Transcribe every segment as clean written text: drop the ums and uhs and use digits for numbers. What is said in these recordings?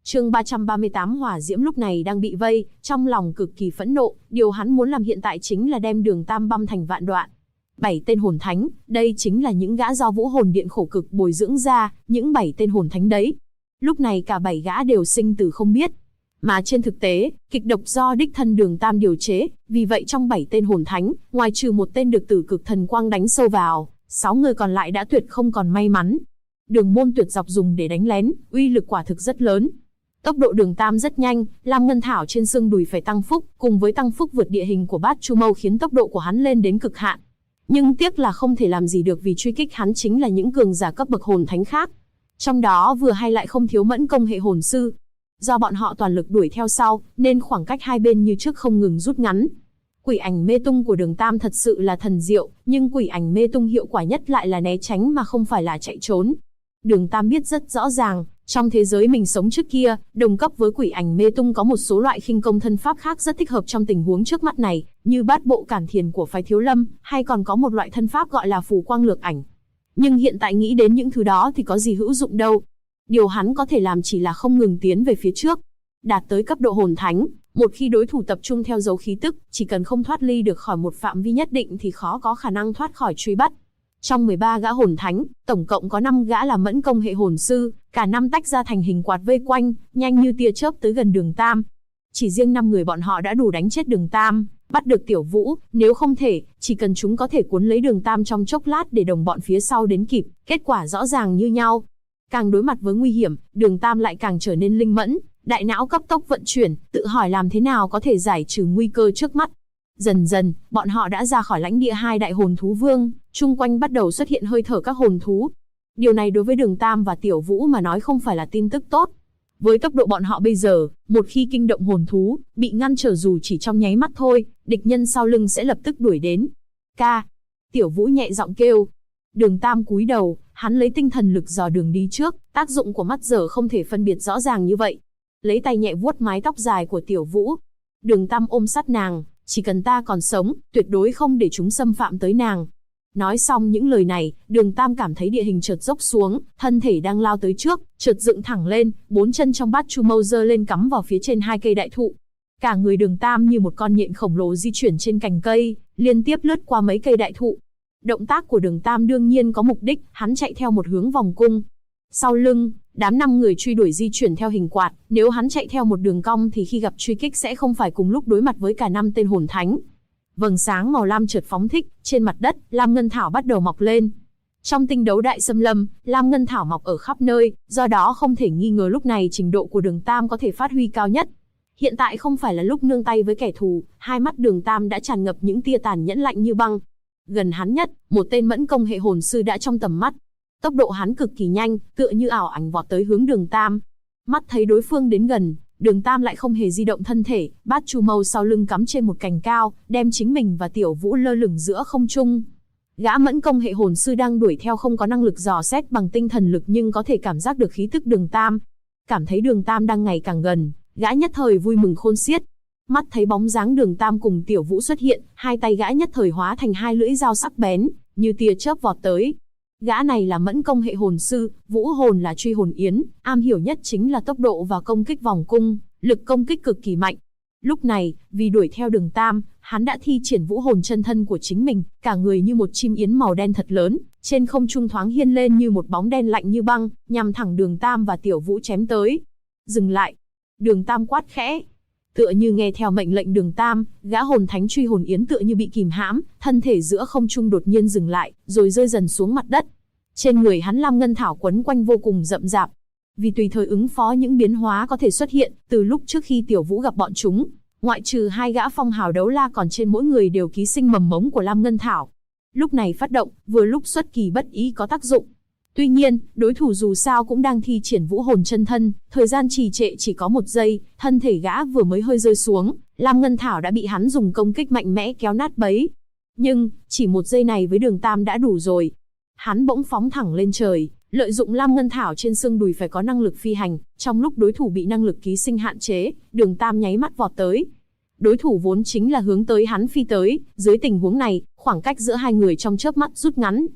Chương 338 Hỏa Diễm lúc này đang bị vây, trong lòng cực kỳ phẫn nộ, điều hắn muốn làm hiện tại chính là đem Đường Tam băm thành vạn đoạn. 7 tên hồn thánh, đây chính là những gã do Vũ Hồn Điện khổ cực bồi dưỡng ra, những 7 tên hồn thánh đấy. Lúc này cả 7 gã đều sinh tử không biết. Mà trên thực tế, kịch độc do đích thân Đường Tam điều chế, vì vậy trong 7 tên hồn thánh, ngoài trừ một tên được Tử Cực Thần Quang đánh sâu vào, 6 người còn lại đã tuyệt không còn may mắn. Đường môn tuyệt dọc dùng để đánh lén, uy lực quả thực rất lớn. Tốc độ Đường Tam rất nhanh, Lam Ngân Thảo trên xương đùi phải tăng phúc, cùng với tăng phúc vượt địa hình của Bát Chu Mâu khiến tốc độ của hắn lên đến cực hạn. Nhưng tiếc là không thể làm gì được vì truy kích hắn chính là những cường giả cấp bậc hồn thánh khác. Trong đó vừa hay lại không thiếu Mẫn Công hệ hồn sư. Do bọn họ toàn lực đuổi theo sau, nên khoảng cách hai bên như trước không ngừng rút ngắn. Quỷ ảnh mê tung của Đường Tam thật sự là thần diệu, nhưng quỷ ảnh mê tung hiệu quả nhất lại là né tránh mà không phải là chạy trốn. Đường Tam biết rất rõ ràng, trong thế giới mình sống trước kia, đồng cấp với quỷ ảnh mê tung có một số loại khinh công thân pháp khác rất thích hợp trong tình huống trước mắt này, như bát bộ cản thiền của phái Thiếu Lâm, hay còn có một loại thân pháp gọi là phù quang lược ảnh. Nhưng hiện tại nghĩ đến những thứ đó thì có gì hữu dụng đâu. Điều hắn có thể làm chỉ là không ngừng tiến về phía trước. Đạt tới cấp độ hồn thánh, một khi đối thủ tập trung theo dấu khí tức, chỉ cần không thoát ly được khỏi một phạm vi nhất định thì khó có khả năng thoát khỏi truy bắt. Trong 13 gã hồn thánh, tổng cộng có 5 gã là Mẫn Công hệ hồn sư, cả 5 tách ra thành hình quạt vây quanh, nhanh như tia chớp tới gần Đường Tam. Chỉ riêng 5 người bọn họ đã đủ đánh chết Đường Tam, bắt được Tiểu Vũ, nếu không thể, chỉ cần chúng có thể cuốn lấy Đường Tam trong chốc lát để đồng bọn phía sau đến kịp, kết quả rõ ràng như nhau. Càng đối mặt với nguy hiểm, Đường Tam lại càng trở nên linh mẫn, đại não cấp tốc vận chuyển, tự hỏi làm thế nào có thể giải trừ nguy cơ trước mắt. Dần dần, bọn họ đã ra khỏi lãnh địa hai đại hồn thú vương, chung quanh bắt đầu xuất hiện hơi thở các hồn thú. Điều này đối với Đường Tam và Tiểu Vũ mà nói không phải là tin tức tốt. Với tốc độ bọn họ bây giờ, một khi kinh động hồn thú, bị ngăn trở dù chỉ trong nháy mắt thôi, địch nhân sau lưng sẽ lập tức đuổi đến. Ca! Tiểu Vũ nhẹ giọng kêu. Đường Tam cúi đầu, hắn lấy tinh thần lực dò đường đi trước, tác dụng của mắt giờ không thể phân biệt rõ ràng như vậy. Lấy tay nhẹ vuốt mái tóc dài của Tiểu Vũ. Đường Tam ôm sát nàng, chỉ cần ta còn sống, tuyệt đối không để chúng xâm phạm tới nàng. Nói xong những lời này, Đường Tam cảm thấy địa hình chợt dốc xuống, thân thể đang lao tới trước, chợt dựng thẳng lên, 4 chân trong Bát Chu Mâu giơ lên cắm vào phía trên 2 cây đại thụ. Cả người Đường Tam như một con nhện khổng lồ di chuyển trên cành cây, liên tiếp lướt qua mấy cây đại thụ. Động tác của Đường Tam đương nhiên có mục đích, hắn chạy theo một hướng vòng cung. Sau lưng, đám 5 người truy đuổi di chuyển theo hình quạt, nếu hắn chạy theo một đường cong thì khi gặp truy kích sẽ không phải cùng lúc đối mặt với cả 5 tên hồn thánh. Vầng sáng màu lam chợt phóng thích, trên mặt đất, Lam Ngân Thảo bắt đầu mọc lên. Trong tinh đấu đại xâm lâm, Lam Ngân Thảo mọc ở khắp nơi, do đó không thể nghi ngờ lúc này trình độ của Đường Tam có thể phát huy cao nhất. Hiện tại không phải là lúc nương tay với kẻ thù, hai mắt Đường Tam đã tràn ngập những tia tàn nhẫn lạnh như băng. Gần hắn nhất, một tên Mẫn Công hệ hồn sư đã trong tầm mắt. Tốc độ hắn cực kỳ nhanh, tựa như ảo ảnh vọt tới hướng Đường Tam. Mắt thấy đối phương đến gần, Đường Tam lại không hề di động thân thể, Bát Chu Mâu sau lưng cắm trên một cành cao, đem chính mình và Tiểu Vũ lơ lửng giữa không trung. Gã Mẫn Công hệ hồn sư đang đuổi theo không có năng lực dò xét bằng tinh thần lực nhưng có thể cảm giác được khí tức Đường Tam. Cảm thấy Đường Tam đang ngày càng gần, gã nhất thời vui mừng khôn xiết. Mắt thấy bóng dáng Đường Tam cùng Tiểu Vũ xuất hiện, hai tay gã nhất thời hóa thành hai lưỡi dao sắc bén, như tia chớp vọt tới. Gã này là Mẫn Công hệ hồn sư, Vũ hồn là truy hồn yến, am hiểu nhất chính là tốc độ và công kích vòng cung, lực công kích cực kỳ mạnh. Lúc này, vì đuổi theo Đường Tam, hắn đã thi triển vũ hồn chân thân của chính mình, cả người như một chim yến màu đen thật lớn, trên không trung thoáng hiên lên như một bóng đen lạnh như băng, nhằm thẳng Đường Tam và Tiểu Vũ chém tới. Dừng lại! Đường Tam quát khẽ. Tựa như nghe theo mệnh lệnh Đường Tam, gã hồn thánh truy hồn yến tựa như bị kìm hãm, thân thể giữa không trung đột nhiên dừng lại, rồi rơi dần xuống mặt đất. Trên người hắn Lam Ngân Thảo quấn quanh vô cùng rậm rạp. Vì tùy thời ứng phó những biến hóa có thể xuất hiện, từ lúc trước khi Tiểu Vũ gặp bọn chúng, ngoại trừ hai gã phong hào đấu la còn trên mỗi người đều ký sinh mầm mống của Lam Ngân Thảo. Lúc này phát động, vừa lúc xuất kỳ bất ý có tác dụng. Tuy nhiên, đối thủ dù sao cũng đang thi triển vũ hồn chân thân, thời gian trì trệ chỉ có 1 giây, thân thể gã vừa mới hơi rơi xuống, Lam Ngân Thảo đã bị hắn dùng công kích mạnh mẽ kéo nát bấy. Nhưng, chỉ 1 giây này với Đường Tam đã đủ rồi. Hắn bỗng phóng thẳng lên trời, lợi dụng Lam Ngân Thảo trên xương đùi phải có năng lực phi hành, trong lúc đối thủ bị năng lực ký sinh hạn chế, Đường Tam nháy mắt vọt tới. Đối thủ vốn chính là hướng tới hắn phi tới, dưới tình huống này, khoảng cách giữa hai người trong chớp mắt rút ngắn.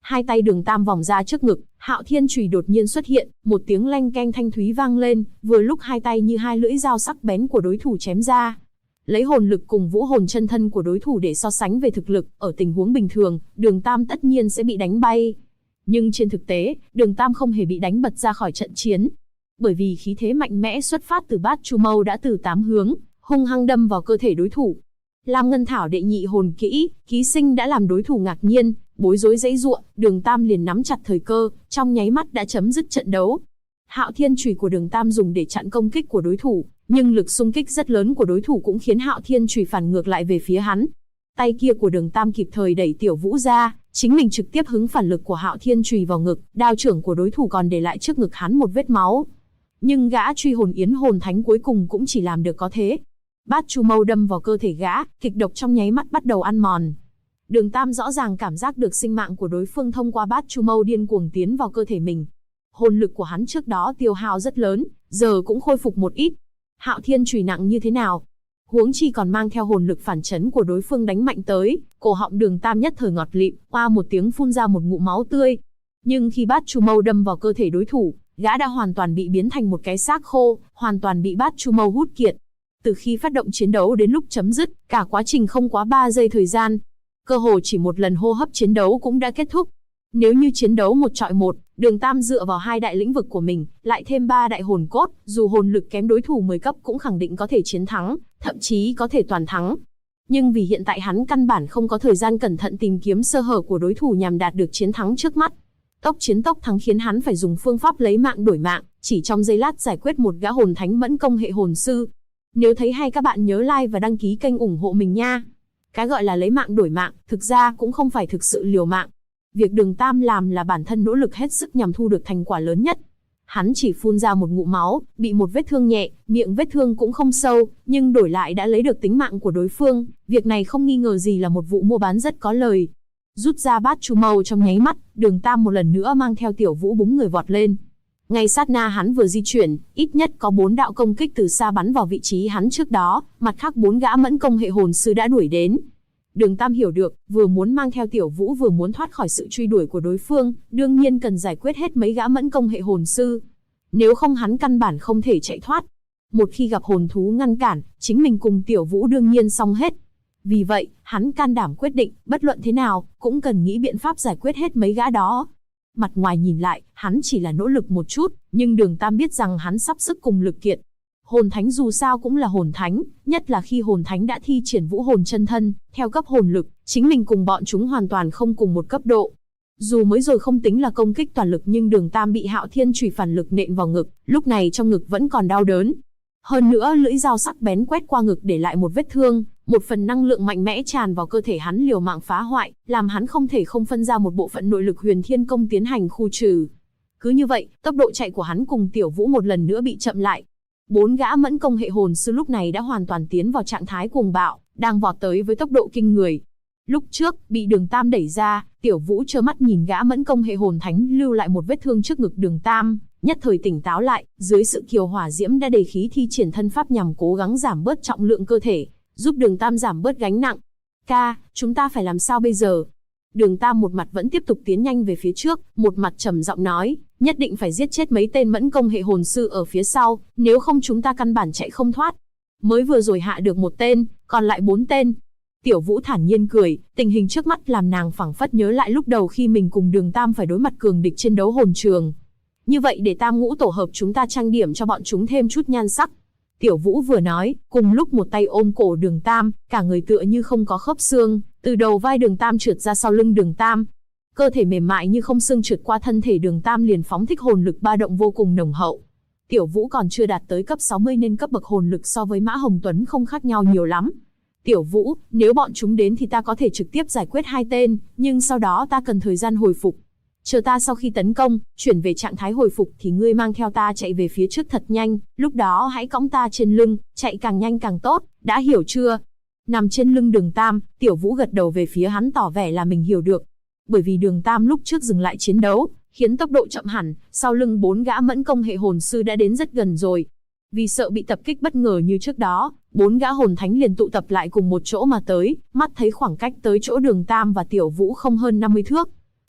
Hai tay Đường Tam vòng ra trước ngực, Hạo Thiên chùy đột nhiên xuất hiện, một tiếng leng keng thanh thúy vang lên, vừa lúc hai tay như hai lưỡi dao sắc bén của đối thủ chém ra. Lấy hồn lực cùng vũ hồn chân thân của đối thủ để so sánh về thực lực, ở tình huống bình thường, Đường Tam tất nhiên sẽ bị đánh bay. Nhưng trên thực tế, Đường Tam không hề bị đánh bật ra khỏi trận chiến. Bởi vì khí thế mạnh mẽ xuất phát từ Bát Chu Mâu đã từ 8 hướng, hung hăng đâm vào cơ thể đối thủ. Lam Ngân Thảo đệ nhị hồn kỹ, ký sinh đã làm đối thủ ngạc nhiên, bối rối giãy giụa, Đường Tam liền nắm chặt thời cơ, trong nháy mắt đã chấm dứt trận đấu. Hạo Thiên chùy của Đường Tam dùng để chặn công kích của đối thủ, nhưng lực xung kích rất lớn của đối thủ cũng khiến Hạo Thiên chùy phản ngược lại về phía hắn. Tay kia của Đường Tam kịp thời đẩy Tiểu Vũ ra, chính mình trực tiếp hứng phản lực của Hạo Thiên chùy vào ngực, đao trưởng của đối thủ còn để lại trước ngực hắn một vết máu. Nhưng gã truy hồn yến hồn thánh cuối cùng cũng chỉ làm được có thế. Bát Chu Mâu đâm vào cơ thể gã, kịch độc trong nháy mắt bắt đầu ăn mòn. Đường Tam rõ ràng cảm giác được sinh mạng của đối phương thông qua Bát Chu Mâu điên cuồng tiến vào cơ thể mình. Hồn lực của hắn trước đó tiêu hao rất lớn, giờ cũng khôi phục một ít. Hạo Thiên chùy nặng như thế nào? Huống chi còn mang theo hồn lực phản chấn của đối phương đánh mạnh tới, cổ họng Đường Tam nhất thời ngọt lịm, oa một tiếng phun ra một ngụm máu tươi. Nhưng khi Bát Chu Mâu đâm vào cơ thể đối thủ, gã đã hoàn toàn bị biến thành một cái xác khô, hoàn toàn bị Bát Chu Mâu hút kiệt. Từ khi phát động chiến đấu đến lúc chấm dứt, cả quá trình không quá 3 giây thời gian. Cơ hồ chỉ một lần hô hấp chiến đấu cũng đã kết thúc. Nếu như chiến đấu một chọi một, Đường Tam dựa vào 2 đại lĩnh vực của mình, lại thêm 3 đại hồn cốt, dù hồn lực kém đối thủ 10 cấp cũng khẳng định có thể chiến thắng, thậm chí có thể toàn thắng. Nhưng vì hiện tại hắn căn bản không có thời gian cẩn thận tìm kiếm sơ hở của đối thủ nhằm đạt được chiến thắng trước mắt. Tốc chiến tốc thắng khiến hắn phải dùng phương pháp lấy mạng đổi mạng, chỉ trong giây lát giải quyết một gã hồn thánh mẫn công hệ hồn sư. Nếu thấy hay các bạn nhớ like và đăng ký kênh ủng hộ mình nha. Cái gọi là lấy mạng đổi mạng, thực ra cũng không phải thực sự liều mạng. Việc Đường Tam làm là bản thân nỗ lực hết sức nhằm thu được thành quả lớn nhất. Hắn chỉ phun ra một ngụm máu, bị một vết thương nhẹ, miệng vết thương cũng không sâu, nhưng đổi lại đã lấy được tính mạng của đối phương. Việc này không nghi ngờ gì là một vụ mua bán rất có lời. Rút ra Bát Chu Mâu trong nháy mắt, Đường Tam một lần nữa mang theo Tiểu Vũ búng người vọt lên. Ngay sát na hắn vừa di chuyển, ít nhất có 4 đạo công kích từ xa bắn vào vị trí hắn trước đó, mặt khác 4 gã mẫn công hệ hồn sư đã đuổi đến. Đường Tam hiểu được, vừa muốn mang theo Tiểu Vũ vừa muốn thoát khỏi sự truy đuổi của đối phương, đương nhiên cần giải quyết hết mấy gã mẫn công hệ hồn sư. Nếu không hắn căn bản không thể chạy thoát. Một khi gặp hồn thú ngăn cản, chính mình cùng Tiểu Vũ đương nhiên xong hết. Vì vậy, hắn can đảm quyết định, bất luận thế nào, cũng cần nghĩ biện pháp giải quyết hết mấy gã đó. Mặt ngoài nhìn lại, hắn chỉ là nỗ lực một chút, nhưng Đường Tam biết rằng hắn sắp sức cùng lực kiệt. Hồn thánh dù sao cũng là hồn thánh, nhất là khi hồn thánh đã thi triển vũ hồn chân thân, theo cấp hồn lực, chính mình cùng bọn chúng hoàn toàn không cùng một cấp độ. Dù mới rồi không tính là công kích toàn lực nhưng Đường Tam bị Hạo Thiên chùy phản lực nện vào ngực, lúc này trong ngực vẫn còn đau đớn. Hơn nữa lưỡi dao sắc bén quét qua ngực để lại một vết thương, một phần năng lượng mạnh mẽ tràn vào cơ thể hắn liều mạng phá hoại, làm hắn không thể không phân ra một bộ phận nội lực Huyền Thiên Công tiến hành khu trừ. Cứ như vậy, tốc độ chạy của hắn cùng Tiểu Vũ một lần nữa bị chậm lại. 4 gã mẫn công hệ hồn sư lúc này đã hoàn toàn tiến vào trạng thái cuồng bạo, đang vọt tới với tốc độ kinh người. Lúc trước, bị Đường Tam đẩy ra, Tiểu Vũ trơ mắt nhìn gã mẫn công hệ hồn thánh lưu lại một vết thương trước ngực Đường Tam, nhất thời tỉnh táo lại, dưới sự kiều hỏa diễm đã đề khí thi triển thân pháp nhằm cố gắng giảm bớt trọng lượng cơ thể, giúp Đường Tam giảm bớt gánh nặng. Ca, chúng ta phải làm sao bây giờ? Đường Tam một mặt vẫn tiếp tục tiến nhanh về phía trước, một mặt trầm giọng nói, nhất định phải giết chết mấy tên mẫn công hệ hồn sư ở phía sau, nếu không chúng ta căn bản chạy không thoát. Mới vừa rồi hạ được 1 tên, còn lại 4 tên. Tiểu Vũ thản nhiên cười, tình hình trước mắt làm nàng phảng phất nhớ lại lúc đầu khi mình cùng Đường Tam phải đối mặt cường địch trên đấu hồn trường. Như vậy để Tam Ngũ tổ hợp chúng ta trang điểm cho bọn chúng thêm chút nhan sắc. Tiểu Vũ vừa nói, cùng lúc một tay ôm cổ Đường Tam, cả người tựa như không có khớp xương, từ đầu vai Đường Tam trượt ra sau lưng Đường Tam. Cơ thể mềm mại như không xương trượt qua thân thể Đường Tam liền phóng thích hồn lực ba động vô cùng nồng hậu. Tiểu Vũ còn chưa đạt tới cấp 60 nên cấp bậc hồn lực so với Mã Hồng Tuấn không khác nhau nhiều lắm. Tiểu Vũ, nếu bọn chúng đến thì ta có thể trực tiếp giải quyết 2 tên, nhưng sau đó ta cần thời gian hồi phục. Chờ ta sau khi tấn công, chuyển về trạng thái hồi phục thì ngươi mang theo ta chạy về phía trước thật nhanh, lúc đó hãy cõng ta trên lưng, chạy càng nhanh càng tốt, đã hiểu chưa? Nằm trên lưng Đường Tam, Tiểu Vũ gật đầu về phía hắn tỏ vẻ là mình hiểu được. Bởi vì Đường Tam lúc trước dừng lại chiến đấu, khiến tốc độ chậm hẳn, sau lưng 4 gã mẫn công hệ hồn sư đã đến rất gần rồi. Vì sợ bị tập kích bất ngờ như trước đó, 4 gã hồn thánh liền tụ tập lại cùng một chỗ mà tới, mắt thấy khoảng cách tới chỗ Đường Tam và Tiểu Vũ không hơn 50 thước.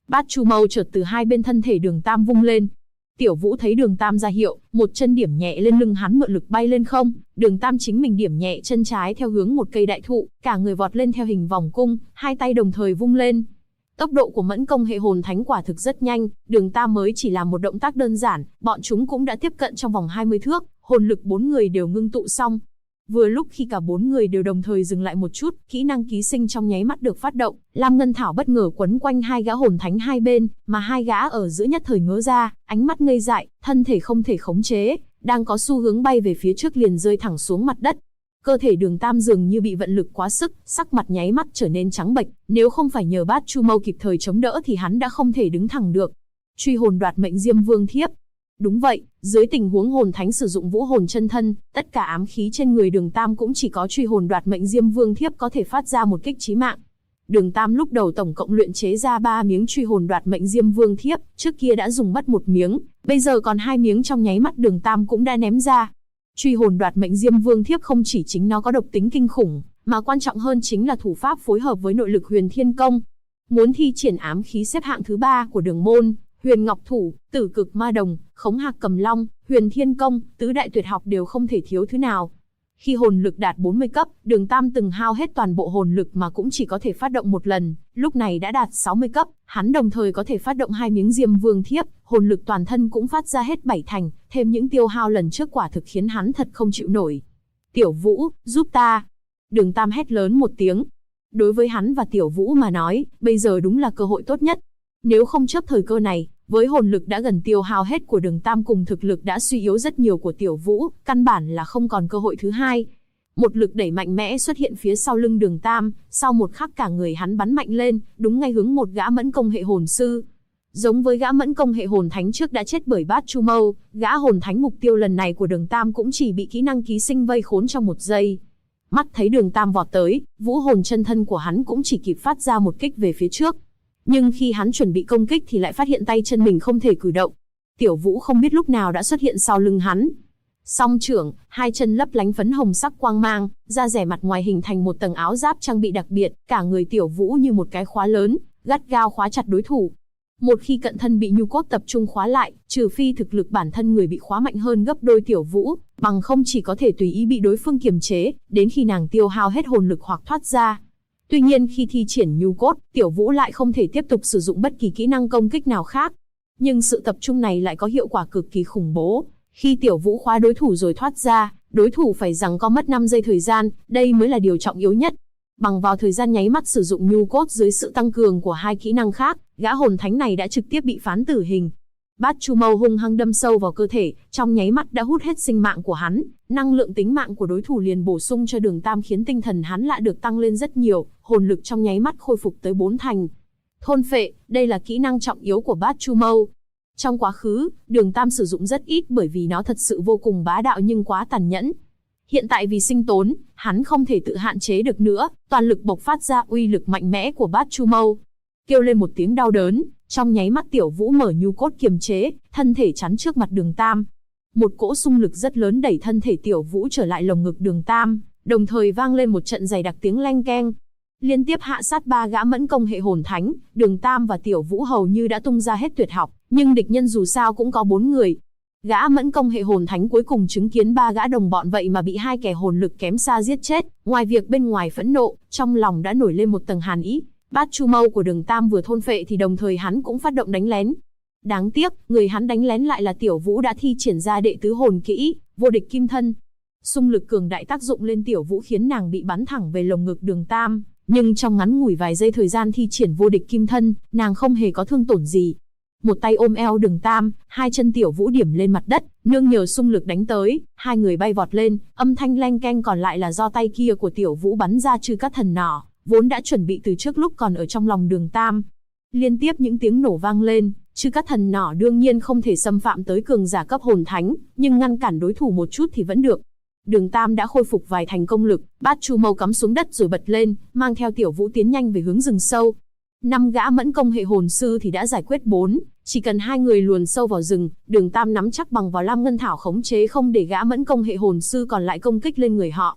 Bát Chu Mâu chợt từ hai bên thân thể Đường Tam vung lên. Tiểu Vũ thấy Đường Tam ra hiệu, một chân điểm nhẹ lên lưng hắn mượn lực bay lên không, Đường Tam chính mình điểm nhẹ chân trái theo hướng một cây đại thụ, cả người vọt lên theo hình vòng cung, hai tay đồng thời vung lên. Tốc độ của mẫn công hệ hồn thánh quả thực rất nhanh, Đường Tam mới chỉ làm một động tác đơn giản, bọn chúng cũng đã tiếp cận trong vòng 20 thước, hồn lực 4 người đều ngưng tụ xong. Vừa lúc khi cả 4 người đều đồng thời dừng lại một chút, kỹ năng ký sinh trong nháy mắt được phát động, Lam Ngân Thảo bất ngờ quấn quanh hai gã hồn thánh hai bên, mà hai gã ở giữa nhất thời ngớ ra, ánh mắt ngây dại, thân thể không thể khống chế, đang có xu hướng bay về phía trước liền rơi thẳng xuống mặt đất. Cơ thể Đường Tam dường như bị vận lực quá sức, sắc mặt nháy mắt trở nên trắng bệch, nếu không phải nhờ Bát Chu Mâu kịp thời chống đỡ thì hắn đã không thể đứng thẳng được. Truy hồn đoạt mệnh Diêm Vương Thiếp. Đúng vậy, dưới tình huống hồn thánh sử dụng vũ hồn chân thân, tất cả ám khí trên người Đường Tam cũng chỉ có truy hồn đoạt mệnh Diêm Vương Thiếp có thể phát ra một kích chí mạng. Đường Tam lúc đầu tổng cộng luyện chế ra 3 miếng truy hồn đoạt mệnh Diêm Vương Thiếp, trước kia đã dùng mất 1 miếng, bây giờ còn 2 miếng trong nháy mắt Đường Tam cũng đã ném ra. Truy hồn đoạt mệnh Diêm Vương Thiếp không chỉ chính nó có độc tính kinh khủng, mà quan trọng hơn chính là thủ pháp phối hợp với nội lực Huyền Thiên Công. Muốn thi triển ám khí xếp hạng thứ 3 của Đường môn, Huyền Ngọc Thủ, Tử Cực Ma Đồng, Khống Hạc Cầm Long, Huyền Thiên Công, tứ đại tuyệt học đều không thể thiếu thứ nào. Khi hồn lực đạt 40 cấp, Đường Tam từng hao hết toàn bộ hồn lực mà cũng chỉ có thể phát động một lần, lúc này đã đạt 60 cấp, hắn đồng thời có thể phát động 2 miếng Diêm Vương Thiếp, hồn lực toàn thân cũng phát ra hết 7 thành, thêm những tiêu hao lần trước quả thực khiến hắn thật không chịu nổi. Tiểu Vũ, giúp ta! Đường Tam hét lớn một tiếng. Đối với hắn và Tiểu Vũ mà nói, bây giờ đúng là cơ hội tốt nhất. Nếu không chớp thời cơ này, với hồn lực đã gần tiêu hao hết của Đường Tam cùng thực lực đã suy yếu rất nhiều của Tiểu Vũ, căn bản là không còn cơ hội thứ hai. Một lực đẩy mạnh mẽ xuất hiện phía sau lưng Đường Tam, sau một khắc cả người hắn bắn mạnh lên, đúng ngay hướng một gã mẫn công hệ hồn sư. Giống với gã mẫn công hệ hồn thánh trước đã chết bởi Bát Chu Mâu, gã hồn thánh mục tiêu lần này của Đường Tam cũng chỉ bị kỹ năng ký sinh vây khốn trong 1 giây. Mắt thấy Đường Tam vọt tới, vũ hồn chân thân của hắn cũng chỉ kịp phát ra một kích về phía trước. Nhưng khi hắn chuẩn bị công kích thì lại phát hiện tay chân mình không thể cử động. Tiểu Vũ không biết lúc nào đã xuất hiện sau lưng hắn. Song trưởng, hai chân lấp lánh phấn hồng sắc quang mang, da dẻ mặt ngoài hình thành một tầng áo giáp trang bị đặc biệt, cả người Tiểu Vũ như một cái khóa lớn, gắt gao khóa chặt đối thủ. Một khi cận thân bị nhu cốt tập trung khóa lại, trừ phi thực lực bản thân người bị khóa mạnh hơn gấp đôi Tiểu Vũ, bằng không chỉ có thể tùy ý bị đối phương kiềm chế, đến khi nàng tiêu hao hết hồn lực hoặc thoát ra. Tuy nhiên khi thi triển nhu cốt, Tiểu Vũ lại không thể tiếp tục sử dụng bất kỳ kỹ năng công kích nào khác. Nhưng sự tập trung này lại có hiệu quả cực kỳ khủng bố. Khi Tiểu Vũ khóa đối thủ rồi thoát ra, đối thủ phải giằng co mất 5 giây thời gian, đây mới là điều trọng yếu nhất. Bằng vào thời gian nháy mắt sử dụng nhu cốt dưới sự tăng cường của hai kỹ năng khác, gã hồn thánh này đã trực tiếp bị phán tử hình. Bát Chu Mâu hung hăng đâm sâu vào cơ thể, trong nháy mắt đã hút hết sinh mạng của hắn, năng lượng tính mạng của đối thủ liền bổ sung cho Đường Tam khiến tinh thần hắn lại được tăng lên rất nhiều, hồn lực trong nháy mắt khôi phục tới 4 thành. Thôn phệ, đây là kỹ năng trọng yếu của Bát Chu Mâu. Trong quá khứ, Đường Tam sử dụng rất ít bởi vì nó thật sự vô cùng bá đạo nhưng quá tàn nhẫn. Hiện tại vì sinh tồn, hắn không thể tự hạn chế được nữa, toàn lực bộc phát ra uy lực mạnh mẽ của Bát Chu Mâu. Kêu lên một tiếng đau đớn, trong nháy mắt Tiểu Vũ mở nhu cốt kiềm chế, thân thể chắn trước mặt Đường Tam. Một cỗ xung lực rất lớn đẩy thân thể Tiểu Vũ trở lại lồng ngực Đường Tam, đồng thời vang lên một trận dày đặc tiếng leng keng. Liên tiếp hạ sát 3 gã mẫn công hệ hồn thánh, Đường Tam và Tiểu Vũ hầu như đã tung ra hết tuyệt học, nhưng địch nhân dù sao cũng có 4 người. Gã mẫn công hệ hồn thánh cuối cùng chứng kiến 3 gã đồng bọn vậy mà bị 2 kẻ hồn lực kém xa giết chết, ngoài việc bên ngoài phẫn nộ, trong lòng đã nổi lên một tầng hàn ý. Bát Chu Mâu của Đường Tam vừa thôn phệ thì đồng thời hắn cũng phát động đánh lén. Đáng tiếc, người hắn đánh lén lại là Tiểu Vũ đã thi triển ra đệ tứ hồn kỹ, vô địch kim thân. Xung lực cường đại tác dụng lên Tiểu Vũ khiến nàng bị bắn thẳng về lồng ngực Đường Tam, nhưng trong ngắn ngủi vài giây thời gian thi triển vô địch kim thân, nàng không hề có thương tổn gì. Một tay ôm eo Đường Tam, hai chân Tiểu Vũ điểm lên mặt đất, nương nhờ xung lực đánh tới, hai người bay vọt lên, âm thanh leng keng còn lại là do tay kia của Tiểu Vũ bắn ra chư cát thần nỏ, vốn đã chuẩn bị từ trước lúc còn ở trong lòng Đường Tam. Liên tiếp những tiếng nổ vang lên, chư cát thần nỏ đương nhiên không thể xâm phạm tới cường giả cấp hồn thánh, nhưng ngăn cản đối thủ một chút thì vẫn được. Đường Tam đã khôi phục vài thành công lực, Bát Chu Mâu cắm xuống đất rồi bật lên, mang theo Tiểu Vũ tiến nhanh về hướng rừng sâu. 5 gã mẫn công hệ hồn sư thì đã giải quyết 4, chỉ cần 2 người luồn sâu vào rừng, Đường Tam nắm chắc bằng vào Lam Ngân Thảo khống chế không để gã mẫn công hệ hồn sư còn lại công kích lên người họ.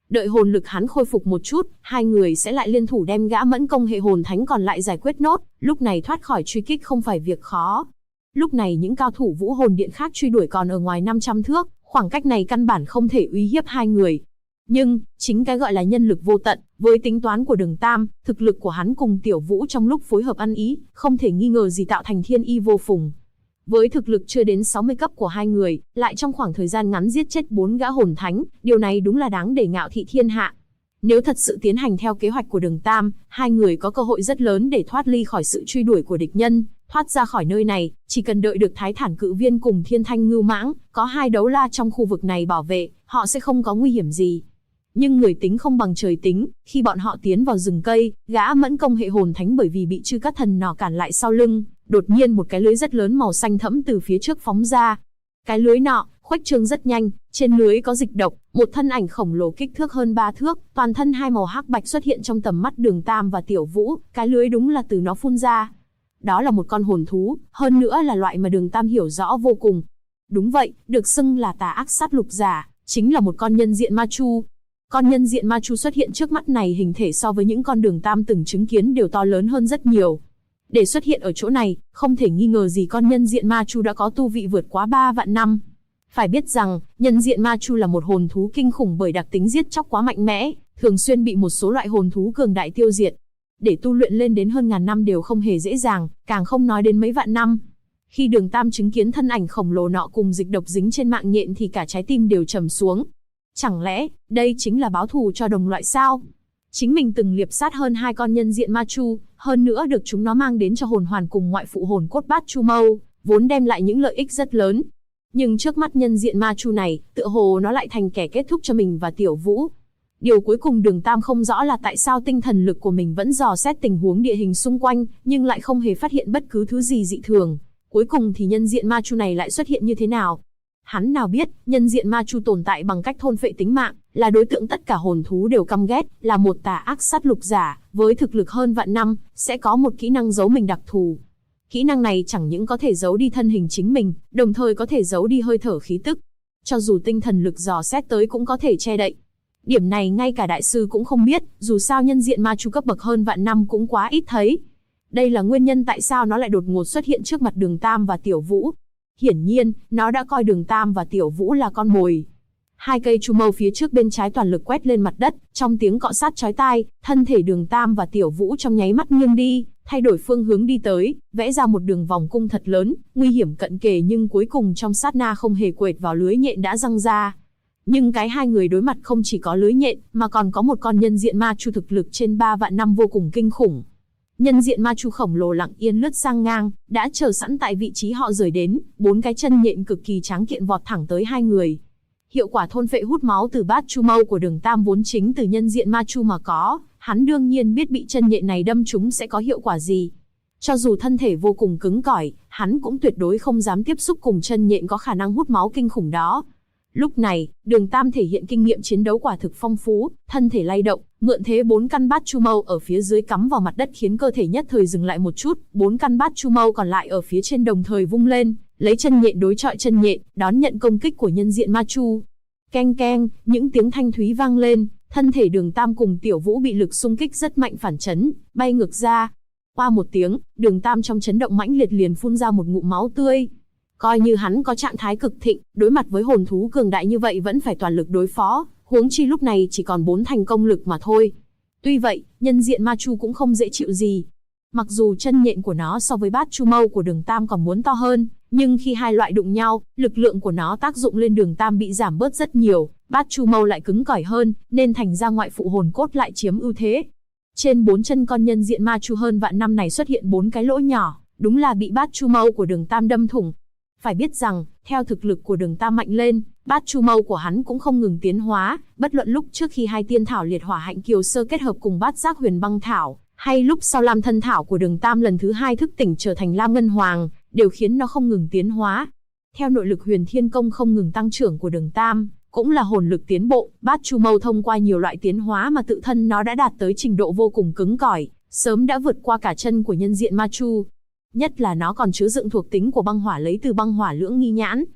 Đợi hồn lực hắn khôi phục một chút, hai người sẽ lại liên thủ đem gã mẫn công hệ hồn thánh còn lại giải quyết nốt, lúc này thoát khỏi truy kích không phải việc khó. Lúc này những cao thủ vũ hồn điện khác truy đuổi còn ở ngoài 500 thước, khoảng cách này căn bản không thể uy hiếp hai người. Nhưng, chính cái gọi là nhân lực vô tận, với tính toán của Đường Tam, thực lực của hắn cùng Tiểu Vũ trong lúc phối hợp ăn ý, không thể nghi ngờ gì tạo thành thiên y vô phùng. Với thực lực chưa đến 60 cấp của hai người, lại trong khoảng thời gian ngắn giết chết 4 gã hồn thánh, điều này đúng là đáng để ngạo thị thiên hạ. Nếu thật sự tiến hành theo kế hoạch của Đường Tam, hai người có cơ hội rất lớn để thoát ly khỏi sự truy đuổi của địch nhân, thoát ra khỏi nơi này, chỉ cần đợi được Thái Thản Cự Viên cùng Thiên Thanh Ngưu Mãng, có hai đấu la trong khu vực này bảo vệ, họ sẽ không có nguy hiểm gì. Nhưng người tính không bằng trời tính, khi bọn họ tiến vào rừng cây, gã mẫn công hệ hồn thánh bởi vì bị Chư Cát Thần nỏ cản lại sau lưng, đột nhiên một cái lưới rất lớn màu xanh thẫm từ phía trước phóng ra. Cái lưới nọ khuếch trương rất nhanh, trên lưới có dịch độc, một thân ảnh khổng lồ kích thước hơn 3 thước, toàn thân hai màu hắc bạch xuất hiện trong tầm mắt Đường Tam và Tiểu Vũ, cái lưới đúng là từ nó phun ra. Đó là một con hồn thú, hơn nữa là loại mà Đường Tam hiểu rõ vô cùng. Đúng vậy, được xưng là tà ác sát lục giả, chính là một con nhân diện ma chu. Con nhân diện ma chu xuất hiện trước mắt này hình thể so với những con Đường Tam từng chứng kiến đều to lớn hơn rất nhiều. Để xuất hiện ở chỗ này, không thể nghi ngờ gì con nhân diện ma chu đã có tu vị vượt quá 3 vạn năm. Phải biết rằng, nhân diện ma chu là một hồn thú kinh khủng bởi đặc tính giết chóc quá mạnh mẽ, thường xuyên bị một số loại hồn thú cường đại tiêu diệt. Để tu luyện lên đến hơn ngàn năm đều không hề dễ dàng, càng không nói đến mấy vạn năm. Khi Đường Tam chứng kiến thân ảnh khổng lồ nọ cùng dịch độc dính trên mạng nhện thì cả trái tim đều trầm xuống. Chẳng lẽ, đây chính là báo thù cho đồng loại sao? Chính mình từng liệp sát hơn 2 con nhân diện ma chu, hơn nữa được chúng nó mang đến cho hồn hoàn cùng ngoại phụ hồn cốt bát chu mâu, vốn đem lại những lợi ích rất lớn. Nhưng trước mắt nhân diện ma chu này, tựa hồ nó lại thành kẻ kết thúc cho mình và Tiểu Vũ. Điều cuối cùng Đường Tam không rõ là tại sao tinh thần lực của mình vẫn dò xét tình huống địa hình xung quanh, nhưng lại không hề phát hiện bất cứ thứ gì dị thường. Cuối cùng thì nhân diện ma chu này lại xuất hiện như thế nào? Hắn nào biết, nhân diện ma chu tồn tại bằng cách thôn phệ tính mạng, là đối tượng tất cả hồn thú đều căm ghét, là một tà ác sát lục giả, với thực lực hơn vạn năm, sẽ có một kỹ năng giấu mình đặc thù. Kỹ năng này chẳng những có thể giấu đi thân hình chính mình, đồng thời có thể giấu đi hơi thở khí tức. Cho dù tinh thần lực dò xét tới cũng có thể che đậy. Điểm này ngay cả đại sư cũng không biết, dù sao nhân diện ma chu cấp bậc hơn vạn năm cũng quá ít thấy. Đây là nguyên nhân tại sao nó lại đột ngột xuất hiện trước mặt Đường Tam và Tiểu Vũ. Hiển nhiên, nó đã coi Đường Tam và Tiểu Vũ là con mồi. 2 cây chu mâu phía trước bên trái toàn lực quét lên mặt đất, trong tiếng cọ sát chói tai, thân thể Đường Tam và Tiểu Vũ trong nháy mắt nghiêng đi, thay đổi phương hướng đi tới, vẽ ra một đường vòng cung thật lớn, nguy hiểm cận kề nhưng cuối cùng trong sát na không hề quệt vào lưới nhện đã giăng ra. Nhưng cái hai người đối mặt không chỉ có lưới nhện, mà còn có một con nhân diện ma chu thực lực trên 3 vạn năm vô cùng kinh khủng. Nhân diện ma chu khổng lồ lặng yên lướt sang ngang, đã chờ sẵn tại vị trí họ rời đến, 4 cái chân nhện cực kỳ tráng kiện vọt thẳng tới hai người. Hiệu quả thôn phệ hút máu từ bát chu mâu của Đường Tam vốn chính từ nhân diện ma chu mà có, hắn đương nhiên biết bị chân nhện này đâm trúng sẽ có hiệu quả gì. Cho dù thân thể vô cùng cứng cỏi, hắn cũng tuyệt đối không dám tiếp xúc cùng chân nhện có khả năng hút máu kinh khủng đó. Lúc này, Đường Tam thể hiện kinh nghiệm chiến đấu quả thực phong phú, thân thể lay động, mượn thế 4 căn bát chu mâu ở phía dưới cắm vào mặt đất khiến cơ thể nhất thời dừng lại một chút, 4 căn bát chu mâu còn lại ở phía trên đồng thời vung lên, lấy chân nhện đối chọi chân nhện, đón nhận công kích của nhân diện ma chu. Keng keng, những tiếng thanh thúy vang lên, thân thể Đường Tam cùng Tiểu Vũ bị lực xung kích rất mạnh phản chấn, bay ngược ra. Qua một tiếng, Đường Tam trong chấn động mãnh liệt liền phun ra một ngụm máu tươi. Coi như hắn có trạng thái cực thịnh, đối mặt với hồn thú cường đại như vậy vẫn phải toàn lực đối phó, huống chi lúc này chỉ còn 4 thành công lực mà thôi. Tuy vậy, nhân diện ma chu cũng không dễ chịu gì. Mặc dù chân nhện của nó so với bát chu mâu của Đường Tam còn muốn to hơn, nhưng khi hai loại đụng nhau, lực lượng của nó tác dụng lên Đường Tam bị giảm bớt rất nhiều, bát chu mâu lại cứng cỏi hơn, nên thành ra ngoại phụ hồn cốt lại chiếm ưu thế. Trên 4 chân con nhân diện ma chu hơn vạn năm này xuất hiện 4 cái lỗ nhỏ, đúng là bị bát chu mâu của Đường Tam đâm thủng. Phải biết rằng, theo thực lực của Đường Tam mạnh lên, bát chu mâu của hắn cũng không ngừng tiến hóa, bất luận lúc trước khi 2 tiên thảo liệt hỏa hạnh kiều sơ kết hợp cùng bát giác huyền băng thảo, hay lúc sau Lam thân thảo của Đường Tam lần thứ 2 thức tỉnh trở thành Lam ngân hoàng, đều khiến nó không ngừng tiến hóa. Theo nội lực huyền thiên công không ngừng tăng trưởng của Đường Tam, cũng là hồn lực tiến bộ, bát chu mâu thông qua nhiều loại tiến hóa mà tự thân nó đã đạt tới trình độ vô cùng cứng cỏi, sớm đã vượt qua cả chân của nhân diện ma chu. Nhất là nó còn chứa đựng thuộc tính của băng hỏa lấy từ băng hỏa lưỡng nghi nhãn.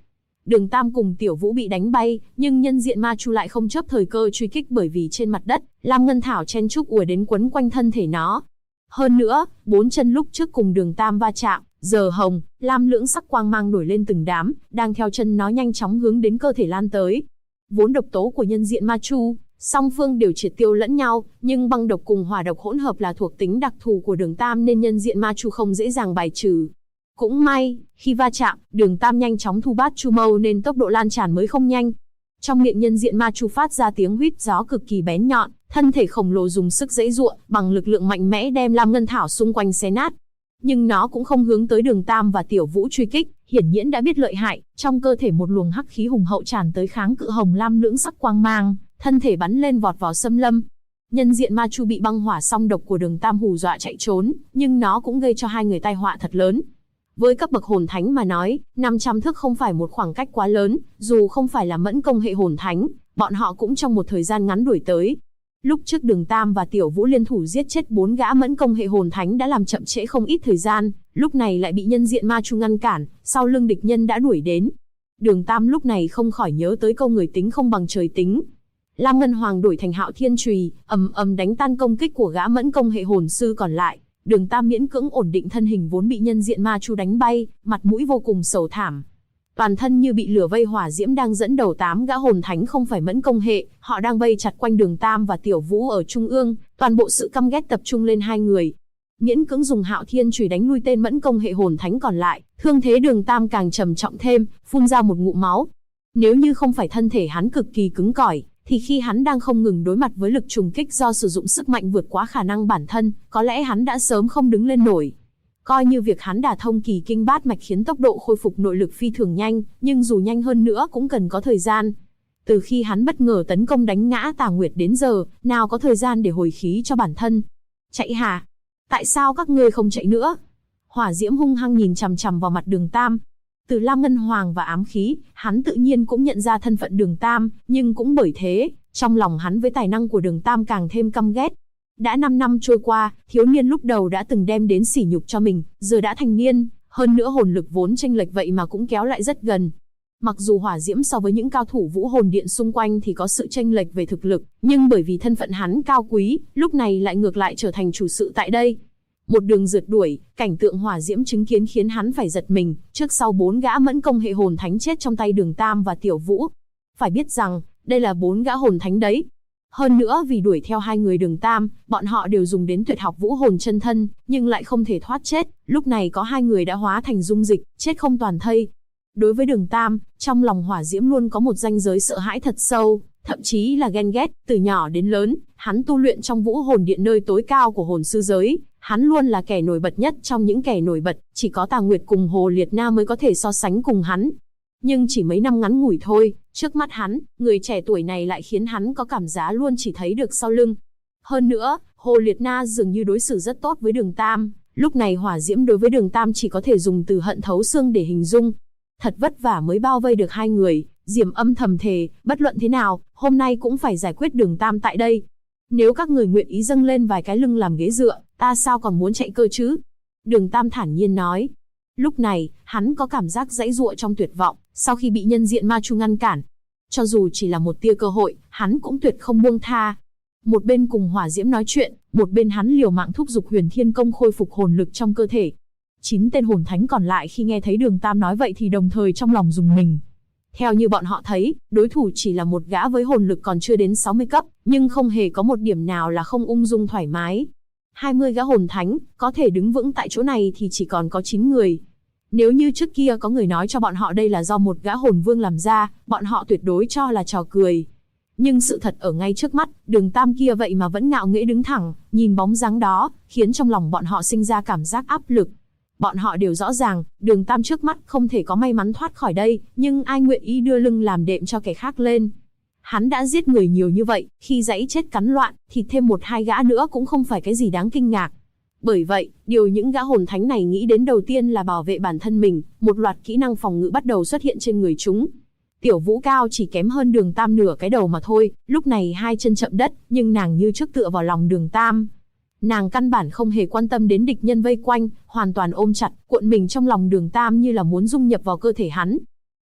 Đường Tam cùng Tiểu Vũ bị đánh bay, nhưng nhân diện ma chu lại không chớp thời cơ truy kích bởi vì trên mặt đất, lam ngân thảo chen chúc ùa đến quấn quanh thân thể nó. Hơn nữa, bốn chân lúc trước cùng Đường Tam va chạm, giờ hồng, lam lưỡng sắc quang mang nổi lên từng đám, đang theo chân nó nhanh chóng hướng đến cơ thể lan tới. Vốn độc tố của nhân diện ma chu, song phương đều triệt tiêu lẫn nhau, nhưng băng độc cùng hỏa độc hỗn hợp là thuộc tính đặc thù của Đường Tam nên nhân diện ma chu không dễ dàng bài trừ. Cũng may, khi va chạm, Đường Tam nhanh chóng thu bát chu mâu nên tốc độ lan tràn mới không nhanh. Trong miệng nhân diện ma chu phát ra tiếng huýt gió cực kỳ bén nhọn, thân thể khổng lồ dùng sức giãy giụa, bằng lực lượng mạnh mẽ đem lam ngân thảo xung quanh xé nát. Nhưng nó cũng không hướng tới Đường Tam và Tiểu Vũ truy kích, hiển nhiên đã biết lợi hại, trong cơ thể một luồng hắc khí hùng hậu tràn tới kháng cự hồng lam lưỡng sắc quang mang, thân thể bắn lên vọt vào xâm lâm. Nhân diện ma chu bị băng hỏa song độc của Đường Tam hù dọa chạy trốn, nhưng nó cũng gây cho hai người tai họa thật lớn. Với cấp bậc hồn thánh mà nói, 500 thước không phải một khoảng cách quá lớn, dù không phải là mẫn công hệ hồn thánh, bọn họ cũng trong một thời gian ngắn đuổi tới. Lúc trước Đường Tam và Tiểu Vũ liên thủ giết chết 4 gã mẫn công hệ hồn thánh đã làm chậm trễ không ít thời gian, lúc này lại bị nhân diện ma chu ngăn cản, sau lưng địch nhân đã đuổi đến. Đường Tam lúc này không khỏi nhớ tới câu người tính không bằng trời tính. Lam Ngân Hoàng đổi thành Hạo Thiên Chùy, ầm ầm đánh tan công kích của gã mẫn công hệ hồn sư còn lại. Đường Tam miễn cưỡng ổn định thân hình vốn bị nhân diện ma chu đánh bay, mặt mũi vô cùng sầu thảm. Toàn thân như bị lửa vây hỏa diễm đang dẫn đầu 8 gã hồn thánh không phải mẫn công hệ, họ đang vây chặt quanh Đường Tam và Tiểu Vũ ở trung ương, toàn bộ sự căm ghét tập trung lên hai người. Miễn cưỡng dùng Hạo Thiên Chùy đánh lui tên mẫn công hệ hồn thánh còn lại, thương thế Đường Tam càng trầm trọng thêm, phun ra một ngụm máu. Nếu như không phải thân thể hắn cực kỳ cứng cỏi, thì khi hắn đang không ngừng đối mặt với lực trùng kích do sử dụng sức mạnh vượt quá khả năng bản thân, có lẽ hắn đã sớm không đứng lên nổi. Coi như việc hắn đả thông kỳ kinh bát mạch khiến tốc độ khôi phục nội lực phi thường nhanh, nhưng dù nhanh hơn nữa cũng cần có thời gian. Từ khi hắn bất ngờ tấn công đánh ngã Tà Nguyệt đến giờ, nào có thời gian để hồi khí cho bản thân. Chạy hả? Tại sao các ngươi không chạy nữa? Hỏa diễm hung hăng nhìn chằm chằm vào mặt Đường Tam. Từ Lam Ngân Hoàng và ám khí, hắn tự nhiên cũng nhận ra thân phận Đường Tam, nhưng cũng bởi thế, trong lòng hắn với tài năng của Đường Tam càng thêm căm ghét. Đã 5 năm trôi qua, thiếu niên lúc đầu đã từng đem đến sỉ nhục cho mình, giờ đã thành niên, hơn nữa hồn lực vốn chênh lệch vậy mà cũng kéo lại rất gần. Mặc dù hỏa diễm so với những cao thủ vũ hồn điện xung quanh thì có sự chênh lệch về thực lực, nhưng bởi vì thân phận hắn cao quý, lúc này lại ngược lại trở thành chủ sự tại đây. Một đường rượt đuổi, cảnh tượng hỏa diễm chứng kiến khiến hắn phải giật mình, trước sau 4 gã mẫn công hệ hồn thánh chết trong tay Đường Tam và Tiểu Vũ. Phải biết rằng, đây là 4 gã hồn thánh đấy. Hơn nữa vì đuổi theo hai người Đường Tam, bọn họ đều dùng đến tuyệt học vũ hồn chân thân, nhưng lại không thể thoát chết, lúc này có hai người đã hóa thành dung dịch, chết không toàn thây. Đối với Đường Tam, trong lòng hỏa diễm luôn có một ranh giới sợ hãi thật sâu, thậm chí là ghen ghét, từ nhỏ đến lớn, hắn tu luyện trong vũ hồn điện nơi tối cao của hồn sư giới, hắn luôn là kẻ nổi bật nhất trong những kẻ nổi bật, chỉ có Tà Nguyệt cùng Hồ Liệt Na mới có thể so sánh cùng hắn. Nhưng chỉ mấy năm ngắn ngủi thôi, trước mắt hắn, người trẻ tuổi này lại khiến hắn có cảm giác luôn chỉ thấy được sau lưng. Hơn nữa, Hồ Liệt Na dường như đối xử rất tốt với Đường Tam, lúc này hỏa diễm đối với Đường Tam chỉ có thể dùng từ hận thấu xương để hình dung. Thật vất vả mới bao vây được hai người, Diềm âm thầm thề, bất luận thế nào, hôm nay cũng phải giải quyết Đường Tam tại đây. Nếu các người nguyện ý dâng lên vài cái lưng làm ghế dựa, ta sao còn muốn chạy cơ chứ? Đường Tam thản nhiên nói. Lúc này, hắn có cảm giác giãy giụa trong tuyệt vọng, sau khi bị nhân diện ma chu ngăn cản. Cho dù chỉ là một tia cơ hội, hắn cũng tuyệt không buông tha. Một bên cùng hỏa diễm nói chuyện, một bên hắn liều mạng thúc giục Huyền Thiên Công khôi phục hồn lực trong cơ thể. 9 tên hồn thánh còn lại khi nghe thấy Đường Tam nói vậy thì đồng thời trong lòng rùng mình. Theo như bọn họ thấy, đối thủ chỉ là một gã với hồn lực còn chưa đến 60 cấp, nhưng không hề có một điểm nào là không ung dung thoải mái. 20 gã hồn thánh, có thể đứng vững tại chỗ này thì chỉ còn có 9 người. Nếu như trước kia có người nói cho bọn họ đây là do một gã hồn vương làm ra, bọn họ tuyệt đối cho là trò cười. Nhưng sự thật ở ngay trước mắt, Đường Tam kia vậy mà vẫn ngạo nghễ đứng thẳng, nhìn bóng dáng đó, khiến trong lòng bọn họ sinh ra cảm giác áp lực. Bọn họ đều rõ ràng, Đường Tam trước mắt không thể có may mắn thoát khỏi đây, nhưng ai nguyện ý đưa lưng làm đệm cho kẻ khác lên. Hắn đã giết người nhiều như vậy, khi dãy chết cắn loạn, thì thêm 1-2 gã nữa cũng không phải cái gì đáng kinh ngạc. Bởi vậy, điều những gã hồn thánh này nghĩ đến đầu tiên là bảo vệ bản thân mình, một loạt kỹ năng phòng ngự bắt đầu xuất hiện trên người chúng. Tiểu Vũ cao chỉ kém hơn Đường Tam nửa cái đầu mà thôi, lúc này hai chân chậm đất, nhưng nàng như trước tựa vào lòng Đường Tam. Nàng căn bản không hề quan tâm đến địch nhân vây quanh, hoàn toàn ôm chặt, cuộn mình trong lòng Đường Tam như là muốn dung nhập vào cơ thể hắn.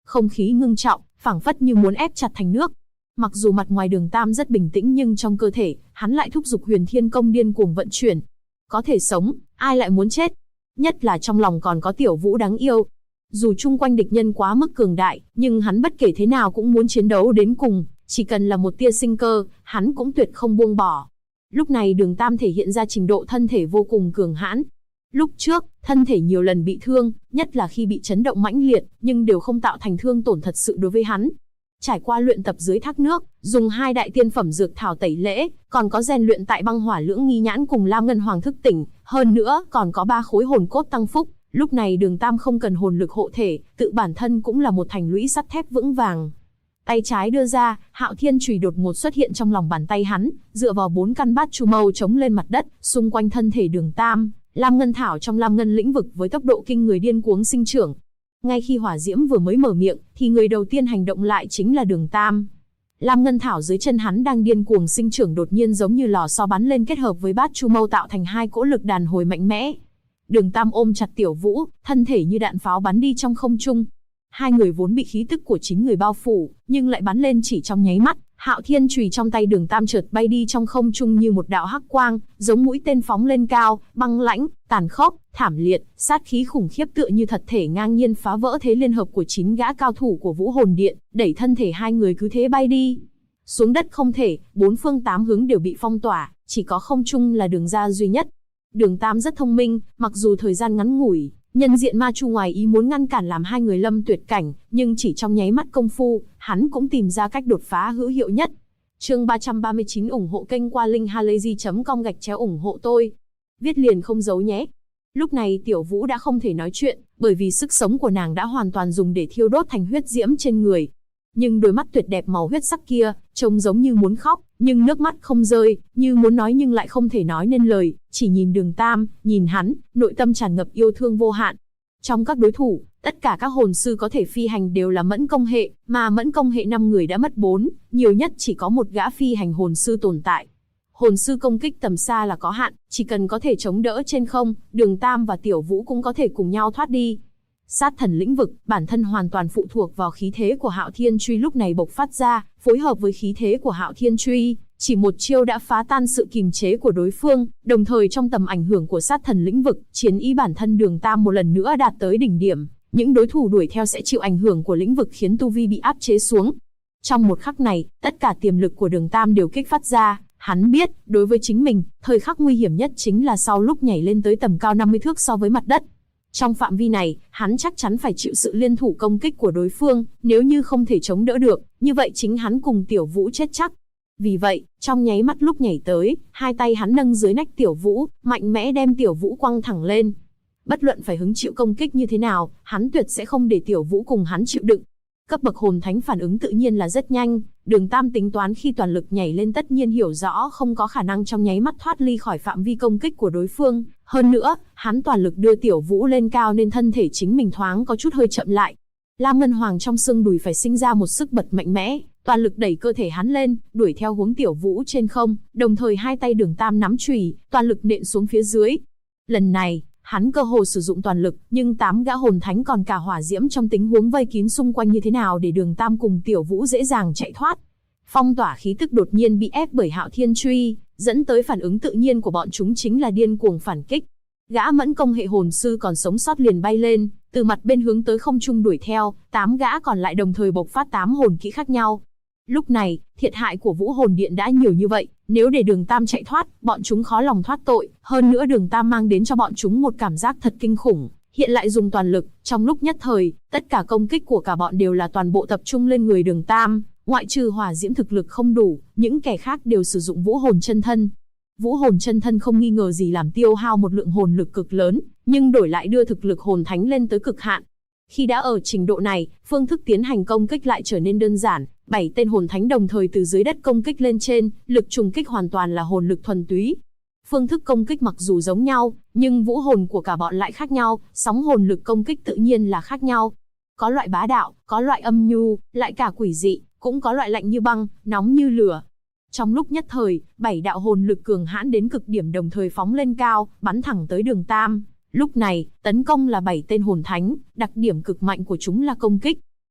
không khí ngưng trọng, phảng phất như muốn ép chặt thành nước. Mặc dù mặt ngoài Đường Tam rất bình tĩnh nhưng trong cơ thể, hắn lại thúc giục Huyền Thiên Công điên cuồng vận chuyển. Có thể sống, ai lại muốn chết? Nhất là trong lòng còn có Tiểu Vũ đáng yêu. Dù chung quanh địch nhân quá mức cường đại, nhưng hắn bất kể thế nào cũng muốn chiến đấu đến cùng, chỉ cần là một tia sinh cơ, hắn cũng tuyệt không buông bỏ. Lúc này Đường Tam thể hiện ra trình độ thân thể vô cùng cường hãn. Lúc trước, thân thể nhiều lần bị thương, nhất là khi bị chấn động mãnh liệt, nhưng đều không tạo thành thương tổn thật sự đối với hắn. Trải qua luyện tập dưới thác nước, dùng 2 đại tiên phẩm dược thảo tẩy lễ, còn có rèn luyện tại Băng Hỏa Lưỡng Nghi Nhãn cùng Lam Ngân Hoàng thức tỉnh, hơn nữa còn có 3 khối hồn cốt tăng phúc, lúc này Đường Tam không cần hồn lực hộ thể, tự bản thân cũng là một thành lũy sắt thép vững vàng. Tay trái đưa ra, Hạo Thiên Chùy đột ngột xuất hiện trong lòng bàn tay hắn, dựa vào 4 căn bát chu mâu chống lên mặt đất, xung quanh thân thể Đường Tam, Lam Ngân Thảo trong Lam Ngân lĩnh vực với tốc độ kinh người điên cuồng sinh trưởng. Ngay khi hỏa diễm vừa mới mở miệng, thì người đầu tiên hành động lại chính là Đường Tam. Lam Ngân Thảo dưới chân hắn đang điên cuồng sinh trưởng đột nhiên giống như lò xo bắn lên kết hợp với bát chu mâu tạo thành 2 cỗ lực đàn hồi mạnh mẽ. Đường Tam ôm chặt Tiểu Vũ, thân thể như đạn pháo bắn đi trong không trung. Hai người vốn bị khí tức của chính người bao phủ, nhưng lại bắn lên chỉ trong nháy mắt. Hạo Thiên Chùy trong tay Đường Tam chợt bay đi trong không trung như một đạo hắc quang, giống mũi tên phóng lên cao, băng lãnh, tàn khốc, thảm liệt, sát khí khủng khiếp tựa như thật thể ngang nhiên phá vỡ thế liên hợp của 9 gã cao thủ của Vũ Hồn Điện, đẩy thân thể hai người cứ thế bay đi. Xuống đất không thể, 4 phương 8 hướng đều bị phong tỏa, chỉ có không trung là đường ra duy nhất. Đường Tam rất thông minh, mặc dù thời gian ngắn ngủi, nhân diện ma chu ngoài ý muốn ngăn cản làm hai người lâm tuyệt cảnh, nhưng chỉ trong nháy mắt công phu, hắn cũng tìm ra cách đột phá hữu hiệu nhất. Chương 339 ủng hộ kênh qua linkhalazy.com/ủng hộ tôi. Viết liền không giấu nhé. Lúc này Tiểu Vũ đã không thể nói chuyện, bởi vì sức sống của nàng đã hoàn toàn dùng để thiêu đốt thành huyết diễm trên người. Nhưng đôi mắt tuyệt đẹp màu huyết sắc kia, trông giống như muốn khóc, nhưng nước mắt không rơi, như muốn nói nhưng lại không thể nói nên lời, chỉ nhìn Đường Tam, nhìn hắn, nội tâm tràn ngập yêu thương vô hạn. Trong các đối thủ, tất cả các hồn sư có thể phi hành đều là mẫn công hệ, mà mẫn công hệ 5 người đã mất 4, nhiều nhất chỉ có một gã phi hành hồn sư tồn tại. Hồn sư công kích tầm xa là có hạn, chỉ cần có thể chống đỡ trên không, Đường Tam và Tiểu Vũ cũng có thể cùng nhau thoát đi. Sát thần lĩnh vực, bản thân hoàn toàn phụ thuộc vào khí thế của Hạo Thiên Truy lúc này bộc phát ra, phối hợp với khí thế của Hạo Thiên Truy, chỉ một chiêu đã phá tan sự kìm chế của đối phương, đồng thời trong tầm ảnh hưởng của sát thần lĩnh vực, chiến ý bản thân Đường Tam một lần nữa đạt tới đỉnh điểm, những đối thủ đuổi theo sẽ chịu ảnh hưởng của lĩnh vực khiến tu vi bị áp chế xuống. Trong một khắc này, tất cả tiềm lực của Đường Tam đều kích phát ra, hắn biết, đối với chính mình, thời khắc nguy hiểm nhất chính là sau lúc nhảy lên tới tầm cao 50 thước so với mặt đất. Trong phạm vi này, hắn chắc chắn phải chịu sự liên thủ công kích của đối phương, nếu như không thể chống đỡ được, như vậy chính hắn cùng Tiểu Vũ chết chắc. Vì vậy, trong nháy mắt lúc nhảy tới, hai tay hắn nâng dưới nách Tiểu Vũ, mạnh mẽ đem Tiểu Vũ quăng thẳng lên. Bất luận phải hứng chịu công kích như thế nào, hắn tuyệt sẽ không để Tiểu Vũ cùng hắn chịu đựng. Cấp bậc hồn thánh phản ứng tự nhiên là rất nhanh, Đường Tam tính toán khi toàn lực nhảy lên tất nhiên hiểu rõ không có khả năng trong nháy mắt thoát ly khỏi phạm vi công kích của đối phương. Hơn nữa, hắn toàn lực đưa Tiểu Vũ lên cao nên thân thể chính mình thoáng có chút hơi chậm lại. Lam Ngân Hoàng trong xương đùi phải sinh ra một sức bật mạnh mẽ, toàn lực đẩy cơ thể hắn lên, đuổi theo hướng Tiểu Vũ trên không, đồng thời hai tay Đường Tam nắm chùy, toàn lực nện xuống phía dưới. Lần này, hắn cơ hồ sử dụng toàn lực, nhưng 8 gã hồn thánh còn cả hỏa diễm trong tình huống vây kín xung quanh như thế nào để Đường Tam cùng Tiểu Vũ dễ dàng chạy thoát. Phong tỏa khí tức đột nhiên bị ép bởi Hạo Thiên Truy, dẫn tới phản ứng tự nhiên của bọn chúng chính là điên cuồng phản kích. Gã mẫn công hệ hồn sư còn sống sót liền bay lên, từ mặt bên hướng tới không trung đuổi theo, 8 gã còn lại đồng thời bộc phát 8 hồn kỹ khác nhau. Lúc này, thiệt hại của Vũ Hồn Điện đã nhiều như vậy, nếu để Đường Tam chạy thoát, bọn chúng khó lòng thoát tội, hơn nữa Đường Tam mang đến cho bọn chúng một cảm giác thật kinh khủng, hiện lại dùng toàn lực, trong lúc nhất thời, tất cả công kích của cả bọn đều là toàn bộ tập trung lên người Đường Tam, ngoại trừ hỏa diễm thực lực không đủ, những kẻ khác đều sử dụng Vũ Hồn chân thân. Vũ Hồn chân thân không nghi ngờ gì làm tiêu hao một lượng hồn lực cực lớn, nhưng đổi lại đưa thực lực hồn thánh lên tới cực hạn. Khi đã ở trình độ này, phương thức tiến hành công kích lại trở nên đơn giản, 7 tên hồn thánh đồng thời từ dưới đất công kích lên trên, lực trùng kích hoàn toàn là hồn lực thuần túy. Phương thức công kích mặc dù giống nhau, nhưng vũ hồn của cả bọn lại khác nhau, sóng hồn lực công kích tự nhiên là khác nhau. Có loại bá đạo, có loại âm nhu, lại cả quỷ dị, cũng có loại lạnh như băng, nóng như lửa. Trong lúc nhất thời, 7 đạo hồn lực cường hãn đến cực điểm đồng thời phóng lên cao, bắn thẳng tới Đường Tam. Lúc này, tấn công là 7 tên hồn thánh, đặc điểm cực mạnh của chúng là công kích.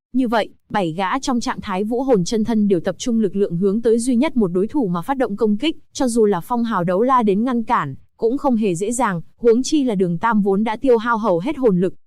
Như vậy, 7 gã trong trạng thái vũ hồn chân thân đều tập trung lực lượng hướng tới duy nhất một đối thủ mà phát động công kích, cho dù là Phong Hào Đấu La đến ngăn cản, cũng không hề dễ dàng, huống chi là Đường Tam vốn đã tiêu hao hầu hết hồn lực.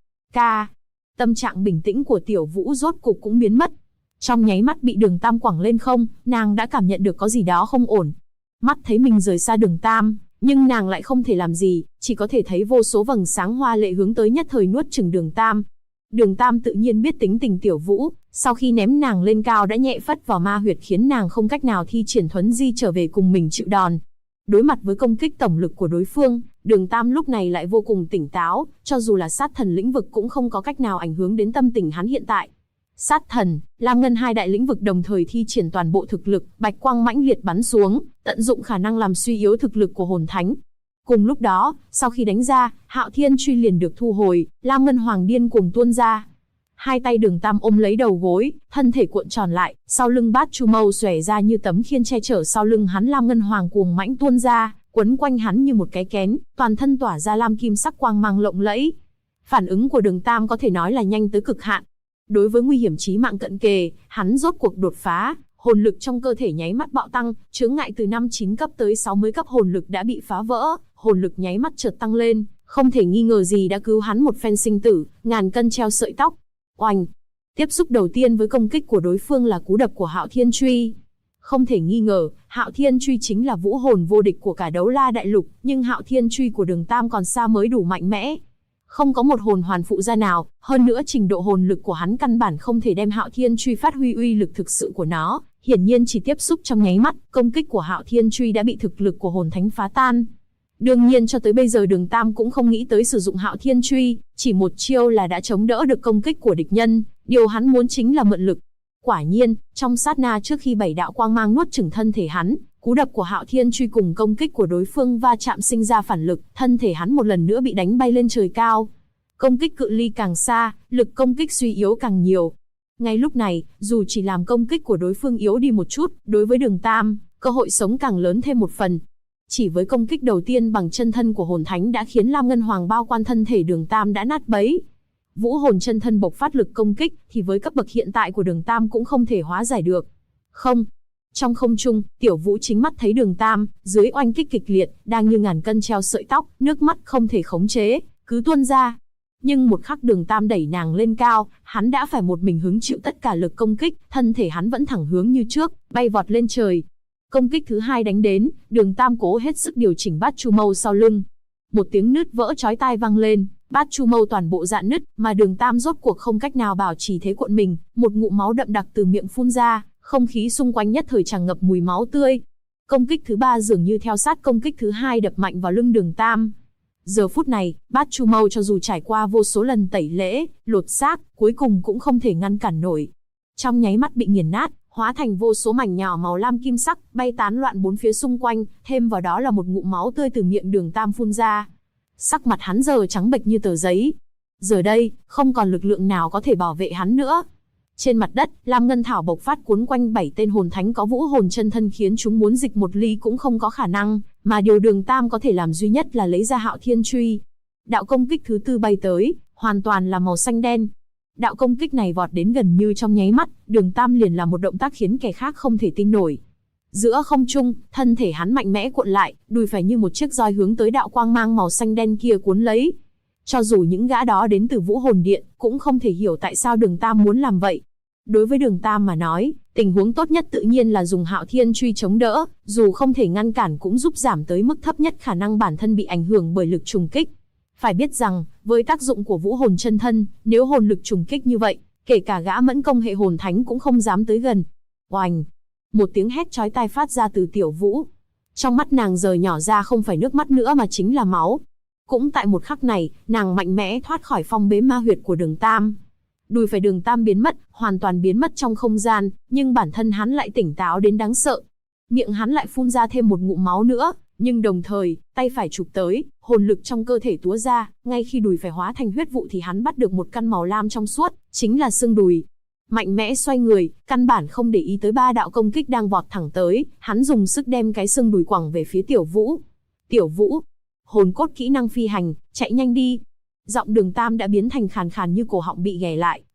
Tâm trạng bình tĩnh của Tiểu Vũ rốt cục cũng biến mất. Trong nháy mắt bị Đường Tam quẳng lên không, nàng đã cảm nhận được có gì đó không ổn. Mắt thấy mình rời xa Đường Tam, nhưng nàng lại không thể làm gì, chỉ có thể thấy vô số vầng sáng hoa lệ hướng tới nhất thời nuốt chửng Đường Tam. Đường Tam tự nhiên biết tính tình Tiểu Vũ, sau khi ném nàng lên cao đã nhẹ phất vào ma huyệt khiến nàng không cách nào thi triển thuấn di trở về cùng mình chịu đòn. Đối mặt với công kích tổng lực của đối phương, Đường Tam lúc này lại vô cùng tỉnh táo, cho dù là sát thần lĩnh vực cũng không có cách nào ảnh hưởng đến tâm tình hắn hiện tại. Sát thần, Lam Ngân hai đại lĩnh vực đồng thời thi triển toàn bộ thực lực, bạch quang mãnh liệt bắn xuống, tận dụng khả năng làm suy yếu thực lực của hồn thánh. Cùng lúc đó, sau khi đánh ra, Hạo Thiên truy liền được thu hồi, Lam Ngân Hoàng điên cuồng tuôn ra. Hai tay Đường Tam ôm lấy đầu gối, thân thể cuộn tròn lại, sau lưng Bát Chu Mâu xòe ra như tấm khiên che chở sau lưng hắn, Lam Ngân Hoàng cuồng mãnh tuôn ra, quấn quanh hắn như một cái kén, toàn thân tỏa ra lam kim sắc quang mang lộng lẫy. Phản ứng của Đường Tam có thể nói là nhanh tới cực hạn. Đối với nguy hiểm chí mạng cận kề, hắn rốt cuộc đột phá, hồn lực trong cơ thể nháy mắt bạo tăng, chướng ngại từ 5-9 cấp tới 60 cấp hồn lực đã bị phá vỡ, hồn lực nháy mắt chợt tăng lên, không thể nghi ngờ gì đã cứu hắn một phen sinh tử, ngàn cân treo sợi tóc. Oanh! Tiếp xúc đầu tiên với công kích của đối phương là cú đập của Hạo Thiên truy. Không thể nghi ngờ, Hạo Thiên truy chính là vũ hồn vô địch của cả Đấu La đại lục, nhưng Hạo Thiên truy của Đường Tam còn xa mới đủ mạnh mẽ. Không có một hồn hoàn phụ gia nào, hơn nữa trình độ hồn lực của hắn căn bản không thể đem Hạo Thiên truy phát huy uy lực thực sự của nó, hiển nhiên chỉ tiếp xúc trong nháy mắt, công kích của Hạo Thiên truy đã bị thực lực của hồn thánh phá tan. Đương nhiên cho tới bây giờ Đường Tam cũng không nghĩ tới sử dụng Hạo Thiên truy, chỉ một chiêu là đã chống đỡ được công kích của địch nhân, điều hắn muốn chính là mượn lực. Quả nhiên, trong sát na trước khi 7 đạo quang mang nuốt chửng thân thể hắn, cú đập của Hạo Thiên truy cùng công kích của đối phương va chạm sinh ra phản lực, thân thể hắn một lần nữa bị đánh bay lên trời cao. Công kích cự ly càng xa, lực công kích suy yếu càng nhiều. Ngay lúc này, dù chỉ làm công kích của đối phương yếu đi một chút, đối với Đường Tam, cơ hội sống càng lớn thêm một phần. Chỉ với công kích đầu tiên bằng chân thân của hồn thánh đã khiến Lam Ngân Hoàng bao quan thân thể Đường Tam đã nát bấy. Vũ hồn chân thân bộc phát lực công kích thì với cấp bậc hiện tại của Đường Tam cũng không thể hóa giải được. Không. Trong không trung, Tiểu Vũ chính mắt thấy Đường Tam, dưới oanh kích kịch liệt, đang như ngàn cân treo sợi tóc, nước mắt không thể khống chế, cứ tuôn ra. Nhưng một khắc Đường Tam đẩy nàng lên cao, hắn đã phải một mình hứng chịu tất cả lực công kích, thân thể hắn vẫn thẳng hướng như trước, bay vọt lên trời. Công kích thứ hai đánh đến, Đường Tam cố hết sức điều chỉnh Bát Chu Mâu sau lưng. Một tiếng nứt vỡ chói tai vang lên, Bát Chu Mâu toàn bộ rạn nứt, mà Đường Tam rốt cuộc không cách nào bảo trì thế cuộn mình, một ngụm máu đậm đặc từ miệng phun ra, không khí xung quanh nhất thời tràn ngập mùi máu tươi. Công kích thứ ba dường như theo sát công kích thứ hai đập mạnh vào lưng Đường Tam. Giờ phút này, Bát Chu Mâu cho dù trải qua vô số lần tẩy lễ, lột xác, cuối cùng cũng không thể ngăn cản nổi. Trong nháy mắt bị nghiền nát, hóa thành vô số mảnh nhỏ màu lam kim sắc, bay tán loạn bốn phía xung quanh, thêm vào đó là một ngụm máu tươi từ miệng Đường Tam phun ra. Sắc mặt hắn giờ trắng bệch như tờ giấy. Giờ đây, không còn lực lượng nào có thể bảo vệ hắn nữa. Trên mặt đất, Lam Ngân Thảo bộc phát cuốn quanh 7 tên hồn thánh có vũ hồn chân thân khiến chúng muốn dịch một ly cũng không có khả năng, mà điều Đường Tam có thể làm duy nhất là lấy ra Hạo Thiên truy. Đạo công kích thứ tư bay tới, hoàn toàn là màu xanh đen. Đạo công kích này vọt đến gần như trong nháy mắt, Đường Tam liền làm một động tác khiến kẻ khác không thể tin nổi. Giữa không trung, thân thể hắn mạnh mẽ cuộn lại, đùi phải như một chiếc roi hướng tới đạo quang mang màu xanh đen kia cuốn lấy. Cho dù những gã đó đến từ Vũ Hồn Điện, cũng không thể hiểu tại sao Đường Tam muốn làm vậy. Đối với Đường Tam mà nói, tình huống tốt nhất tự nhiên là dùng Hạo Thiên truy chống đỡ, dù không thể ngăn cản cũng giúp giảm tới mức thấp nhất khả năng bản thân bị ảnh hưởng bởi lực trùng kích. Phải biết rằng, với tác dụng của vũ hồn chân thân, nếu hồn lực trùng kích như vậy, kể cả gã mẫn công hệ hồn thánh cũng không dám tới gần. Oành! Một tiếng hét chói tai phát ra từ Tiểu Vũ. Trong mắt nàng giờ nhỏ ra không phải nước mắt nữa mà chính là máu. Cũng tại một khắc này, nàng mạnh mẽ thoát khỏi phong bế ma huyệt của Đường Tam. Đùi phải Đường Tam biến mất, hoàn toàn biến mất trong không gian, nhưng bản thân hắn lại tỉnh táo đến đáng sợ. Miệng hắn lại phun ra thêm một ngụm máu nữa, nhưng đồng thời, tay phải chụp tới, hồn lực trong cơ thể túa ra, ngay khi đùi phải hóa thành huyết vụ thì hắn bắt được một căn màu lam trong suốt, chính là xương đùi. Mạnh mẽ xoay người, căn bản không để ý tới ba đạo công kích đang vọt thẳng tới, hắn dùng sức đem cái xương đùi quẳng về phía Tiểu Vũ. Tiểu Vũ, hồn cốt kỹ năng phi hành, chạy nhanh đi. Giọng Đường Tam đã biến thành khàn khàn như cổ họng bị ghẻ lại,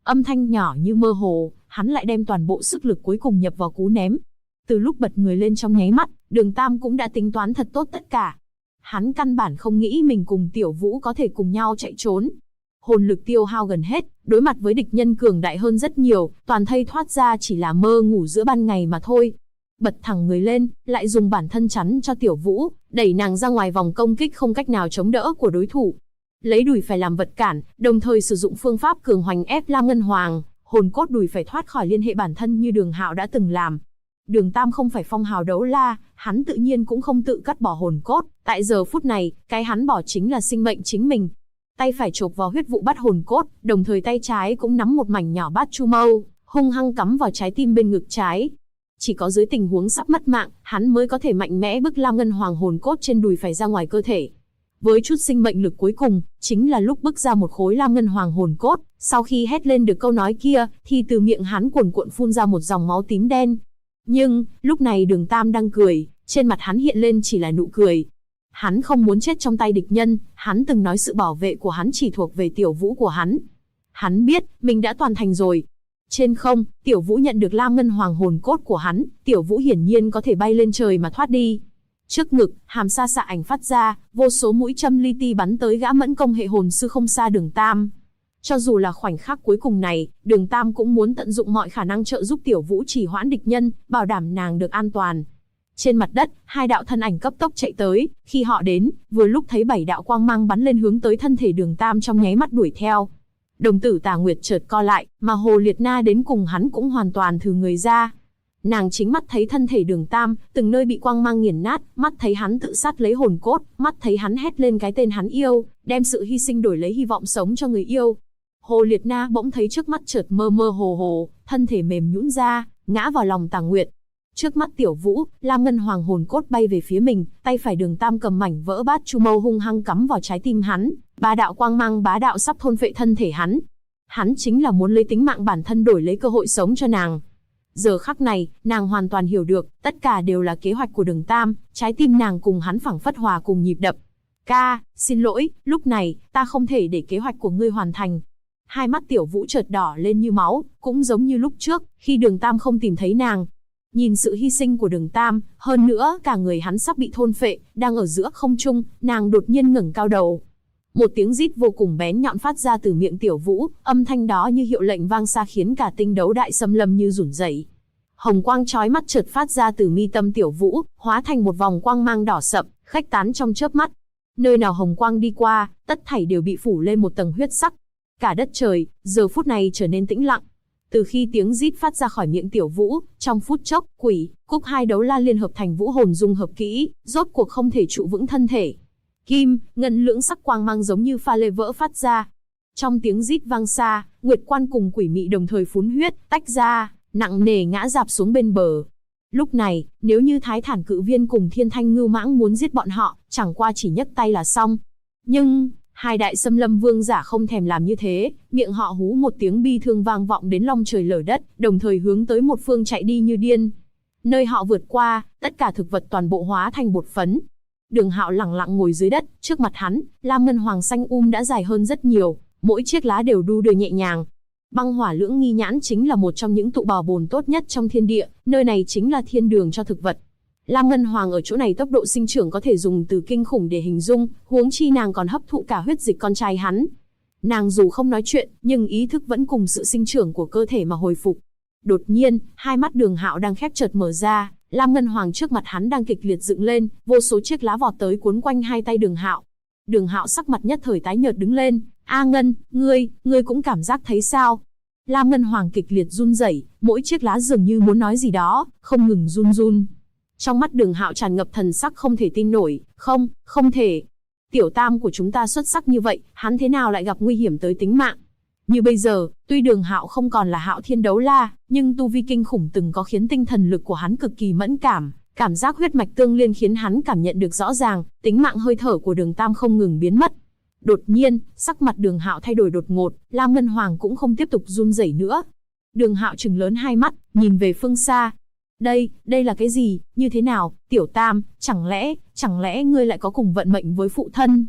Âm thanh nhỏ như mơ hồ, hắn lại đem toàn bộ sức lực cuối cùng nhập vào cú ném. Từ lúc bật người lên trong nháy mắt, Đường Tam cũng đã tính toán thật tốt tất cả. Hắn căn bản không nghĩ mình cùng Tiểu Vũ có thể cùng nhau chạy trốn. Hồn lực tiêu hao gần hết, đối mặt với địch nhân cường đại hơn rất nhiều, toàn thây thoát ra chỉ là mơ ngủ giữa ban ngày mà thôi. Bật thẳng người lên, lại dùng bản thân chắn cho Tiểu Vũ, đẩy nàng ra ngoài vòng công kích không cách nào chống đỡ của đối thủ. Lấy đùi phải làm vật cản, đồng thời sử dụng phương pháp cường hoành ép Lam Ngân Hoàng, hồn cốt đùi phải thoát khỏi liên hệ bản thân như Đường Hạo đã từng làm. Đường Tam không phải phong hào đấu la, hắn tự nhiên cũng không tự cắt bỏ hồn cốt, tại giờ phút này, cái hắn bỏ chính là sinh mệnh chính mình. Tay phải chộp vào huyết vụ bắt hồn cốt, đồng thời tay trái cũng nắm một mảnh nhỏ bát chu mâu, hung hăng cắm vào trái tim bên ngực trái. Chỉ có dưới tình huống sắp mất mạng, hắn mới có thể mạnh mẽ bức Lam Ngân Hoàng hồn cốt trên đùi phải ra ngoài cơ thể. Với chút sinh mệnh lực cuối cùng, chính là lúc bức ra một khối Lam Ngân Hoàng hồn cốt, sau khi hét lên được câu nói kia, thì từ miệng hắn cuồn cuộn phun ra một dòng máu tím đen. Nhưng, lúc này Đường Tam đang cười, trên mặt hắn hiện lên chỉ là nụ cười. Hắn không muốn chết trong tay địch nhân, hắn từng nói sự bảo vệ của hắn chỉ thuộc về Tiểu Vũ của hắn. Hắn biết, mình đã toàn thành rồi. Trên không, Tiểu Vũ nhận được Lam Ngân Hoàng hồn cốt của hắn, Tiểu Vũ hiển nhiên có thể bay lên trời mà thoát đi. Trước ngực, hàm sa xạ ảnh phát ra, vô số mũi châm li ti bắn tới gã mẫn công hệ hồn sư không xa Đường Tam. Cho dù là khoảnh khắc cuối cùng này, Đường Tam cũng muốn tận dụng mọi khả năng trợ giúp Tiểu Vũ trì hoãn địch nhân, bảo đảm nàng được an toàn. Trên mặt đất, hai đạo thân ảnh cấp tốc chạy tới, khi họ đến, vừa lúc thấy 7 đạo quang mang bắn lên hướng tới thân thể Đường Tam trong nháy mắt đuổi theo. Đồng tử Tà Nguyệt chợt co lại, mà Hồ Liệt Na đến cùng hắn cũng hoàn toàn thừ người ra. Nàng chính mắt thấy thân thể Đường Tam, từng nơi bị quang mang nghiền nát, mắt thấy hắn tự sát lấy hồn cốt, mắt thấy hắn hét lên cái tên hắn yêu, đem sự hy sinh đổi lấy hy vọng sống cho người yêu. Hồ Liệt Na bỗng thấy trước mắt chợt mơ mơ hồ hồ, thân thể mềm nhũn ra, ngã vào lòng Tà Nguyệt. Trước mắt Tiểu Vũ, Lam Ngân Hoàng hồn cốt bay về phía mình, tay phải Đường Tam cầm mảnh vỡ bát chu mâu hung hăng cắm vào trái tim hắn, 3 đạo quang mang bá đạo sắp thôn phệ thân thể hắn. Hắn chính là muốn lấy tính mạng bản thân đổi lấy cơ hội sống cho nàng. Giờ khắc này, nàng hoàn toàn hiểu được, tất cả đều là kế hoạch của Đường Tam, trái tim nàng cùng hắn phảng phất hòa cùng nhịp đập. Ca, xin lỗi, lúc này, ta không thể để kế hoạch của ngươi hoàn thành. Hai mắt Tiểu Vũ chợt đỏ lên như máu, cũng giống như lúc trước, khi Đường Tam không tìm thấy nàng. Nhìn sự hy sinh của Đường Tam, hơn nữa cả người hắn sắp bị thôn phệ, đang ở giữa không trung, nàng đột nhiên ngẩng cao đầu. Một tiếng rít vô cùng bén nhọn phát ra từ miệng Tiểu Vũ, âm thanh đó như hiệu lệnh vang xa khiến cả tinh đấu đại xâm lâm như rủn rẩy. Hồng quang chói mắt chợt phát ra từ mi tâm Tiểu Vũ, hóa thành một vòng quang mang đỏ sậm, khuếch tán trong chớp mắt. Nơi nào hồng quang đi qua, tất thảy đều bị phủ lên một tầng huyết sắc. Cả đất trời, giờ phút này trở nên tĩnh lặng. Từ khi tiếng rít phát ra khỏi miệng Tiểu Vũ, trong phút chốc, Quỷ, Cúc hai đấu la liên hợp thành vũ hồn dung hợp kỹ, rốt cuộc không thể trụ vững thân thể. Kim, ngân lưỡng sắc quang mang giống như pha lê vỡ phát ra. Trong tiếng rít vang xa, Nguyệt Quan cùng Quỷ Mị đồng thời phún huyết, tách ra, nặng nề ngã rạp xuống bên bờ. Lúc này, nếu như Thái Thản Cự Viên cùng Thiên Thanh Ngưu Mãng muốn giết bọn họ, chẳng qua chỉ nhấc tay là xong. Nhưng, hai đại xâm lâm vương giả không thèm làm như thế, miệng họ hú một tiếng bi thương vang vọng đến long trời lở đất, đồng thời hướng tới một phương chạy đi như điên. Nơi họ vượt qua, tất cả thực vật toàn bộ hóa thành bột phấn. Đường Hạo lặng lặng ngồi dưới đất, trước mặt hắn, Lam Ngân Hoàng xanh đã dài hơn rất nhiều, mỗi chiếc lá đều đu đưa nhẹ nhàng. Băng hỏa lưỡng nghi nhãn chính là một trong những tụ bảo bồn tốt nhất trong thiên địa, nơi này chính là thiên đường cho thực vật. Lam Ngân Hoàng ở chỗ này tốc độ sinh trưởng có thể dùng từ kinh khủng để hình dung, huống chi nàng còn hấp thụ cả huyết dịch con trai hắn. Nàng dù không nói chuyện, nhưng ý thức vẫn cùng sự sinh trưởng của cơ thể mà hồi phục. Đột nhiên, hai mắt Đường Hạo đang khép chợt mở ra, Lam Ngân Hoàng trước mặt hắn đang kịch liệt dựng lên, vô số chiếc lá vọt tới cuốn quanh hai tay Đường Hạo. Đường Hạo sắc mặt nhất thời tái nhợt đứng lên, "A Ngân, ngươi cũng cảm giác thấy sao?" Lam Ngân Hoàng kịch liệt run rẩy, mỗi chiếc lá dường như muốn nói gì đó, không ngừng run run. Trong mắt Đường Hạo tràn ngập thần sắc không thể tin nổi, không thể. Tiểu Tam của chúng ta xuất sắc như vậy, hắn thế nào lại gặp nguy hiểm tới tính mạng? Như bây giờ, tuy Đường Hạo không còn là Hạo Thiên đấu la, nhưng tu vi kinh khủng từng có khiến tinh thần lực của hắn cực kỳ mẫn cảm, cảm giác huyết mạch tương liên khiến hắn cảm nhận được rõ ràng, tính mạng hơi thở của Đường Tam không ngừng biến mất. Đột nhiên, sắc mặt Đường Hạo thay đổi đột ngột, Lam Ngân Hoàng cũng không tiếp tục run rẩy nữa. Đường Hạo trừng lớn hai mắt, nhìn về phương xa. Đây là cái gì, như thế nào, Tiểu Tam, chẳng lẽ ngươi lại có cùng vận mệnh với phụ thân?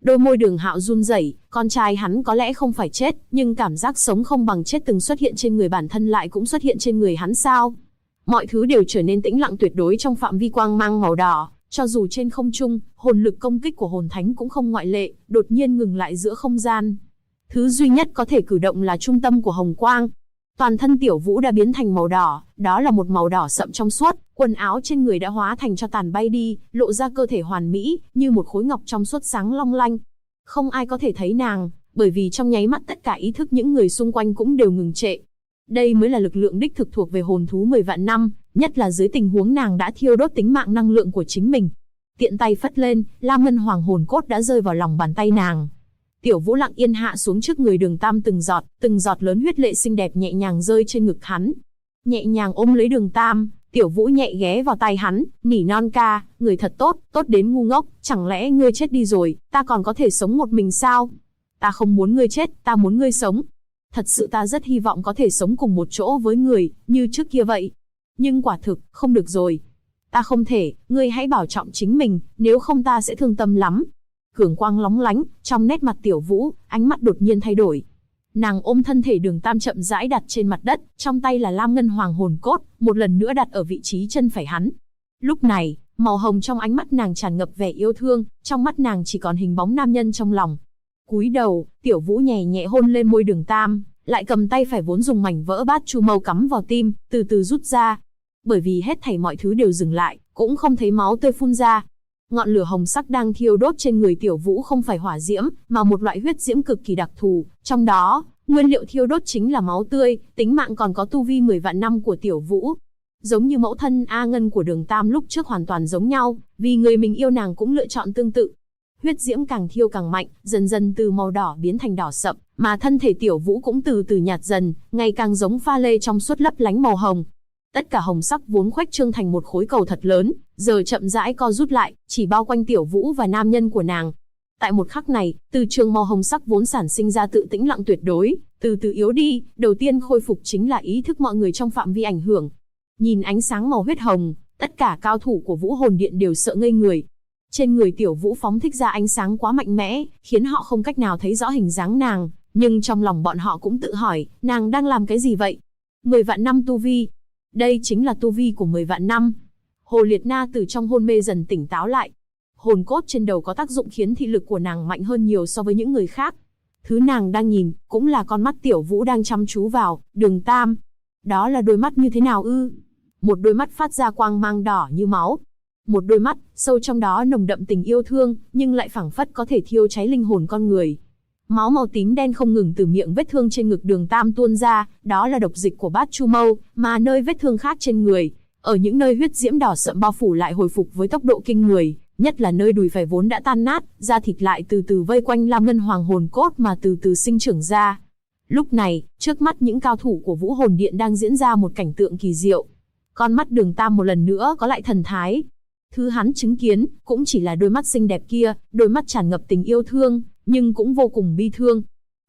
Đôi môi Đường Hạo run rẩy, con trai hắn có lẽ không phải chết, nhưng cảm giác sống không bằng chết từng xuất hiện trên người bản thân lại cũng xuất hiện trên người hắn sao? Mọi thứ đều trở nên tĩnh lặng tuyệt đối trong phạm vi quang mang màu đỏ, cho dù trên không trung, hồn lực công kích của hồn thánh cũng không ngoại lệ, đột nhiên ngừng lại giữa không gian. Thứ duy nhất có thể cử động là trung tâm của hồng quang. Toàn thân Tiểu Vũ đã biến thành màu đỏ, đó là một màu đỏ sậm trong suốt, quần áo trên người đã hóa thành tro tàn bay đi, lộ ra cơ thể hoàn mỹ, như một khối ngọc trong suốt sáng long lanh. Không ai có thể thấy nàng, bởi vì trong nháy mắt tất cả ý thức những người xung quanh cũng đều ngừng trệ. Đây mới là lực lượng đích thực thuộc về hồn thú 10 vạn năm, nhất là dưới tình huống nàng đã thiêu đốt tính mạng năng lượng của chính mình. Tiện tay phất lên, Lam Ngân Hoàng hồn cốt đã rơi vào lòng bàn tay nàng. Tiểu Vũ lặng yên hạ xuống trước người Đường Tam, từng giọt lớn huyết lệ xinh đẹp nhẹ nhàng rơi trên ngực hắn. Nhẹ nhàng ôm lấy Đường Tam, Tiểu Vũ nhẹ ghé vào tai hắn, nỉ non ca, người thật tốt, tốt đến ngu ngốc, chẳng lẽ ngươi chết đi rồi, ta còn có thể sống một mình sao? Ta không muốn ngươi chết, ta muốn ngươi sống. Thật sự ta rất hy vọng có thể sống cùng một chỗ với người, như trước kia vậy. Nhưng quả thực, không được rồi. Ta không thể, ngươi hãy bảo trọng chính mình, nếu không ta sẽ thương tâm lắm. Cường quang lóng lánh, trong nét mặt Tiểu Vũ, ánh mắt đột nhiên thay đổi. Nàng ôm thân thể Đường Tam chậm rãi đặt trên mặt đất, trong tay là Lam Ngân Hoàng hồn cốt, một lần nữa đặt ở vị trí chân phải hắn. Lúc này, màu hồng trong ánh mắt nàng tràn ngập vẻ yêu thương, trong mắt nàng chỉ còn hình bóng nam nhân trong lòng. Cúi đầu, Tiểu Vũ nhẹ nhẹ hôn lên môi Đường Tam, lại cầm tay phải vốn dùng mảnh vỡ bát chu mâu cắm vào tim, từ từ rút ra. Bởi vì hết thảy mọi thứ đều dừng lại, cũng không thấy máu tươi phun ra. Ngọn lửa hồng sắc đang thiêu đốt trên người Tiểu Vũ không phải hỏa diễm, mà một loại huyết diễm cực kỳ đặc thù, trong đó, nguyên liệu thiêu đốt chính là máu tươi, tính mạng còn có tu vi 10 vạn năm của Tiểu Vũ. Giống như mẫu thân A Ngân của Đường Tam lúc trước hoàn toàn giống nhau, vì người mình yêu nàng cũng lựa chọn tương tự. Huyết diễm càng thiêu càng mạnh, dần dần từ màu đỏ biến thành đỏ sậm, mà thân thể Tiểu Vũ cũng từ từ nhạt dần, ngày càng giống pha lê trong suốt lấp lánh màu hồng. Tất cả hồng sắc vốn khuếch trương thành một khối cầu thật lớn, giờ chậm rãi co rút lại, chỉ bao quanh Tiểu Vũ và nam nhân của nàng. Tại một khắc này, từ trường màu hồng sắc vốn sản sinh ra tự tĩnh lặng tuyệt đối, từ từ yếu đi, đầu tiên khôi phục chính là ý thức mọi người trong phạm vi ảnh hưởng. Nhìn ánh sáng màu huyết hồng, tất cả cao thủ của Vũ Hồn Điện đều sợ ngây người. Trên người Tiểu Vũ phóng thích ra ánh sáng quá mạnh mẽ, khiến họ không cách nào thấy rõ hình dáng nàng, nhưng trong lòng bọn họ cũng tự hỏi, nàng đang làm cái gì vậy? 10 vạn năm tu vi. Đây chính là tu vi của 10 vạn năm. Hồ Liệt Na từ trong hôn mê dần tỉnh táo lại. Hồn cốt trên đầu có tác dụng khiến thị lực của nàng mạnh hơn nhiều so với những người khác. Thứ nàng đang nhìn, cũng là con mắt Tiểu Vũ đang chăm chú vào, Đường Tam. Đó là đôi mắt như thế nào ư? Một đôi mắt phát ra quang mang đỏ như máu. Một đôi mắt, sâu trong đó nồng đậm tình yêu thương, nhưng lại phảng phất có thể thiêu cháy linh hồn con người. Máu màu tím đen không ngừng từ miệng vết thương trên ngực Đường Tam tuôn ra, đó là độc dịch của bát chu mâu, mà nơi vết thương khác trên người, ở những nơi huyết diễm đỏ sậm bao phủ lại hồi phục với tốc độ kinh người, nhất là nơi đùi phải vốn đã tan nát, da thịt lại từ từ vây quanh Lam Ngân Hoàng hồn cốt mà từ từ sinh trưởng ra. Lúc này, trước mắt những cao thủ của Vũ Hồn Điện đang diễn ra một cảnh tượng kỳ diệu. Con mắt Đường Tam một lần nữa có lại thần thái. Thứ hắn chứng kiến, cũng chỉ là đôi mắt xinh đẹp kia, đôi mắt tràn ngập tình yêu thương, nhưng cũng vô cùng bi thương.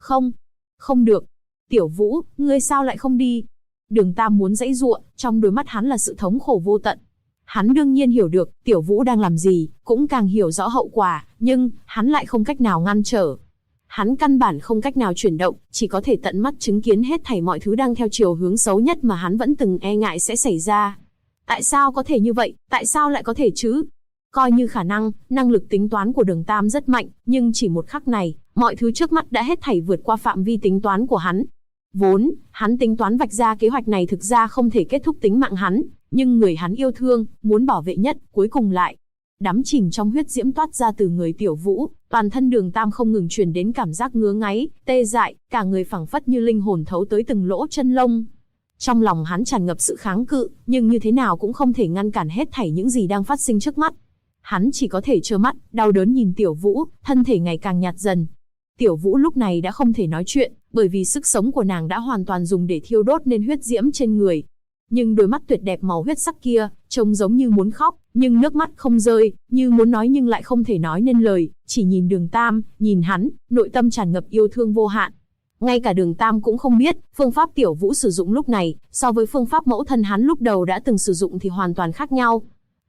Không được. Tiểu Vũ, ngươi sao lại không đi? Đường Tam muốn giãy giụa, trong đôi mắt hắn là sự thống khổ vô tận. Hắn đương nhiên hiểu được, Tiểu Vũ đang làm gì, cũng càng hiểu rõ hậu quả, nhưng, hắn lại không cách nào ngăn trở. Hắn căn bản không cách nào chuyển động, chỉ có thể tận mắt chứng kiến hết thảy mọi thứ đang theo chiều hướng xấu nhất mà hắn vẫn từng e ngại sẽ xảy ra. Tại sao có thể như vậy, tại sao lại có thể chứ? Coi như khả năng, năng lực tính toán của Đường Tam rất mạnh, nhưng chỉ một khắc này, mọi thứ trước mắt đã hết thảy vượt qua phạm vi tính toán của hắn. Vốn, hắn tính toán vạch ra kế hoạch này thực ra không thể kết thúc tính mạng hắn, nhưng người hắn yêu thương, muốn bảo vệ nhất, cuối cùng lại đắm chìm trong huyết diễm toát ra từ người Tiểu Vũ, toàn thân Đường Tam không ngừng truyền đến cảm giác ngứa ngáy, tê dại, cả người phảng phất như linh hồn thấu tới từng lỗ chân lông. Trong lòng hắn tràn ngập sự kháng cự, nhưng như thế nào cũng không thể ngăn cản hết thảy những gì đang phát sinh trước mắt. Hắn chỉ có thể trơ mắt, đau đớn nhìn Tiểu Vũ, thân thể ngày càng nhạt dần. Tiểu Vũ lúc này đã không thể nói chuyện, bởi vì sức sống của nàng đã hoàn toàn dùng để thiêu đốt nên huyết diễm trên người. Nhưng đôi mắt tuyệt đẹp màu huyết sắc kia, trông giống như muốn khóc, nhưng nước mắt không rơi, như muốn nói nhưng lại không thể nói nên lời, chỉ nhìn Đường Tam, nhìn hắn, nội tâm tràn ngập yêu thương vô hạn. Ngay cả Đường Tam cũng không biết, phương pháp Tiểu Vũ sử dụng lúc này, so với phương pháp mẫu thân hắn lúc đầu đã từng sử dụng thì hoàn toàn khác nhau.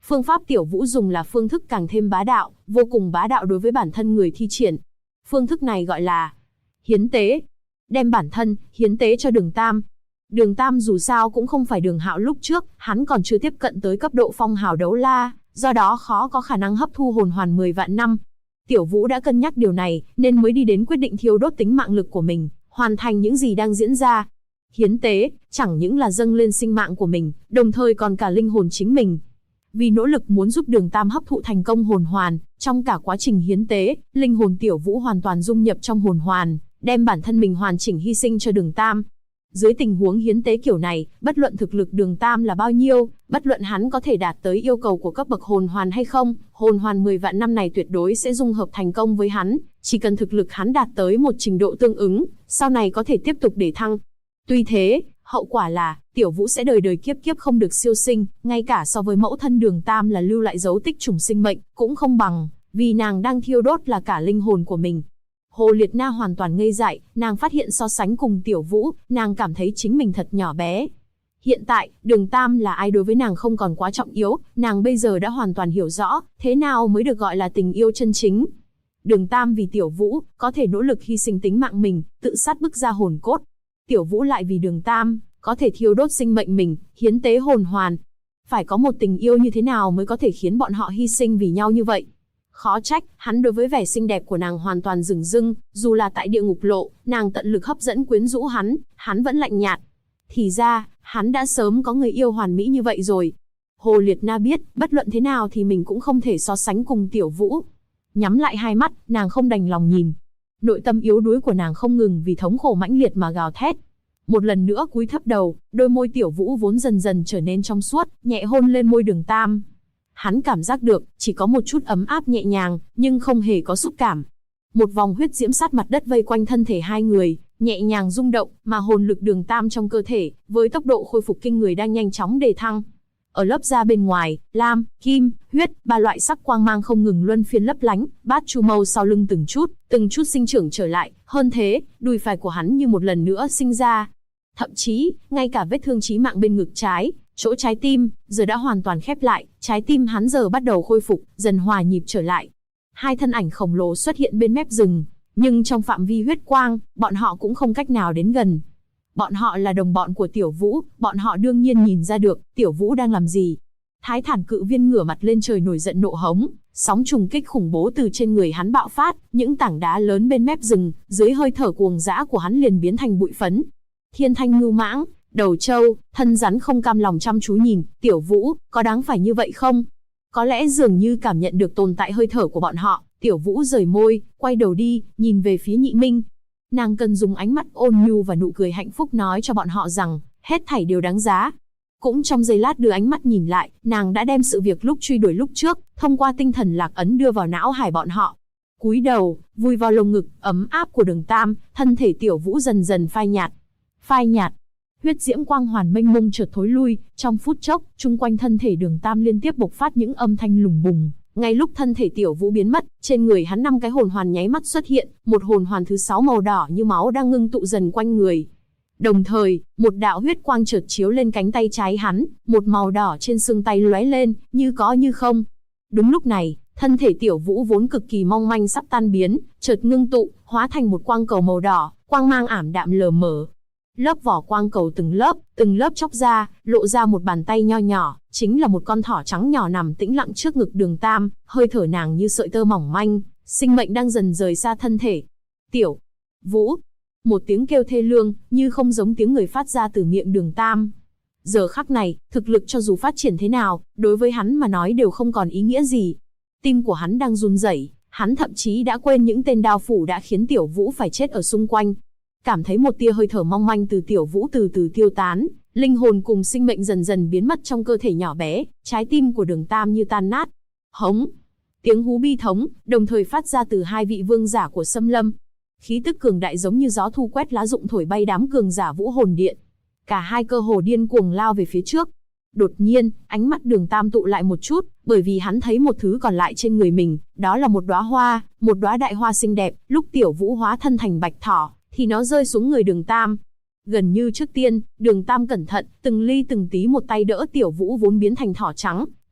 Phương pháp Tiểu Vũ dùng là phương thức càng thêm bá đạo, vô cùng bá đạo đối với bản thân người thi triển. Phương thức này gọi là hiến tế. Đem bản thân hiến tế cho Đường Tam. Đường Tam dù sao cũng không phải Đường Hạo lúc trước, hắn còn chưa tiếp cận tới cấp độ phong hào đấu la, do đó khó có khả năng hấp thu hồn hoàn 10 vạn năm. Tiểu Vũ đã cân nhắc điều này, nên mới đi đến quyết định thiêu đốt tính mạng lực của mình, hoàn thành những gì đang diễn ra. Hiến tế, chẳng những là dâng lên sinh mạng của mình, đồng thời còn cả linh hồn chính mình. Vì nỗ lực muốn giúp Đường Tam hấp thụ thành công hồn hoàn, trong cả quá trình hiến tế, linh hồn Tiểu Vũ hoàn toàn dung nhập trong hồn hoàn, đem bản thân mình hoàn chỉnh hy sinh cho Đường Tam. Dưới tình huống hiến tế kiểu này, bất luận thực lực Đường Tam là bao nhiêu, bất luận hắn có thể đạt tới yêu cầu của cấp bậc hồn hoàn hay không, hồn hoàn 10 vạn năm này tuyệt đối sẽ dung hợp thành công với hắn, chỉ cần thực lực hắn đạt tới một trình độ tương ứng, sau này có thể tiếp tục để thăng. Tuy thế, hậu quả là, Tiểu Vũ sẽ đời đời kiếp kiếp không được siêu sinh, ngay cả so với mẫu thân Đường Tam là lưu lại dấu tích trùng sinh mệnh, cũng không bằng, vì nàng đang thiêu đốt là cả linh hồn của mình. Hồ Liệt Na hoàn toàn ngây dại, nàng phát hiện so sánh cùng Tiểu Vũ, nàng cảm thấy chính mình thật nhỏ bé. Hiện tại, Đường Tam là ai đối với nàng không còn quá trọng yếu, nàng bây giờ đã hoàn toàn hiểu rõ, thế nào mới được gọi là tình yêu chân chính. Đường Tam vì Tiểu Vũ, có thể nỗ lực hy sinh tính mạng mình, tự sát bức ra hồn cốt. Tiểu Vũ lại vì Đường Tam, có thể thiêu đốt sinh mệnh mình, hiến tế hồn hoàn. Phải có một tình yêu như thế nào mới có thể khiến bọn họ hy sinh vì nhau như vậy? Khó trách, hắn đối với vẻ xinh đẹp của nàng hoàn toàn dửng dưng, dù là tại địa ngục lộ, nàng tận lực hấp dẫn quyến rũ hắn vẫn lạnh nhạt. Thì ra, hắn đã sớm có người yêu hoàn mỹ như vậy rồi. Hồ Liệt Na biết, bất luận thế nào thì mình cũng không thể so sánh cùng Tiểu Vũ. Nhắm lại hai mắt, nàng không đành lòng nhìn. Nội tâm yếu đuối của nàng không ngừng vì thống khổ mãnh liệt mà gào thét. Một lần nữa cúi thấp đầu, đôi môi Tiểu Vũ vốn dần dần trở nên trong suốt, nhẹ hôn lên môi Đường Tam. Hắn cảm giác được, chỉ có một chút ấm áp nhẹ nhàng, nhưng không hề có xúc cảm. Một vòng huyết diễm sát mặt đất vây quanh thân thể hai người, nhẹ nhàng rung động, mà hồn lực Đường Tam trong cơ thể, với tốc độ khôi phục kinh người đang nhanh chóng đề thăng. Ở lớp da bên ngoài, lam, kim, huyết, ba loại sắc quang mang không ngừng luân phiên lấp lánh, bát chu mâu sau lưng từng chút sinh trưởng trở lại, hơn thế, đùi phải của hắn như một lần nữa sinh ra. Thậm chí, ngay cả vết thương chí mạng bên ngực trái, chỗ trái tim, giờ đã hoàn toàn khép lại, trái tim hắn giờ bắt đầu khôi phục, dần hòa nhịp trở lại. Hai thân ảnh khổng lồ xuất hiện bên mép rừng, nhưng trong phạm vi huyết quang, bọn họ cũng không cách nào đến gần. Bọn họ là đồng bọn của Tiểu Vũ, bọn họ đương nhiên nhìn ra được, Tiểu Vũ đang làm gì. Thái Thản Cự Viên ngửa mặt lên trời nổi giận nộ hống, sóng trùng kích khủng bố từ trên người hắn bạo phát, những tảng đá lớn bên mép rừng, dưới hơi thở cuồng dã của hắn liền biến thành bụi phấn. Thiên Thanh Ngưu Mãng, Đầu Trâu, thân rắn không cam lòng chăm chú nhìn, Tiểu Vũ, có đáng phải như vậy không? Có lẽ dường như cảm nhận được tồn tại hơi thở của bọn họ, Tiểu Vũ rời môi, quay đầu đi, nhìn về phía Nhị Minh. Nàng cần dùng ánh mắt ôn nhu và nụ cười hạnh phúc nói cho bọn họ rằng, hết thảy đều đáng giá. Cũng trong giây lát đưa ánh mắt nhìn lại, nàng đã đem sự việc lúc truy đuổi lúc trước, thông qua tinh thần lạc ấn đưa vào não hải bọn họ. Cúi đầu, vùi vào lồng ngực, ấm áp của Đường Tam, thân thể Tiểu Vũ dần dần phai nhạt. Phai nhạt. Huyết diễm quang hoàn mênh mông chợt thối lui, trong phút chốc, chung quanh thân thể Đường Tam liên tiếp bộc phát những âm thanh lùng bùng. Ngay lúc thân thể Tiểu Vũ biến mất, trên người hắn 5 cái hồn hoàn nháy mắt xuất hiện, một hồn hoàn thứ 6 màu đỏ như máu đang ngưng tụ dần quanh người. Đồng thời, một đạo huyết quang chợt chiếu lên cánh tay trái hắn, một màu đỏ trên xương tay lóe lên, như có như không. Đúng lúc này, thân thể Tiểu Vũ vốn cực kỳ mong manh sắp tan biến, chợt ngưng tụ, hóa thành một quang cầu màu đỏ, quang mang ảm đạm lờ mờ. Lớp vỏ quang cầu từng lớp chóc ra, lộ ra một bàn tay nho nhỏ, chính là một con thỏ trắng nhỏ nằm tĩnh lặng trước ngực Đường Tam, hơi thở nàng như sợi tơ mỏng manh, sinh mệnh đang dần rời xa thân thể. Tiểu Vũ, một tiếng kêu thê lương, như không giống tiếng người phát ra từ miệng Đường Tam. Giờ khắc này, thực lực cho dù phát triển thế nào, đối với hắn mà nói đều không còn ý nghĩa gì. Tim của hắn đang run rẩy, hắn thậm chí đã quên những tên đao phủ đã khiến Tiểu Vũ phải chết ở xung quanh. Cảm thấy một tia hơi thở mong manh từ Tiểu Vũ từ từ tiêu tán, linh hồn cùng sinh mệnh dần dần biến mất trong cơ thể nhỏ bé, trái tim của Đường Tam như tan nát. Hống! Tiếng hú bi thống, đồng thời phát ra từ hai vị vương giả của Xâm Lâm. Khí tức cường đại giống như gió thu quét lá rụng thổi bay đám cường giả Vũ Hồn Điện. Cả hai cơ hồ điên cuồng lao về phía trước. Đột nhiên, ánh mắt Đường Tam tụ lại một chút, bởi vì hắn thấy một thứ còn lại trên người mình, đó là một đóa hoa, một đóa đại hoa xinh đẹp. Lúc Tiểu Vũ hóa thân thành bạch thỏ, thì nó rơi xuống người Đường Tam. Gần như trước tiên, Đường Tam cẩn thận, từng ly từng tí một tay đỡ Tiểu Vũ vốn biến thành thỏ trắng,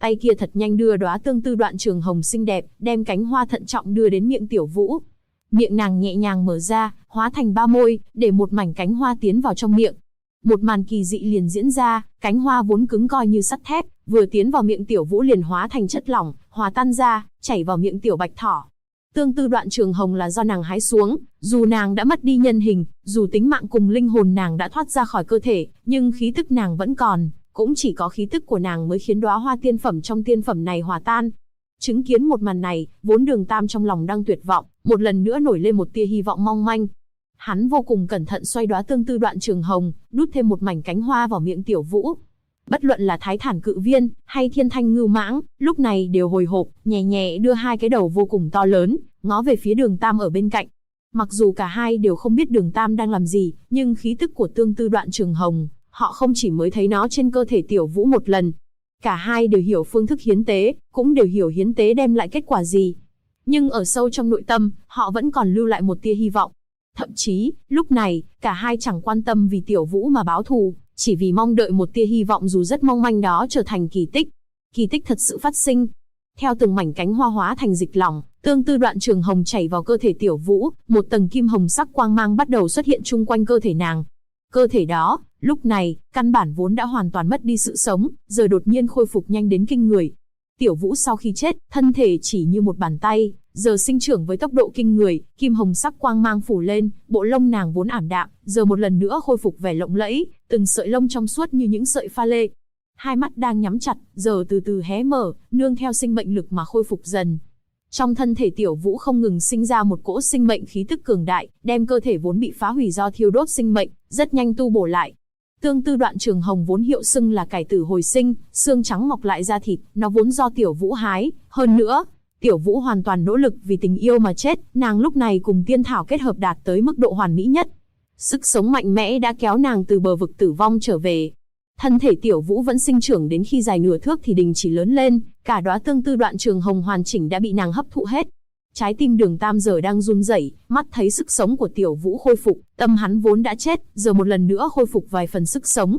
Tay kia thật nhanh đưa đóa tương tư đoạn trường hồng xinh đẹp, đem cánh hoa thận trọng đưa đến miệng Tiểu Vũ. Miệng nàng nhẹ nhàng mở ra, hóa thành 3 môi, để một mảnh cánh hoa tiến vào trong miệng. Một màn kỳ dị liền diễn ra, cánh hoa vốn cứng coi như sắt thép, vừa tiến vào miệng Tiểu Vũ liền hóa thành chất lỏng, hòa tan ra, chảy vào miệng Tiểu Bạch Thỏ. Tương tư đoạn trường hồng là do nàng hái xuống, dù nàng đã mất đi nhân hình, dù tính mạng cùng linh hồn nàng đã thoát ra khỏi cơ thể, nhưng khí tức nàng vẫn còn, cũng chỉ có khí tức của nàng mới khiến đóa hoa tiên phẩm trong tiên phẩm này hòa tan. Chứng kiến một màn này, vốn Đường Tam trong lòng đang tuyệt vọng, một lần nữa nổi lên một tia hy vọng mong manh. Hắn vô cùng cẩn thận xoay đóa tương tư đoạn trường hồng, đút thêm một mảnh cánh hoa vào miệng Tiểu Vũ. Bất luận là Thái Thản Cự Viên hay Thiên Thanh Ngưu Mãng, lúc này đều hồi hộp, nhẹ nhẹ đưa hai cái đầu vô cùng to lớn, ngó về phía Đường Tam ở bên cạnh. Mặc dù cả hai đều không biết Đường Tam đang làm gì, nhưng khí tức của tương tư đoạn trường hồng, họ không chỉ mới thấy nó trên cơ thể Tiểu Vũ một lần. Cả hai đều hiểu phương thức hiến tế, cũng đều hiểu hiến tế đem lại kết quả gì. Nhưng ở sâu trong nội tâm, họ vẫn còn lưu lại một tia hy vọng. Thậm chí, lúc này, cả hai chẳng quan tâm vì Tiểu Vũ mà báo thù, chỉ vì mong đợi một tia hy vọng dù rất mong manh đó trở thành kỳ tích. Kỳ tích thật sự phát sinh. Theo từng mảnh cánh hoa hóa thành dịch lỏng, tương tư đoạn trường hồng chảy vào cơ thể Tiểu Vũ, một tầng kim hồng sắc quang mang bắt đầu xuất hiện chung quanh cơ thể nàng. Cơ thể đó, lúc này, căn bản vốn đã hoàn toàn mất đi sự sống, giờ đột nhiên khôi phục nhanh đến kinh người. Tiểu Vũ sau khi chết, thân thể chỉ như một bàn tay, giờ sinh trưởng với tốc độ kinh người, kim hồng sắc quang mang phủ lên, bộ lông nàng vốn ảm đạm, giờ một lần nữa khôi phục vẻ lộng lẫy, từng sợi lông trong suốt như những sợi pha lê. Hai mắt đang nhắm chặt, giờ từ từ hé mở, nương theo sinh mệnh lực mà khôi phục dần. Trong thân thể Tiểu Vũ không ngừng sinh ra một cỗ sinh mệnh khí tức cường đại, đem cơ thể vốn bị phá hủy do thiêu đốt sinh mệnh, rất nhanh tu bổ lại. Tương tư đoạn trường hồng vốn hiệu xưng là cải tử hồi sinh, xương trắng mọc lại da thịt, nó vốn do Tiểu Vũ hái, hơn nữa, Tiểu Vũ hoàn toàn nỗ lực vì tình yêu mà chết, nàng lúc này cùng tiên thảo kết hợp đạt tới mức độ hoàn mỹ nhất. Sức sống mạnh mẽ đã kéo nàng từ bờ vực tử vong trở về. Thân thể Tiểu Vũ vẫn sinh trưởng đến khi dài nửa thước thì đình chỉ lớn lên, cả đóa tương tư đoạn trường hồng hoàn chỉnh đã bị nàng hấp thụ hết. Trái tim Đường Tam giờ đang run rẩy, mắt thấy sức sống của Tiểu Vũ khôi phục, tâm hắn vốn đã chết, giờ một lần nữa khôi phục vài phần sức sống.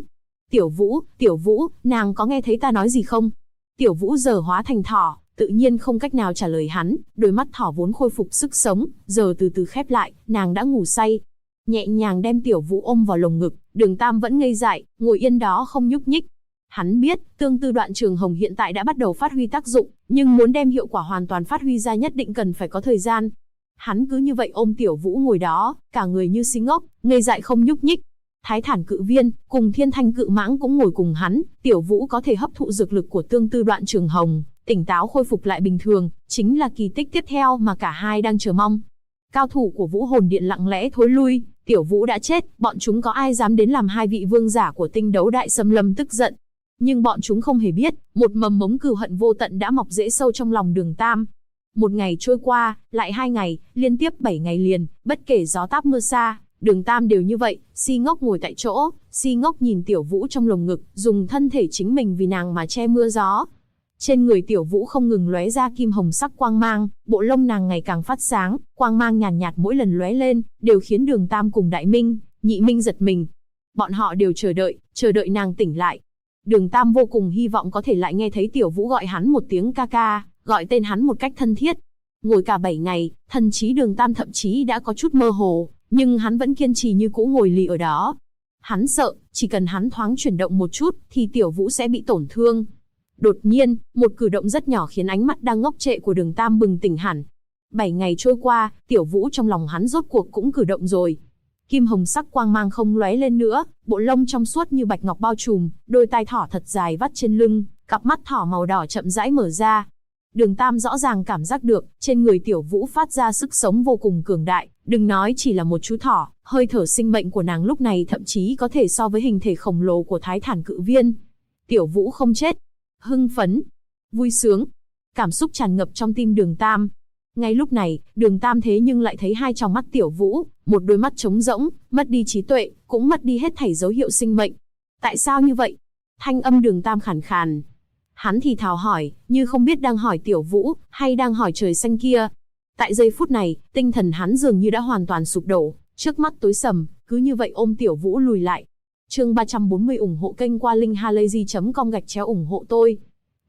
Tiểu Vũ, nàng có nghe thấy ta nói gì không? Tiểu Vũ giờ hóa thành thỏ, tự nhiên không cách nào trả lời hắn, đôi mắt thỏ vốn khôi phục sức sống, giờ từ từ khép lại, nàng đã ngủ say. Nhẹ nhàng đem Tiểu Vũ ôm vào lồng ngực, Đường Tam vẫn ngây dại, ngồi yên đó không nhúc nhích. Hắn biết, tương tư đoạn trường hồng hiện tại đã bắt đầu phát huy tác dụng, nhưng muốn đem hiệu quả hoàn toàn phát huy ra nhất định cần phải có thời gian. Hắn cứ như vậy ôm Tiểu Vũ ngồi đó, cả người như si ngốc, ngây dại không nhúc nhích. Thái Thản Cự Viên cùng Thiên Thanh Cự Mãng cũng ngồi cùng hắn, Tiểu Vũ có thể hấp thụ dược lực của tương tư đoạn trường hồng, tỉnh táo khôi phục lại bình thường, chính là kỳ tích tiếp theo mà cả hai đang chờ mong. Cao thủ của Vũ Hồn Điện lặng lẽ thối lui, Tiểu Vũ đã chết, bọn chúng có ai dám đến làm hai vị vương giả của Tinh Đấu Đại Xâm Lâm tức giận. Nhưng bọn chúng không hề biết, một mầm mống cừu hận vô tận đã mọc rễ sâu trong lòng Đường Tam. Một ngày trôi qua, lại 2 ngày, liên tiếp 7 ngày liền, bất kể gió táp mưa xa, Đường Tam đều như vậy, si ngốc ngồi tại chỗ, si ngốc nhìn Tiểu Vũ trong lồng ngực, dùng thân thể chính mình vì nàng mà che mưa gió. Trên người Tiểu Vũ không ngừng lóe ra kim hồng sắc quang mang, bộ lông nàng ngày càng phát sáng, quang mang nhàn nhạt mỗi lần lóe lên, đều khiến Đường Tam cùng Đại Minh, Nhị Minh giật mình. Bọn họ đều chờ đợi nàng tỉnh lại. Đường Tam vô cùng hy vọng có thể lại nghe thấy Tiểu Vũ gọi hắn một tiếng ca ca, gọi tên hắn một cách thân thiết. Ngồi cả 7 ngày, thần trí Đường Tam thậm chí đã có chút mơ hồ, nhưng hắn vẫn kiên trì như cũ ngồi lì ở đó. Hắn sợ, chỉ cần hắn thoáng chuyển động một chút, thì Tiểu Vũ sẽ bị tổn thương. Đột nhiên, một cử động rất nhỏ khiến ánh mắt đang ngốc trệ của Đường Tam bừng tỉnh hẳn. 7 ngày trôi qua, Tiểu Vũ trong lòng hắn rốt cuộc cũng cử động rồi. Kim hồng sắc quang mang không lóe lên nữa, bộ lông trong suốt như bạch ngọc bao trùm, đôi tai thỏ thật dài vắt trên lưng, cặp mắt thỏ màu đỏ chậm rãi mở ra. Đường Tam rõ ràng cảm giác được, trên người Tiểu Vũ phát ra sức sống vô cùng cường đại, đừng nói chỉ là một chú thỏ, hơi thở sinh mệnh của nàng lúc này thậm chí có thể so với hình thể khổng lồ của Thái Thản Cự Viên. Tiểu Vũ không chết. Hưng phấn, vui sướng, cảm xúc tràn ngập trong tim Đường Tam. Ngay lúc này, Đường Tam thế nhưng lại thấy hai tròng mắt Tiểu Vũ, một đôi mắt trống rỗng, mất đi trí tuệ, cũng mất đi hết thảy dấu hiệu sinh mệnh. Tại sao như vậy? Thanh âm Đường Tam khàn khàn. Hắn thì thào hỏi, như không biết đang hỏi Tiểu Vũ, hay đang hỏi trời xanh kia. Tại giây phút này, tinh thần hắn dường như đã hoàn toàn sụp đổ, trước mắt tối sầm, cứ như vậy ôm Tiểu Vũ lùi lại. Chương 340 ủng hộ kênh qua linkhalazy.com /ủng hộ tôi.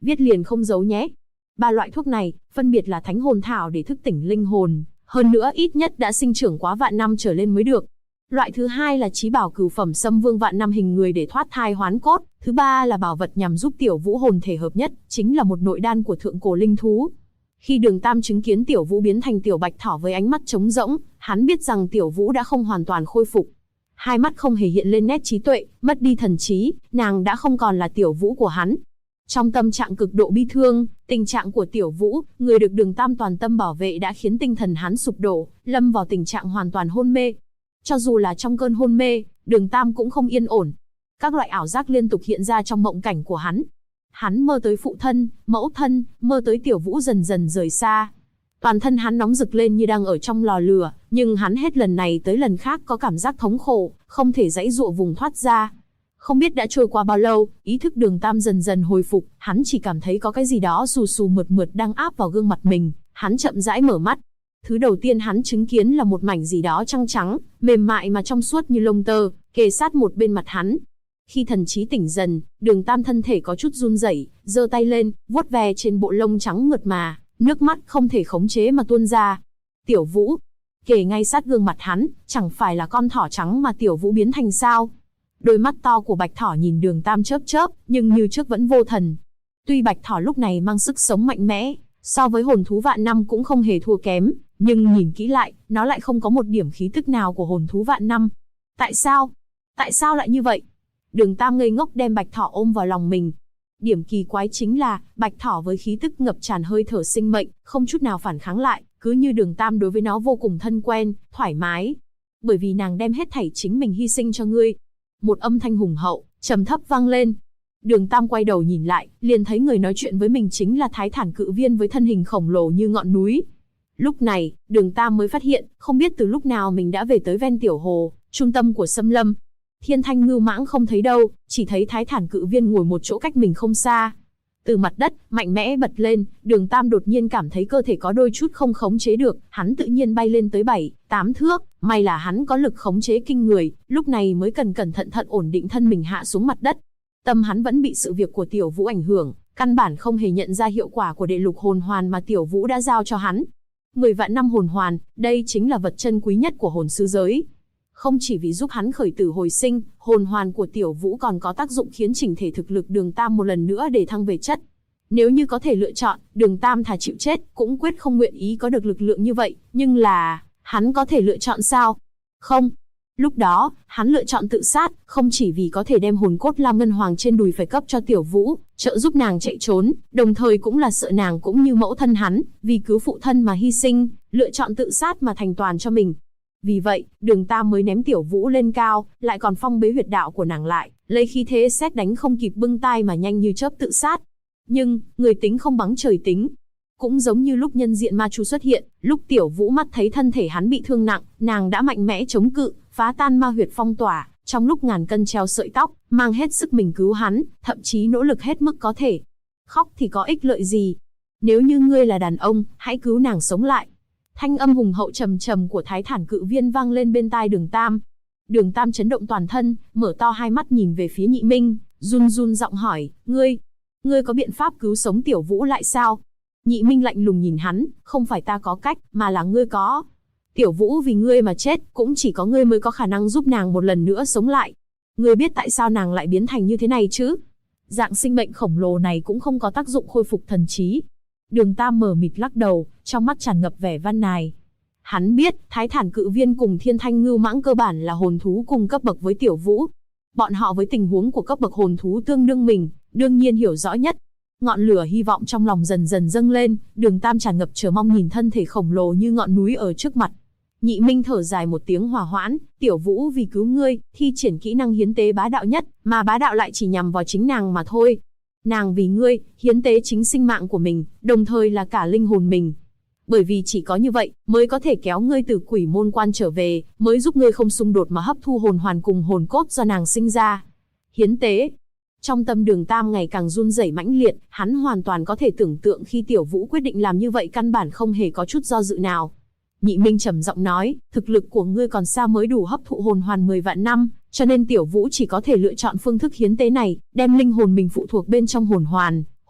viết liền không giấu nhé. 3 loại thuốc này, phân biệt là thánh hồn thảo để thức tỉnh linh hồn, hơn nữa ít nhất đã sinh trưởng quá vạn năm trở lên mới được. Loại thứ hai là chí bảo cửu phẩm Sâm Vương vạn năm hình người để thoát thai hoán cốt. Thứ ba là bảo vật nhằm giúp Tiểu Vũ hồn thể hợp nhất, chính là một nội đan của thượng cổ linh thú. Khi Đường Tam chứng kiến Tiểu Vũ biến thành tiểu bạch thỏ với ánh mắt trống rỗng, hắn biết rằng Tiểu Vũ đã không hoàn toàn khôi phục. Hai mắt không hề hiện lên nét trí tuệ, mất đi thần trí, nàng đã không còn là Tiểu Vũ của hắn. Trong tâm trạng cực độ bi thương, tình trạng của Tiểu Vũ, người được Đường Tam toàn tâm bảo vệ đã khiến tinh thần hắn sụp đổ, lâm vào tình trạng hoàn toàn hôn mê. Cho dù là trong cơn hôn mê, Đường Tam cũng không yên ổn. Các loại ảo giác liên tục hiện ra trong mộng cảnh của hắn. Hắn mơ tới phụ thân, mẫu thân, mơ tới Tiểu Vũ dần dần rời xa. Toàn thân hắn nóng rực lên như đang ở trong lò lửa, nhưng hắn hết lần này tới lần khác có cảm giác thống khổ, không thể giãy giụa vùng thoát ra. Không biết đã trôi qua bao lâu, ý thức Đường Tam dần dần hồi phục, hắn chỉ cảm thấy có cái gì đó xù xù mượt mượt đang áp vào gương mặt mình, hắn chậm rãi mở mắt. Thứ đầu tiên hắn chứng kiến là một mảnh gì đó trắng trắng, mềm mại mà trong suốt như lông tơ, kề sát một bên mặt hắn. Khi thần trí tỉnh dần, Đường Tam thân thể có chút run rẩy, giơ tay lên, vuốt ve trên bộ lông trắng mượt mà, nước mắt không thể khống chế mà tuôn ra. Tiểu Vũ, kề ngay sát gương mặt hắn, chẳng phải là con thỏ trắng mà Tiểu Vũ biến thành sao? Đôi mắt to của bạch thỏ nhìn Đường Tam chớp chớp, nhưng như trước vẫn vô thần. Tuy bạch thỏ lúc này mang sức sống mạnh mẽ, so với hồn thú vạn năm cũng không hề thua kém, nhưng nhìn kỹ lại, nó lại không có một điểm khí tức nào của hồn thú vạn năm. Tại sao? Tại sao lại như vậy? Đường Tam ngây ngốc đem bạch thỏ ôm vào lòng mình. Điểm kỳ quái chính là, bạch thỏ với khí tức ngập tràn hơi thở sinh mệnh, không chút nào phản kháng lại, cứ như Đường Tam đối với nó vô cùng thân quen, thoải mái. Bởi vì nàng đem hết thảy chính mình hy sinh cho ngươi. Một âm thanh hùng hậu, trầm thấp vang lên. Đường Tam quay đầu nhìn lại, liền thấy người nói chuyện với mình chính là Thái Thản Cự Viên với thân hình khổng lồ như ngọn núi. Lúc này, Đường Tam mới phát hiện, không biết từ lúc nào mình đã về tới ven tiểu hồ, trung tâm của xâm lâm. Thiên Thanh Ngưu Mãng không thấy đâu, chỉ thấy Thái Thản Cự Viên ngồi một chỗ cách mình không xa. Từ mặt đất, mạnh mẽ bật lên, Đường Tam đột nhiên cảm thấy cơ thể có đôi chút không khống chế được, hắn tự nhiên bay lên tới 7-8 thước, may là hắn có lực khống chế kinh người, lúc này mới cẩn thận ổn định thân mình hạ xuống mặt đất. Tâm hắn vẫn bị sự việc của Tiểu Vũ ảnh hưởng, căn bản không hề nhận ra hiệu quả của đệ lục hồn hoàn mà Tiểu Vũ đã giao cho hắn. 10 vạn năm hồn hoàn, đây chính là vật chân quý nhất của hồn sư giới. Không chỉ vì giúp hắn khởi tử hồi sinh, hồn hoàn của Tiểu Vũ còn có tác dụng khiến chỉnh thể thực lực Đường Tam một lần nữa để thăng về chất. Nếu như có thể lựa chọn, Đường Tam thà chịu chết, cũng quyết không nguyện ý có được lực lượng như vậy, nhưng là, hắn có thể lựa chọn sao? Không. Lúc đó, hắn lựa chọn tự sát, không chỉ vì có thể đem hồn cốt Lam Ngân Hoàng trên đùi phải cấp cho Tiểu Vũ, trợ giúp nàng chạy trốn, đồng thời cũng là sợ nàng cũng như mẫu thân hắn, vì cứu phụ thân mà hy sinh, lựa chọn tự sát mà thành toàn cho mình. Vì vậy, Đường Tam mới ném Tiểu Vũ lên cao, lại còn phong bế huyệt đạo của nàng lại, lấy khí thế sét đánh không kịp bưng tai mà nhanh như chớp tự sát. Nhưng, người tính không bằng trời tính. Cũng giống như lúc nhân diện ma chu xuất hiện, lúc Tiểu Vũ mắt thấy thân thể hắn bị thương nặng, nàng đã mạnh mẽ chống cự, phá tan ma huyệt phong tỏa, trong lúc ngàn cân treo sợi tóc, mang hết sức mình cứu hắn, thậm chí nỗ lực hết mức có thể. Khóc thì có ích lợi gì? Nếu như ngươi là đàn ông, hãy cứu nàng sống lại. Thanh âm hùng hậu trầm trầm của Thái Thản Cự Viên vang lên bên tai Đường Tam. Đường Tam chấn động toàn thân, mở to hai mắt nhìn về phía Nhị Minh, run run giọng hỏi, ngươi có biện pháp cứu sống Tiểu Vũ lại sao? Nhị Minh lạnh lùng nhìn hắn, không phải ta có cách, mà là ngươi có. Tiểu Vũ vì ngươi mà chết, cũng chỉ có ngươi mới có khả năng giúp nàng một lần nữa sống lại. Ngươi biết tại sao nàng lại biến thành như thế này chứ? Dạng sinh mệnh khổng lồ này cũng không có tác dụng khôi phục thần trí. Đường Tam mờ mịt lắc đầu, trong mắt tràn ngập vẻ van nài. Hắn biết, Thái Thản Cự Viên cùng Thiên Thanh Ngưu Mãng cơ bản là hồn thú cùng cấp bậc với Tiểu Vũ. Bọn họ với tình huống của cấp bậc hồn thú tương đương mình, đương nhiên hiểu rõ nhất. Ngọn lửa hy vọng trong lòng dần dần dâng lên, Đường Tam tràn ngập chờ mong nhìn thân thể khổng lồ như ngọn núi ở trước mặt. Nhị Minh thở dài một tiếng hòa hoãn, Tiểu Vũ vì cứu ngươi, thi triển kỹ năng hiến tế bá đạo nhất, mà bá đạo lại chỉ nhằm vào chính nàng mà thôi. Nàng vì ngươi, hiến tế chính sinh mạng của mình, đồng thời là cả linh hồn mình. Bởi vì chỉ có như vậy, mới có thể kéo ngươi từ quỷ môn quan trở về, mới giúp ngươi không xung đột mà hấp thu hồn hoàn cùng hồn cốt do nàng sinh ra. Hiến tế. Trong tâm Đường Tam ngày càng run rẩy mãnh liệt, hắn hoàn toàn có thể tưởng tượng khi Tiểu Vũ quyết định làm như vậy căn bản không hề có chút do dự nào. Nhị Minh trầm giọng nói, thực lực của ngươi còn xa mới đủ hấp thụ hồn hoàn 10 vạn năm, cho nên Tiểu Vũ chỉ có thể lựa chọn phương thức hiến tế này, đem linh hồn mình phụ thuộc bên trong hồn hoàn,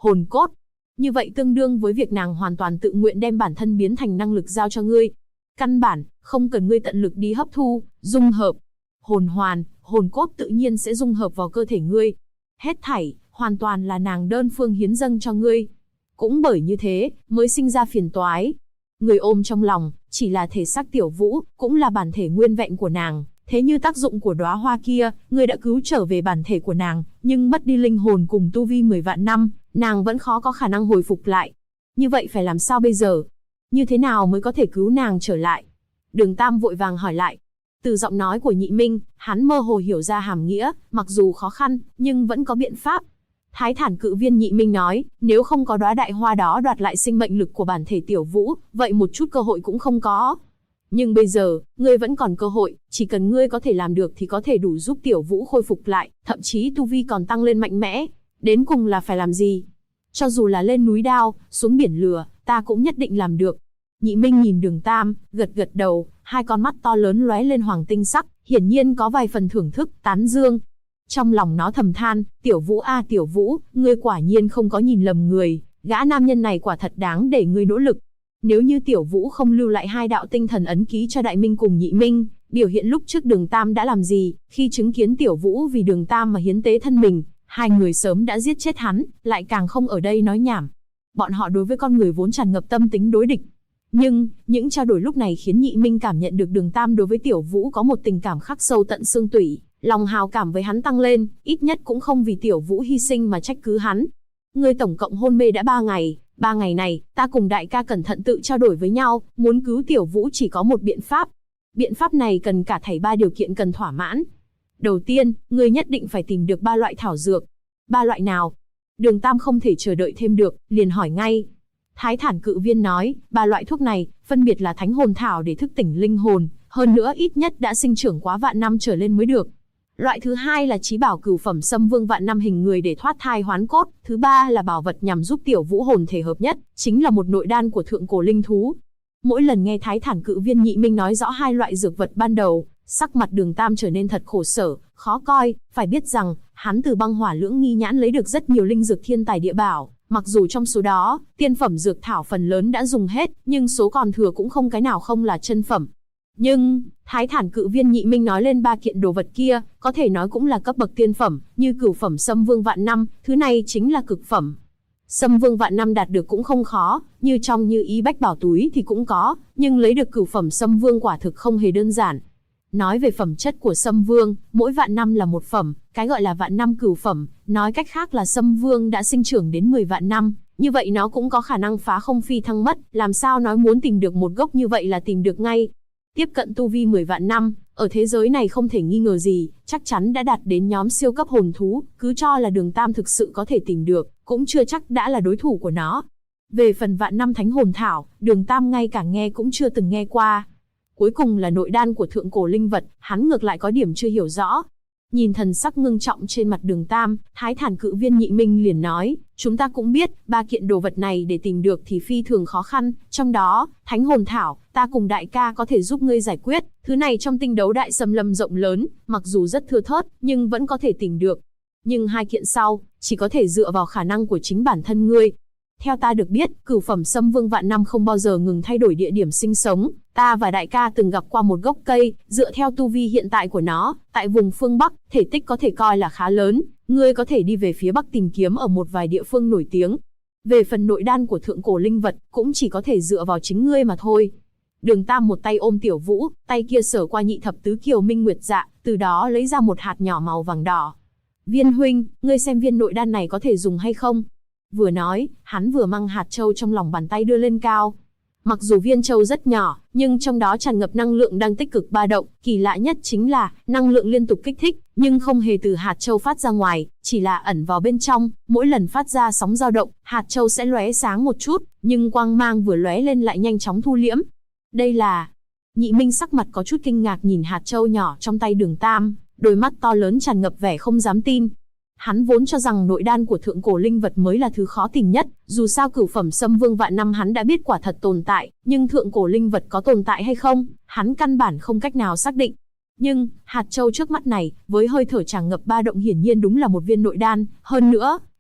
hồn cốt. Như vậy tương đương với việc nàng hoàn toàn tự nguyện đem bản thân biến thành năng lực giao cho ngươi. Căn bản, không cần ngươi tận lực đi hấp thu, dung hợp. Hồn hoàn, hồn cốt tự nhiên sẽ dung hợp vào cơ thể ngươi. Hết thảy, hoàn toàn là nàng đơn phương hiến dâng cho ngươi. Cũng bởi như thế, mới sinh ra phiền toái. Người ôm trong lòng, chỉ là thể xác Tiểu Vũ, cũng là bản thể nguyên vẹn của nàng. Thế như tác dụng của đóa hoa kia, ngươi đã cứu trở về bản thể của nàng, nhưng mất đi linh hồn cùng tu vi 10 vạn năm, nàng vẫn khó có khả năng hồi phục lại. Như vậy phải làm sao bây giờ? Như thế nào mới có thể cứu nàng trở lại? Đường Tam vội vàng hỏi lại. Từ giọng nói của Nhị Minh, hắn mơ hồ hiểu ra hàm nghĩa, mặc dù khó khăn, nhưng vẫn có biện pháp. Thái Thản Cự Viên Nhị Minh nói, nếu không có đóa đại hoa đó đoạt lại sinh mệnh lực của bản thể Tiểu Vũ, vậy một chút cơ hội cũng không có. Nhưng bây giờ, ngươi vẫn còn cơ hội, chỉ cần ngươi có thể làm được thì có thể đủ giúp Tiểu Vũ khôi phục lại, thậm chí tu vi còn tăng lên mạnh mẽ. Đến cùng là phải làm gì? Cho dù là lên núi đao, xuống biển lửa, ta cũng nhất định làm được. Nhị Minh nhìn Đường Tam, gật gật đầu, hai con mắt to lớn lóe lên hoàng tinh sắc, hiển nhiên có vài phần thưởng thức, tán dương. Trong lòng nó thầm than, Tiểu Vũ a Tiểu Vũ, ngươi quả nhiên không có nhìn lầm người, gã nam nhân này quả thật đáng để ngươi nỗ lực. Nếu như Tiểu Vũ không lưu lại hai đạo tinh thần ấn ký cho Đại Minh cùng Nhị Minh, biểu hiện lúc trước Đường Tam đã làm gì, khi chứng kiến Tiểu Vũ vì Đường Tam mà hiến tế thân mình, hai người sớm đã giết chết hắn, lại càng không ở đây nói nhảm. Bọn họ đối với con người vốn tràn ngập tâm tính đối địch. Nhưng, những trao đổi lúc này khiến Nhị Minh cảm nhận được Đường Tam đối với Tiểu Vũ có một tình cảm khắc sâu tận xương tủy, lòng hào cảm với hắn tăng lên, ít nhất cũng không vì Tiểu Vũ hy sinh mà trách cứ hắn. Ngươi tổng cộng hôn mê đã 3 ngày, 3 ngày này, ta cùng đại ca cẩn thận tự trao đổi với nhau, muốn cứu Tiểu Vũ chỉ có một biện pháp. Biện pháp này cần cả thảy 3 điều kiện cần thỏa mãn. Đầu tiên, ngươi nhất định phải tìm được 3 loại thảo dược. 3 loại nào? Đường Tam không thể chờ đợi thêm được, liền hỏi ngay. Thái Thản Cự Viên nói, 3 loại thuốc này, phân biệt là thánh hồn thảo để thức tỉnh linh hồn, hơn nữa ít nhất đã sinh trưởng quá vạn năm trở lên mới được. Loại thứ hai là chí bảo cửu phẩm Sâm Vương vạn năm hình người để thoát thai hoán cốt, thứ ba là bảo vật nhằm giúp Tiểu Vũ hồn thể hợp nhất, chính là một nội đan của thượng cổ linh thú. Mỗi lần nghe Thái Thản Cự Viên Nhị Minh nói rõ 2 loại dược vật ban đầu, sắc mặt Đường Tam trở nên thật khổ sở, khó coi, phải biết rằng, hắn từ Băng Hỏa Lưỡng Nghi Nhãn lấy được rất nhiều linh dược thiên tài địa bảo, mặc dù trong số đó, tiên phẩm dược thảo phần lớn đã dùng hết, nhưng số còn thừa cũng không cái nào không là chân phẩm. Nhưng, Thái Thản Cự Viên Nhị Minh nói lên 3 kiện đồ vật kia, có thể nói cũng là cấp bậc tiên phẩm, như cửu phẩm Sâm Vương vạn năm, thứ này chính là cực phẩm. Sâm Vương vạn năm đạt được cũng không khó, như trong Như Ý Bách Bảo túi thì cũng có, nhưng lấy được cửu phẩm Sâm Vương quả thực không hề đơn giản. Nói về phẩm chất của Sâm Vương, mỗi vạn năm là một phẩm, cái gọi là vạn năm cửu phẩm, nói cách khác là Sâm Vương đã sinh trưởng đến 10 vạn năm, như vậy nó cũng có khả năng phá không phi thăng mất, làm sao nói muốn tìm được một gốc như vậy là tìm được ngay. Tiếp cận tu vi 10 vạn năm, ở thế giới này không thể nghi ngờ gì, chắc chắn đã đạt đến nhóm siêu cấp hồn thú, cứ cho là Đường Tam thực sự có thể tìm được, cũng chưa chắc đã là đối thủ của nó. Về phần vạn năm thánh hồn thảo, Đường Tam ngay cả nghe cũng chưa từng nghe qua. Cuối cùng là nội đan của thượng cổ linh vật, hắn ngược lại có điểm chưa hiểu rõ. Nhìn thần sắc ngưng trọng trên mặt Đường Tam, Thái Thản Cự Viên Nhị Minh liền nói, chúng ta cũng biết, 3 kiện đồ vật này để tìm được thì phi thường khó khăn, trong đó, thánh hồn thảo, ta cùng đại ca có thể giúp ngươi giải quyết, thứ này trong tinh đấu đại xâm lâm rộng lớn, mặc dù rất thưa thớt, nhưng vẫn có thể tìm được. Nhưng 2 kiện sau, chỉ có thể dựa vào khả năng của chính bản thân ngươi. Theo ta được biết, cửu phẩm Sâm Vương vạn năm không bao giờ ngừng thay đổi địa điểm sinh sống. Ta và đại ca từng gặp qua một gốc cây, dựa theo tu vi hiện tại của nó, tại vùng phương Bắc, thể tích có thể coi là khá lớn. Ngươi có thể đi về phía Bắc tìm kiếm ở một vài địa phương nổi tiếng. Về phần nội đan của thượng cổ linh vật, cũng chỉ có thể dựa vào chính ngươi mà thôi. Đường Tam một tay ôm Tiểu Vũ, tay kia sờ qua nhị thập tứ kiều minh nguyệt dạ, từ đó lấy ra một hạt nhỏ màu vàng đỏ. Viên huynh, ngươi xem viên nội đan này có thể dùng hay không? Vừa nói, hắn vừa mang hạt châu trong lòng bàn tay đưa lên cao. Mặc dù viên châu rất nhỏ, nhưng trong đó tràn ngập năng lượng đang tích cực ba động, kỳ lạ nhất chính là, năng lượng liên tục kích thích, nhưng không hề từ hạt châu phát ra ngoài, chỉ là ẩn vào bên trong, mỗi lần phát ra sóng dao động, hạt châu sẽ lóe sáng một chút, nhưng quang mang vừa lóe lên lại nhanh chóng thu liễm. Đây là... Nhị Minh sắc mặt có chút kinh ngạc nhìn hạt châu nhỏ trong tay Đường Tam, đôi mắt to lớn tràn ngập vẻ không dám tin. Hắn vốn cho rằng nội đan của thượng cổ linh vật mới là thứ khó tìm nhất, dù sao cửu phẩm Sâm Vương vạn năm hắn đã biết quả thật tồn tại, nhưng thượng cổ linh vật có tồn tại hay không, hắn căn bản không cách nào xác định. Nhưng, hạt châu trước mắt này, với hơi thở tràn ngập ba động hiển nhiên đúng là một viên nội đan, hơn nữa,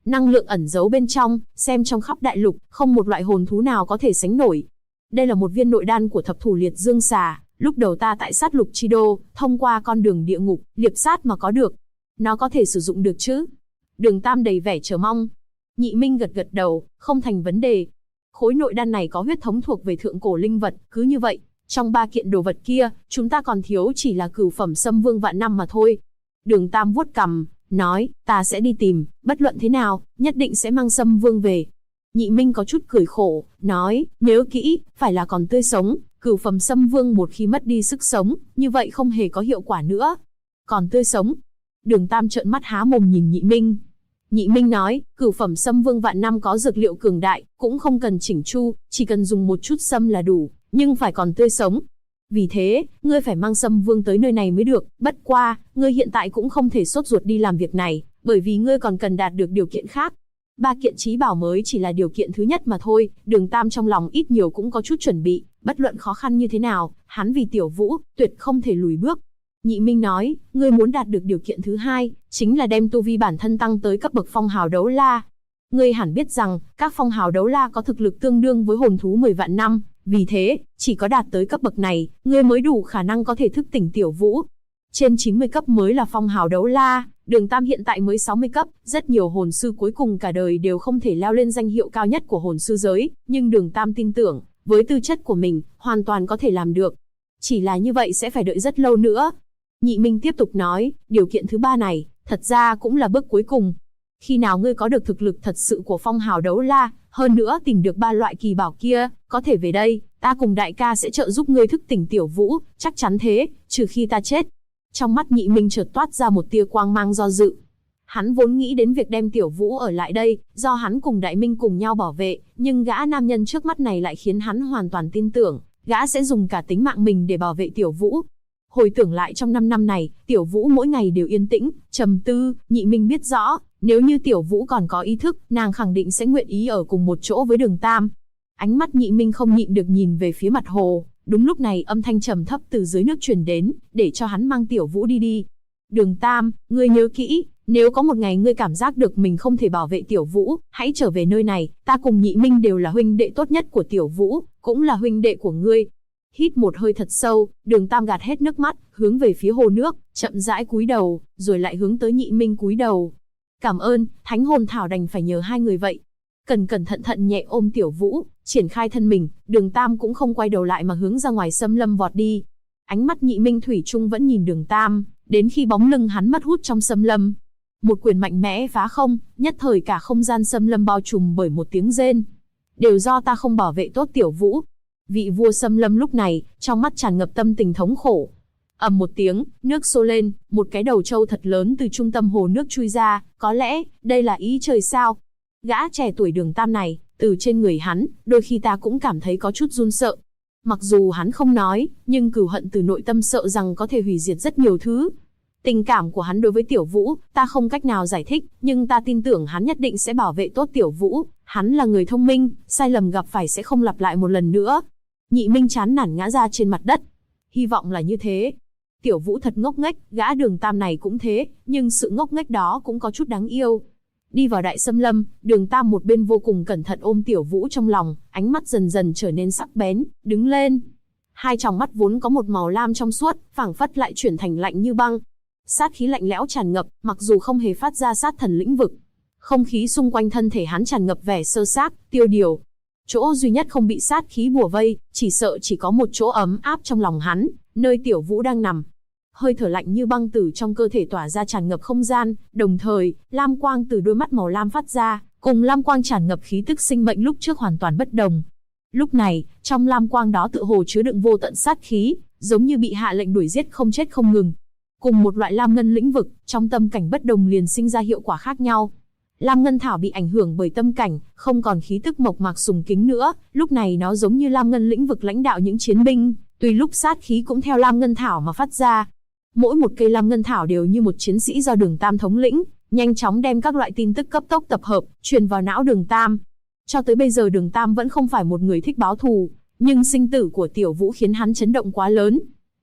Năng lượng ẩn giấu bên trong, xem trong khắp đại lục, không một loại hồn thú nào có thể sánh nổi. Đây là một viên nội đan của thập thủ liệt dương xà, lúc đầu ta tại sát lục chi đô, thông qua con đường địa ngục, liệp sát mà có được. Nó có thể sử dụng được chứ? Đường Tam đầy vẻ chờ mong. Nhị Minh gật gật đầu, không thành vấn đề. Khối nội đan này có huyết thống thuộc về thượng cổ linh vật, cứ như vậy, trong 3 kiện đồ vật kia, chúng ta còn thiếu chỉ là cửu phẩm Sâm Vương vạn năm mà thôi. Đường Tam vuốt cằm, nói, ta sẽ đi tìm, bất luận thế nào, nhất định sẽ mang Sâm Vương về. Nhị Minh có chút cười khổ, nói, nhớ kỹ, phải là còn tươi sống, cửu phẩm Sâm Vương một khi mất đi sức sống, như vậy không hề có hiệu quả nữa. Còn tươi sống. Đường Tam trợn mắt há mồm nhìn Nhị Minh. Nhị Minh nói, cửu phẩm Sâm Vương vạn năm có dược liệu cường đại, cũng không cần chỉnh chu, chỉ cần dùng một chút sâm là đủ, nhưng phải còn tươi sống. Vì thế, ngươi phải mang Sâm Vương tới nơi này mới được, bất qua, ngươi hiện tại cũng không thể sốt ruột đi làm việc này, bởi vì ngươi còn cần đạt được điều kiện khác. 3 kiện chí bảo mới chỉ là điều kiện thứ nhất mà thôi, Đường Tam trong lòng ít nhiều cũng có chút chuẩn bị, bất luận khó khăn như thế nào, hắn vì Tiểu Vũ, tuyệt không thể lùi bước. Nhị Minh nói, ngươi muốn đạt được điều kiện thứ hai, chính là đem tu vi bản thân tăng tới cấp bậc phong hào đấu la. Ngươi hẳn biết rằng, các phong hào đấu la có thực lực tương đương với hồn thú 10 vạn năm, vì thế, chỉ có đạt tới cấp bậc này, ngươi mới đủ khả năng có thể thức tỉnh Tiểu Vũ. Trên 90 cấp mới là phong hào đấu la, Đường Tam hiện tại mới 60 cấp, rất nhiều hồn sư cuối cùng cả đời đều không thể leo lên danh hiệu cao nhất của hồn sư giới, nhưng Đường Tam tin tưởng, với tư chất của mình, hoàn toàn có thể làm được. Chỉ là như vậy sẽ phải đợi rất lâu nữa. Nhị Minh tiếp tục nói, điều kiện thứ 3 này, thật ra cũng là bước cuối cùng. Khi nào ngươi có được thực lực thật sự của phong hào đấu la, hơn nữa tìm được 3 loại kỳ bảo kia, có thể về đây, ta cùng đại ca sẽ trợ giúp ngươi thức tỉnh Tiểu Vũ, chắc chắn thế, trừ khi ta chết. Trong mắt Nhị Minh chợt toát ra một tia quang mang do dự. Hắn vốn nghĩ đến việc đem Tiểu Vũ ở lại đây, do hắn cùng Đại Minh cùng nhau bảo vệ, nhưng gã nam nhân trước mắt này lại khiến hắn hoàn toàn tin tưởng, gã sẽ dùng cả tính mạng mình để bảo vệ Tiểu Vũ. Hồi tưởng lại trong 5 năm này, Tiểu Vũ mỗi ngày đều yên tĩnh, trầm tư, Nhị Minh biết rõ, nếu như Tiểu Vũ còn có ý thức, nàng khẳng định sẽ nguyện ý ở cùng một chỗ với Đường Tam. Ánh mắt Nhị Minh không nhịn được nhìn về phía mặt hồ, đúng lúc này âm thanh trầm thấp từ dưới nước truyền đến, để cho hắn mang Tiểu Vũ đi. Đường Tam, ngươi nhớ kỹ, nếu có một ngày ngươi cảm giác được mình không thể bảo vệ Tiểu Vũ, hãy trở về nơi này, ta cùng Nhị Minh đều là huynh đệ tốt nhất của Tiểu Vũ, cũng là huynh đệ của ngươi. Hít một hơi thật sâu, Đường Tam gạt hết nước mắt, hướng về phía hồ nước, chậm rãi cúi đầu, rồi lại hướng tới Nhị Minh cúi đầu. Cảm ơn, Thánh Hồn Thảo đành phải nhờ hai người vậy. Cẩn cẩn thận thận nhẹ ôm Tiểu Vũ, triển khai thân mình, Đường Tam cũng không quay đầu lại mà hướng ra ngoài xâm lâm vọt đi. Ánh mắt Nhị Minh thủy chung vẫn nhìn Đường Tam, đến khi bóng lưng hắn mất hút trong xâm lâm. Một quyền mạnh mẽ phá không, nhất thời cả không gian xâm lâm bao trùm bởi một tiếng rên. Đều do ta không bảo vệ tốt Tiểu Vũ. Vị vua xâm lâm lúc này, trong mắt tràn ngập tâm tình thống khổ. Ầm một tiếng, nước xô lên, một cái đầu trâu thật lớn từ trung tâm hồ nước chui ra, có lẽ, đây là ý trời sao. Gã trẻ tuổi Đường Tam này, từ trên người hắn, đôi khi ta cũng cảm thấy có chút run sợ. Mặc dù hắn không nói, nhưng cừu hận từ nội tâm sợ rằng có thể hủy diệt rất nhiều thứ. Tình cảm của hắn đối với Tiểu Vũ, ta không cách nào giải thích, nhưng ta tin tưởng hắn nhất định sẽ bảo vệ tốt Tiểu Vũ. Hắn là người thông minh, sai lầm gặp phải sẽ không lặp lại một lần nữa. Nhị Minh chán nản ngã ra trên mặt đất. Hy vọng là như thế. Tiểu Vũ thật ngốc nghếch, gã Đường Tam này cũng thế, nhưng sự ngốc nghếch đó cũng có chút đáng yêu. Đi vào đại xâm lâm, Đường Tam một bên vô cùng cẩn thận ôm Tiểu Vũ trong lòng, ánh mắt dần dần trở nên sắc bén, đứng lên. Hai tròng mắt vốn có một màu lam trong suốt, phảng phất lại chuyển thành lạnh như băng. Sát khí lạnh lẽo tràn ngập, mặc dù không hề phát ra sát thần lĩnh vực. Không khí xung quanh thân thể hắn tràn ngập vẻ sơ xác, tiêu điều. Chỗ duy nhất không bị sát khí bủa vây, chỉ sợ chỉ có một chỗ ấm áp trong lòng hắn, nơi Tiểu Vũ đang nằm. Hơi thở lạnh như băng từ trong cơ thể tỏa ra tràn ngập không gian, đồng thời, lam quang từ đôi mắt màu lam phát ra, cùng lam quang tràn ngập khí tức sinh mệnh lúc trước hoàn toàn bất đồng. Lúc này, trong lam quang đó tựa hồ chứa đựng vô tận sát khí, giống như bị hạ lệnh đuổi giết không chết không ngừng. Cùng một loại lam ngân lĩnh vực, trong tâm cảnh bất đồng liền sinh ra hiệu quả khác nhau. Lam ngân thảo bị ảnh hưởng bởi tâm cảnh, không còn khí tức mộc mạc sùng kính nữa, lúc này nó giống như lam ngân lĩnh vực lãnh đạo những chiến binh, tùy lúc sát khí cũng theo lam ngân thảo mà phát ra. Mỗi một cây lam ngân thảo đều như một chiến sĩ do Đường Tam thống lĩnh, nhanh chóng đem các loại tin tức cấp tốc tập hợp, truyền vào não Đường Tam. Cho tới bây giờ Đường Tam vẫn không phải một người thích báo thù, nhưng sinh tử của Tiểu Vũ khiến hắn chấn động quá lớn.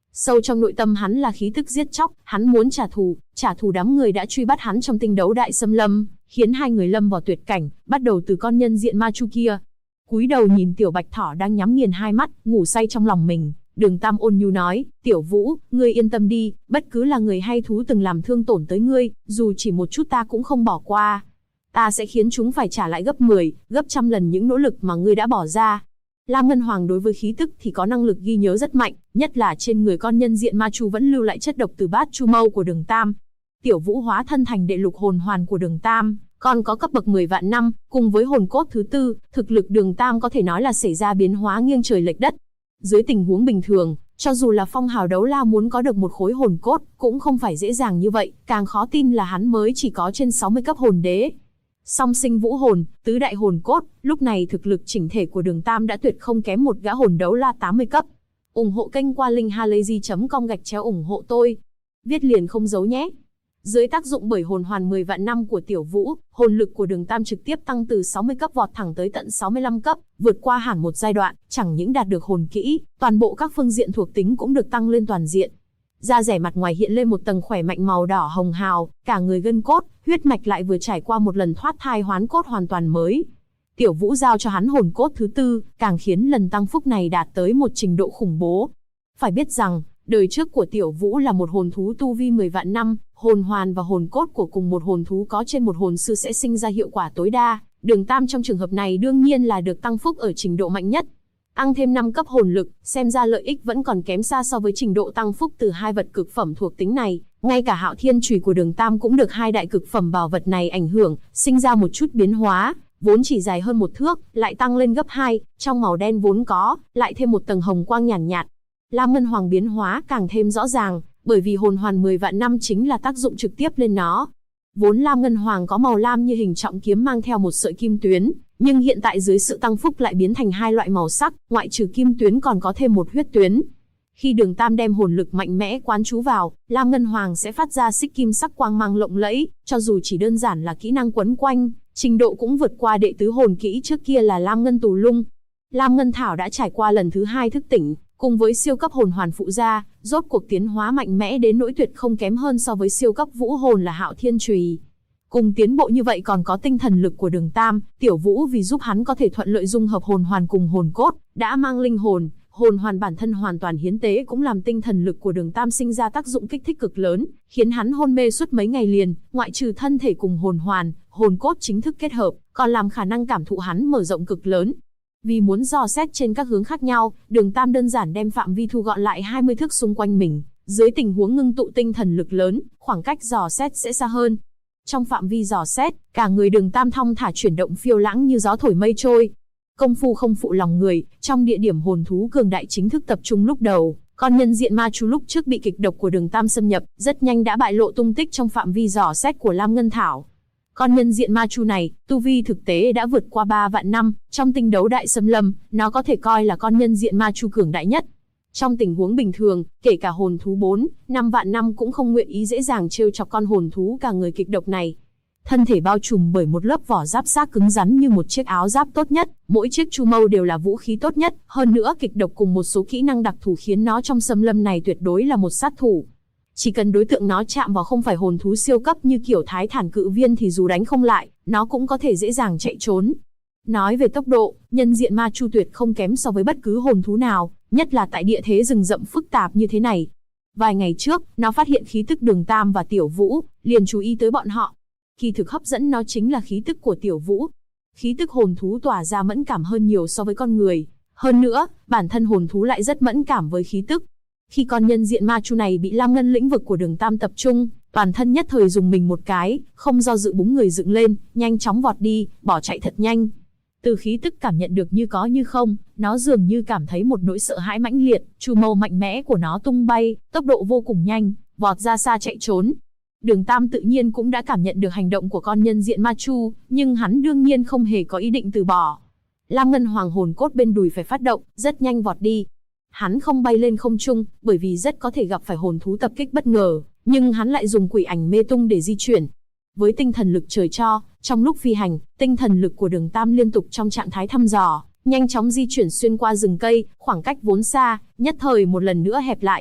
Sâu trong nội tâm hắn là khí tức giết chóc, hắn muốn trả thù đám người đã truy bắt hắn trong tinh đấu đại xâm lâm, khiến hai người lâm vào tuyệt cảnh, bắt đầu từ con nhân diện ma chu kia. Cúi đầu nhìn Tiểu Bạch Thỏ đang nhắm nghiền hai mắt, ngủ say trong lòng mình, Đường Tam ôn nhu nói, Tiểu Vũ, ngươi yên tâm đi, bất cứ là người hay thú từng làm thương tổn tới ngươi, dù chỉ một chút ta cũng không bỏ qua. Ta sẽ khiến chúng phải trả lại gấp 10, gấp trăm lần những nỗ lực mà ngươi đã bỏ ra. Lam Ngân Hoàng đối với khí tức thì có năng lực ghi nhớ rất mạnh, nhất là trên người con nhân diện ma chu vẫn lưu lại chất độc từ bát chu mâu của Đường Tam. Tiểu Vũ hóa thân thành đệ lục hồn hoàn của Đường Tam, còn có cấp bậc 10 vạn năm, cùng với hồn cốt thứ tư, thực lực Đường Tam có thể nói là xảy ra biến hóa nghiêng trời lệch đất. Dưới tình huống bình thường, cho dù là phong hào đấu la muốn có được một khối hồn cốt, cũng không phải dễ dàng như vậy, càng khó tin là hắn mới chỉ có trên 60 cấp hồn đế. Song sinh vũ hồn, tứ đại hồn cốt, lúc này thực lực chỉnh thể của Đường Tam đã tuyệt không kém một gã hồn đấu la 80 cấp. Ủng hộ kênh qua linkhalazy.com/ủng hộ tôi. Viết liền không giấu nhé. Dưới tác dụng bởi hồn hoàn 10 vạn năm của Tiểu Vũ, hồn lực của Đường Tam trực tiếp tăng từ 60 cấp vọt thẳng tới tận 65 cấp, vượt qua hẳn một giai đoạn, chẳng những đạt được hồn kỹ, toàn bộ các phương diện thuộc tính cũng được tăng lên toàn diện. Da rẻ mặt ngoài hiện lên một tầng khỏe mạnh màu đỏ hồng hào, cả người gân cốt, huyết mạch lại vừa trải qua một lần thoát thai hoán cốt hoàn toàn mới. Tiểu Vũ giao cho hắn hồn cốt thứ tư, càng khiến lần tăng phúc này đạt tới một trình độ khủng bố. Phải biết rằng, đời trước của Tiểu Vũ là một hồn thú tu vi 10 vạn năm, hồn hoàn và hồn cốt của cùng một hồn thú có trên một hồn sư sẽ sinh ra hiệu quả tối đa. Đường Tam trong trường hợp này đương nhiên là được tăng phúc ở trình độ mạnh nhất. Tăng thêm 5 cấp hồn lực, xem ra lợi ích vẫn còn kém xa so với trình độ tăng phúc từ hai vật cực phẩm thuộc tính này. Ngay cả Hạo Thiên Chùy của Đường Tam cũng được hai đại cực phẩm bảo vật này ảnh hưởng, sinh ra một chút biến hóa, vốn chỉ dài hơn một thước, lại tăng lên gấp 2, trong màu đen vốn có, lại thêm một tầng hồng quang nhàn nhạt. Lam Ngân Hoàng biến hóa càng thêm rõ ràng, bởi vì hồn hoàn 10 vạn năm chính là tác dụng trực tiếp lên nó. Vốn Lam Ngân Hoàng có màu lam như hình trọng kiếm mang theo một sợi kim tuyến, nhưng hiện tại dưới sự tăng phúc lại biến thành hai loại màu sắc, ngoại trừ kim tuyến còn có thêm một huyết tuyến. Khi Đường Tam đem hồn lực mạnh mẽ quán trú vào, Lam Ngân Hoàng sẽ phát ra xích kim sắc quang mang lộng lẫy, cho dù chỉ đơn giản là kỹ năng quấn quanh, trình độ cũng vượt qua đệ tứ hồn kỹ trước kia là Lam Ngân Tù Lung. Lam Ngân Thảo đã trải qua lần thứ 2 thức tỉnh, cùng với siêu cấp hồn hoàn phụ gia, rốt cuộc tiến hóa mạnh mẽ đến nỗi tuyệt không kém hơn so với siêu cấp vũ hồn là Hạo Thiên Chùy. Cùng tiến bộ như vậy còn có tinh thần lực của Đường Tam, Tiểu Vũ vì giúp hắn có thể thuận lợi dung hợp hồn hoàn cùng hồn cốt, đã mang linh hồn, hồn hoàn bản thân hoàn toàn hiến tế cũng làm tinh thần lực của Đường Tam sinh ra tác dụng kích thích cực lớn, khiến hắn hôn mê suốt mấy ngày liền, ngoại trừ thân thể cùng hồn hoàn, hồn cốt chính thức kết hợp, còn làm khả năng cảm thụ hắn mở rộng cực lớn. Vì muốn dò xét trên các hướng khác nhau, Đường Tam đơn giản đem phạm vi thu gọn lại 20 thước xung quanh mình, dưới tình huống ngưng tụ tinh thần lực lớn, khoảng cách dò xét sẽ xa hơn. Trong phạm vi dò xét, cả người Đường Tam thong thả chuyển động phiêu lãng như gió thổi mây trôi. Công phu không phụ lòng người, trong địa điểm hồn thú cường đại chính thức tập trung lúc đầu, con nhân diện ma chú lúc trước bị kịch độc của Đường Tam xâm nhập, rất nhanh đã bại lộ tung tích trong phạm vi dò xét của Lam Ngân Thảo. Con nhân diện ma chu này, tu vi thực tế đã vượt qua 3 vạn năm, trong tinh đấu đại xâm lâm, nó có thể coi là con nhân diện ma chu cường đại nhất. Trong tình huống bình thường, kể cả hồn thú 4, 5 vạn năm cũng không nguyện ý dễ dàng trêu chọc con hồn thú cả người kịch độc này. Thân thể bao trùm bởi một lớp vỏ giáp xác cứng rắn như một chiếc áo giáp tốt nhất, mỗi chiếc chu mâu đều là vũ khí tốt nhất, hơn nữa kịch độc cùng một số kỹ năng đặc thù khiến nó trong xâm lâm này tuyệt đối là một sát thủ. Chỉ cần đối tượng nó chạm vào không phải hồn thú siêu cấp như kiểu Thái Thản Cự Viên thì dù đánh không lại, nó cũng có thể dễ dàng chạy trốn. Nói về tốc độ, nhân diện ma chu tuyệt không kém so với bất cứ hồn thú nào, nhất là tại địa thế rừng rậm phức tạp như thế này. Vài ngày trước, nó phát hiện khí tức Đường Tam và Tiểu Vũ, liền chú ý tới bọn họ. Kỳ thực hấp dẫn nó chính là khí tức của Tiểu Vũ. Khí tức hồn thú tỏa ra mẫn cảm hơn nhiều so với con người. Hơn nữa, bản thân hồn thú lại rất mẫn cảm với khí tức. Khi con nhân diện ma chu này bị Lam Ngân lĩnh vực của Đường Tam tập trung, toàn thân nhất thời dùng mình một cái, không do dự búng người dựng lên, nhanh chóng vọt đi, bỏ chạy thật nhanh. Từ khí tức cảm nhận được như có như không, nó dường như cảm thấy một nỗi sợ hãi mãnh liệt, chu mâu mạnh mẽ của nó tung bay, tốc độ vô cùng nhanh, vọt ra xa chạy trốn. Đường Tam tự nhiên cũng đã cảm nhận được hành động của con nhân diện ma chu, nhưng hắn đương nhiên không hề có ý định từ bỏ. Lam Ngân Hoàng hồn cốt bên đùi phải phát động, rất nhanh vọt đi. Hắn không bay lên không trung, bởi vì rất có thể gặp phải hồn thú tập kích bất ngờ, nhưng hắn lại dùng quỷ ảnh mê tung để di chuyển. Với tinh thần lực trời cho, trong lúc phi hành, tinh thần lực của Đường Tam liên tục trong trạng thái thăm dò, nhanh chóng di chuyển xuyên qua rừng cây, khoảng cách vốn xa, nhất thời một lần nữa hẹp lại.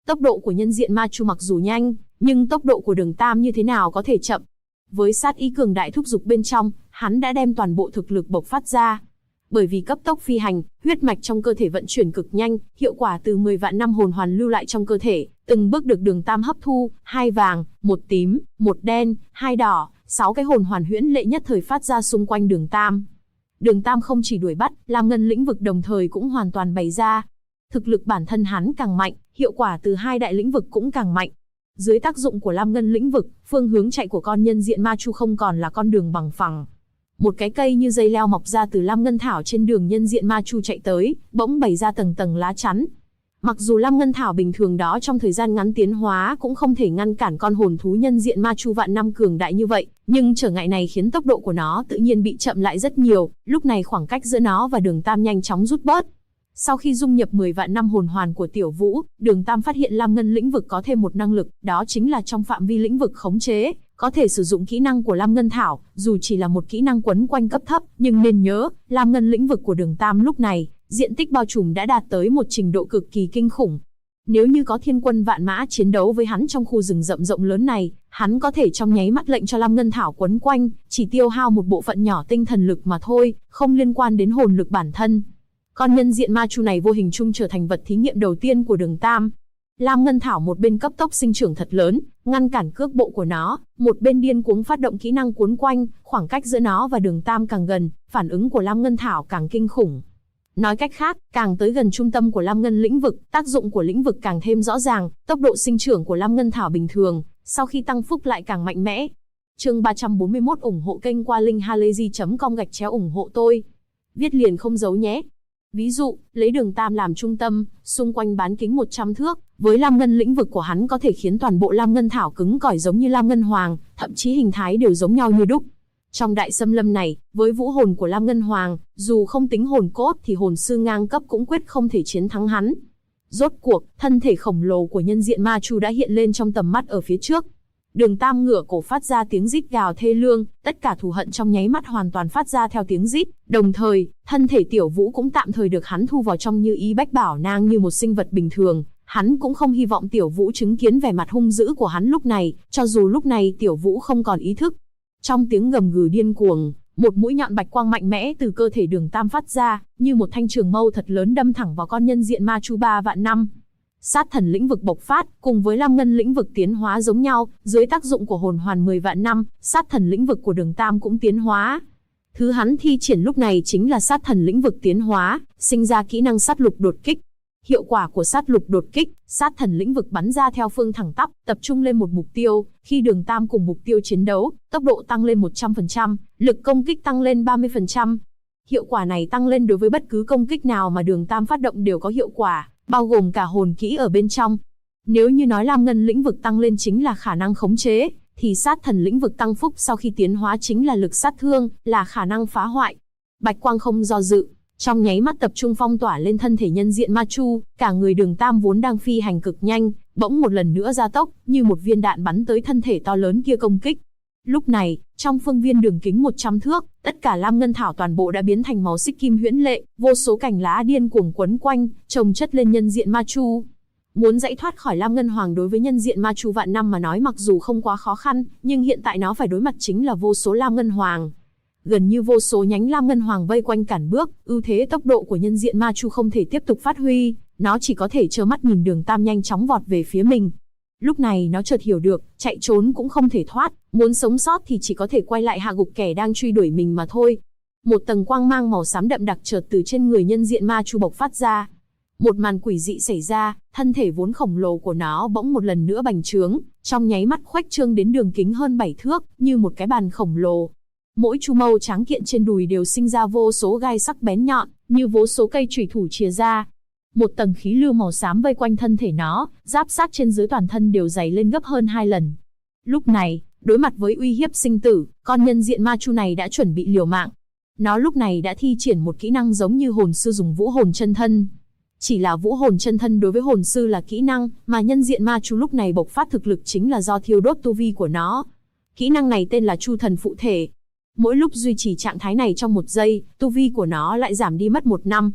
Tốc độ của nhân diện ma chu mặc dù nhanh, nhưng tốc độ của Đường Tam như thế nào có thể chậm. Với sát ý cường đại thúc giục bên trong, hắn đã đem toàn bộ thực lực bộc phát ra. Bởi vì cấp tốc phi hành, huyết mạch trong cơ thể vận chuyển cực nhanh, hiệu quả từ 10 vạn năm hồn hoàn lưu lại trong cơ thể, từng bước được Đường Tam hấp thu, 2 vàng, 1 tím, 1 đen, 2 đỏ, 6 cái hồn hoàn huyễn lệ nhất thời phát ra xung quanh Đường Tam. Đường Tam không chỉ đuổi bắt, Lam Ngân lĩnh vực đồng thời cũng hoàn toàn bày ra. Thực lực bản thân hắn càng mạnh, hiệu quả từ hai đại lĩnh vực cũng càng mạnh. Dưới tác dụng của Lam Ngân lĩnh vực, phương hướng chạy của con nhân diện ma chu không còn là con đường bằng phẳng. Một cái cây như dây leo mọc ra từ Lam Ngân thảo trên đường nhân diện ma chu chạy tới, bỗng bày ra tầng tầng lá chắn. Mặc dù Lam Ngân thảo bình thường đó trong thời gian ngắn tiến hóa cũng không thể ngăn cản con hồn thú nhân diện ma chu vạn năm cường đại như vậy, nhưng trở ngại này khiến tốc độ của nó tự nhiên bị chậm lại rất nhiều, lúc này khoảng cách giữa nó và Đường Tam nhanh chóng rút bớt. Sau khi dung nhập 10 vạn năm hồn hoàn của Tiểu Vũ, Đường Tam phát hiện Lam Ngân lĩnh vực có thêm một năng lực, đó chính là trong phạm vi lĩnh vực khống chế, có thể sử dụng kỹ năng của Lam Ngân thảo, dù chỉ là một kỹ năng quấn quanh cấp thấp, nhưng nên nhớ, Lam Ngân lĩnh vực của Đường Tam lúc này, diện tích bao trùm đã đạt tới một trình độ cực kỳ kinh khủng. Nếu như có thiên quân vạn mã chiến đấu với hắn trong khu rừng rậm rộng lớn này, hắn có thể trong nháy mắt lệnh cho Lam Ngân thảo quấn quanh, chỉ tiêu hao một bộ phận nhỏ tinh thần lực mà thôi, không liên quan đến hồn lực bản thân. Con nhân diện ma chu này vô hình chung trở thành vật thí nghiệm đầu tiên của Đường Tam. Lam Ngân thảo một bên cấp tốc sinh trưởng thật lớn, ngăn cản cước bộ của nó, một bên điên cuống phát động kỹ năng cuốn quanh, khoảng cách giữa nó và Đường Tam càng gần, phản ứng của Lam Ngân thảo càng kinh khủng. Nói cách khác, càng tới gần trung tâm của Lam Ngân lĩnh vực, tác dụng của lĩnh vực càng thêm rõ ràng, tốc độ sinh trưởng của Lam Ngân thảo bình thường, sau khi tăng phúc lại càng mạnh mẽ. Chương 341 ủng hộ kênh qua linkhalazy.com/ủng hộ tôi. Viết liền không giấu nhé. Ví dụ, lấy Đường Tam làm trung tâm, xung quanh bán kính 100 thước, với Lam Ngân lĩnh vực của hắn có thể khiến toàn bộ Lam Ngân thảo cứng cỏi giống như Lam Ngân Hoàng, thậm chí hình thái đều giống nhau như đúc. Trong đại xâm lâm này, với vũ hồn của Lam Ngân Hoàng, dù không tính hồn cốt thì hồn sư ngang cấp cũng quyết không thể chiến thắng hắn. Rốt cuộc, thân thể khổng lồ của nhân diện ma chu đã hiện lên trong tầm mắt ở phía trước. Đường Tam ngửa cổ phát ra tiếng rít gào thê lương, tất cả thù hận trong nháy mắt hoàn toàn phát ra theo tiếng rít, đồng thời, thân thể Tiểu Vũ cũng tạm thời được hắn thu vào trong như ý bách bảo nang như một sinh vật bình thường. Hắn cũng không hy vọng Tiểu Vũ chứng kiến vẻ mặt hung dữ của hắn lúc này, cho dù lúc này Tiểu Vũ không còn ý thức. Trong tiếng gầm gừ điên cuồng, một mũi nhọn bạch quang mạnh mẽ từ cơ thể Đường Tam phát ra, như một thanh trường mâu thật lớn đâm thẳng vào con nhân diện ma chu 3 vạn năm. Sát thần lĩnh vực bộc phát, cùng với Lam Ngân lĩnh vực tiến hóa giống nhau, dưới tác dụng của hồn hoàn 10 vạn năm, sát thần lĩnh vực của Đường Tam cũng tiến hóa. Thứ hắn thi triển lúc này chính là sát thần lĩnh vực tiến hóa, sinh ra kỹ năng sát lục đột kích. Hiệu quả của sát lục đột kích, sát thần lĩnh vực bắn ra theo phương thẳng tắp, tập trung lên một mục tiêu, khi Đường Tam cùng mục tiêu chiến đấu, tốc độ tăng lên 100%, lực công kích tăng lên 30%. Hiệu quả này tăng lên đối với bất cứ công kích nào mà Đường Tam phát động đều có hiệu quả, bao gồm cả hồn kỹ ở bên trong. Nếu như nói Lam Ngân lĩnh vực tăng lên chính là khả năng khống chế, thì sát thần lĩnh vực tăng phúc sau khi tiến hóa chính là lực sát thương, là khả năng phá hoại. Bạch quang không do dự, trong nháy mắt tập trung phong tỏa lên thân thể nhân diện ma chu, cả người Đường Tam vốn đang phi hành cực nhanh, bỗng một lần nữa gia tốc, như một viên đạn bắn tới thân thể to lớn kia công kích. Lúc này, trong phương viên đường kính 100 thước, tất cả Lam Ngân thảo toàn bộ đã biến thành màu xích kim huyễn lệ, vô số cành lá điên cuồng quấn quanh, chồng chất lên nhân diện ma chu. Muốn dãy thoát khỏi Lam Ngân Hoàng đối với nhân diện ma chu vạn năm mà nói mặc dù không quá khó khăn, nhưng hiện tại nó phải đối mặt chính là vô số Lam Ngân Hoàng. Gần như vô số nhánh Lam Ngân Hoàng vây quanh cản bước, ưu thế tốc độ của nhân diện ma chu không thể tiếp tục phát huy, nó chỉ có thể trơ mắt nhìn Đường Tam nhanh chóng vọt về phía mình. Lúc này nó chợt hiểu được, chạy trốn cũng không thể thoát, muốn sống sót thì chỉ có thể quay lại hạ gục kẻ đang truy đuổi mình mà thôi. Một tầng quang mang màu xám đậm đặc chợt từ trên người nhân diện ma chu bộc phát ra. Một màn quỷ dị xảy ra, thân thể vốn khổng lồ của nó bỗng một lần nữa bành trướng, trong nháy mắt khuếch trương đến đường kính hơn 7 thước, như một cái bàn khổng lồ. Mỗi chu mâu tráng kiện trên đùi đều sinh ra vô số gai sắc bén nhọn, như vô số cây chủy thủ chìa ra. Một tầng khí lưu màu xám vây quanh thân thể nó, giáp sát trên dưới toàn thân đều dày lên gấp hơn 2 lần. Lúc này, đối mặt với uy hiếp sinh tử, con nhân diện ma chu này đã chuẩn bị liều mạng. Nó lúc này đã thi triển một kỹ năng giống như hồn sư dùng vũ hồn chân thân. Chỉ là vũ hồn chân thân đối với hồn sư là kỹ năng, mà nhân diện ma chu lúc này bộc phát thực lực chính là do thiêu đốt tu vi của nó. Kỹ năng này tên là Chu Thần Phụ Thể. Mỗi lúc duy trì trạng thái này trong 1 giây, tu vi của nó lại giảm đi mất 1 năm.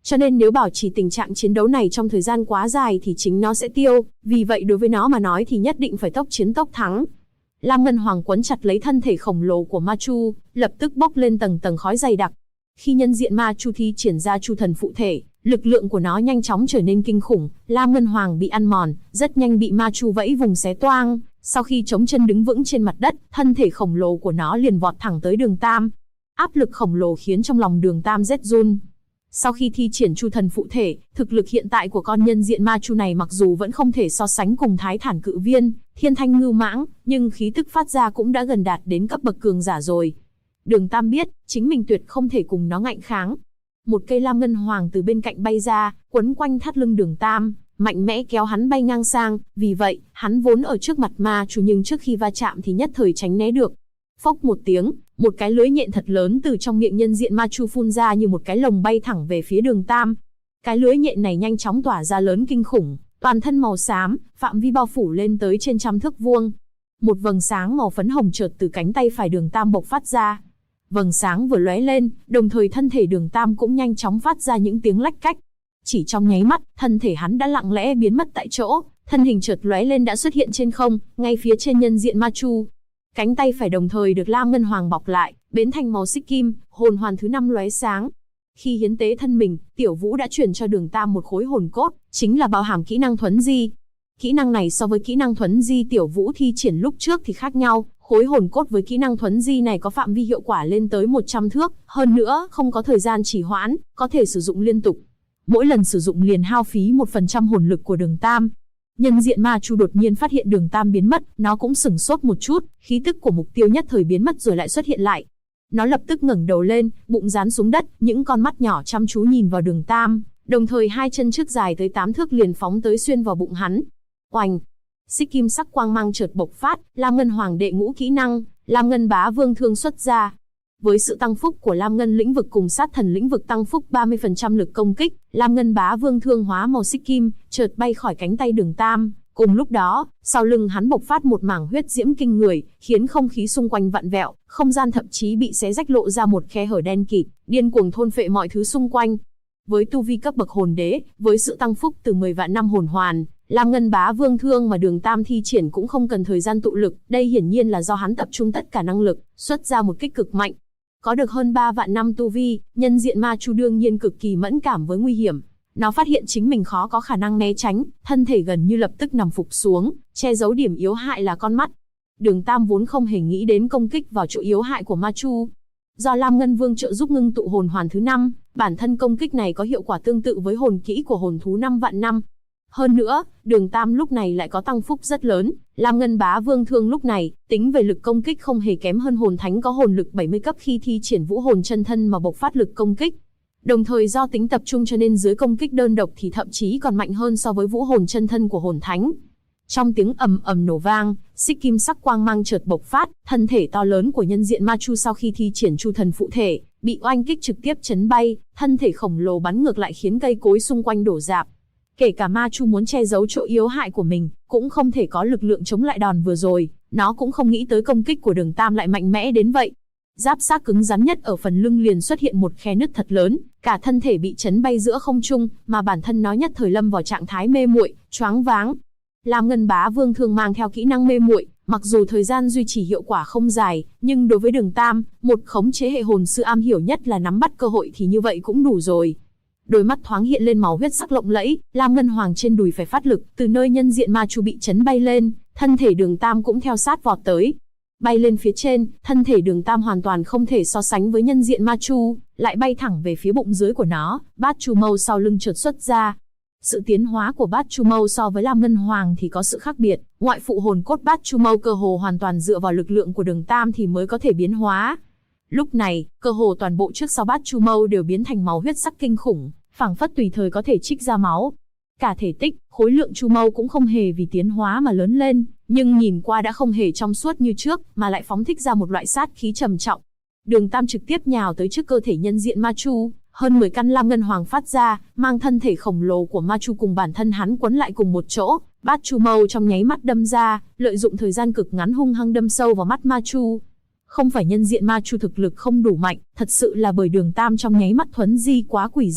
Cho nên nếu bảo trì tình trạng chiến đấu này trong thời gian quá dài thì chính nó sẽ tiêu, vì vậy đối với nó mà nói thì nhất định phải tốc chiến tốc thắng. Lam Ngân Hoàng quấn chặt lấy thân thể khổng lồ của Ma Chu, lập tức bốc lên tầng tầng khói dày đặc. Khi nhân diện Ma Chu thi triển ra Chu thần phụ thể, lực lượng của nó nhanh chóng trở nên kinh khủng, Lam Ngân Hoàng bị ăn mòn, rất nhanh bị Ma Chu vẫy vùng xé toang. Sau khi chống chân đứng vững trên mặt đất, thân thể khổng lồ của nó liền vọt thẳng tới Đường Tam. Áp lực khổng lồ khiến trong lòng Đường Tam rét run. Sau khi thi triển Chu thần phụ thể, thực lực hiện tại của con nhân diện Ma Chu này mặc dù vẫn không thể so sánh cùng Thái Thản Cự Viên, Thiên Thanh Ngưu Mãng, nhưng khí tức phát ra cũng đã gần đạt đến cấp bậc cường giả rồi. Đường Tam biết, chính mình tuyệt không thể cùng nó ngạnh kháng. Một cây Lam Ngân Hoàng từ bên cạnh bay ra, quấn quanh thắt lưng Đường Tam, mạnh mẽ kéo hắn bay ngang sang, vì vậy, hắn vốn ở trước mặt Ma Chu nhưng trước khi va chạm thì nhất thời tránh né được. Phốc một tiếng, một cái lưới nhện thật lớn từ trong miệng nhân diện Ma Chu phun ra như một cái lồng bay thẳng về phía Đường Tam. Cái lưới nhện này nhanh chóng tỏa ra lớn kinh khủng, toàn thân màu xám, phạm vi bao phủ lên tới trên 100 thước vuông. Một vầng sáng màu phấn hồng chợt từ cánh tay phải Đường Tam bộc phát ra. Vầng sáng vừa lóe lên, đồng thời thân thể Đường Tam cũng nhanh chóng phát ra những tiếng lách cách. Chỉ trong nháy mắt, thân thể hắn đã lặng lẽ biến mất tại chỗ, thân hình chợt lóe lên đã xuất hiện trên không, ngay phía trên nhân diện Ma Chu. Cánh tay phải đồng thời được Lam Ngân Hoàng bọc lại, biến thành màu xích kim, hồn hoàn thứ 5 lóe sáng. Khi hiến tế thân mình, Tiểu Vũ đã truyền cho Đường Tam một khối hồn cốt, chính là bao hàm kỹ năng thuấn di. Kỹ năng này so với kỹ năng thuấn di Tiểu Vũ thi triển lúc trước thì khác nhau, khối hồn cốt với kỹ năng thuấn di này có phạm vi hiệu quả lên tới 100 thước, hơn nữa không có thời gian trì hoãn, có thể sử dụng liên tục. Mỗi lần sử dụng liền hao phí 1% hồn lực của Đường Tam. Nhân diện Ma Chu đột nhiên phát hiện Đường Tam biến mất, nó cũng sửng sốt một chút, khí tức của mục tiêu nhất thời biến mất rồi lại xuất hiện lại. Nó lập tức ngẩng đầu lên, bụng dán xuống đất, những con mắt nhỏ chăm chú nhìn vào Đường Tam, đồng thời hai chân trước dài tới 8 thước liền phóng tới xuyên vào bụng hắn. Oành! Xích kim sắc quang mang chợt bộc phát, Lam Ngân Hoàng đệ ngũ kỹ năng, Lam Ngân Bá Vương Thương xuất ra. Với sự tăng phúc của Lam Ngân lĩnh vực cùng sát thần lĩnh vực tăng phúc 30% lực công kích, Lam Ngân Bá Vương Thương hóa màu xích kim, chợt bay khỏi cánh tay Đường Tam. Cùng lúc đó, sau lưng hắn bộc phát một mảng huyết diễm kinh người, khiến không khí xung quanh vặn vẹo, không gian thậm chí bị xé rách lộ ra một khe hở đen kịt, điên cuồng thôn phệ mọi thứ xung quanh. Với tu vi cấp bậc hồn đế, với sự tăng phúc từ 10 vạn năm hồn hoàn, Lam Ngân Bá Vương Thương mà Đường Tam thi triển cũng không cần thời gian tụ lực, đây hiển nhiên là do hắn tập trung tất cả năng lực, xuất ra một kích cực mạnh. Có được hơn 3 vạn năm tu vi, nhân diện Ma Chu đương nhiên cực kỳ mẫn cảm với nguy hiểm. Nó phát hiện chính mình khó có khả năng né tránh, thân thể gần như lập tức nằm phục xuống, che giấu điểm yếu hại là con mắt. Đường Tam vốn không hề nghĩ đến công kích vào chỗ yếu hại của Ma Chu. Do Lam Ngân Vương trợ giúp ngưng tụ hồn hoàn thứ 5, bản thân công kích này có hiệu quả tương tự với hồn kỹ của hồn thú 5 vạn năm. Hơn nữa, Đường Tam lúc này lại có tăng phúc rất lớn, Lam Ngân Bá Vương Thương lúc này, tính về lực công kích không hề kém hơn hồn thánh có hồn lực 70 cấp khi thi triển vũ hồn chân thân mà bộc phát lực công kích. Đồng thời do tính tập trung cho nên dưới công kích đơn độc thì thậm chí còn mạnh hơn so với vũ hồn chân thân của hồn thánh. Trong tiếng ầm ầm nổ vang, xích kim sắc quang mang chợt bộc phát, thân thể to lớn của nhân diện Ma Chu sau khi thi triển Chu thần phụ thể, bị oanh kích trực tiếp chấn bay, thân thể khổng lồ bắn ngược lại khiến cây cối xung quanh đổ rạp. Kể cả Ma Chu muốn che giấu chỗ yếu hại của mình, cũng không thể có lực lượng chống lại đòn vừa rồi, nó cũng không nghĩ tới công kích của Đường Tam lại mạnh mẽ đến vậy. Giáp xác cứng rắn nhất ở phần lưng liền xuất hiện một khe nứt thật lớn, cả thân thể bị chấn bay giữa không trung, mà bản thân nó nhất thời lâm vào trạng thái mê muội, choáng váng. Lam Ngân Bá Vương Thương mang theo kỹ năng mê muội, mặc dù thời gian duy trì hiệu quả không dài, nhưng đối với Đường Tam, một khống chế hệ hồn sư am hiểu nhất là nắm bắt cơ hội thì như vậy cũng đủ rồi. Đôi mắt thoáng hiện lên màu huyết sắc lộng lẫy, Lam Ngân Hoàng trên đùi phải phát lực, từ nơi nhân diện Ma Chu bị chấn bay lên, thân thể Đường Tam cũng theo sát vọt tới. Bay lên phía trên, thân thể Đường Tam hoàn toàn không thể so sánh với nhân diện Ma Chu, lại bay thẳng về phía bụng dưới của nó, Bát Chu Mâu sau lưng chợt xuất ra. Sự tiến hóa của Bát Chu Mâu so với Lam Ngân Hoàng thì có sự khác biệt, ngoại phụ hồn cốt Bát Chu Mâu cơ hồ hoàn toàn dựa vào lực lượng của Đường Tam thì mới có thể biến hóa. Lúc này, cơ hồ toàn bộ trước sau Bát Chu Mâu đều biến thành màu huyết sắc kinh khủng, phảng phất tùy thời có thể trích ra máu. Cả thể tích, khối lượng Chu Mâu cũng không hề vì tiến hóa mà lớn lên, nhưng nhìn qua đã không hề trong suốt như trước, mà lại phóng thích ra một loại sát khí trầm trọng. Đường Tam trực tiếp nhào tới trước cơ thể nhân diện Ma Chu, hơn 10 căn Lam Ngân Hoàng phát ra, mang thân thể khổng lồ của Ma Chu cùng bản thân hắn quấn lại cùng một chỗ, Bát Chu Mâu trong nháy mắt đâm ra, lợi dụng thời gian cực ngắn hung hăng đâm sâu vào mắt Ma Chu. Không phải nhân diện Ma Chu thực lực không đủ mạnh, thật sự là bởi Đường Tam trong nháy mắt thuấn di quá quỷ dị.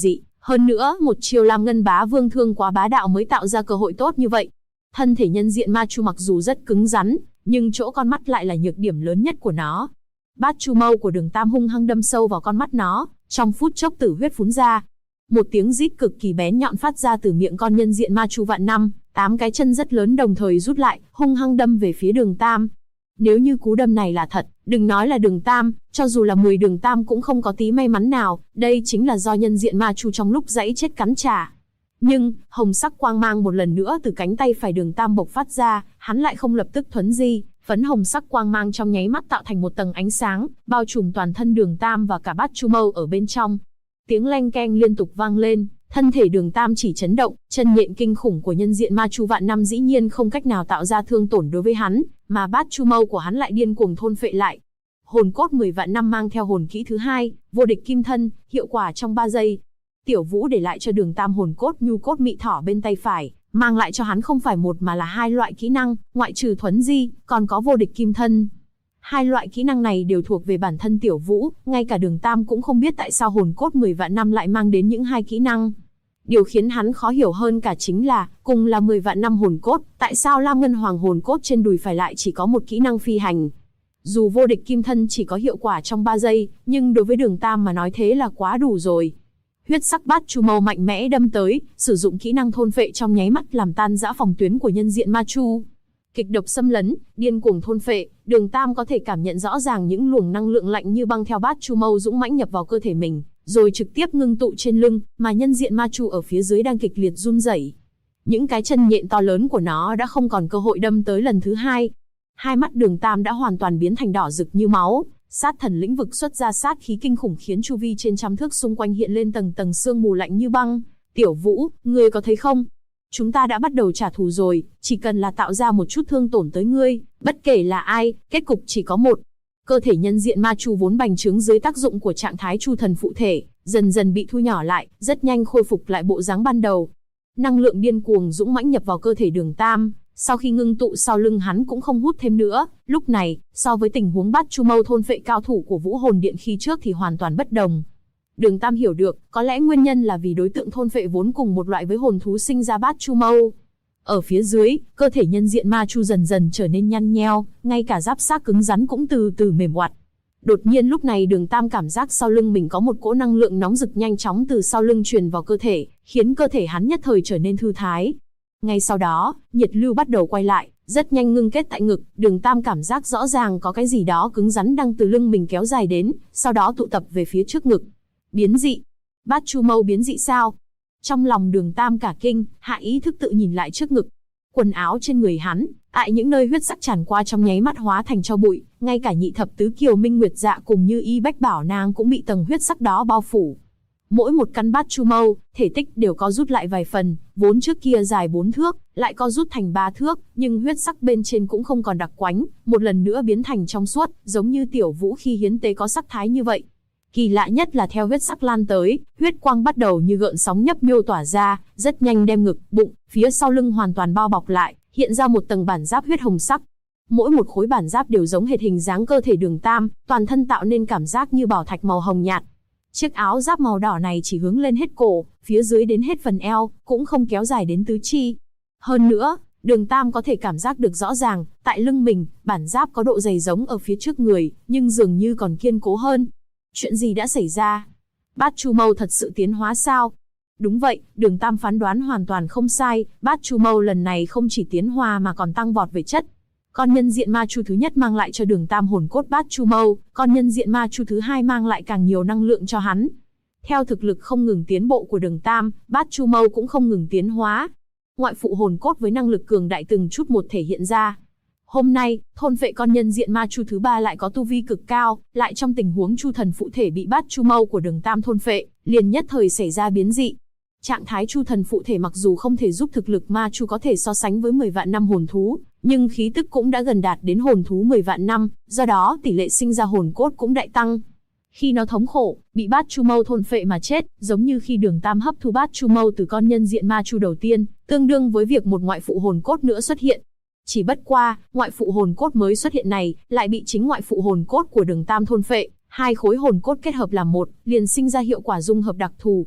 Hơn nữa, một chiều làm Ngân Bá Vương thương quá bá đạo mới tạo ra cơ hội tốt như vậy. Thân thể nhân diện ma chu mặc dù rất cứng rắn, nhưng chỗ con mắt lại là nhược điểm lớn nhất của nó. Bát chu mâu của Đường Tam hung hăng đâm sâu vào con mắt nó, trong phút chốc tử huyết phún ra. Một tiếng rít cực kỳ bén nhọn phát ra từ miệng con nhân diện ma chu vạn năm, 8 cái chân rất lớn đồng thời rút lại, hung hăng đâm về phía Đường Tam. Nếu như cú đâm này là thật, đừng nói là Đường Tam, cho dù là 10 Đường Tam cũng không có tí may mắn nào, đây chính là do nhân diện ma chu trong lúc giãy chết cắn trả. Nhưng, hồng sắc quang mang một lần nữa từ cánh tay phải Đường Tam bộc phát ra, hắn lại không lập tức thuấn di, phấn hồng sắc quang mang trong nháy mắt tạo thành một tầng ánh sáng, bao trùm toàn thân Đường Tam và cả bát chu mâu ở bên trong. Tiếng leng keng liên tục vang lên, thân thể Đường Tam chỉ chấn động, chân nhện kinh khủng của nhân diện ma chu vạn năm dĩ nhiên không cách nào tạo ra thương tổn đối với hắn, mà bát chu mâu của hắn lại điên cuồng thôn phệ lại. Hồn cốt 10 vạn năm mang theo hồn kỹ thứ hai, vô địch kim thân, hiệu quả trong 3 giây. Tiểu Vũ để lại cho Đường Tam hồn cốt nhu cốt mị thỏ bên tay phải, mang lại cho hắn không phải một mà là 2 loại kỹ năng, ngoại trừ thuấn di, còn có vô địch kim thân. 2 loại kỹ năng này đều thuộc về bản thân Tiểu Vũ, ngay cả Đường Tam cũng không biết tại sao hồn cốt 10 vạn năm lại mang đến những 2 kỹ năng. Điều khiến hắn khó hiểu hơn cả chính là, cùng là 10 vạn năm hồn cốt, tại sao Lam Ngân Hoàng hồn cốt trên đùi phải lại chỉ có một kỹ năng phi hành. Dù vô địch kim thân chỉ có hiệu quả trong 3 giây, nhưng đối với Đường Tam mà nói thế là quá đủ rồi. Huyết sắc bát chu mâu mạnh mẽ đâm tới, sử dụng kỹ năng thôn phệ trong nháy mắt làm tan rã phòng tuyến của nhân diện ma chu. Kịch độc xâm lấn, điên cuồng thôn phệ, Đường Tam có thể cảm nhận rõ ràng những luồng năng lượng lạnh như băng theo bát chu mâu dũng mãnh nhập vào cơ thể mình, rồi trực tiếp ngưng tụ trên lưng, mà nhân diện ma chu ở phía dưới đang kịch liệt run rẩy. Những cái chân nhện to lớn của nó đã không còn cơ hội đâm tới lần thứ hai. Hai mắt Đường Tam đã hoàn toàn biến thành đỏ rực như máu, sát thần lĩnh vực xuất ra sát khí kinh khủng khiến chu vi trên trăm thước xung quanh hiện lên tầng tầng sương mù lạnh như băng. Tiểu Vũ, ngươi có thấy không? Chúng ta đã bắt đầu trả thù rồi, chỉ cần là tạo ra một chút thương tổn tới ngươi, bất kể là ai, kết cục chỉ có một. Cơ thể nhân diện ma chu vốn bành trướng dưới tác dụng của trạng thái chu thần phụ thể, dần dần bị thu nhỏ lại, rất nhanh khôi phục lại bộ dáng ban đầu. Năng lượng điên cuồng dũng mãnh nhập vào cơ thể Đường Tam, sau khi ngưng tụ sau lưng hắn cũng không hút thêm nữa. Lúc này, so với tình huống bát chu mâu thôn phệ cao thủ của Vũ Hồn Điện khi trước thì hoàn toàn bất đồng. Đường Tam hiểu được, có lẽ nguyên nhân là vì đối tượng thôn phệ vốn cùng một loại với hồn thú sinh ra bát chu mâu. Ở phía dưới, cơ thể nhân diện ma chu dần dần trở nên nhăn nheo, ngay cả giáp xác cứng rắn cũng từ từ mềm oặt. Đột nhiên lúc này Đường Tam cảm giác sau lưng mình có một cỗ năng lượng nóng rực nhanh chóng từ sau lưng truyền vào cơ thể, khiến cơ thể hắn nhất thời trở nên thư thái. Ngay sau đó, nhiệt lưu bắt đầu quay lại, rất nhanh ngưng kết tại ngực, Đường Tam cảm giác rõ ràng có cái gì đó cứng rắn đang từ lưng mình kéo dài đến, sau đó tụ tập về phía trước ngực. Biến dị. Bát chu mâu biến dị sao? Trong lòng Đường Tam cả kinh, hạ ý thức tự nhìn lại trước ngực. Quần áo trên người hắn, tại những nơi huyết sắc tràn qua trong nháy mắt hóa thành tro bụi, ngay cả nhị thập tứ kiều Minh Nguyệt Dạ cùng Như Y Bách Bảo Nang cũng bị tầng huyết sắc đó bao phủ. Mỗi một căn bát chu mâu, thể tích đều có rút lại vài phần, vốn trước kia dài 4 thước, lại có rút thành 3 thước, nhưng huyết sắc bên trên cũng không còn đặc quánh, một lần nữa biến thành trong suốt, giống như Tiểu Vũ khi hiến tế có sắc thái như vậy. Kỳ lạ nhất là theo huyết sắc lan tới, huyết quang bắt đầu như gợn sóng nhấp nhô tỏa ra, rất nhanh đem ngực, bụng, phía sau lưng hoàn toàn bao bọc lại, hiện ra một tầng bản giáp huyết hồng sắc. Mỗi một khối bản giáp đều giống hệt hình dáng cơ thể Đường Tam, toàn thân tạo nên cảm giác như bảo thạch màu hồng nhạt. Chiếc áo giáp màu đỏ này chỉ hướng lên hết cổ, phía dưới đến hết phần eo, cũng không kéo dài đến tứ chi. Hơn nữa, Đường Tam có thể cảm giác được rõ ràng, tại lưng mình, bản giáp có độ dày giống ở phía trước người, nhưng dường như còn kiên cố hơn. Chuyện gì đã xảy ra? Bát chu mâu thật sự tiến hóa sao? Đúng vậy, Đường Tam phán đoán hoàn toàn không sai, bát chu mâu lần này không chỉ tiến hóa mà còn tăng vọt về chất. Con nhân diện ma chu thứ nhất mang lại cho Đường Tam hồn cốt bát chu mâu, con nhân diện ma chu thứ hai mang lại càng nhiều năng lượng cho hắn. Theo thực lực không ngừng tiến bộ của Đường Tam, bát chu mâu cũng không ngừng tiến hóa. Ngoại phụ hồn cốt với năng lực cường đại từng chút một thể hiện ra. Hôm nay, thôn vệ con nhân diện ma chu thứ ba lại có tu vi cực cao, lại trong tình huống chu thần phụ thể bị bát chu mâu của Đường Tam thôn phệ, liền nhất thời xảy ra biến dị. Trạng thái chu thần phụ thể mặc dù không thể giúp thực lực ma chu có thể so sánh với 10 vạn năm hồn thú, nhưng khí tức cũng đã gần đạt đến hồn thú 10 vạn năm, do đó tỷ lệ sinh ra hồn cốt cũng đại tăng. Khi nó thống khổ, bị bát chu mâu thôn phệ mà chết, giống như khi Đường Tam hấp thu bát chu mâu từ con nhân diện ma chu đầu tiên, tương đương với việc một ngoại phụ hồn cốt nữa xuất hiện. Chỉ bất qua, ngoại phụ hồn cốt mới xuất hiện này, lại bị chính ngoại phụ hồn cốt của Đường Tam thôn phệ, hai khối hồn cốt kết hợp làm một, liền sinh ra hiệu quả dung hợp đặc thù.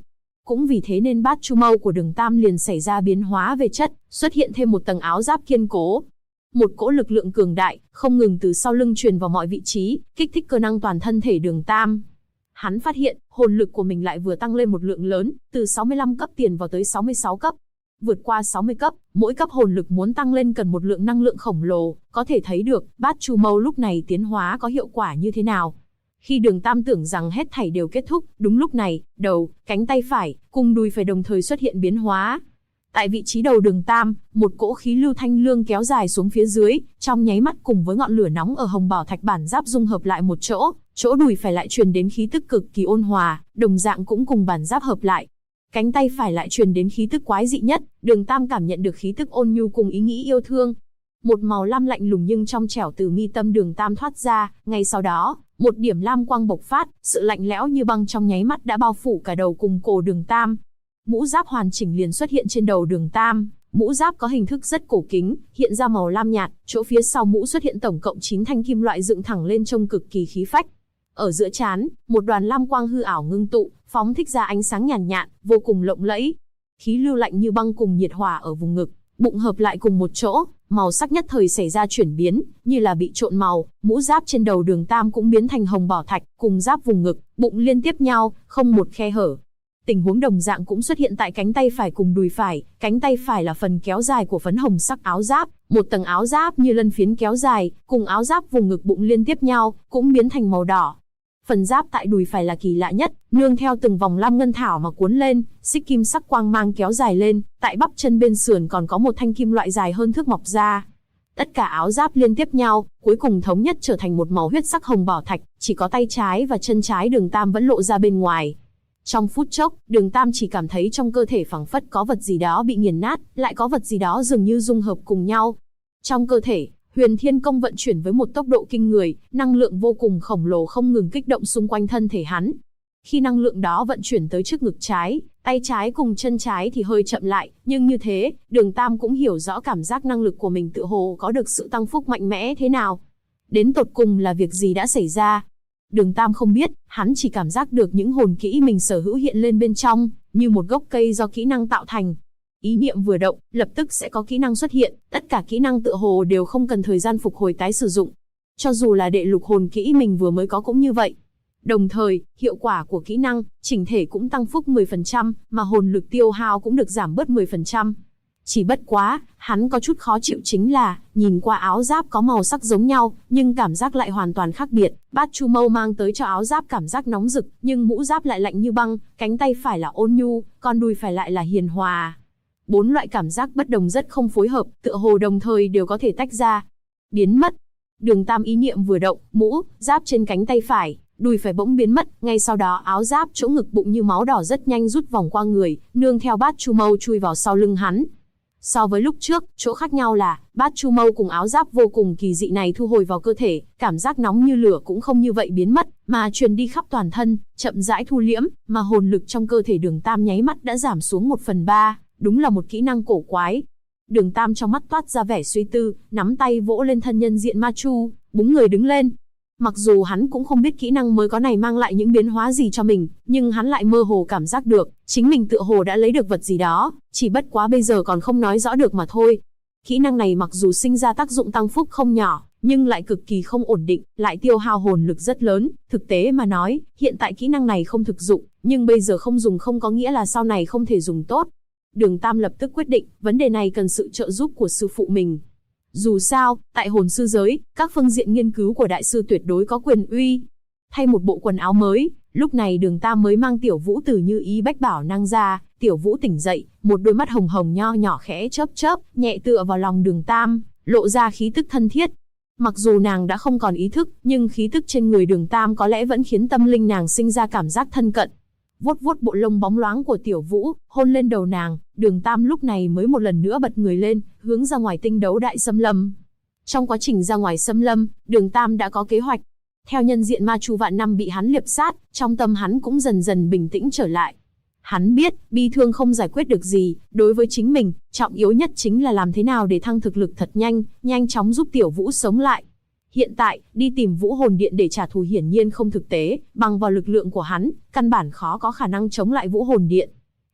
cũng vì thế nên bát chu mâu của Đường Tam liền xảy ra biến hóa về chất, xuất hiện thêm một tầng áo giáp kiên cố. Một cỗ lực lượng cường đại, không ngừng từ sau lưng truyền vào mọi vị trí, kích thích cơ năng toàn thân thể Đường Tam. Hắn phát hiện, hồn lực của mình lại vừa tăng lên một lượng lớn, từ 65 cấp tiền vào tới 66 cấp. Vượt qua 60 cấp, mỗi cấp hồn lực muốn tăng lên cần một lượng năng lượng khổng lồ, có thể thấy được, bát chu mâu lúc này tiến hóa có hiệu quả như thế nào. Khi Đường Tam tưởng rằng hết thảy đều kết thúc, đúng lúc này, đầu, cánh tay phải, cùng đùi phải đồng thời xuất hiện biến hóa. Tại vị trí đầu Đường Tam, một cỗ khí lưu thanh lương kéo dài xuống phía dưới, trong nháy mắt cùng với ngọn lửa nóng ở hồng bảo thạch bản giáp dung hợp lại một chỗ, chỗ đùi phải lại truyền đến khí tức cực kỳ ôn hòa, đồng dạng cũng cùng bản giáp hợp lại. Cánh tay phải lại truyền đến khí tức quái dị nhất, Đường Tam cảm nhận được khí tức ôn nhu cùng ý nghĩ yêu thương. Một màu lam lạnh lùng nhưng trong trẻo từ mi tâm Đường Tam thoát ra, ngay sau đó, một điểm lam quang bộc phát, sự lạnh lẽo như băng trong nháy mắt đã bao phủ cả đầu cùng cổ Đường Tam. Mũ giáp hoàn chỉnh liền xuất hiện trên đầu Đường Tam, mũ giáp có hình thức rất cổ kính, hiện ra màu lam nhạt, chỗ phía sau mũ xuất hiện tổng cộng 9 thanh kim loại dựng thẳng lên trông cực kỳ khí phách. Ở giữa trán, một đoàn lam quang hư ảo ngưng tụ, phóng thích ra ánh sáng nhàn nhạt, vô cùng lộng lẫy. Khí lưu lạnh như băng cùng nhiệt hỏa ở vùng ngực, bụng hợp lại cùng một chỗ, màu sắc nhất thời xảy ra chuyển biến, như là bị trộn màu, mũ giáp trên đầu Đường Tam cũng biến thành hồng bảo thạch, cùng giáp vùng ngực, bụng liên tiếp nhau, không một khe hở. Tình huống đồng dạng cũng xuất hiện tại cánh tay phải cùng đùi phải, cánh tay phải là phần kéo dài của phấn hồng sắc áo giáp, một tầng áo giáp như lân phiến kéo dài, cùng áo giáp vùng ngực bụng liên tiếp nhau, cũng biến thành màu đỏ. Phần giáp tại đùi phải là kỳ lạ nhất, nương theo từng vòng lam ngân thảo mà cuốn lên, xích kim sắc quang mang kéo dài lên, tại bắp chân bên sườn còn có một thanh kim loại dài hơn thước mọc ra. Tất cả áo giáp liên tiếp nhau, cuối cùng thống nhất trở thành một màu huyết sắc hồng bảo thạch, chỉ có tay trái và chân trái Đường Tam vẫn lộ ra bên ngoài. Trong phút chốc, Đường Tam chỉ cảm thấy trong cơ thể phảng phất có vật gì đó bị nghiền nát, lại có vật gì đó dường như dung hợp cùng nhau. Trong cơ thể, Huyền Thiên Công vận chuyển với một tốc độ kinh người, năng lượng vô cùng khổng lồ không ngừng kích động xung quanh thân thể hắn. Khi năng lượng đó vận chuyển tới trước ngực trái, tay trái cùng chân trái thì hơi chậm lại, nhưng như thế, Đường Tam cũng hiểu rõ cảm giác năng lực của mình tựa hồ có được sự tăng phúc mạnh mẽ thế nào. Đến tột cùng là việc gì đã xảy ra? Đường Tam không biết, hắn chỉ cảm giác được những hồn kỹ mình sở hữu hiện lên bên trong, như một gốc cây do kỹ năng tạo thành. Ý niệm vừa động, lập tức sẽ có kỹ năng xuất hiện, tất cả kỹ năng tựa hồ đều không cần thời gian phục hồi tái sử dụng. Cho dù là đệ lục hồn kỹ mình vừa mới có cũng như vậy. Đồng thời, hiệu quả của kỹ năng, chỉnh thể cũng tăng phúc 10%, mà hồn lực tiêu hao cũng được giảm bớt 10%. Chỉ bất quá, hắn có chút khó chịu chính là, nhìn qua áo giáp có màu sắc giống nhau, nhưng cảm giác lại hoàn toàn khác biệt. Bát chu mâu mang tới cho áo giáp cảm giác nóng rực, nhưng mũ giáp lại lạnh như băng, cánh tay phải là ôn nhu, còn đùi phải lại là hiền hòa. 4 loại cảm giác bất đồng rất không phối hợp, tựa hồ đồng thời đều có thể tách ra. Biến mất. Đường Tam ý niệm vừa động, mũ, giáp trên cánh tay phải, đùi phải bỗng biến mất, ngay sau đó áo giáp chỗ ngực bụng như máu đỏ rất nhanh rút vòng qua người, nương theo bát chu mâu chui vào sau lưng hắn. So với lúc trước, chỗ khác nhau là, bát chu mâu cùng áo giáp vô cùng kỳ dị này thu hồi vào cơ thể, cảm giác nóng như lửa cũng không như vậy biến mất, mà truyền đi khắp toàn thân, chậm rãi thu liễm, mà hồn lực trong cơ thể Đường Tam nháy mắt đã giảm xuống 1/3, đúng là một kỹ năng cổ quái. Đường Tam trong mắt toát ra vẻ suy tư, nắm tay vỗ lên thân nhân diện ma chu, búng người đứng lên. Mặc dù hắn cũng không biết kỹ năng mới có này mang lại những biến hóa gì cho mình, nhưng hắn lại mơ hồ cảm giác được, chính mình tựa hồ đã lấy được vật gì đó, chỉ bất quá bây giờ còn không nói rõ được mà thôi. Kỹ năng này mặc dù sinh ra tác dụng tăng phúc không nhỏ, nhưng lại cực kỳ không ổn định, lại tiêu hao hồn lực rất lớn. Thực tế mà nói, hiện tại kỹ năng này không thực dụng, nhưng bây giờ không dùng không có nghĩa là sau này không thể dùng tốt. Đường Tam lập tức quyết định, vấn đề này cần sự trợ giúp của sư phụ mình. Dù sao, tại hồn sư giới, các phương diện nghiên cứu của đại sư tuyệt đối có quyền uy. Thay một bộ quần áo mới, lúc này Đường Tam mới mang Tiểu Vũ từ như ý bách bảo năng ra. Tiểu Vũ tỉnh dậy, một đôi mắt hồng hồng nho nhỏ khẽ chớp chớp, nhẹ tựa vào lòng Đường Tam, lộ ra khí tức thân thiết. Mặc dù nàng đã không còn ý thức, nhưng khí tức trên người Đường Tam có lẽ vẫn khiến tâm linh nàng sinh ra cảm giác thân cận. Vuốt vuốt bộ lông bóng loáng của Tiểu Vũ, hôn lên đầu nàng, Đường Tam lúc này mới một lần nữa bật người lên, hướng ra ngoài tinh đấu đại xâm lâm. Trong quá trình ra ngoài xâm lâm, Đường Tam đã có kế hoạch. Theo nhân diện ma chu vạn năm bị hắn liệp sát, trong tâm hắn cũng dần dần bình tĩnh trở lại. Hắn biết, bi thương không giải quyết được gì, đối với chính mình, trọng yếu nhất chính là làm thế nào để thăng thực lực thật nhanh, nhanh chóng giúp Tiểu Vũ sống lại. Hiện tại, đi tìm Vũ Hồn Điện để trả thù hiển nhiên không thực tế, bằng vào lực lượng của hắn, căn bản khó có khả năng chống lại Vũ Hồn Điện.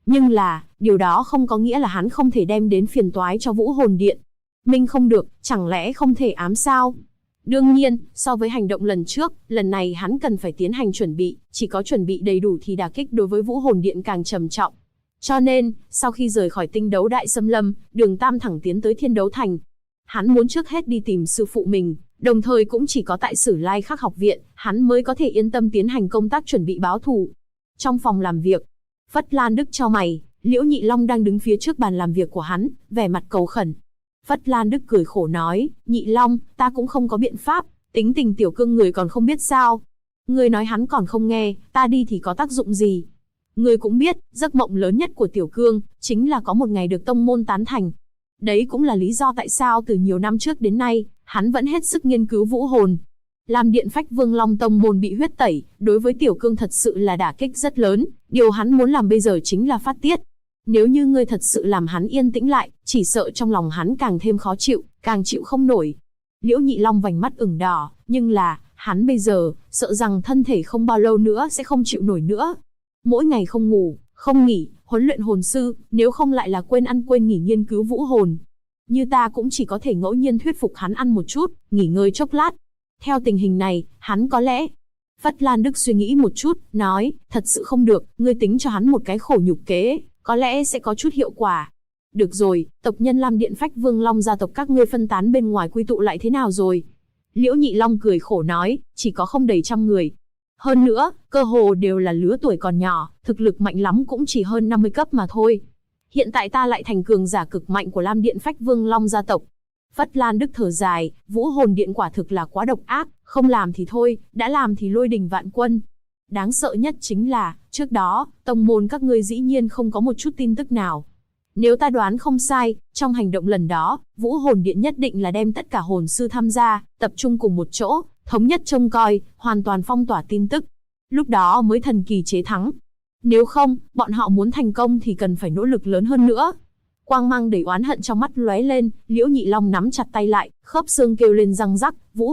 Nhưng là, điều đó không có nghĩa là hắn không thể đem đến phiền toái cho Vũ Hồn Điện. Minh không được, chẳng lẽ không thể ám sao? Đương nhiên, so với hành động lần trước, lần này hắn cần phải tiến hành chuẩn bị, chỉ có chuẩn bị đầy đủ thì đả kích đối với Vũ Hồn Điện càng trầm trọng. Cho nên, sau khi rời khỏi tinh đấu đại xâm lâm, Đường Tam thẳng tiến tới Thiên Đấu Thành. Hắn muốn trước hết đi tìm sư phụ mình, đồng thời cũng chỉ có tại Sử Lai Khắc học viện, hắn mới có thể yên tâm tiến hành công tác chuẩn bị báo thù. Trong phòng làm việc, Phất Lan Đức chau mày, Liễu Nhị Long đang đứng phía trước bàn làm việc của hắn, vẻ mặt cầu khẩn. Phất Lan Đức cười khổ nói, Nhị Long, ta cũng không có biện pháp, tính tình tiểu cương người còn không biết sao. Người nói hắn còn không nghe, ta đi thì có tác dụng gì. Người cũng biết, giấc mộng lớn nhất của tiểu cương, chính là có một ngày được tông môn tán thành. Đấy cũng là lý do tại sao từ nhiều năm trước đến nay, hắn vẫn hết sức nghiên cứu vũ hồn. Làm Điện Phách Vương Long tông môn bị huyết tẩy, đối với tiểu cương thật sự là đả kích rất lớn, điều hắn muốn làm bây giờ chính là phát tiết. Nếu như ngươi thật sự làm hắn yên tĩnh lại, chỉ sợ trong lòng hắn càng thêm khó chịu, càng chịu không nổi. Liễu Nhị Long vành mắt ửng đỏ, nhưng là, hắn bây giờ, sợ rằng thân thể không bao lâu nữa sẽ không chịu nổi nữa. Mỗi ngày không ngủ, không nghỉ, huấn luyện hồn sư, nếu không lại là quên ăn quên nghỉ nghiên cứu vũ hồn. Như ta cũng chỉ có thể ngẫu nhiên thuyết phục hắn ăn một chút, nghỉ ngơi chốc lát. Theo tình hình này, hắn có lẽ... Phất Lan Đức suy nghĩ một chút, nói, thật sự không được, ngươi tính cho hắn một cái khổ nhục kế, có lẽ sẽ có chút hiệu quả. Được rồi, tộc nhân Lam Điện Phách Vương Long gia tộc các ngươi phân tán bên ngoài quy tụ lại thế nào rồi? Liễu Nhị Long cười khổ nói, chỉ có không đầy 100 người. Hơn nữa, cơ hồ đều là lứa tuổi còn nhỏ, thực lực mạnh lắm cũng chỉ hơn 50 cấp mà thôi. Hiện tại ta lại thành cường giả cực mạnh của Lam Điện Phách Vương Long gia tộc. Phất Lan Đức thở dài, Vũ Hồn Điện quả thực là quá độc ác, không làm thì thôi, đã làm thì lôi đình vạn quân. Đáng sợ nhất chính là, trước đó, tông môn các ngươi dĩ nhiên không có một chút tin tức nào. Nếu ta đoán không sai, trong hành động lần đó, Vũ Hồn Điện nhất định là đem tất cả hồn sư tham gia, tập trung cùng một chỗ, thống nhất trông coi, hoàn toàn phong tỏa tin tức. Lúc đó mới thần kỳ chế thắng. Nếu không, bọn họ muốn thành công thì cần phải nỗ lực lớn hơn nữa. Quang mang đầy oán hận trong mắt lóe lên, Liễu Nhị Long nắm chặt tay lại, khớp xương kêu lên răng rắc, Vũ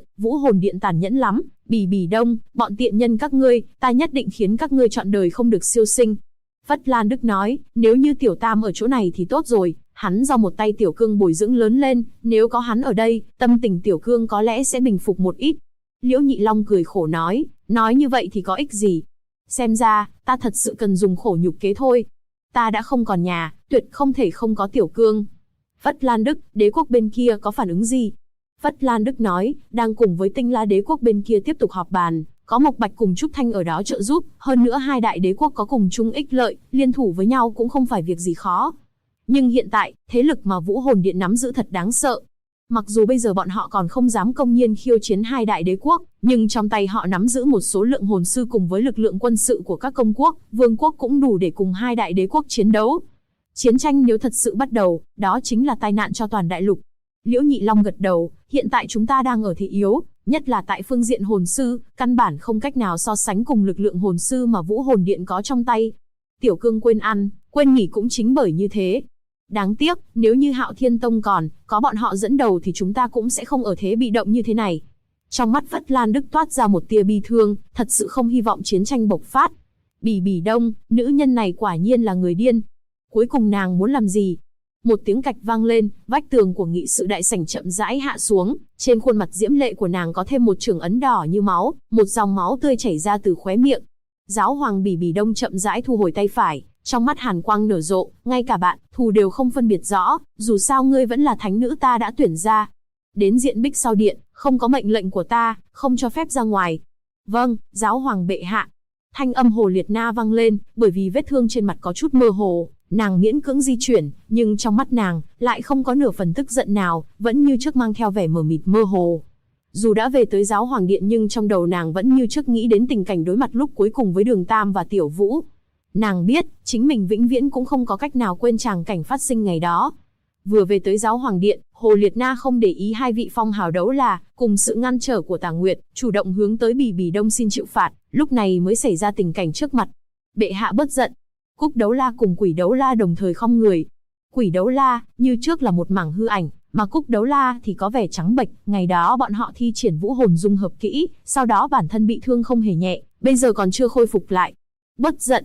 Hồn Điện tàn nhẫn lắm, Bỉ Đông, bọn tiện nhân các ngươi, ta nhất định khiến các ngươi trọn đời không được siêu sinh. Phất Lan Đức nói, nếu như Tiểu Tam ở chỗ này thì tốt rồi, hắn do một tay Tiểu Cương bồi dưỡng lớn lên, nếu có hắn ở đây, tâm tình Tiểu Cương có lẽ sẽ bình phục một ít. Liễu Nhị Long cười khổ nói như vậy thì có ích gì? Xem ra, ta thật sự cần dùng khổ nhục kế thôi. Ta đã không còn nhà, tuyệt không thể không có Tiểu Cương. Phất Lan Đức, đế quốc bên kia có phản ứng gì? Phất Lan Đức nói, đang cùng với Tinh La đế quốc bên kia tiếp tục họp bàn, có Mộc Bạch cùng Trúc Thanh ở đó trợ giúp, hơn nữa hai đại đế quốc có cùng chung ích lợi, liên thủ với nhau cũng không phải việc gì khó. Nhưng hiện tại, thế lực mà Vũ Hồn Điện nắm giữ thật đáng sợ. Mặc dù bây giờ bọn họ còn không dám công nhiên khiêu chiến hai đại đế quốc, nhưng trong tay họ nắm giữ một số lượng hồn sư cùng với lực lượng quân sự của các công quốc, vương quốc cũng đủ để cùng hai đại đế quốc chiến đấu. Chiến tranh nếu thật sự bắt đầu, đó chính là tai nạn cho toàn đại lục. Liễu Nhị Long gật đầu, hiện tại chúng ta đang ở thế yếu, nhất là tại phương diện hồn sư, căn bản không cách nào so sánh cùng lực lượng hồn sư mà Vũ Hồn Điện có trong tay. Tiểu Cương quên ăn, quên nghỉ cũng chính bởi như thế. Đáng tiếc, nếu như Hạo Thiên Tông còn có bọn họ dẫn đầu thì chúng ta cũng sẽ không ở thế bị động như thế này. Trong mắt Phất Lan Đức toát ra một tia bi thương, thật sự không hy vọng chiến tranh bộc phát. Bỉ Đông, nữ nhân này quả nhiên là người điên. Cuối cùng nàng muốn làm gì? Một tiếng cạch vang lên, vách tường của nghị sự đại sảnh chậm rãi hạ xuống, trên khuôn mặt diễm lệ của nàng có thêm một trưởng ấn đỏ như máu, một dòng máu tươi chảy ra từ khóe miệng. Giáo hoàng Bỉ Đông chậm rãi thu hồi tay phải, trong mắt hàn quang nở rộ, ngay cả bạn thù đều không phân biệt rõ, dù sao ngươi vẫn là thánh nữ ta đã tuyển ra. Đến diện bích sau điện, không có mệnh lệnh của ta, không cho phép ra ngoài. Vâng, giáo hoàng bệ hạ. Thanh âm Hồ Liệt Na vang lên, bởi vì vết thương trên mặt có chút mơ hồ, nàng miễn cưỡng di chuyển, nhưng trong mắt nàng lại không có nửa phần tức giận nào, vẫn như trước mang theo vẻ mờ mịt mơ hồ. Dù đã về tới giáo hoàng điện nhưng trong đầu nàng vẫn như trước nghĩ đến tình cảnh đối mặt lúc cuối cùng với Đường Tam và Tiểu Vũ. Nàng biết, chính mình vĩnh viễn cũng không có cách nào quên tràng cảnh phát sinh ngày đó. Vừa về tới giáo hoàng điện, Hồ Liệt Na không để ý hai vị phong hào đấu là, cùng sự ngăn trở của Tà Nguyệt, chủ động hướng tới Bỉ Đông xin chịu phạt, lúc này mới xảy ra tình cảnh trước mặt. Bệ hạ bớt giận. Cúc Đấu La cùng Quỷ Đấu La đồng thời khom người. Quỷ Đấu La, như trước là một mảng hư ảnh, mà Cúc Đấu La thì có vẻ trắng bệch, ngày đó bọn họ thi triển vũ hồn dung hợp kỹ, sau đó bản thân bị thương không hề nhẹ, bây giờ còn chưa khôi phục lại. Bớt giận.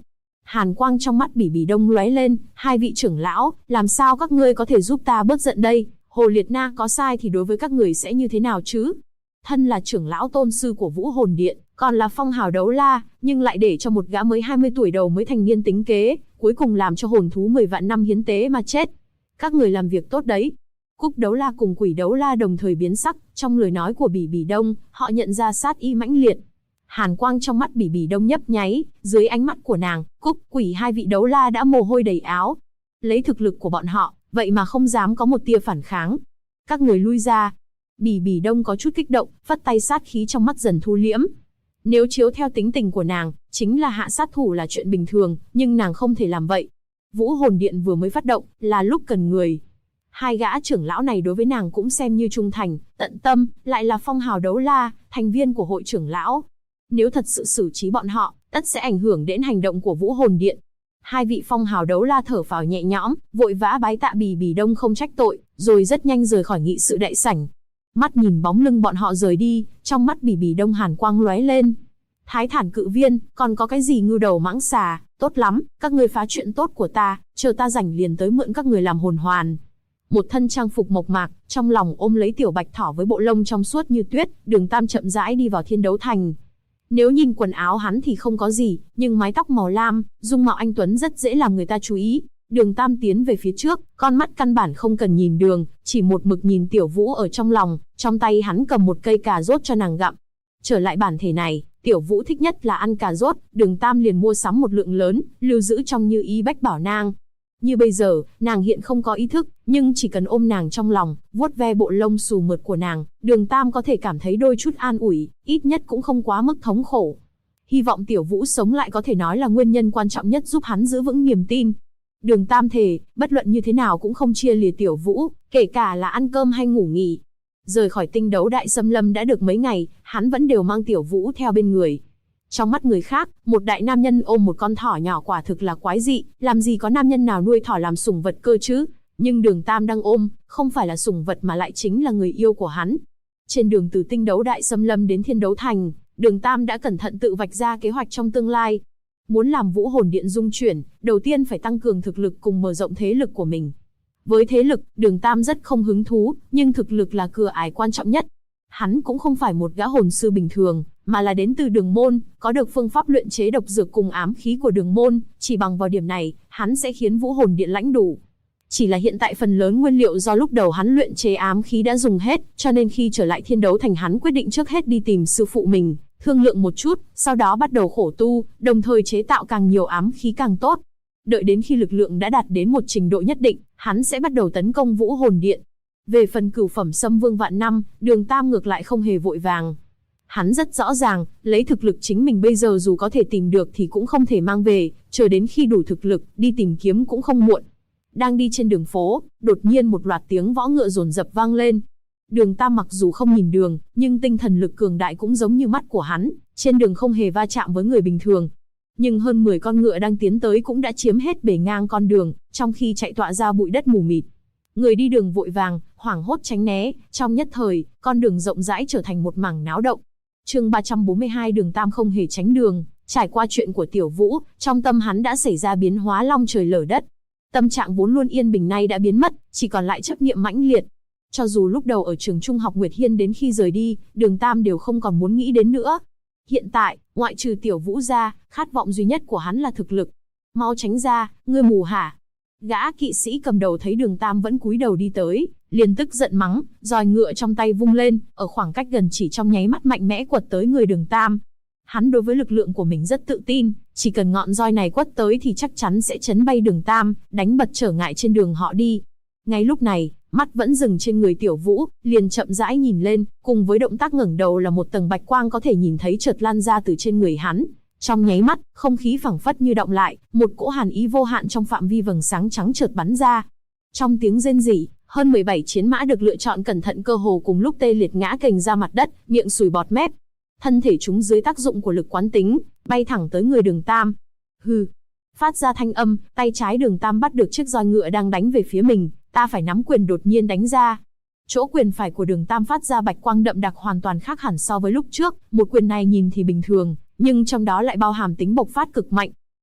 Hàn quang trong mắt Bỉ Bỉ Đông lóe lên, hai vị trưởng lão, làm sao các ngươi có thể giúp ta bớt giận đây? Hồ Liệt Na có sai thì đối với các người sẽ như thế nào chứ? Thân là trưởng lão tôn sư của Vũ Hồn Điện, còn là phong hào đấu la, nhưng lại để cho một gã mới 20 tuổi đầu mới thành niên tính kế, cuối cùng làm cho hồn thú 10 vạn năm hiến tế mà chết. Các người làm việc tốt đấy. Cúc đấu la cùng quỷ đấu la đồng thời biến sắc, trong lời nói của Bỉ Bỉ Đông, họ nhận ra sát ý mãnh liệt. Hàn quang trong mắt Bỉ Bỉ Đông nhấp nháy, dưới ánh mắt của nàng, Cúc, quỷ hai vị đấu la đã mồ hôi đầy áo. Lấy thực lực của bọn họ, vậy mà không dám có một tia phản kháng. Các người lui ra. Bỉ Bỉ Đông có chút kích động, phất tay sát khí trong mắt dần thu liễm. Nếu chiếu theo tính tình của nàng, chính là hạ sát thủ là chuyện bình thường, nhưng nàng không thể làm vậy. Vũ Hồn Điện vừa mới phát động, là lúc cần người. Hai gã trưởng lão này đối với nàng cũng xem như trung thành, tận tâm, lại là phong hào đấu la, thành viên của hội trưởng lão. Nếu thật sự xử trí bọn họ, tất sẽ ảnh hưởng đến hành động của Vũ Hồn Điện. Hai vị phong hào đấu la thở phào nhẹ nhõm, vội vã bái tạ Bỉ Bỉ Đông không trách tội, rồi rất nhanh rời khỏi nghị sự đại sảnh. Mắt nhìn bóng lưng bọn họ rời đi, trong mắt Bỉ Bỉ Đông hàn quang lóe lên. Thái Thản Cự Viên, còn có cái gì ngưu đầu mãng xà, tốt lắm, các ngươi phá chuyện tốt của ta, chờ ta rảnh liền tới mượn các người làm hồn hoàn. Một thân trang phục mộc mạc, trong lòng ôm lấy tiểu bạch thỏ với bộ lông trong suốt như tuyết, Đường Tam chậm rãi đi vào Thiên Đấu Thành. Nếu nhìn quần áo hắn thì không có gì, nhưng mái tóc màu lam, dung mạo anh tuấn rất dễ làm người ta chú ý. Đường Tam tiến về phía trước, con mắt căn bản không cần nhìn đường, chỉ một mực nhìn Tiểu Vũ ở trong lòng, trong tay hắn cầm một cây cà rốt cho nàng gặm. Trở lại bản thể này, Tiểu Vũ thích nhất là ăn cà rốt, Đường Tam liền mua sắm một lượng lớn, lưu giữ trong Như Ý Bách Bảo Nang. Như bây giờ, nàng hiện không có ý thức, nhưng chỉ cần ôm nàng trong lòng, vuốt ve bộ lông xù mượt của nàng, Đường Tam có thể cảm thấy đôi chút an ủi, ít nhất cũng không quá mức thống khổ. Hy vọng Tiểu Vũ sống lại có thể nói là nguyên nhân quan trọng nhất giúp hắn giữ vững niềm tin. Đường Tam thề, bất luận như thế nào cũng không chia lìa Tiểu Vũ, kể cả là ăn cơm hay ngủ nghỉ. Rời khỏi Tinh Đấu Đại Xâm Lâm đã được mấy ngày, hắn vẫn đều mang Tiểu Vũ theo bên người. Trong mắt người khác, một đại nam nhân ôm một con thỏ nhỏ quả thực là quái dị, làm gì có nam nhân nào nuôi thỏ làm sủng vật cơ chứ? Nhưng Đường Tam đang ôm, không phải là sủng vật mà lại chính là người yêu của hắn. Trên đường từ Tinh Đấu Đại Xâm Lâm đến Thiên Đấu Thành, Đường Tam đã cẩn thận tự vạch ra kế hoạch trong tương lai. Muốn làm Vũ Hồn Điện dung chuyển, đầu tiên phải tăng cường thực lực cùng mở rộng thế lực của mình. Với thế lực, Đường Tam rất không hứng thú, nhưng thực lực là cửa ải quan trọng nhất. Hắn cũng không phải một gã hồn sư bình thường, mà là đến từ Đường Môn, có được phương pháp luyện chế độc dược cùng ám khí của Đường Môn, chỉ bằng vào điểm này, hắn sẽ khiến Vũ Hồn Điện lãnh đủ. Chỉ là hiện tại phần lớn nguyên liệu do lúc đầu hắn luyện chế ám khí đã dùng hết, cho nên khi trở lại Thiên Đấu Thành hắn quyết định trước hết đi tìm sư phụ mình, thương lượng một chút, sau đó bắt đầu khổ tu, đồng thời chế tạo càng nhiều ám khí càng tốt. Đợi đến khi lực lượng đã đạt đến một trình độ nhất định, hắn sẽ bắt đầu tấn công Vũ Hồn Điện. Về phần cửu phẩm Sâm Vương vạn năm, Đường Tam ngược lại không hề vội vàng. Hắn rất rõ ràng, lấy thực lực chính mình bây giờ dù có thể tìm được thì cũng không thể mang về, chờ đến khi đủ thực lực, đi tìm kiếm cũng không muộn. Đang đi trên đường phố, đột nhiên một loạt tiếng võ ngựa dồn dập vang lên. Đường Tam mặc dù không nhìn đường, nhưng tinh thần lực cường đại cũng giống như mắt của hắn, trên đường không hề va chạm với người bình thường. Nhưng hơn 10 con ngựa đang tiến tới cũng đã chiếm hết bề ngang con đường, trong khi chạy tọa ra bụi đất mù mịt. Người đi đường vội vàng, hoảng hốt tránh né, trong nhất thời, con đường rộng rãi trở thành một mảng náo động. Chương 342 Đường Tam không hề tránh đường, trải qua chuyện của Tiểu Vũ, trong tâm hắn đã xảy ra biến hóa long trời lở đất. Tâm trạng vốn luôn yên bình nay đã biến mất, chỉ còn lại chấp niệm mãnh liệt. Cho dù lúc đầu ở trường trung học Nguyệt Hiên đến khi rời đi, Đường Tam đều không còn muốn nghĩ đến nữa. Hiện tại, ngoại trừ Tiểu Vũ ra, khát vọng duy nhất của hắn là thực lực. Mau tránh ra, ngươi mù hả? Gã kỵ sĩ cầm đầu thấy Đường Tam vẫn cúi đầu đi tới, liền tức giận mắng, roi ngựa trong tay vung lên, ở khoảng cách gần chỉ trong nháy mắt mạnh mẽ quật tới người Đường Tam. Hắn đối với lực lượng của mình rất tự tin, chỉ cần ngọn roi này quất tới thì chắc chắn sẽ chấn bay Đường Tam, đánh bật trở ngại trên đường họ đi. Ngay lúc này, mắt vẫn dừng trên người Tiểu Vũ, liền chậm rãi nhìn lên, cùng với động tác ngẩng đầu là một tầng bạch quang có thể nhìn thấy chợt lan ra từ trên người hắn. Trong nháy mắt, không khí phảng phất như động lại, một cỗ hàn ý vô hạn trong phạm vi vầng sáng trắng chợt bắn ra. Trong tiếng rên rỉ, hơn 17 chiến mã được lựa chọn cẩn thận cơ hồ cùng lúc tê liệt ngã kềnh ra mặt đất, miệng sùi bọt mép. Thân thể chúng dưới tác dụng của lực quán tính, bay thẳng tới người Đường Tam. Hừ. Phát ra thanh âm, tay trái Đường Tam bắt được chiếc roi ngựa đang đánh về phía mình, ta phải nắm quyền đột nhiên đánh ra. Chỗ quyền phải của Đường Tam phát ra bạch quang đậm đặc hoàn toàn khác hẳn so với lúc trước, một quyền này nhìn thì bình thường, nhưng trong đó lại bao hàm tính bộc phát cực mạnh.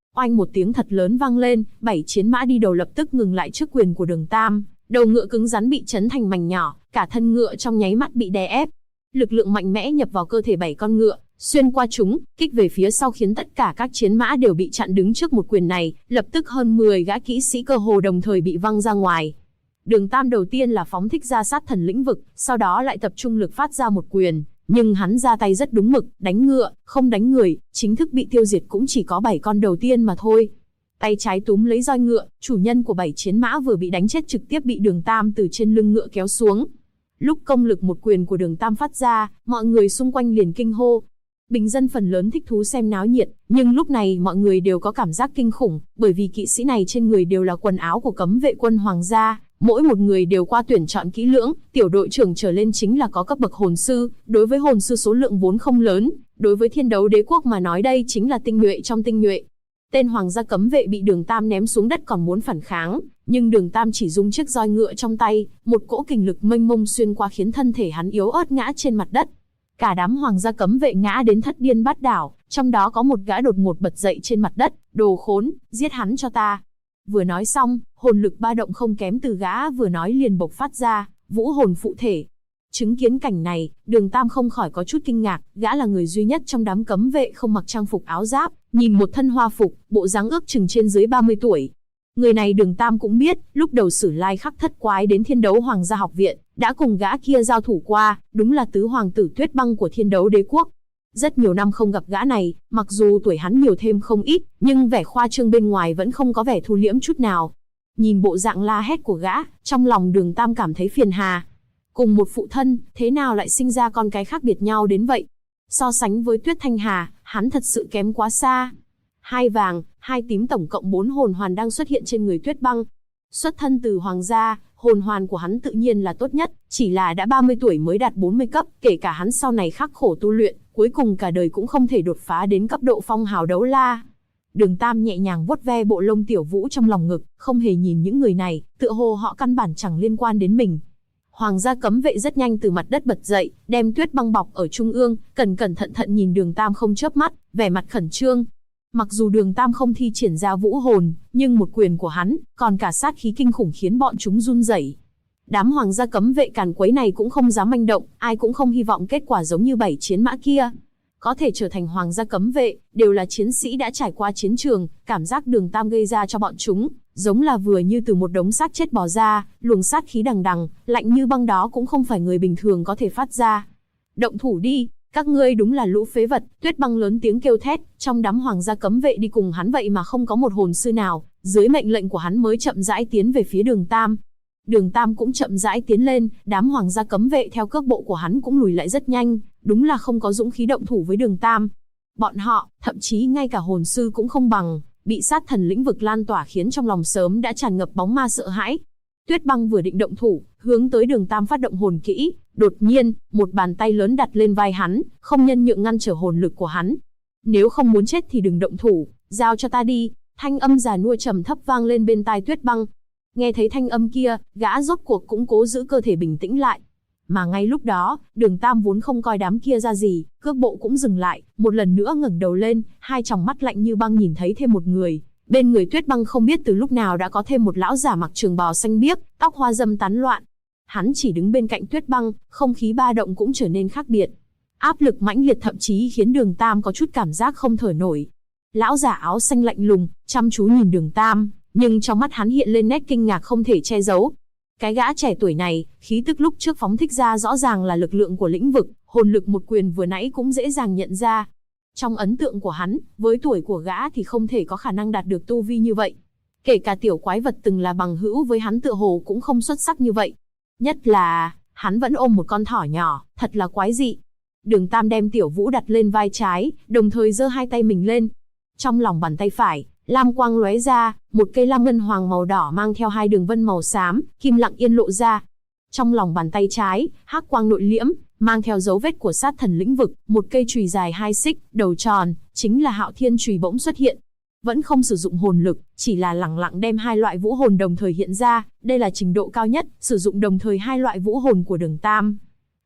Oanh một tiếng thật lớn vang lên, 7 chiến mã đi đầu lập tức ngừng lại trước quyền của Đường Tam, đầu ngựa cứng rắn bị chấn thành mảnh nhỏ, cả thân ngựa trong nháy mắt bị đè ép. Lực lượng mạnh mẽ nhập vào cơ thể 7 con ngựa, xuyên qua chúng, kích về phía sau khiến tất cả các chiến mã đều bị chặn đứng trước một quyền này, lập tức hơn 10 gã kỹ sĩ cơ hồ đồng thời bị văng ra ngoài. Đường Tam đầu tiên là phóng thích ra sát thần lĩnh vực, sau đó lại tập trung lực phát ra một quyền, nhưng hắn ra tay rất đúng mực, đánh ngựa, không đánh người, chính thức bị tiêu diệt cũng chỉ có 7 con đầu tiên mà thôi. Tay trái túm lấy roi ngựa, chủ nhân của 7 chiến mã vừa bị đánh chết trực tiếp bị Đường Tam từ trên lưng ngựa kéo xuống. Lúc công lực một quyền của Đường Tam phát ra, mọi người xung quanh liền kinh hô. Bình dân phần lớn thích thú xem náo nhiệt, nhưng lúc này mọi người đều có cảm giác kinh khủng, bởi vì kỵ sĩ này trên người đều là quần áo của cấm vệ quân hoàng gia, mỗi một người đều qua tuyển chọn kỹ lưỡng, tiểu đội trưởng trở lên chính là có cấp bậc hồn sư, đối với hồn sư số lượng vốn không lớn, đối với Thiên Đấu Đế quốc mà nói đây chính là tinh nhuệ trong tinh nhuệ. Tên hoàng gia cấm vệ bị Đường Tam ném xuống đất còn muốn phản kháng, nhưng Đường Tam chỉ dùng chiếc roi ngựa trong tay, một cỗ kình lực mênh mông xuyên qua khiến thân thể hắn yếu ớt ngã trên mặt đất. Cả đám hoàng gia cấm vệ ngã đến thất điên bát đảo, trong đó có một gã đột ngột bật dậy trên mặt đất, đồ khốn, giết hắn cho ta. Vừa nói xong, hồn lực ba động không kém từ gã vừa nói liền bộc phát ra, vũ hồn phụ thể. Chứng kiến cảnh này, Đường Tam không khỏi có chút kinh ngạc, gã là người duy nhất trong đám cấm vệ không mặc trang phục áo giáp, nhìn một thân hoa phục, bộ dáng ước chừng trên dưới 30 tuổi. Người này Đường Tam cũng biết, lúc đầu Sử Lai Khắc thất quái đến Thiên Đấu Hoàng gia học viện, đã cùng gã kia giao thủ qua, đúng là tứ hoàng tử Tuyết Băng của Thiên Đấu Đế quốc. Rất nhiều năm không gặp gã này, mặc dù tuổi hắn nhiều thêm không ít, nhưng vẻ khoa trương bên ngoài vẫn không có vẻ thu liễm chút nào. Nhìn bộ dạng la hét của gã, trong lòng Đường Tam cảm thấy phiền hà. Cùng một phụ thân, thế nào lại sinh ra con cái khác biệt nhau đến vậy? So sánh với Tuyết Thanh Hà, hắn thật sự kém quá xa. 2 vàng, 2 tím tổng cộng 4 hồn hoàn đang xuất hiện trên người Tuyết Băng. Xuất thân từ hoàng gia, hồn hoàn của hắn tự nhiên là tốt nhất, chỉ là đã 30 tuổi mới đạt 40 cấp, kể cả hắn sau này khắc khổ tu luyện, cuối cùng cả đời cũng không thể đột phá đến cấp độ phong hào đấu la. Đường Tam nhẹ nhàng vuốt ve bộ lông tiểu vũ trong lòng ngực, không hề nhìn những người này, tựa hồ họ căn bản chẳng liên quan đến mình. Hoàng gia cấm vệ rất nhanh từ mặt đất bật dậy, đem Tuyết Băng bọc ở trung ương, cẩn cẩn thận thận nhìn Đường Tam không chớp mắt, vẻ mặt khẩn trương. Mặc dù Đường Tam không thi triển ra vũ hồn, nhưng một quyền của hắn, còn cả sát khí kinh khủng khiến bọn chúng run rẩy. Đám hoàng gia cấm vệ càn quấy này cũng không dám manh động, ai cũng không hy vọng kết quả giống như 7 chiến mã kia. Có thể trở thành hoàng gia cấm vệ, đều là chiến sĩ đã trải qua chiến trường, cảm giác Đường Tam gây ra cho bọn chúng, giống là vừa như từ một đống xác chết bò ra, luồng sát khí đằng đằng, lạnh như băng đó cũng không phải người bình thường có thể phát ra. Động thủ đi, các ngươi đúng là lũ phế vật. Tuyết Băng lớn tiếng kêu thét, trong đám hoàng gia cấm vệ đi cùng hắn vậy mà không có một hồn sư nào, dưới mệnh lệnh của hắn mới chậm rãi tiến về phía Đường Tam. Đường Tam cũng chậm rãi tiến lên, đám hoàng gia cấm vệ theo cước bộ của hắn cũng lùi lại rất nhanh, đúng là không có dũng khí động thủ với Đường Tam. Bọn họ, thậm chí ngay cả hồn sư cũng không bằng, bị sát thần lĩnh vực lan tỏa khiến trong lòng sớm đã tràn ngập bóng ma sợ hãi. Tuyết Băng vừa định động thủ, hướng tới Đường Tam phát động hồn kỹ, đột nhiên, một bàn tay lớn đặt lên vai hắn, không nhân nhượng ngăn trở hồn lực của hắn. Nếu không muốn chết thì đừng động thủ, giao cho ta đi. Thanh âm già nua trầm thấp vang lên bên tai Tuyết Băng. Nghe thấy thanh âm kia, gã rốt cuộc cũng cố giữ cơ thể bình tĩnh lại. Mà ngay lúc đó, Đường Tam vốn không coi đám kia ra gì, cước bộ cũng dừng lại, một lần nữa ngẩng đầu lên, hai tròng mắt lạnh như băng nhìn thấy thêm một người. Bên người Tuyết Băng không biết từ lúc nào đã có thêm một lão giả mặc trường bào xanh biếc, tóc hoa râm tán loạn. Hắn chỉ đứng bên cạnh Tuyết Băng, không khí ba động cũng trở nên khác biệt. Áp lực mãnh liệt thậm chí khiến Đường Tam có chút cảm giác không thở nổi. Lão giả áo xanh lạnh lùng, chăm chú nhìn Đường Tam, nhưng trong mắt hắn hiện lên nét kinh ngạc không thể che giấu. Cái gã trẻ tuổi này, khí tức lúc trước phóng thích ra rõ ràng là lực lượng của lĩnh vực, hồn lực một quyền vừa nãy cũng dễ dàng nhận ra. Trong ấn tượng của hắn, với tuổi của gã thì không thể có khả năng đạt được tu vi như vậy. Kể cả tiểu quái vật từng là bằng hữu với hắn tựa hồ cũng không xuất sắc như vậy. Nhất là, hắn vẫn ôm một con thỏ nhỏ, thật là quái dị. Đường Tam đem Tiểu Vũ đặt lên vai trái, đồng thời giơ hai tay mình lên. Trong lòng bàn tay phải, lam quang lóe ra, một cây lam ngân hoàng màu đỏ mang theo hai đường vân màu xám, kim lặng yên lộ ra. Trong lòng bàn tay trái, hắc quang nội liễm, mang theo dấu vết của sát thần lĩnh vực, một cây chùy dài 2 xích, đầu tròn, chính là Hạo Thiên chùy bỗng xuất hiện. Vẫn không sử dụng hồn lực, chỉ là lẳng lặng đem hai loại vũ hồn đồng thời hiện ra, đây là trình độ cao nhất, sử dụng đồng thời hai loại vũ hồn của Đường Tam.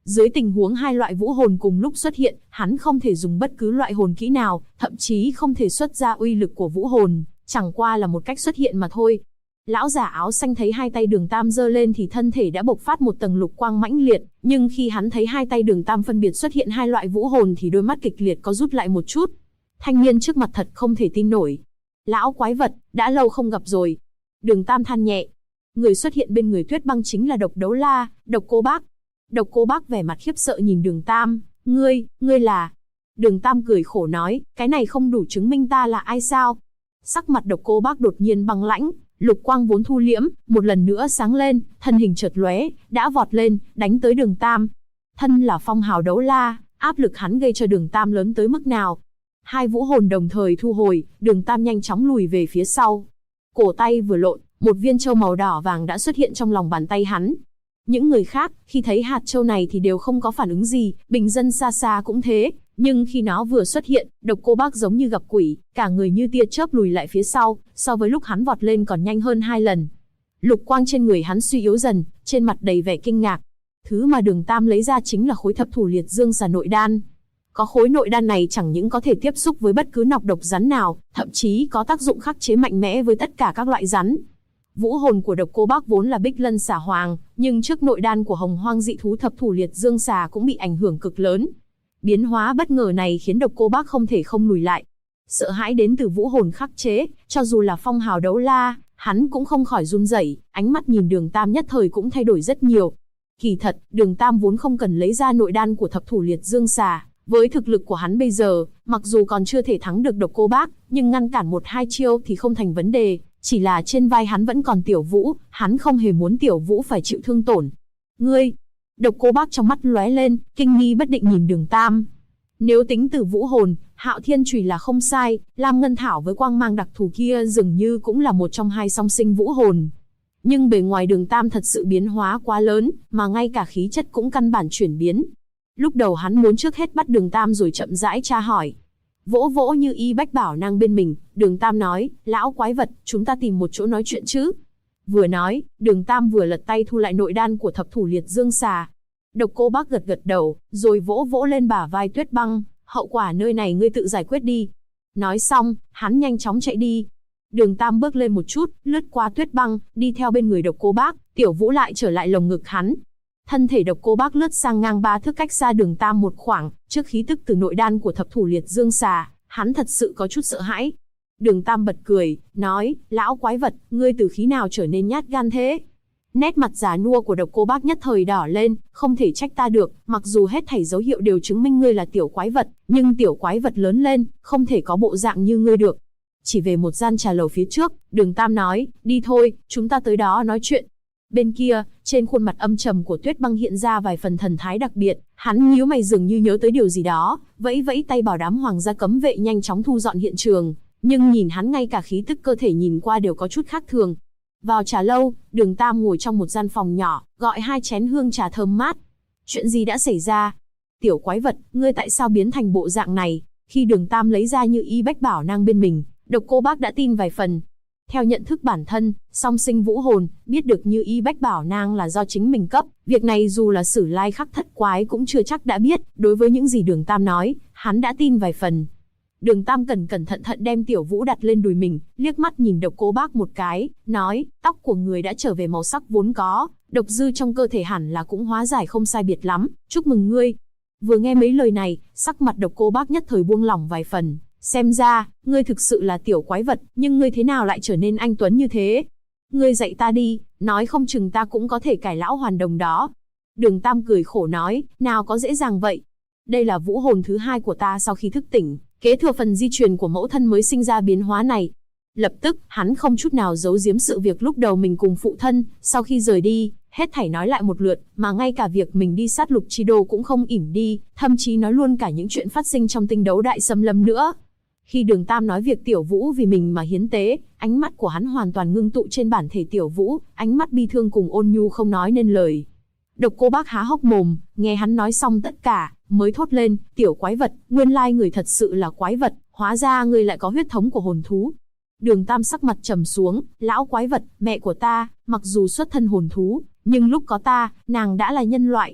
Dưới tình huống hai loại vũ hồn cùng lúc xuất hiện, hắn không thể dùng bất cứ loại hồn kỹ nào, thậm chí không thể xuất ra uy lực của vũ hồn, chẳng qua là một cách xuất hiện mà thôi. Lão giả áo xanh thấy hai tay Đường Tam giơ lên thì thân thể đã bộc phát một tầng lục quang mãnh liệt, nhưng khi hắn thấy hai tay Đường Tam phân biệt xuất hiện hai loại vũ hồn thì đôi mắt kịch liệt có rút lại một chút. Thanh niên trước mặt thật không thể tin nổi. Lão quái vật, đã lâu không gặp rồi. Đường Tam than nhẹ. Người xuất hiện bên người Tuyết Băng chính là Độc Đấu La, Độc Cô Bác. Độc Cô Bác vẻ mặt khiếp sợ nhìn Đường Tam. Ngươi là... Đường Tam cười khổ nói, cái này không đủ chứng minh ta là ai sao? Sắc mặt Độc Cô Bác đột nhiên băng lãnh, lục quang vốn thu liễm, một lần nữa sáng lên, thân hình chợt lóe, đã vọt lên, đánh tới Đường Tam. Thân là phong hào đấu la, áp lực hắn gây cho Đường Tam lớn tới mức nào? Hai vũ hồn đồng thời thu hồi, Đường Tam nhanh chóng lùi về phía sau. Cổ tay vừa lộn, một viên châu màu đỏ vàng đã xuất hiện trong lòng bàn tay hắn. Những người khác, khi thấy hạt châu này thì đều không có phản ứng gì, bình dân xa xa cũng thế. Nhưng khi nó vừa xuất hiện, Độc Cô Bác giống như gặp quỷ, cả người như tia chớp lùi lại phía sau, so với lúc hắn vọt lên còn nhanh hơn 2 lần. Lục quang trên người hắn suy yếu dần, trên mặt đầy vẻ kinh ngạc. Thứ mà Đường Tam lấy ra chính là khối thập thủ liệt dương xà nội đan. Có khối nội đan này chẳng những có thể tiếp xúc với bất cứ nọc độc rắn nào, thậm chí có tác dụng khắc chế mạnh mẽ với tất cả các loại rắn. Vũ hồn của Độc Cô Bác vốn là Bích Lân Xà Hoàng, nhưng trước nội đan của Hồng Hoang dị thú thập thủ liệt dương xà cũng bị ảnh hưởng cực lớn. Biến hóa bất ngờ này khiến Độc Cô Bác không thể không lùi lại. Sợ hãi đến từ vũ hồn khắc chế, cho dù là phong hào đấu la, hắn cũng không khỏi run rẩy, ánh mắt nhìn Đường Tam nhất thời cũng thay đổi rất nhiều. Kỳ thật, Đường Tam vốn không cần lấy ra nội đan của thập thủ liệt dương xà. Với thực lực của hắn bây giờ, mặc dù còn chưa thể thắng được Độc Cô Bác, nhưng ngăn cản 1-2 chiêu thì không thành vấn đề. Chỉ là trên vai hắn vẫn còn Tiểu Vũ, hắn không hề muốn Tiểu Vũ phải chịu thương tổn. Ngươi! Độc Cô Bác trong mắt lóe lên, kinh nghi bất định nhìn Đường Tam. Nếu tính từ vũ hồn, Hạo Thiên Chùy là không sai, Lam Ngân Thảo với quang mang đặc thù kia dường như cũng là một trong hai song sinh vũ hồn. Nhưng bề ngoài Đường Tam thật sự biến hóa quá lớn, mà ngay cả khí chất cũng căn bản chuyển biến. Lúc đầu hắn muốn trước hết bắt Đường Tam rồi chậm rãi tra hỏi. Vỗ vỗ như y bách bảo nang bên mình, Đường Tam nói, lão quái vật, chúng ta tìm một chỗ nói chuyện chứ. Vừa nói, Đường Tam vừa lật tay thu lại nội đan của thập thủ liệt dương xà. Độc Cô Bác gật gật đầu, rồi vỗ vỗ lên bả vai Tuyết Băng, hậu quả nơi này ngươi tự giải quyết đi. Nói xong, hắn nhanh chóng chạy đi. Đường Tam bước lên một chút, lướt qua Tuyết Băng, đi theo bên người Độc Cô Bác, Tiểu Vũ lại trở lại lồng ngực hắn. Thân thể Độc Cô Bác lướt sang ngang 3 thước cách xa Đường Tam một khoảng, trước khí tức từ nội đan của thập thủ liệt dương xà, hắn thật sự có chút sợ hãi. Đường Tam bật cười, nói, lão quái vật, ngươi từ khí nào trở nên nhát gan thế? Nét mặt già nua của Độc Cô Bác nhất thời đỏ lên, không thể trách ta được, mặc dù hết thảy dấu hiệu đều chứng minh ngươi là tiểu quái vật, nhưng tiểu quái vật lớn lên, không thể có bộ dạng như ngươi được. Chỉ về một gian trà lầu phía trước, Đường Tam nói, đi thôi, chúng ta tới đó nói chuyện. Bên kia, trên khuôn mặt âm trầm của Tuyết Băng hiện ra vài phần thần thái đặc biệt, hắn nhíu mày dường như nhớ tới điều gì đó, vẫy vẫy tay bảo đám hoàng gia cấm vệ nhanh chóng thu dọn hiện trường, nhưng nhìn hắn ngay cả khí tức cơ thể nhìn qua đều có chút khác thường. Vào trà lâu, Đường Tam ngồi trong một gian phòng nhỏ, gọi 2 chén hương trà thơm mát. Chuyện gì đã xảy ra? Tiểu quái vật, ngươi tại sao biến thành bộ dạng này? Khi Đường Tam lấy ra như y bách bảo nang bên mình, Độc Cô Bác đã tin vài phần. Theo nhận thức bản thân, song sinh vũ hồn, biết được như y bách bảo nang là do chính mình cấp. Việc này dù là Sử Lai Khắc Thất Quái cũng chưa chắc đã biết, đối với những gì Đường Tam nói, hắn đã tin vài phần. Đường Tam cẩn thận đem Tiểu Vũ đặt lên đùi mình, liếc mắt nhìn Độc Cô Bác một cái, nói, tóc của người đã trở về màu sắc vốn có, độc dư trong cơ thể hẳn là cũng hóa giải không sai biệt lắm, chúc mừng ngươi. Vừa nghe mấy lời này, sắc mặt Độc Cô Bác nhất thời buông lỏng vài phần, xem ra, ngươi thực sự là tiểu quái vật, nhưng ngươi thế nào lại trở nên anh tuấn như thế? Ngươi dạy ta đi, nói không chừng ta cũng có thể cải lão hoàn đồng đó. Đường Tam cười khổ nói, nào có dễ dàng vậy. Đây là vũ hồn thứ 2 của ta sau khi thức tỉnh, kế thừa phần di truyền của mẫu thân mới sinh ra biến hóa này. Lập tức, hắn không chút nào giấu giếm sự việc lúc đầu mình cùng phụ thân, sau khi rời đi, hết thảy nói lại một lượt, mà ngay cả việc mình đi sát lục chi đô cũng không ỉm đi, thậm chí nói luôn cả những chuyện phát sinh trong tinh đấu đại xâm lâm nữa. Khi Đường Tam nói việc Tiểu Vũ vì mình mà hiến tế, ánh mắt của hắn hoàn toàn ngưng tụ trên bản thể Tiểu Vũ, ánh mắt bi thương cùng ôn nhu không nói nên lời. Độc Cô Bác há hốc mồm, nghe hắn nói xong tất cả, mới thốt lên, tiểu quái vật, nguyên lai người thật sự là quái vật, hóa ra ngươi lại có huyết thống của hồn thú. Đường Tam sắc mặt trầm xuống, lão quái vật, mẹ của ta, mặc dù xuất thân hồn thú, nhưng lúc có ta, nàng đã là nhân loại.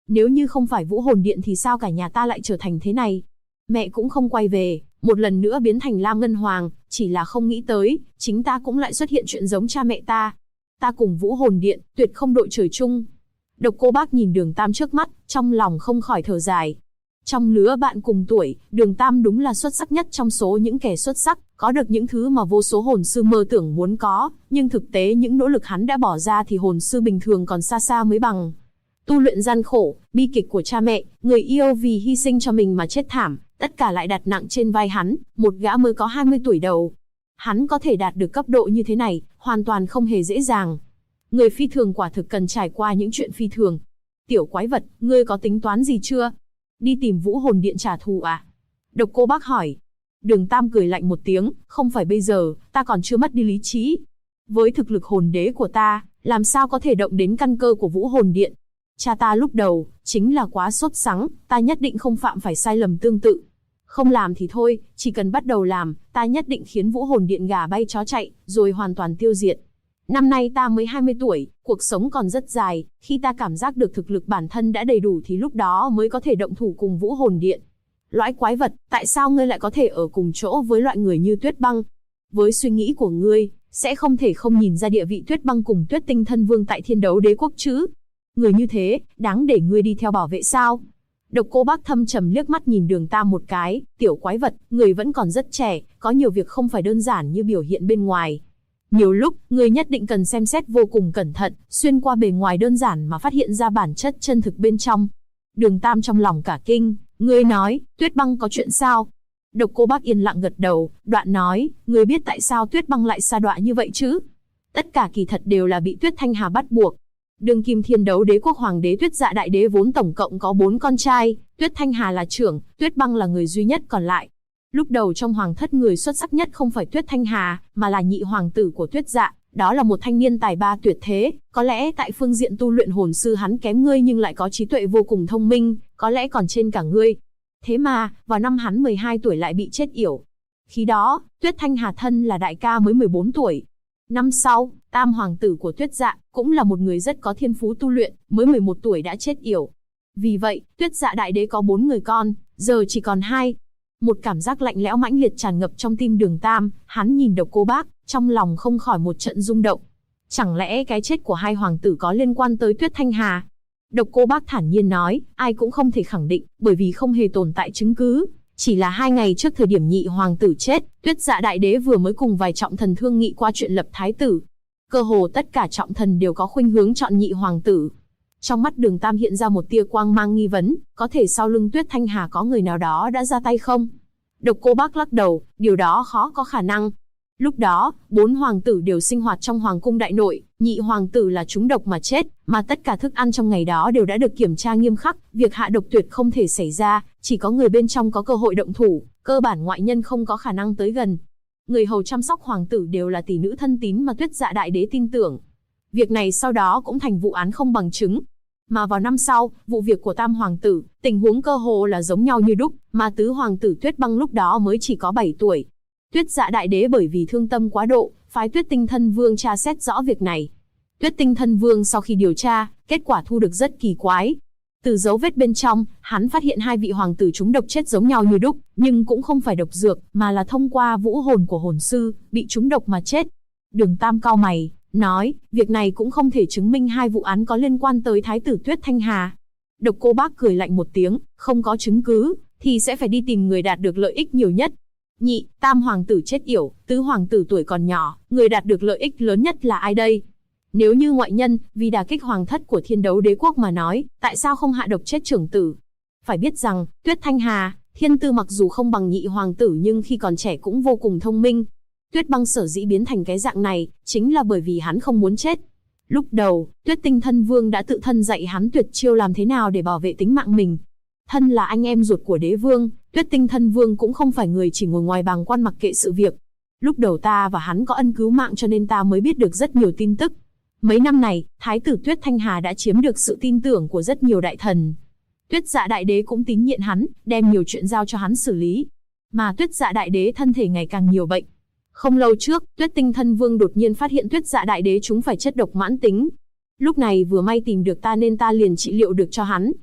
Nếu như không phải Vũ Hồn Điện thì sao cả nhà ta lại trở thành thế này? Mẹ cũng không quay về, một lần nữa biến thành Lam Ngân Hoàng, chỉ là không nghĩ tới, chính ta cũng lại xuất hiện chuyện giống cha mẹ ta. Ta cùng Vũ Hồn Điện, tuyệt không đội trời chung. Độc Cô Bác nhìn Đường Tam trước mắt, trong lòng không khỏi thở dài. Trong lứa bạn cùng tuổi, Đường Tam đúng là xuất sắc nhất trong số những kẻ xuất sắc, có được những thứ mà vô số hồn sư mơ tưởng muốn có, nhưng thực tế những nỗ lực hắn đã bỏ ra thì hồn sư bình thường còn xa xa mới bằng. Tu luyện gian khổ, bi kịch của cha mẹ, người yêu vì hy sinh cho mình mà chết thảm, tất cả lại đặt nặng trên vai hắn, một gã mới có 20 tuổi đầu. Hắn có thể đạt được cấp độ như thế này, hoàn toàn không hề dễ dàng. Người phi thường quả thực cần trải qua những chuyện phi thường. Tiểu quái vật, ngươi có tính toán gì chưa? Đi tìm Vũ Hồn Điện trả thù à? Độc Cô Bác hỏi. Đường Tam cười lạnh một tiếng, không phải bây giờ, ta còn chưa mất đi lý trí. Với thực lực hồn đế của ta, làm sao có thể động đến căn cơ của Vũ Hồn Điện? Cha ta lúc đầu, chính là quá sốt sắng, ta nhất định không phạm phải sai lầm tương tự. Không làm thì thôi, chỉ cần bắt đầu làm, ta nhất định khiến Vũ Hồn Điện gà bay chó chạy, rồi hoàn toàn tiêu diệt. Năm nay ta mới 20 tuổi, cuộc sống còn rất dài, khi ta cảm giác được thực lực bản thân đã đầy đủ thì lúc đó mới có thể động thủ cùng Vũ Hồn Điện. Lõi quái vật, tại sao ngươi lại có thể ở cùng chỗ với loại người như Tuyết Băng? Với suy nghĩ của ngươi, sẽ không thể không nhìn ra địa vị Tuyết Băng cùng Tuyết Tinh Thân Vương tại Thiên Đấu Đế Quốc chứ? Người như thế, đáng để ngươi đi theo bảo vệ sao? Độc Cô Bác thâm trầm liếc mắt nhìn Đường Tam một cái, tiểu quái vật, người vẫn còn rất trẻ, có nhiều việc không phải đơn giản như biểu hiện bên ngoài. Nhiều lúc, người nhất định cần xem xét vô cùng cẩn thận, xuyên qua bề ngoài đơn giản mà phát hiện ra bản chất chân thực bên trong. Đường Tam trong lòng cả kinh, ngươi nói, Tuyết Băng có chuyện sao? Độc Cô Bác yên lặng gật đầu, đoạn nói, ngươi biết tại sao Tuyết Băng lại sa đọa như vậy chứ? Tất cả kỳ thật đều là bị Tuyết Thanh Hà bắt buộc. Đương kim Thiên Đấu Đế Quốc Hoàng đế Tuyết Dạ Đại Đế vốn tổng cộng có 4 con trai, Tuyết Thanh Hà là trưởng, Tuyết Băng là người duy nhất còn lại. Lúc đầu trong hoàng thất người xuất sắc nhất không phải Tuyết Thanh Hà, mà là nhị hoàng tử của Tuyết Dạ, đó là một thanh niên tài ba tuyệt thế, có lẽ tại phương diện tu luyện hồn sư hắn kém ngươi nhưng lại có trí tuệ vô cùng thông minh, có lẽ còn trên cả ngươi. Thế mà, vào năm hắn 12 tuổi lại bị chết yểu. Khi đó, Tuyết Thanh Hà thân là đại ca mới 14 tuổi. Năm sau, tam hoàng tử của Tuyết Dạ, cũng là một người rất có thiên phú tu luyện, mới 11 tuổi đã chết yểu. Vì vậy, Tuyết Dạ Đại Đế có 4 người con, giờ chỉ còn 2. Một cảm giác lạnh lẽo mãnh liệt tràn ngập trong tim Đường Tam, hắn nhìn Độc Cô Bác, trong lòng không khỏi một trận rung động. Chẳng lẽ cái chết của 2 hoàng tử có liên quan tới Tuyết Thanh Hà? Độc Cô Bác thản nhiên nói, ai cũng không thể khẳng định, bởi vì không hề tồn tại chứng cứ. Chỉ là 2 ngày trước thời điểm nhị hoàng tử chết, Tuyết Dạ Đại Đế vừa mới cùng vài trọng thần thương nghị qua chuyện lập thái tử. Cơ hồ tất cả trọng thần đều có khuynh hướng chọn nhị hoàng tử. Trong mắt Đường Tam hiện ra một tia quang mang nghi vấn, có thể sau lưng Tuyết Thanh Hà có người nào đó đã ra tay không? Độc Cô Bác lắc đầu, điều đó khó có khả năng. Lúc đó, 4 hoàng tử đều sinh hoạt trong hoàng cung đại nội, nhị hoàng tử là trúng độc mà chết, mà tất cả thức ăn trong ngày đó đều đã được kiểm tra nghiêm khắc, việc hạ độc tuyệt không thể xảy ra, chỉ có người bên trong có cơ hội động thủ, cơ bản ngoại nhân không có khả năng tới gần. Người hầu chăm sóc hoàng tử đều là tỷ nữ thân tín mà Tuyết Dạ Đại Đế tin tưởng. Việc này sau đó cũng thành vụ án không bằng chứng. Mà vào năm sau, vụ việc của tam hoàng tử, tình huống cơ hồ là giống nhau như đúc, mà tứ hoàng tử Tuyết Băng lúc đó mới chỉ có 7 tuổi. Tuyết Dạ Đại Đế bởi vì thương tâm quá độ, phái Tuyết Tinh Thân Vương tra xét rõ việc này. Tuyết Tinh Thân Vương sau khi điều tra, kết quả thu được rất kỳ quái. Từ dấu vết bên trong, hắn phát hiện 2 vị hoàng tử trúng độc chết giống nhau như đúc, nhưng cũng không phải độc dược, mà là thông qua vũ hồn của hồn sư, bị trúng độc mà chết. Đường Tam cau mày, nói, việc này cũng không thể chứng minh 2 vụ án có liên quan tới thái tử Tuyết Thanh Hà. Độc Cô Bác cười lạnh một tiếng, không có chứng cứ, thì sẽ phải đi tìm người đạt được lợi ích nhiều nhất. Nhị, tam hoàng tử chết yểu, tứ hoàng tử tuổi còn nhỏ, người đạt được lợi ích lớn nhất là ai đây? Nếu như ngoại nhân, vì đả kích hoàng thất của Thiên Đấu Đế Quốc mà nói, tại sao không hạ độc chết trưởng tử? Phải biết rằng, Tuyết Thanh Hà, thiên tư mặc dù không bằng nhị hoàng tử nhưng khi còn trẻ cũng vô cùng thông minh. Tuyết Băng sở dĩ biến thành cái dạng này, chính là bởi vì hắn không muốn chết. Lúc đầu, Tuyết Tinh Thân Vương đã tự thân dạy hắn tuyệt chiêu làm thế nào để bảo vệ tính mạng mình. Thân là anh em ruột của đế vương, Tuyết Tinh Thân Vương cũng không phải người chỉ ngồi ngoài bàng quan mặc kệ sự việc. Lúc đầu ta và hắn có ân cứu mạng cho nên ta mới biết được rất nhiều tin tức. Mấy năm này, Thái tử Tuyết Thanh Hà đã chiếm được sự tin tưởng của rất nhiều đại thần. Tuyết Dạ Đại Đế cũng tín nhiệm hắn, đem nhiều chuyện giao cho hắn xử lý. Mà Tuyết Dạ Đại Đế thân thể ngày càng nhiều bệnh. Không lâu trước, Tuyết Tinh Thân Vương đột nhiên phát hiện Tuyết Dạ Đại Đế chúng phải chất độc mãn tính. Lúc này vừa may tìm được ta nên ta liền trị liệu được cho hắn.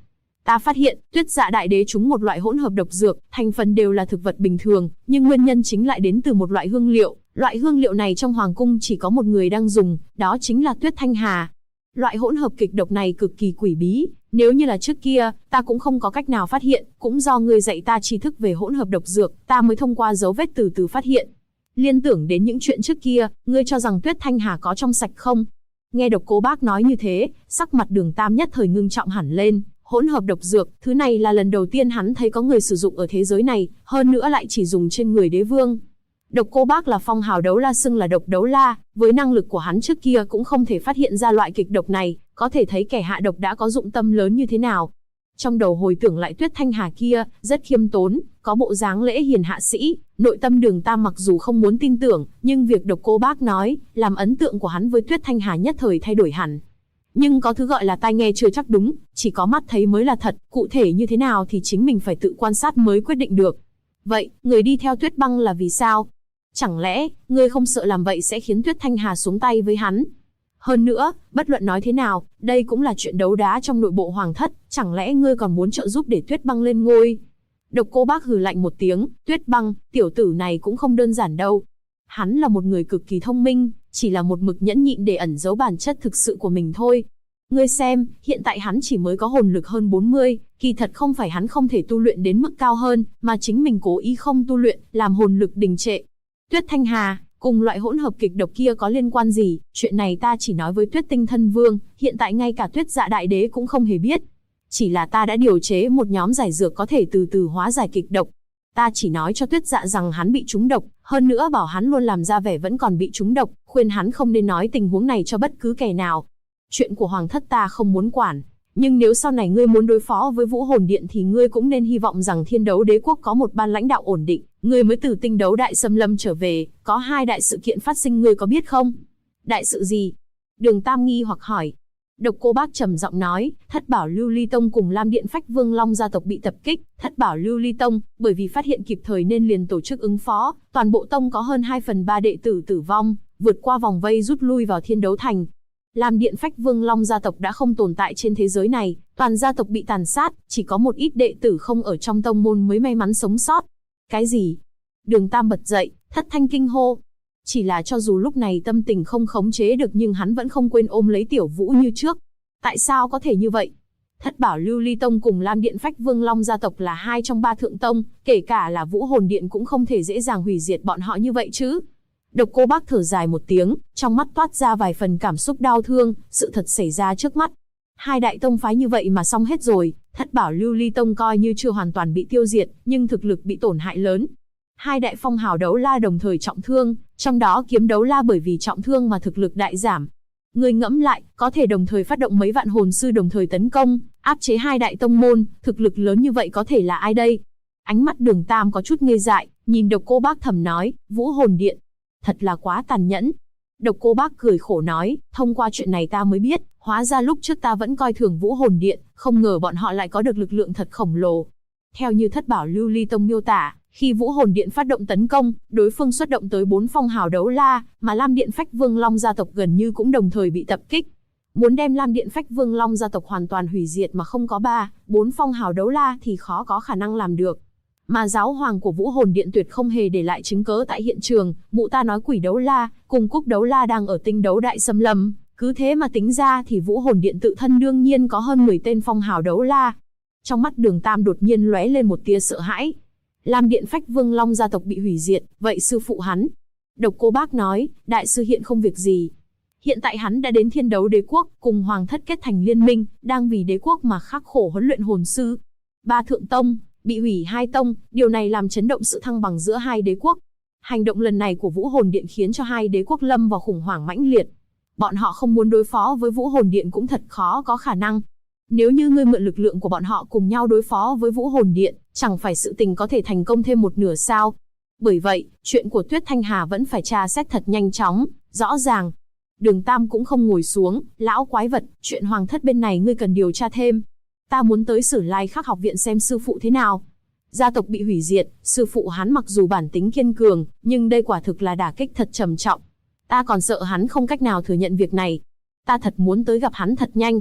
Ta phát hiện, Tuyết Dạ Đại Đế trúng một loại hỗn hợp độc dược, thành phần đều là thực vật bình thường, nhưng nguyên nhân chính lại đến từ một loại hương liệu. Loại hương liệu này trong hoàng cung chỉ có một người đang dùng, đó chính là Tuyết Thanh Hà. Loại hỗn hợp kịch độc này cực kỳ quỷ bí, nếu như là trước kia, ta cũng không có cách nào phát hiện, cũng do ngươi dạy ta tri thức về hỗn hợp độc dược, ta mới thông qua dấu vết từ từ phát hiện. Liên tưởng đến những chuyện trước kia, ngươi cho rằng Tuyết Thanh Hà có trong sạch không? Nghe Độc Cô Bác nói như thế, sắc mặt Đường Tam nhất thời ngưng trọng hẳn lên. Hỗn hợp độc dược, thứ này là lần đầu tiên hắn thấy có người sử dụng ở thế giới này, hơn nữa lại chỉ dùng trên người đế vương. Độc Cô Bác là phong hào đấu la xưng là độc đấu la, với năng lực của hắn trước kia cũng không thể phát hiện ra loại kịch độc này, có thể thấy kẻ hạ độc đã có dụng tâm lớn như thế nào. Trong đầu hồi tưởng lại Tuyết Thanh Hà kia, rất khiêm tốn, có bộ dáng lễ hiền hạ sĩ, nội tâm Đường Tam mặc dù không muốn tin tưởng, nhưng việc Độc Cô Bác nói, làm ấn tượng của hắn với Tuyết Thanh Hà nhất thời thay đổi hẳn. Nhưng có thứ gọi là tai nghe chưa chắc đúng, chỉ có mắt thấy mới là thật, cụ thể như thế nào thì chính mình phải tự quan sát mới quyết định được. Vậy, người đi theo Tuyết Băng là vì sao? Chẳng lẽ, ngươi không sợ làm vậy sẽ khiến Tuyết Thanh Hà xuống tay với hắn? Hơn nữa, bất luận nói thế nào, đây cũng là chuyện đấu đá trong nội bộ hoàng thất, chẳng lẽ ngươi còn muốn trợ giúp để Tuyết Băng lên ngôi? Độc Cô Bác hừ lạnh một tiếng, Tuyết Băng, tiểu tử này cũng không đơn giản đâu. Hắn là một người cực kỳ thông minh, chỉ là một mực nhẫn nhịn để ẩn giấu bản chất thực sự của mình thôi. Ngươi xem, hiện tại hắn chỉ mới có hồn lực hơn 40, kỳ thật không phải hắn không thể tu luyện đến mức cao hơn, mà chính mình cố ý không tu luyện, làm hồn lực đình trệ. Tuyết Thanh Hà, cùng loại hỗn hợp kịch độc kia có liên quan gì, chuyện này ta chỉ nói với Tuyết Tinh Thân Vương, hiện tại ngay cả Tuyết Dạ Đại Đế cũng không hề biết. Chỉ là ta đã điều chế một nhóm giải dược có thể từ từ hóa giải kịch độc. Ta chỉ nói cho Tuyết Dạ rằng hắn bị trúng độc, hơn nữa bảo hắn luôn làm ra vẻ vẫn còn bị trúng độc, khuyên hắn không nên nói tình huống này cho bất cứ kẻ nào. Chuyện của hoàng thất ta không muốn quản, nhưng nếu sau này ngươi muốn đối phó với Vũ Hồn Điện thì ngươi cũng nên hy vọng rằng Thiên Đấu Đế quốc có một ban lãnh đạo ổn định, ngươi mới từ Tinh Đấu Đại Xâm Lâm trở về, có 2 đại sự kiện phát sinh ngươi có biết không? Đại sự gì? Đường Tam nghi hoặc hỏi. Độc Cô Bác trầm giọng nói, Thất Bảo Lưu Ly Tông cùng Lam Điện Phách Vương Long gia tộc bị tập kích. Thất Bảo Lưu Ly Tông, bởi vì phát hiện kịp thời nên liền tổ chức ứng phó, toàn bộ tông có hơn 2/3 đệ tử tử vong, vượt qua vòng vây rút lui vào Thiên Đấu Thành. Lam Điện Phách Vương Long gia tộc đã không tồn tại trên thế giới này, toàn gia tộc bị tàn sát, chỉ có một ít đệ tử không ở trong tông môn mới may mắn sống sót. Cái gì? Đường Tam bật dậy, thất thanh kinh hô. Chỉ là cho dù lúc này tâm tình không khống chế được nhưng hắn vẫn không quên ôm lấy Tiểu Vũ như trước. Tại sao có thể như vậy? Thất Bảo Lưu Ly Tông cùng Lam Điện Phách Vương Long gia tộc là 2 trong 3 thượng tông, kể cả là Vũ Hồn Điện cũng không thể dễ dàng hủy diệt bọn họ như vậy chứ. Độc Cô Bác thở dài một tiếng, trong mắt toát ra vài phần cảm xúc đau thương, sự thật xảy ra trước mắt. 2 đại tông phái như vậy mà xong hết rồi, Thất Bảo Lưu Ly Tông coi như chưa hoàn toàn bị tiêu diệt, nhưng thực lực bị tổn hại lớn. 2 đại phong hào đấu la đồng thời trọng thương, trong đó Kiếm Đấu La bởi vì trọng thương mà thực lực đại giảm. Người ngẫm lại, có thể đồng thời phát động mấy vạn hồn sư đồng thời tấn công, áp chế 2 đại tông môn, thực lực lớn như vậy có thể là ai đây? Ánh mắt Đường Tam có chút ngây dại, nhìn Độc Cô Bác thầm nói, Vũ Hồn Điện. Thật là quá tàn nhẫn. Độc Cô Bác cười khổ nói, thông qua chuyện này ta mới biết, hóa ra lúc trước ta vẫn coi thường Vũ Hồn Điện, không ngờ bọn họ lại có được lực lượng thật khổng lồ. Theo như Thất Bảo Lưu Ly Tông miêu tả, khi Vũ Hồn Điện phát động tấn công, đối phương xuất động tới 4 phong hào đấu la, mà Lam Điện Phách Vương Long gia tộc gần như cũng đồng thời bị tập kích. Muốn đem Lam Điện Phách Vương Long gia tộc hoàn toàn hủy diệt mà không có 4 phong hào đấu la thì khó có khả năng làm được. Mà giáo hoàng của Vũ Hồn Điện tuyệt không hề để lại chứng cớ tại hiện trường, mụ ta nói Quỷ Đấu La, cùng Cúc Đấu La đang ở Tinh Đấu Đại Xâm Lâm, cứ thế mà tính ra thì Vũ Hồn Điện tự thân đương nhiên có hơn 10 tên phong hào đấu la. Trong mắt Đường Tam đột nhiên lóe lên một tia sợ hãi. Lam Điện Phách Vương Long gia tộc bị hủy diệt, vậy sư phụ hắn? Độc Cô Bác nói, đại sư hiện không việc gì. Hiện tại hắn đã đến Thiên Đấu Đế quốc, cùng hoàng thất kết thành liên minh, đang vì đế quốc mà khắc khổ huấn luyện hồn sư. 3 thượng tông bị hủy 2 tông, điều này làm chấn động sự thăng bằng giữa 2 đế quốc. Hành động lần này của Vũ Hồn Điện khiến cho 2 đế quốc lâm vào khủng hoảng mãnh liệt. Bọn họ không muốn đối phó với Vũ Hồn Điện cũng thật khó có khả năng. Nếu như ngươi mượn lực lượng của bọn họ cùng nhau đối phó với Vũ Hồn Điện, chẳng phải sự tình có thể thành công thêm một nửa sao? Bởi vậy, chuyện của Tuyết Thanh Hà vẫn phải tra xét thật nhanh chóng, rõ ràng. Đường Tam cũng không ngồi xuống, lão quái vật, chuyện hoàng thất bên này ngươi cần điều tra thêm. Ta muốn tới Sử Lai Khắc học viện xem sư phụ thế nào. Gia tộc bị hủy diệt, sư phụ hắn mặc dù bản tính kiên cường, nhưng đây quả thực là đả kích thật trầm trọng. Ta còn sợ hắn không cách nào thừa nhận việc này. Ta thật muốn tới gặp hắn thật nhanh.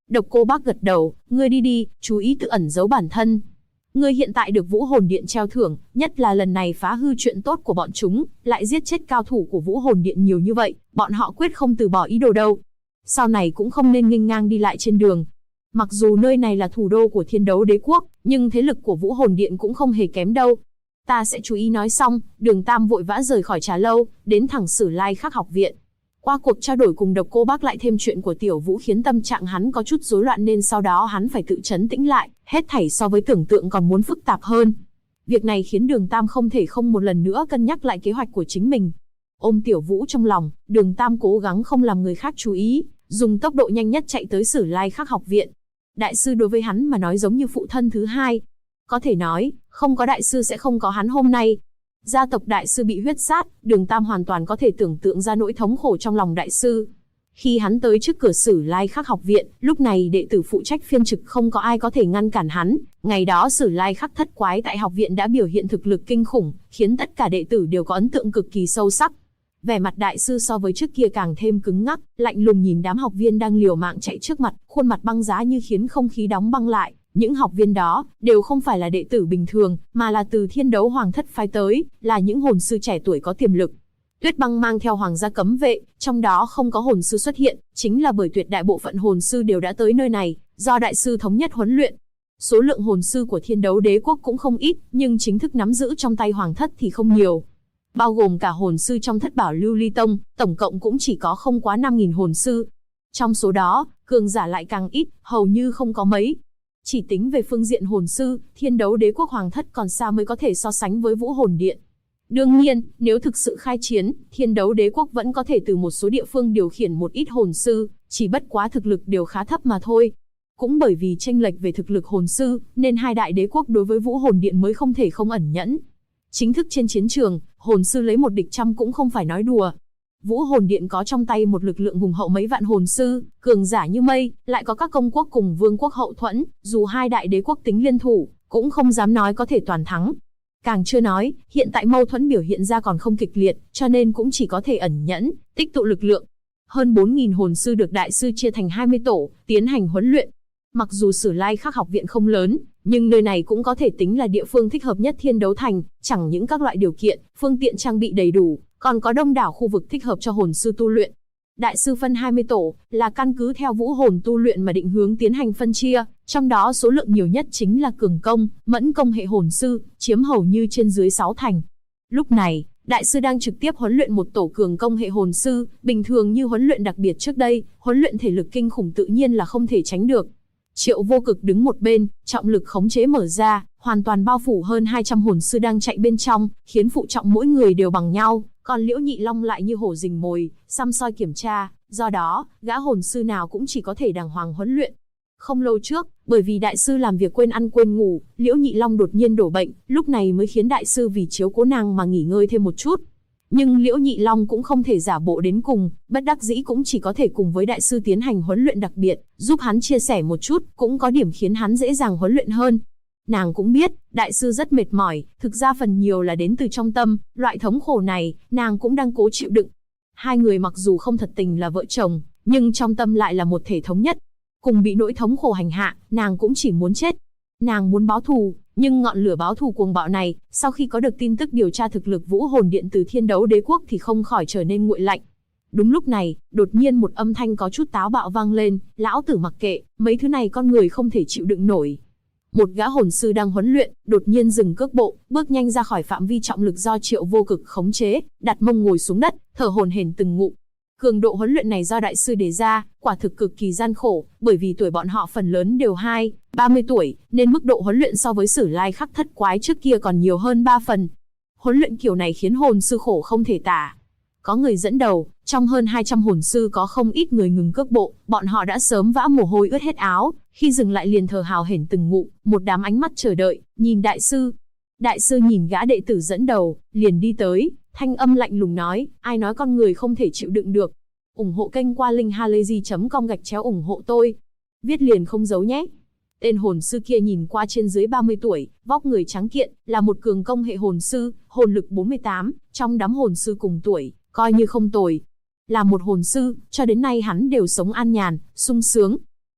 Độc Cô Bác gật đầu, ngươi đi đi, chú ý tự ẩn giấu bản thân. Ngươi hiện tại được Vũ Hồn Điện treo thưởng, nhất là lần này phá hư chuyện tốt của bọn chúng, lại giết chết cao thủ của Vũ Hồn Điện nhiều như vậy, bọn họ quyết không từ bỏ ý đồ đâu. Sau này cũng không nên nghênh ngang đi lại trên đường. Mặc dù nơi này là thủ đô của Thiên Đấu Đế Quốc, nhưng thế lực của Vũ Hồn Điện cũng không hề kém đâu. Ta sẽ chú ý. Nói xong, Đường Tam vội vã rời khỏi trà lâu, đến thẳng Sử Lai Khắc học viện. Qua cuộc trao đổi cùng Độc Cô Bác lại thêm chuyện của Tiểu Vũ khiến tâm trạng hắn có chút rối loạn, nên sau đó hắn phải tự trấn tĩnh lại, hết thảy so với tưởng tượng còn muốn phức tạp hơn. Việc này khiến Đường Tam không thể không một lần nữa cân nhắc lại kế hoạch của chính mình. Ôm Tiểu Vũ trong lòng, Đường Tam cố gắng không làm người khác chú ý, dùng tốc độ nhanh nhất chạy tới Sử Lai Khắc học viện. Đại sư đối với hắn mà nói giống như phụ thân thứ hai. Có thể nói, không có đại sư sẽ không có hắn hôm nay. Gia tộc đại sư bị huyết sát, Đường Tam hoàn toàn có thể tưởng tượng ra nỗi thống khổ trong lòng đại sư. Khi hắn tới trước cửa Sử Lai Khắc học viện, lúc này đệ tử phụ trách phiên trực không có ai có thể ngăn cản hắn. Ngày đó Sử Lai Khắc thất quái tại học viện đã biểu hiện thực lực kinh khủng, khiến tất cả đệ tử đều có ấn tượng cực kỳ sâu sắc. Vẻ mặt đại sư so với trước kia càng thêm cứng ngắc, lạnh lùng nhìn đám học viên đang liều mạng chạy trước mặt, khuôn mặt băng giá như khiến không khí đóng băng lại. Những học viên đó đều không phải là đệ tử bình thường, mà là từ Thiên Đấu Hoàng thất phái tới, là những hồn sư trẻ tuổi có tiềm lực. Tuyết Băng mang theo hoàng gia cấm vệ, trong đó không có hồn sư xuất hiện, chính là bởi tuyệt đại bộ phận hồn sư đều đã tới nơi này, do đại sư thống nhất huấn luyện. Số lượng hồn sư của Thiên Đấu Đế Quốc cũng không ít, nhưng chính thức nắm giữ trong tay hoàng thất thì không nhiều. Bao gồm cả hồn sư trong thất bảo Lưu Ly Tông, tổng cộng cũng chỉ có không quá 5.000 hồn sư. Trong số đó, cường giả lại càng ít, hầu như không có mấy. Chỉ tính về phương diện hồn sư, Thiên Đấu Đế Quốc hoàng thất còn xa mới có thể so sánh với Vũ Hồn Điện. Đương nhiên, nếu thực sự khai chiến, Thiên Đấu Đế Quốc vẫn có thể từ một số địa phương điều khiển một ít hồn sư, chỉ bất quá thực lực đều khá thấp mà thôi. Cũng bởi vì chênh lệch về thực lực hồn sư, nên hai đại đế quốc đối với Vũ Hồn Điện mới không thể không ẩn nhẫn. Chính thức trên chiến trường, hồn sư lấy một địch trăm cũng không phải nói đùa. Vũ Hồn Điện có trong tay một lực lượng hùng hậu mấy vạn hồn sư, cường giả như mây, lại có các công quốc cùng vương quốc hậu thuẫn, dù hai đại đế quốc tính liên thủ, cũng không dám nói có thể toàn thắng. Càng chưa nói, hiện tại mâu thuẫn biểu hiện ra còn không kịch liệt, cho nên cũng chỉ có thể ẩn nhẫn, tích tụ lực lượng. Hơn 4.000 hồn sư được đại sư chia thành 20 tổ, tiến hành huấn luyện. Mặc dù Sử Lai Khắc học viện không lớn, nhưng nơi này cũng có thể tính là địa phương thích hợp nhất Thiên Đấu Thành, chẳng những các loại điều kiện, phương tiện trang bị đầy đủ, còn có đông đảo khu vực thích hợp cho hồn sư tu luyện. Đại sư phân 20 tổ, là căn cứ theo vũ hồn tu luyện mà định hướng tiến hành phân chia, trong đó số lượng nhiều nhất chính là cường công, mẫn công hệ hồn sư, chiếm hầu như trên dưới 6 thành. Lúc này, đại sư đang trực tiếp huấn luyện một tổ cường công hệ hồn sư, bình thường như huấn luyện đặc biệt trước đây, huấn luyện thể lực kinh khủng tự nhiên là không thể tránh được. Triệu Vô Cực đứng một bên, trọng lực khống chế mở ra, hoàn toàn bao phủ hơn 200 hồn sư đang chạy bên trong, khiến phụ trọng mỗi người đều bằng nhau, còn Liễu Nhị Long lại như hổ rình mồi, săm soi kiểm tra, do đó, gã hồn sư nào cũng chỉ có thể đàng hoàng huấn luyện. Không lâu trước, bởi vì đại sư làm việc quên ăn quên ngủ, Liễu Nhị Long đột nhiên đổ bệnh, lúc này mới khiến đại sư vì chiếu cố nàng mà nghỉ ngơi thêm một chút. Nhưng Liễu Nhị Long cũng không thể giả bộ đến cùng, bất đắc dĩ cũng chỉ có thể cùng với đại sư tiến hành huấn luyện đặc biệt, giúp hắn chia sẻ một chút, cũng có điểm khiến hắn dễ dàng huấn luyện hơn. Nàng cũng biết, đại sư rất mệt mỏi, thực ra phần nhiều là đến từ trong tâm, loại thống khổ này, nàng cũng đang cố chịu đựng. Hai người mặc dù không thật tình là vợ chồng, nhưng trong tâm lại là một thể thống nhất. Cùng bị nỗi thống khổ hành hạ, nàng cũng chỉ muốn chết. Nàng muốn báo thù, nhưng ngọn lửa báo thù cuồng bạo này, sau khi có được tin tức điều tra thực lực Vũ Hồn Điện từ Thiên Đấu Đế Quốc thì không khỏi trở nên nguội lạnh. Đúng lúc này, đột nhiên một âm thanh có chút táo bạo vang lên, lão tử mặc kệ, mấy thứ này con người không thể chịu đựng nổi. Một gã hồn sư đang huấn luyện, đột nhiên dừng cước bộ, bước nhanh ra khỏi phạm vi trọng lực do Triệu Vô Cực khống chế, đặt mông ngồi xuống đất, thở hổn hển từng ngụm. Cường độ huấn luyện này do đại sư đề ra, quả thực cực kỳ gian khổ, bởi vì tuổi bọn họ phần lớn đều 30 tuổi, nên mức độ huấn luyện so với Sử Lai Khắc thất quái trước kia còn nhiều hơn 3 phần. Huấn luyện kiểu này khiến hồn sư khổ không thể tả. Có người dẫn đầu, trong hơn 200 hồn sư có không ít người ngừng cước bộ, bọn họ đã sớm vã mồ hôi ướt hết áo, khi dừng lại liền thở hào hển từng ngụm, một đám ánh mắt chờ đợi, nhìn đại sư. Đại sư nhìn gã đệ tử dẫn đầu, liền đi tới, thanh âm lạnh lùng nói, ai nói con người không thể chịu đựng được. Ủng hộ kênh qua linkhalazy.com/ủng hộ tôi. Viết liền không giấu nhé. Tên hồn sư kia nhìn qua trên dưới 30 tuổi, vóc người trắng kiện, là một cường công hệ hồn sư, hồn lực 48, trong đám hồn sư cùng tuổi, coi như không tồi. Là một hồn sư, cho đến nay hắn đều sống an nhàn, sung sướng.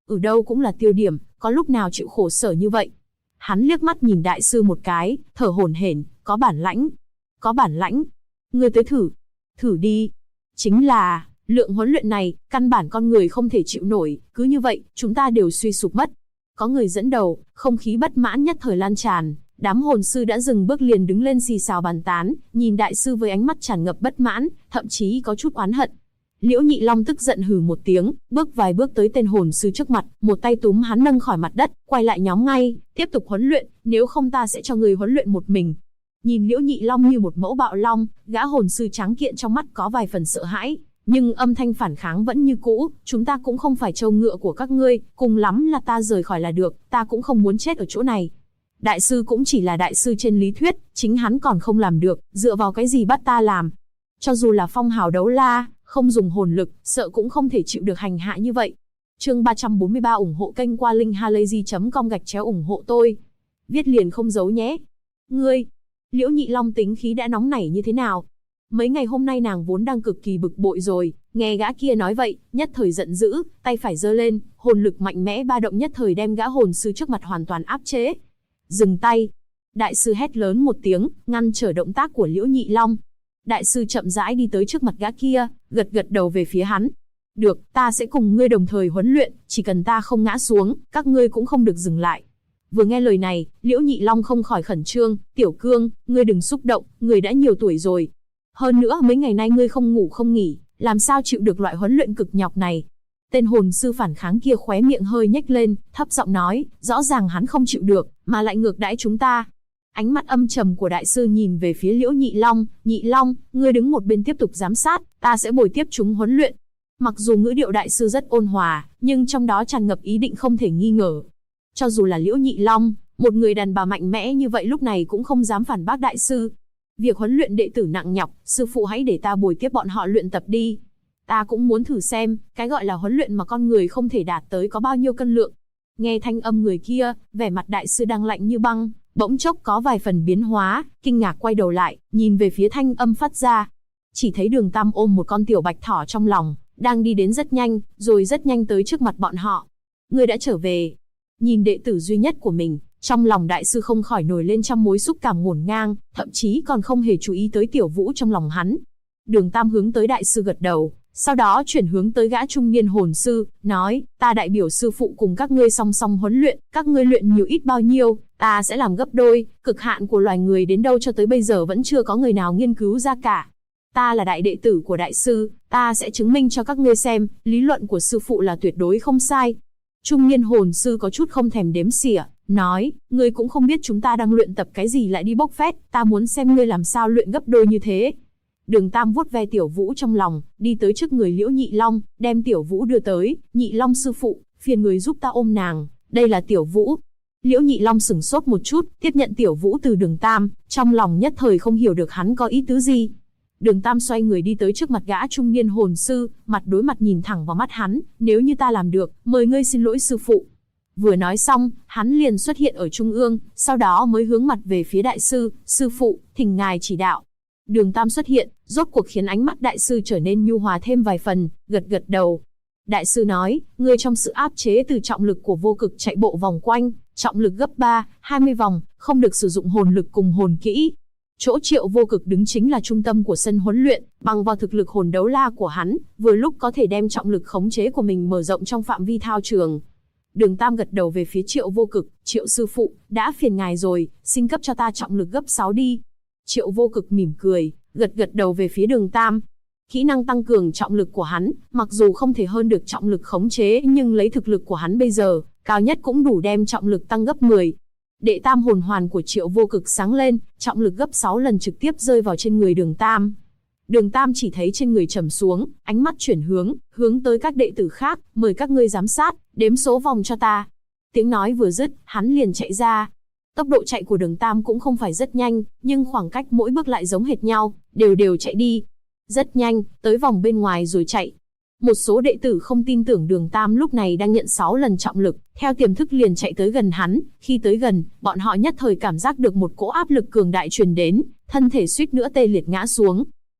ở đâu cũng là tiêu điểm, có lúc nào chịu khổ sở như vậy. Hắn liếc mắt nhìn đại sư một cái, thở hổn hển, có bản lãnh. Có bản lãnh. Ngươi tới thử. Thử đi. Chính là, lượng huấn luyện này, căn bản con người không thể chịu nổi, cứ như vậy, chúng ta đều suy sụp mất. Có người dẫn đầu, không khí bất mãn nhất thời lan tràn, đám hồn sư đã dừng bước liền đứng lên xì xào bàn tán, nhìn đại sư với ánh mắt tràn ngập bất mãn, thậm chí có chút oán hận. Liễu Nhị Long tức giận hừ một tiếng, bước vài bước tới tên hồn sư trước mặt, một tay túm hắn nâng khỏi mặt đất, quay lại nhóm ngay, tiếp tục huấn luyện, nếu không ta sẽ cho người huấn luyện một mình. Nhìn Liễu Nhị Long như một mẫu bạo long, gã hồn sư tráng kiện trong mắt có vài phần sợ hãi, nhưng âm thanh phản kháng vẫn như cũ, chúng ta cũng không phải trâu ngựa của các ngươi, cùng lắm là ta rời khỏi là được, ta cũng không muốn chết ở chỗ này. Đại sư cũng chỉ là đại sư trên lý thuyết, chính hắn còn không làm được, dựa vào cái gì bắt ta làm? Cho dù là phong hào đấu la, không dùng hồn lực, sợ cũng không thể chịu được hành hạ như vậy. Chương 343 ủng hộ kênh qua linkhalazy.com/ủng hộ tôi. Viết liền không giấu nhé. Ngươi, Liễu Nhị Long tính khí đã nóng nảy như thế nào? Mấy ngày hôm nay nàng vốn đang cực kỳ bực bội rồi, nghe gã kia nói vậy, nhất thời giận dữ, tay phải giơ lên, hồn lực mạnh mẽ ba động nhất thời đem gã hồn sư trước mặt hoàn toàn áp chế. Dừng tay. Đại sư hét lớn một tiếng, ngăn trở động tác của Liễu Nhị Long. Đại sư chậm rãi đi tới trước mặt gã kia, gật gật đầu về phía hắn. Được, ta sẽ cùng ngươi đồng thời huấn luyện, chỉ cần ta không ngã xuống, các ngươi cũng không được dừng lại. Vừa nghe lời này, Liễu Nhị Long không khỏi khẩn trương, Tiểu Cương, ngươi đừng xúc động, ngươi đã nhiều tuổi rồi. Hơn nữa mấy ngày nay ngươi không ngủ không nghỉ, làm sao chịu được loại huấn luyện cực nhọc này. Tên hồn sư phản kháng kia khóe miệng hơi nhếch lên, thấp giọng nói, rõ ràng hắn không chịu được, mà lại ngược đãi chúng ta. Ánh mắt âm trầm của đại sư nhìn về phía Liễu Nhị Long, ngươi đứng một bên tiếp tục giám sát, ta sẽ bồi tiếp chúng huấn luyện. Mặc dù ngữ điệu đại sư rất ôn hòa, nhưng trong đó tràn ngập ý định không thể nghi ngờ. Cho dù là Liễu Nhị Long, một người đàn bà mạnh mẽ như vậy lúc này cũng không dám phản bác đại sư. Việc huấn luyện đệ tử nặng nhọc, sư phụ hãy để ta bồi tiếp bọn họ luyện tập đi. Ta cũng muốn thử xem, cái gọi là huấn luyện mà con người không thể đạt tới có bao nhiêu cân lượng. Nghe thanh âm người kia, vẻ mặt đại sư đang lạnh như băng, bỗng chốc có vài phần biến hóa, kinh ngạc quay đầu lại, nhìn về phía thanh âm phát ra. Chỉ thấy Đường Tam ôm một con tiểu bạch thỏ trong lòng, đang đi đến rất nhanh, rồi rất nhanh tới trước mặt bọn họ. Ngươi đã trở về. Nhìn đệ tử duy nhất của mình, trong lòng đại sư không khỏi nổi lên trăm mối xúc cảm ngổn ngang, thậm chí còn không hề chú ý tới Tiểu Vũ trong lòng hắn. Đường Tam hướng tới đại sư gật đầu, sau đó chuyển hướng tới gã trung niên hồn sư, nói, ta đại biểu sư phụ cùng các ngươi song song huấn luyện, các ngươi luyện nhiều ít bao nhiêu, ta sẽ làm gấp đôi, cực hạn của loài người đến đâu cho tới bây giờ vẫn chưa có người nào nghiên cứu ra cả. Ta là đại đệ tử của đại sư, ta sẽ chứng minh cho các ngươi xem, lý luận của sư phụ là tuyệt đối không sai. Trung niên hồn sư có chút không thèm đếm xỉa, nói, ngươi cũng không biết chúng ta đang luyện tập cái gì lại đi bốc phét, ta muốn xem ngươi làm sao luyện gấp đôi như thế. Đường Tam vuốt ve Tiểu Vũ trong lòng, đi tới trước người Liễu Nhị Long, đem Tiểu Vũ đưa tới, Nhị Long sư phụ, phiền người giúp ta ôm nàng, đây là Tiểu Vũ. Liễu Nhị Long sửng sốt một chút, tiếp nhận Tiểu Vũ từ Đường Tam, trong lòng nhất thời không hiểu được hắn có ý tứ gì. Đường Tam xoay người đi tới trước mặt gã trung niên hồn sư, mặt đối mặt nhìn thẳng vào mắt hắn, nếu như ta làm được, mời ngươi xin lỗi sư phụ. Vừa nói xong, hắn liền xuất hiện ở trung ương, sau đó mới hướng mặt về phía đại sư, sư phụ, thỉnh ngài chỉ đạo. Đường Tam xuất hiện, rốt cuộc khiến ánh mắt đại sư trở nên nhu hòa thêm vài phần, gật gật đầu. Đại sư nói, ngươi trong sự áp chế từ trọng lực của vô cực chạy bộ vòng quanh, trọng lực gấp 20 vòng, không được sử dụng hồn lực cùng hồn kỹ. Chỗ Triệu Vô Cực đứng chính là trung tâm của sân huấn luyện, bằng vào thực lực hồn đấu la của hắn, vừa lúc có thể đem trọng lực khống chế của mình mở rộng trong phạm vi thao trường. Đường Tam gật đầu về phía Triệu Vô Cực, Triệu sư phụ, đã phiền ngài rồi, xin cấp cho ta trọng lực gấp 6 đi. Triệu Vô Cực mỉm cười, gật gật đầu về phía Đường Tam. Kỹ năng tăng cường trọng lực của hắn, mặc dù không thể hơn được trọng lực khống chế nhưng lấy thực lực của hắn bây giờ, cao nhất cũng đủ đem trọng lực tăng gấp 10. Đệ tam hồn hoàn của Triệu Vô Cực sáng lên, trọng lực gấp 6 lần trực tiếp rơi vào trên người Đường Tam. Đường Tam chỉ thấy trên người trầm xuống, ánh mắt chuyển hướng tới các đệ tử khác, mời các ngươi giám sát, đếm số vòng cho ta. Tiếng nói vừa dứt, hắn liền chạy ra. Tốc độ chạy của Đường Tam cũng không phải rất nhanh, nhưng khoảng cách mỗi bước lại giống hệt nhau, đều chạy đi. Rất nhanh, tới vòng bên ngoài rồi chạy. Một số đệ tử không tin tưởng Đường Tam lúc này đang nhận 6 lần trọng lực, theo tiềm thức liền chạy tới gần hắn, khi tới gần, bọn họ nhất thời cảm giác được một cỗ áp lực cường đại truyền đến, thân thể suýt nữa tê liệt ngã xuống.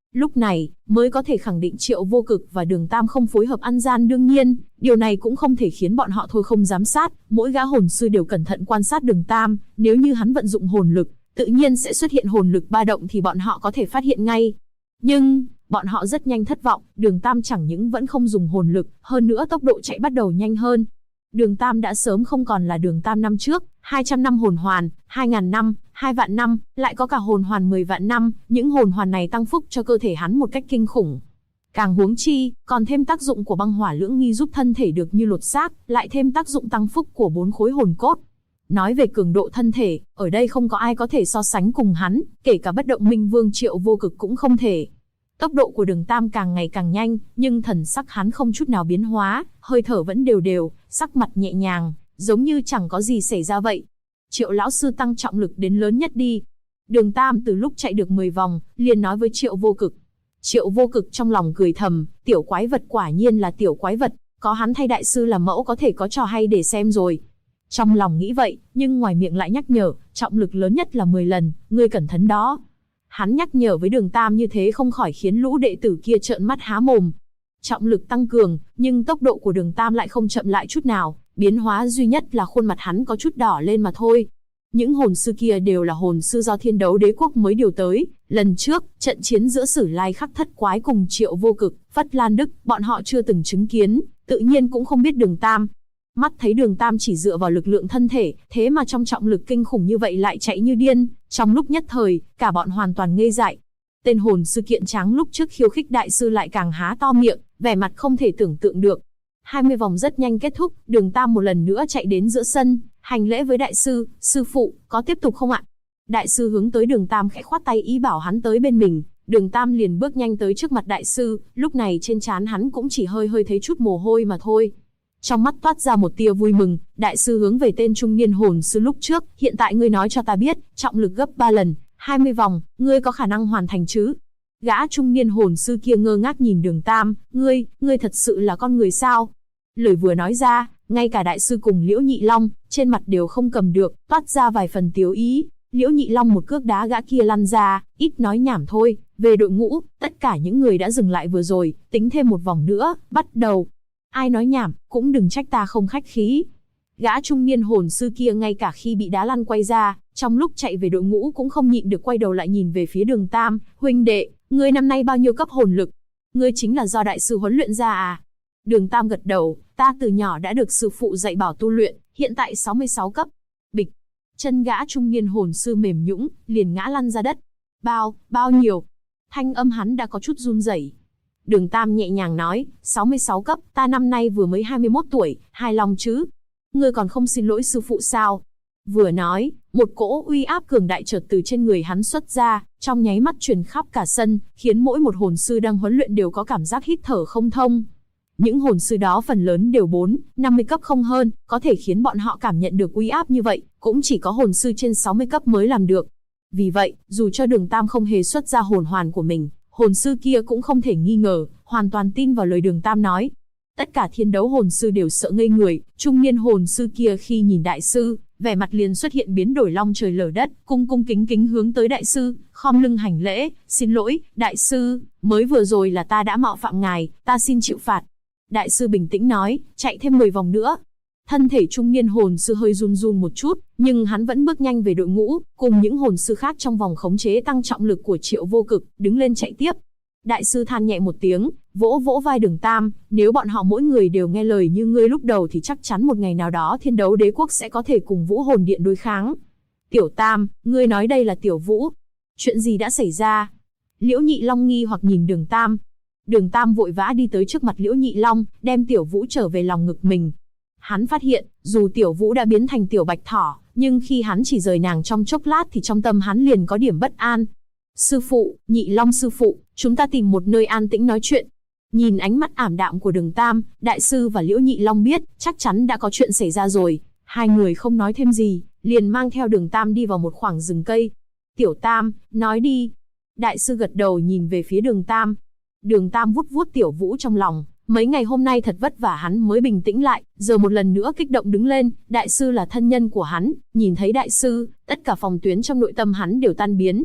Lúc này, mới có thể khẳng định Triệu Vô Cực và Đường Tam không phối hợp ăn gian. Đương nhiên, điều này cũng không thể khiến bọn họ thôi không giám sát, mỗi gã hồn sư đều cẩn thận quan sát Đường Tam, nếu như hắn vận dụng hồn lực, tự nhiên sẽ xuất hiện hồn lực ba động thì bọn họ có thể phát hiện ngay. Nhưng, bọn họ rất nhanh thất vọng, Đường Tam chẳng những vẫn không dùng hồn lực, hơn nữa tốc độ chạy bắt đầu nhanh hơn. Đường Tam đã sớm không còn là Đường Tam năm trước, 200 năm hồn hoàn, 2000 năm, 2 vạn năm, lại có cả hồn hoàn 10 vạn năm, những hồn hoàn này tăng phúc cho cơ thể hắn một cách kinh khủng. Càng huống chi, còn thêm tác dụng của băng hỏa lưỡng nghi giúp thân thể được như lột xác, lại thêm tác dụng tăng phúc của 4 khối hồn cốt. Nói về cường độ thân thể, ở đây không có ai có thể so sánh cùng hắn, kể cả bất động minh vương Triệu Vô Cực cũng không thể. Tốc độ của Đường Tam càng ngày càng nhanh, nhưng thần sắc hắn không chút nào biến hóa, hơi thở vẫn đều đều, sắc mặt nhẹ nhàng, giống như chẳng có gì xảy ra vậy. Triệu lão sư tăng trọng lực đến lớn nhất đi. Đường Tam từ lúc chạy được 10 vòng, liền nói với Triệu Vô Cực. Triệu Vô Cực trong lòng cười thầm, tiểu quái vật quả nhiên là tiểu quái vật, có hắn thay đại sư làm mẫu có thể có trò hay để xem rồi. Trong lòng nghĩ vậy, nhưng ngoài miệng lại nhắc nhở, trọng lực lớn nhất là 10 lần, ngươi cẩn thận đó. Hắn nhắc nhở với Đường Tam như thế không khỏi khiến lũ đệ tử kia trợn mắt há mồm. Trọng lực tăng cường, nhưng tốc độ của Đường Tam lại không chậm lại chút nào, biến hóa duy nhất là khuôn mặt hắn có chút đỏ lên mà thôi. Những hồn sư kia đều là hồn sư do Thiên Đấu Đế Quốc mới điều tới, lần trước, trận chiến giữa Sử Lai Khắc Thất Quái cùng Triệu Vô Cực, Phất Lan Đức, bọn họ chưa từng chứng kiến, tự nhiên cũng không biết Đường Tam. Mắt thấy Đường Tam chỉ dựa vào lực lượng thân thể, thế mà trong trọng lực kinh khủng như vậy lại chạy như điên, trong lúc nhất thời, cả bọn hoàn toàn ngây dại. Tên hồn sư kiện tráng lúc trước khiêu khích đại sư lại càng há to miệng, vẻ mặt không thể tưởng tượng được. 20 vòng rất nhanh kết thúc, Đường Tam một lần nữa chạy đến giữa sân, hành lễ với đại sư, sư phụ, có tiếp tục không ạ? Đại sư hướng tới Đường Tam khẽ khoát tay ý bảo hắn tới bên mình, Đường Tam liền bước nhanh tới trước mặt đại sư, lúc này trên trán hắn cũng chỉ hơi thấy chút mồ hôi mà thôi. Trong mắt toát ra một tia vui mừng, đại sư hướng về tên trung niên hồn sư lúc trước, hiện tại ngươi nói cho ta biết, trọng lực gấp 3 lần, 20 vòng, ngươi có khả năng hoàn thành chứ? Gã trung niên hồn sư kia ngơ ngác nhìn Đường Tam, ngươi thật sự là con người sao? Lời vừa nói ra, ngay cả đại sư cùng Liễu Nhị Long, trên mặt đều không cầm được, toát ra vài phần tiếu ý. Liễu Nhị Long một cước đá gã kia lăn ra, ít nói nhảm thôi, về đội ngũ, tất cả những người đã dừng lại vừa rồi, tính thêm một vòng nữa, bắt đầu. Ai nói nhảm, cũng đừng trách ta không khách khí. Gã trung niên hồn sư kia ngay cả khi bị đá lăn quay ra, trong lúc chạy về đội ngũ cũng không nhịn được quay đầu lại nhìn về phía Đường Tam, huynh đệ, ngươi năm nay bao nhiêu cấp hồn lực? Ngươi chính là do đại sư huấn luyện ra à? Đường Tam gật đầu, ta từ nhỏ đã được sư phụ dạy bảo tu luyện, hiện tại 66 cấp. Bịch, chân gã trung niên hồn sư mềm nhũn, liền ngã lăn ra đất. Bao nhiêu? Thanh âm hắn đã có chút run rẩy. Đường Tam nhẹ nhàng nói, 66 cấp, ta năm nay vừa mới 21 tuổi, hài lòng chứ? Ngươi còn không xin lỗi sư phụ sao? Vừa nói, một cỗ uy áp cường đại chợt từ trên người hắn xuất ra, trong nháy mắt truyền khắp cả sân, khiến mỗi một hồn sư đang huấn luyện đều có cảm giác hít thở không thông. Những hồn sư đó phần lớn đều 50 cấp không hơn, có thể khiến bọn họ cảm nhận được uy áp như vậy, cũng chỉ có hồn sư trên 60 cấp mới làm được. Vì vậy, dù cho Đường Tam không hề xuất ra hồn hoàn của mình, hồn sư kia cũng không thể nghi ngờ, hoàn toàn tin vào lời Đường Tam nói. Tất cả thiên đấu hồn sư đều sợ ngây người, trung niên hồn sư kia khi nhìn đại sư, vẻ mặt liền xuất hiện biến đổi long trời lở đất, cung kính hướng tới đại sư, khom lưng hành lễ, xin lỗi, đại sư, mới vừa rồi là ta đã mạo phạm ngài, ta xin chịu phạt. Đại sư bình tĩnh nói, chạy thêm 10 vòng nữa. Thân thể trung niên hồn sư hơi run run một chút, nhưng hắn vẫn bước nhanh về đội ngũ, cùng những hồn sư khác trong vòng khống chế tăng trọng lực của Triệu Vô Cực, đứng lên chạy tiếp. Đại sư than nhẹ một tiếng, vỗ vỗ vai Đường Tam, nếu bọn họ mỗi người đều nghe lời như ngươi lúc đầu thì chắc chắn một ngày nào đó Thiên Đấu Đế Quốc sẽ có thể cùng Vũ Hồn Điện đối kháng. Tiểu Tam, ngươi nói đây là Tiểu Vũ. Chuyện gì đã xảy ra? Liễu Nhị Long nghi hoặc nhìn Đường Tam. Đường Tam vội vã đi tới trước mặt Liễu Nhị Long, đem Tiểu Vũ trở về lòng ngực mình. Hắn phát hiện, dù Tiểu Vũ đã biến thành Tiểu Bạch Thỏ, nhưng khi hắn chỉ rời nàng trong chốc lát thì trong tâm hắn liền có điểm bất an. Sư phụ, Nhị Long sư phụ, chúng ta tìm một nơi an tĩnh nói chuyện. Nhìn ánh mắt ảm đạm của Đường Tam, đại sư và Liễu Nhị Long biết, chắc chắn đã có chuyện xảy ra rồi. Hai người không nói thêm gì, liền mang theo Đường Tam đi vào một khoảng rừng cây. Tiểu Tam, nói đi. Đại sư gật đầu nhìn về phía Đường Tam. Đường Tam vuốt vuốt Tiểu Vũ trong lòng, mấy ngày hôm nay thật vất vả hắn mới bình tĩnh lại, giờ một lần nữa kích động đứng lên, đại sư là thân nhân của hắn, nhìn thấy đại sư, tất cả phòng tuyến trong nội tâm hắn đều tan biến.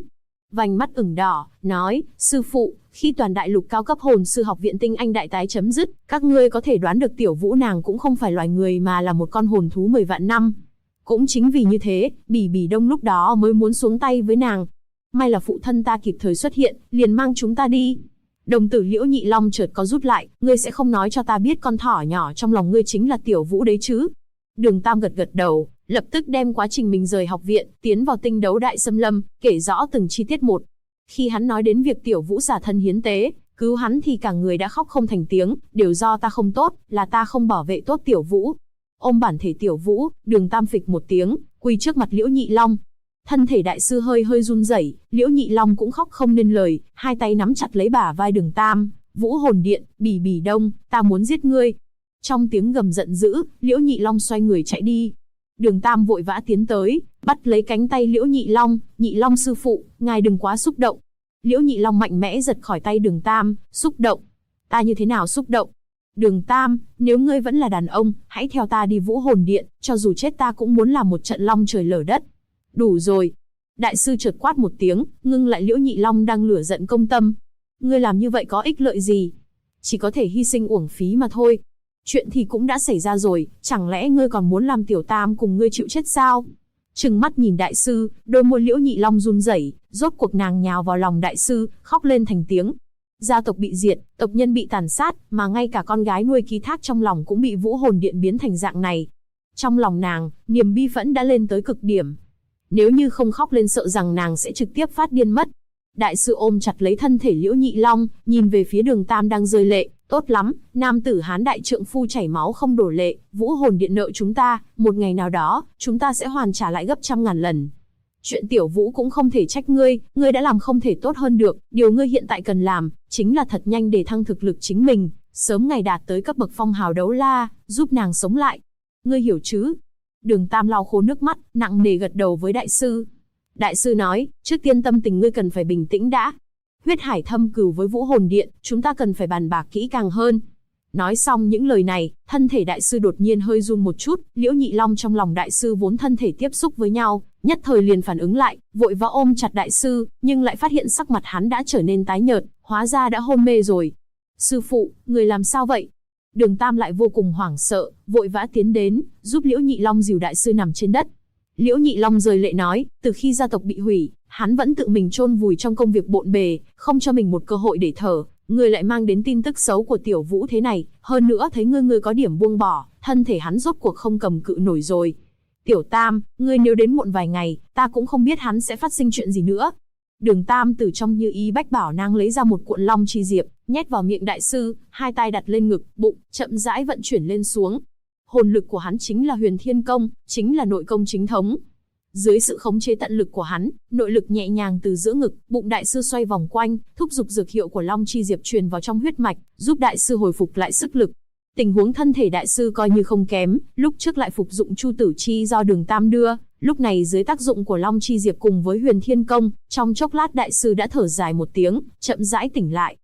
Vành mắt ửng đỏ, nói, sư phụ, khi toàn đại lục cao cấp hồn sư học viện tinh anh đại tái chấm dứt, các ngươi có thể đoán được Tiểu Vũ nàng cũng không phải loài người mà là một con hồn thú 10 vạn năm. Cũng chính vì như thế, Bỉ Bỉ Đông lúc đó mới muốn xuống tay với nàng. May là phụ thân ta kịp thời xuất hiện, liền mang chúng ta đi. Đồng tử Liễu Nhị Long chợt có rút lại, ngươi sẽ không nói cho ta biết con thỏ nhỏ trong lòng ngươi chính là Tiểu Vũ đấy chứ? Đường Tam gật gật đầu, lập tức đem quá trình mình rời học viện, tiến vào tinh đấu đại xâm lâm, kể rõ từng chi tiết một. Khi hắn nói đến việc Tiểu Vũ xả thân hiến tế, cứu hắn thì cả người đã khóc không thành tiếng, đều do ta không tốt, là ta không bảo vệ tốt Tiểu Vũ. Ôm bản thể Tiểu Vũ, Đường Tam phịch một tiếng, quỳ trước mặt Liễu Nhị Long. Thân thể đại sư hơi hơi run rẩy, Liễu Nhị Long cũng khóc không nên lời, hai tay nắm chặt lấy bả vai Đường Tam. Vũ hồn điện, Bỉ Bỉ Đông, ta muốn giết ngươi. Trong tiếng gầm giận dữ, Liễu Nhị Long xoay người chạy đi. Đường Tam vội vã tiến tới, bắt lấy cánh tay Liễu Nhị Long sư phụ, ngài đừng quá xúc động. Liễu Nhị Long mạnh mẽ giật khỏi tay Đường Tam, xúc động. Ta như thế nào xúc động? Đường Tam, nếu ngươi vẫn là đàn ông, hãy theo ta đi Vũ hồn điện, cho dù chết ta cũng muốn làm một trận long trời lở đất. Đủ rồi. Đại sư chợt quát một tiếng, ngưng lại Liễu Nhị Long đang lửa giận công tâm. Ngươi làm như vậy có ích lợi gì? Chỉ có thể hy sinh uổng phí mà thôi. Chuyện thì cũng đã xảy ra rồi, chẳng lẽ ngươi còn muốn làm Tiểu Tam cùng ngươi chịu chết sao? Trừng mắt nhìn đại sư, đôi môi Liễu Nhị Long run rẩy, rốt cuộc nàng nhào vào lòng đại sư, khóc lên thành tiếng. Gia tộc bị diệt, tộc nhân bị tàn sát, mà ngay cả con gái nuôi ký thác trong lòng cũng bị Vũ hồn điện biến thành dạng này. Trong lòng nàng, niềm bi phẫn đã lên tới cực điểm. Nếu như không khóc lên sợ rằng nàng sẽ trực tiếp phát điên mất. Đại sư ôm chặt lấy thân thể Liễu Nhị Long, nhìn về phía Đường Tam đang rơi lệ. Tốt lắm, nam tử Hán đại trượng phu chảy máu không đổ lệ, Vũ hồn điện nợ chúng ta, một ngày nào đó, chúng ta sẽ hoàn trả lại gấp trăm ngàn lần. Chuyện Tiểu Vũ cũng không thể trách ngươi đã làm không thể tốt hơn được, điều ngươi hiện tại cần làm, chính là thật nhanh để thăng thực lực chính mình, sớm ngày đạt tới cấp bậc phong hào đấu la, giúp nàng sống lại. Ngươi hiểu chứ? Đường Tam lau khô nước mắt, nặng nề gật đầu với đại sư. Đại sư nói, trước tiên tâm tình ngươi cần phải bình tĩnh đã. Huyết hải thâm cừu với Vũ hồn điện, chúng ta cần phải bàn bạc kỹ càng hơn. Nói xong những lời này, thân thể đại sư đột nhiên hơi run một chút, Liễu Nhị Long trong lòng đại sư vốn thân thể tiếp xúc với nhau, nhất thời liền phản ứng lại, vội vã ôm chặt đại sư, nhưng lại phát hiện sắc mặt hắn đã trở nên tái nhợt, hóa ra đã hôn mê rồi. Sư phụ, người làm sao vậy? Đường Tam lại vô cùng hoảng sợ, vội vã tiến đến, giúp Liễu Nhị Long dìu đại sư nằm trên đất. Liễu Nhị Long rơi lệ nói, từ khi gia tộc bị hủy, hắn vẫn tự mình chôn vùi trong công việc bộn bề, không cho mình một cơ hội để thở. Ngươi lại mang đến tin tức xấu của Tiểu Vũ thế này, hơn nữa thấy ngươi có điểm buông bỏ, thân thể hắn rốt cuộc không cầm cự nổi rồi. Tiểu Tam, ngươi nếu đến muộn vài ngày, ta cũng không biết hắn sẽ phát sinh chuyện gì nữa. Đường Tam từ trong Như Ý Bách Bảo Nang lấy ra một cuộn long chi diệp, nhét vào miệng đại sư, hai tay đặt lên ngực, bụng, chậm rãi vận chuyển lên xuống. Hồn lực của hắn chính là Huyền Thiên Công, chính là nội công chính thống. Dưới sự khống chế tận lực của hắn, nội lực nhẹ nhàng từ giữa ngực, bụng đại sư xoay vòng quanh, thúc giục dược hiệu của Long Chi Diệp truyền vào trong huyết mạch, giúp đại sư hồi phục lại sức lực. Tình huống thân thể đại sư coi như không kém, lúc trước lại phục dụng Chu Tử Chi do Đường Tam đưa, lúc này dưới tác dụng của Long Chi Diệp cùng với Huyền Thiên Công, trong chốc lát đại sư đã thở dài một tiếng, chậm rãi tỉnh lại.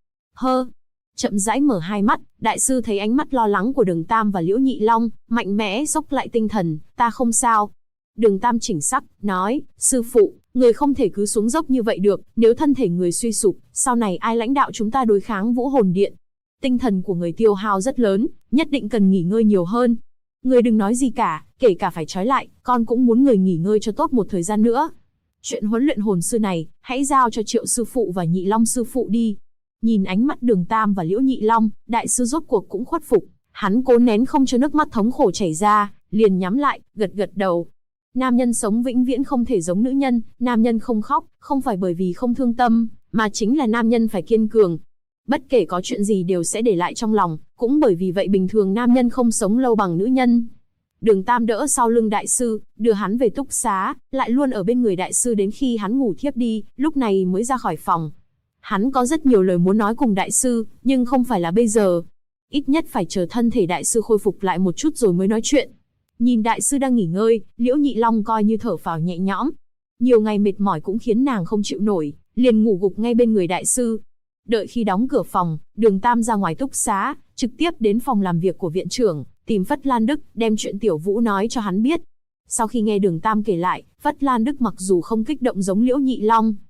Chậm rãi mở hai mắt, đại sư thấy ánh mắt lo lắng của Đường Tam và Liễu Nhị Long, mạnh mẽ dốc lại tinh thần, ta không sao. Đường Tam chỉnh sắc, nói, sư phụ, người không thể cứ xuống dốc như vậy được, nếu thân thể người suy sụp, sau này ai lãnh đạo chúng ta đối kháng Vũ hồn điện? Tinh thần của người tiêu hao rất lớn, nhất định cần nghỉ ngơi nhiều hơn. Người đừng nói gì cả, kể cả phải trói lại, con cũng muốn người nghỉ ngơi cho tốt một thời gian nữa. Chuyện huấn luyện hồn sư này, hãy giao cho Triệu sư phụ và Nhị Long sư phụ đi. Nhìn ánh mắt Đường Tam và Liễu Nhị Long, đại sư rốt cuộc cũng khuất phục, hắn cố nén không cho nước mắt thống khổ chảy ra, liền nhắm lại, gật gật đầu. Nam nhân sống vĩnh viễn không thể giống nữ nhân, nam nhân không khóc, không phải bởi vì không thương tâm, mà chính là nam nhân phải kiên cường. Bất kể có chuyện gì đều sẽ để lại trong lòng, cũng bởi vì vậy bình thường nam nhân không sống lâu bằng nữ nhân. Đường Tam đỡ sau lưng đại sư, đưa hắn về túc xá, lại luôn ở bên người đại sư đến khi hắn ngủ thiếp đi, lúc này mới ra khỏi phòng. Hắn có rất nhiều lời muốn nói cùng đại sư, nhưng không phải là bây giờ. Ít nhất phải chờ thân thể đại sư khôi phục lại một chút rồi mới nói chuyện. Nhìn đại sư đang nghỉ ngơi, Liễu Nhị Long coi như thở phào nhẹ nhõm. Nhiều ngày mệt mỏi cũng khiến nàng không chịu nổi, liền ngủ gục ngay bên người đại sư. Đợi khi đóng cửa phòng, Đường Tam ra ngoài túc xá, trực tiếp đến phòng làm việc của viện trưởng, tìm Phất Lan Đức, đem chuyện Tiểu Vũ nói cho hắn biết. Sau khi nghe Đường Tam kể lại, Phất Lan Đức mặc dù không kích động giống Liễu Nhị Long,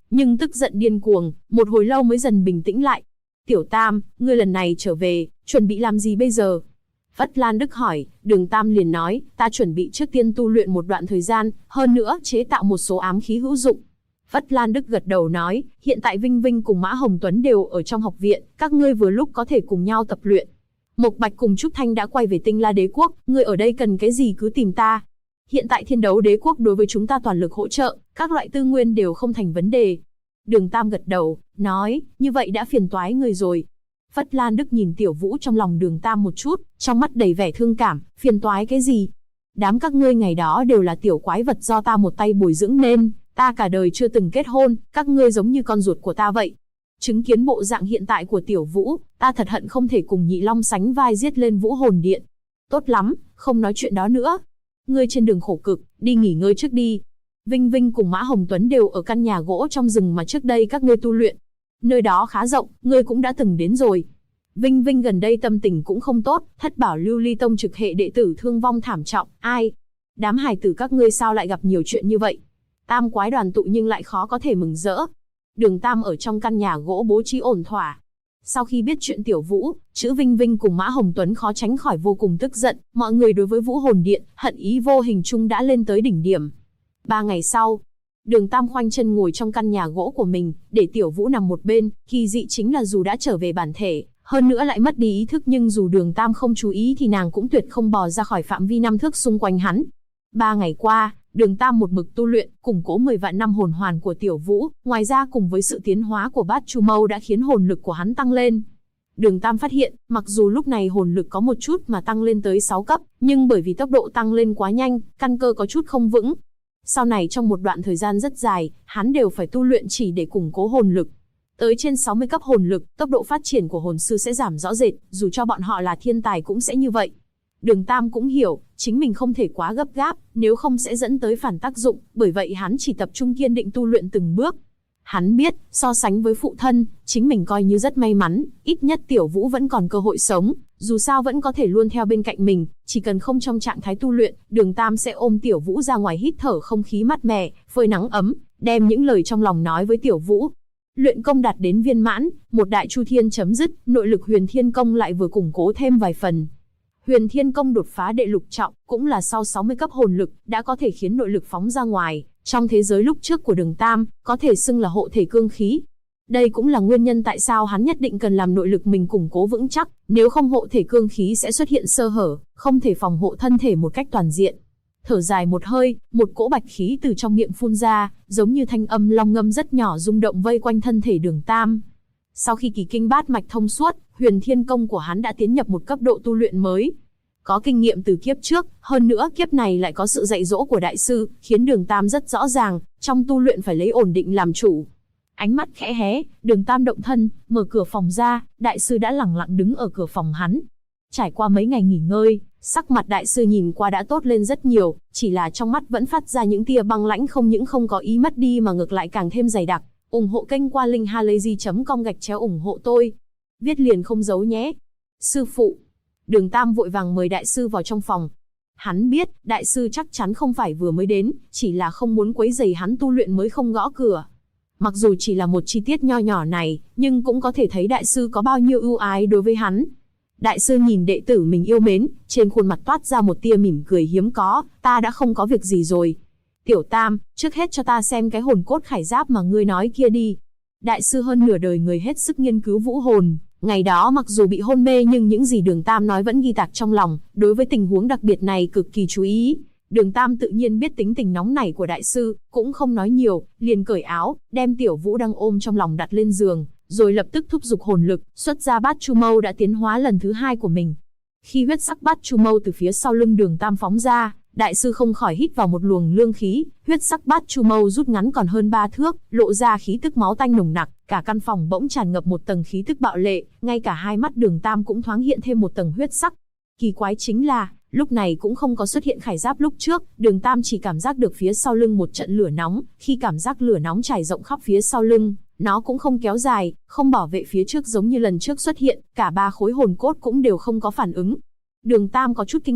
nhưng tức giận điên cuồng, một hồi lâu mới dần bình tĩnh lại. Tiểu Tam, ngươi lần này trở về, chuẩn bị làm gì bây giờ? Phất Lan Đức hỏi, Đường Tam liền nói, ta chuẩn bị trước tiên tu luyện một đoạn thời gian, hơn nữa chế tạo một số ám khí hữu dụng. Phất Lan Đức gật đầu nói, hiện tại Vinh Vinh cùng Mã Hồng Tuấn đều ở trong học viện, các ngươi vừa lúc có thể cùng nhau tập luyện. Mộc Bạch cùng Trúc Thanh đã quay về Tinh La Đế Quốc, ngươi ở đây cần cái gì cứ tìm ta. Hiện tại Thiên Đấu Đế Quốc đối với chúng ta toàn lực hỗ trợ, các loại tư nguyên đều không thành vấn đề. Đường Tam gật đầu, nói, như vậy đã phiền toái người rồi. Phất Lan Đức nhìn Tiểu Vũ trong lòng Đường Tam một chút, trong mắt đầy vẻ thương cảm, phiền toái cái gì? Đám các ngươi ngày đó đều là tiểu quái vật do ta một tay bồi dưỡng nên, ta cả đời chưa từng kết hôn, các ngươi giống như con ruột của ta vậy. Chứng kiến bộ dạng hiện tại của Tiểu Vũ, ta thật hận không thể cùng Nhị Long sánh vai giết lên Vũ Hồn Điện. Tốt lắm, không nói chuyện đó nữa. Ngươi trên đường khổ cực, đi nghỉ ngơi trước đi. Vinh Vinh cùng Mã Hồng Tuấn đều ở căn nhà gỗ trong rừng mà trước đây các ngươi tu luyện. Nơi đó khá rộng, ngươi cũng đã từng đến rồi. Vinh Vinh gần đây tâm tình cũng không tốt, thất bảo Lưu Ly Tông trực hệ đệ tử thương vong thảm trọng, ai? Đám hài tử các ngươi sao lại gặp nhiều chuyện như vậy? Tam quái đoàn tụ nhưng lại khó có thể mừng rỡ. Đường Tam ở trong căn nhà gỗ bố trí ổn thỏa. Sau khi biết chuyện Tiểu Vũ, chữ Vinh Vinh cùng Mã Hồng Tuấn khó tránh khỏi vô cùng tức giận, mọi người đối với Vũ Hồn Điện, hận ý vô hình chung đã lên tới đỉnh điểm. 3 ngày sau, Đường Tam khoanh chân ngồi trong căn nhà gỗ của mình, để Tiểu Vũ nằm một bên, kỳ dị chính là dù đã trở về bản thể, hơn nữa lại mất đi ý thức nhưng dù Đường Tam không chú ý thì nàng cũng tuyệt không bò ra khỏi phạm vi 5 thước xung quanh hắn. 3 ngày qua, Đường Tam một mực tu luyện, củng cố 10 vạn năm hồn hoàn của Tiểu Vũ, ngoài ra cùng với sự tiến hóa của Bát Chu Mâu đã khiến hồn lực của hắn tăng lên. Đường Tam phát hiện, mặc dù lúc này hồn lực có một chút mà tăng lên tới 6 cấp, nhưng bởi vì tốc độ tăng lên quá nhanh, căn cơ có chút không vững. Sau này trong một đoạn thời gian rất dài, hắn đều phải tu luyện chỉ để củng cố hồn lực. Tới trên 60 cấp hồn lực, tốc độ phát triển của hồn sư sẽ giảm rõ rệt, dù cho bọn họ là thiên tài cũng sẽ như vậy. Đường Tam cũng hiểu, chính mình không thể quá gấp gáp, nếu không sẽ dẫn tới phản tác dụng, bởi vậy hắn chỉ tập trung kiên định tu luyện từng bước. Hắn biết, so sánh với phụ thân, chính mình coi như rất may mắn, ít nhất Tiểu Vũ vẫn còn cơ hội sống, dù sao vẫn có thể luôn theo bên cạnh mình, chỉ cần không trong trạng thái tu luyện, Đường Tam sẽ ôm Tiểu Vũ ra ngoài hít thở không khí mát mẻ, phơi nắng ấm, đem những lời trong lòng nói với Tiểu Vũ. Luyện công đạt đến viên mãn, một đại chu thiên chấm dứt, nội lực Huyền Thiên Công lại vừa củng cố thêm vài phần. Huyền Thiên Công đột phá đệ lục trọng, cũng là sau 60 cấp hồn lực, đã có thể khiến nội lực phóng ra ngoài, trong thế giới lúc trước của Đường Tam, có thể xưng là hộ thể cương khí. Đây cũng là nguyên nhân tại sao hắn nhất định cần làm nội lực mình củng cố vững chắc, nếu không hộ thể cương khí sẽ xuất hiện sơ hở, không thể phòng hộ thân thể một cách toàn diện. Thở dài một hơi, một cỗ bạch khí từ trong miệng phun ra, giống như thanh âm long ngâm rất nhỏ rung động vây quanh thân thể Đường Tam. Sau khi kỳ kinh bát mạch thông suốt, Huyền Thiên Công của hắn đã tiến nhập một cấp độ tu luyện mới. Có kinh nghiệm từ kiếp trước, hơn nữa kiếp này lại có sự dạy dỗ của đại sư, khiến Đường Tam rất rõ ràng, trong tu luyện phải lấy ổn định làm chủ. Ánh mắt khẽ hé, Đường Tam động thân, mở cửa phòng ra, đại sư đã lẳng lặng đứng ở cửa phòng hắn. Trải qua mấy ngày nghỉ ngơi, sắc mặt đại sư nhìn qua đã tốt lên rất nhiều, chỉ là trong mắt vẫn phát ra những tia băng lãnh không những không có ý mất đi mà ngược lại càng thêm dày đặc. Ủng hộ kênh qua linkhalazy.com/ủng hộ tôi. Viết liền không giấu nhé. Sư phụ. Đường Tam vội vàng mời đại sư vào trong phòng. Hắn biết, đại sư chắc chắn không phải vừa mới đến, chỉ là không muốn quấy rầy hắn tu luyện mới không gõ cửa. Mặc dù chỉ là một chi tiết nho nhỏ này, nhưng cũng có thể thấy đại sư có bao nhiêu ưu ái đối với hắn. Đại sư nhìn đệ tử mình yêu mến, trên khuôn mặt toát ra một tia mỉm cười hiếm có, ta đã không có việc gì rồi. Tiểu Tam, trước hết cho ta xem cái hồn cốt khải giáp mà ngươi nói kia đi. Đại sư hơn nửa đời người hết sức nghiên cứu vũ hồn, ngày đó mặc dù bị hôn mê nhưng những gì Đường Tam nói vẫn ghi tạc trong lòng, đối với tình huống đặc biệt này cực kỳ chú ý. Đường Tam tự nhiên biết tính tình nóng nảy của đại sư, cũng không nói nhiều, liền cởi áo, đem Tiểu Vũ đang ôm trong lòng đặt lên giường, rồi lập tức thúc giục hồn lực, xuất ra Bát Chu Mâu đã tiến hóa lần thứ 2 của mình. Khi huyết sắc Bát Chu Mâu từ phía sau lưng Đường Tam phóng ra, đại sư không khỏi hít vào một luồng lương khí, huyết sắc Bát Chu Mâu rút ngắn còn hơn 3 thước, lộ ra khí tức máu tanh nồng nặc, cả căn phòng bỗng tràn ngập một tầng khí tức bạo lệ, ngay cả hai mắt Đường Tam cũng thoáng hiện thêm một tầng huyết sắc. Kỳ quái chính là, lúc này cũng không có xuất hiện khải giáp lúc trước, Đường Tam chỉ cảm giác được phía sau lưng một trận lửa nóng, khi cảm giác lửa nóng trải rộng khắp phía sau lưng, nó cũng không kéo dài, không bảo vệ phía trước giống như lần trước xuất hiện, cả 3 khối hồn cốt cũng đều không có phản ứng. Đường Tam có chút kinh ngạc,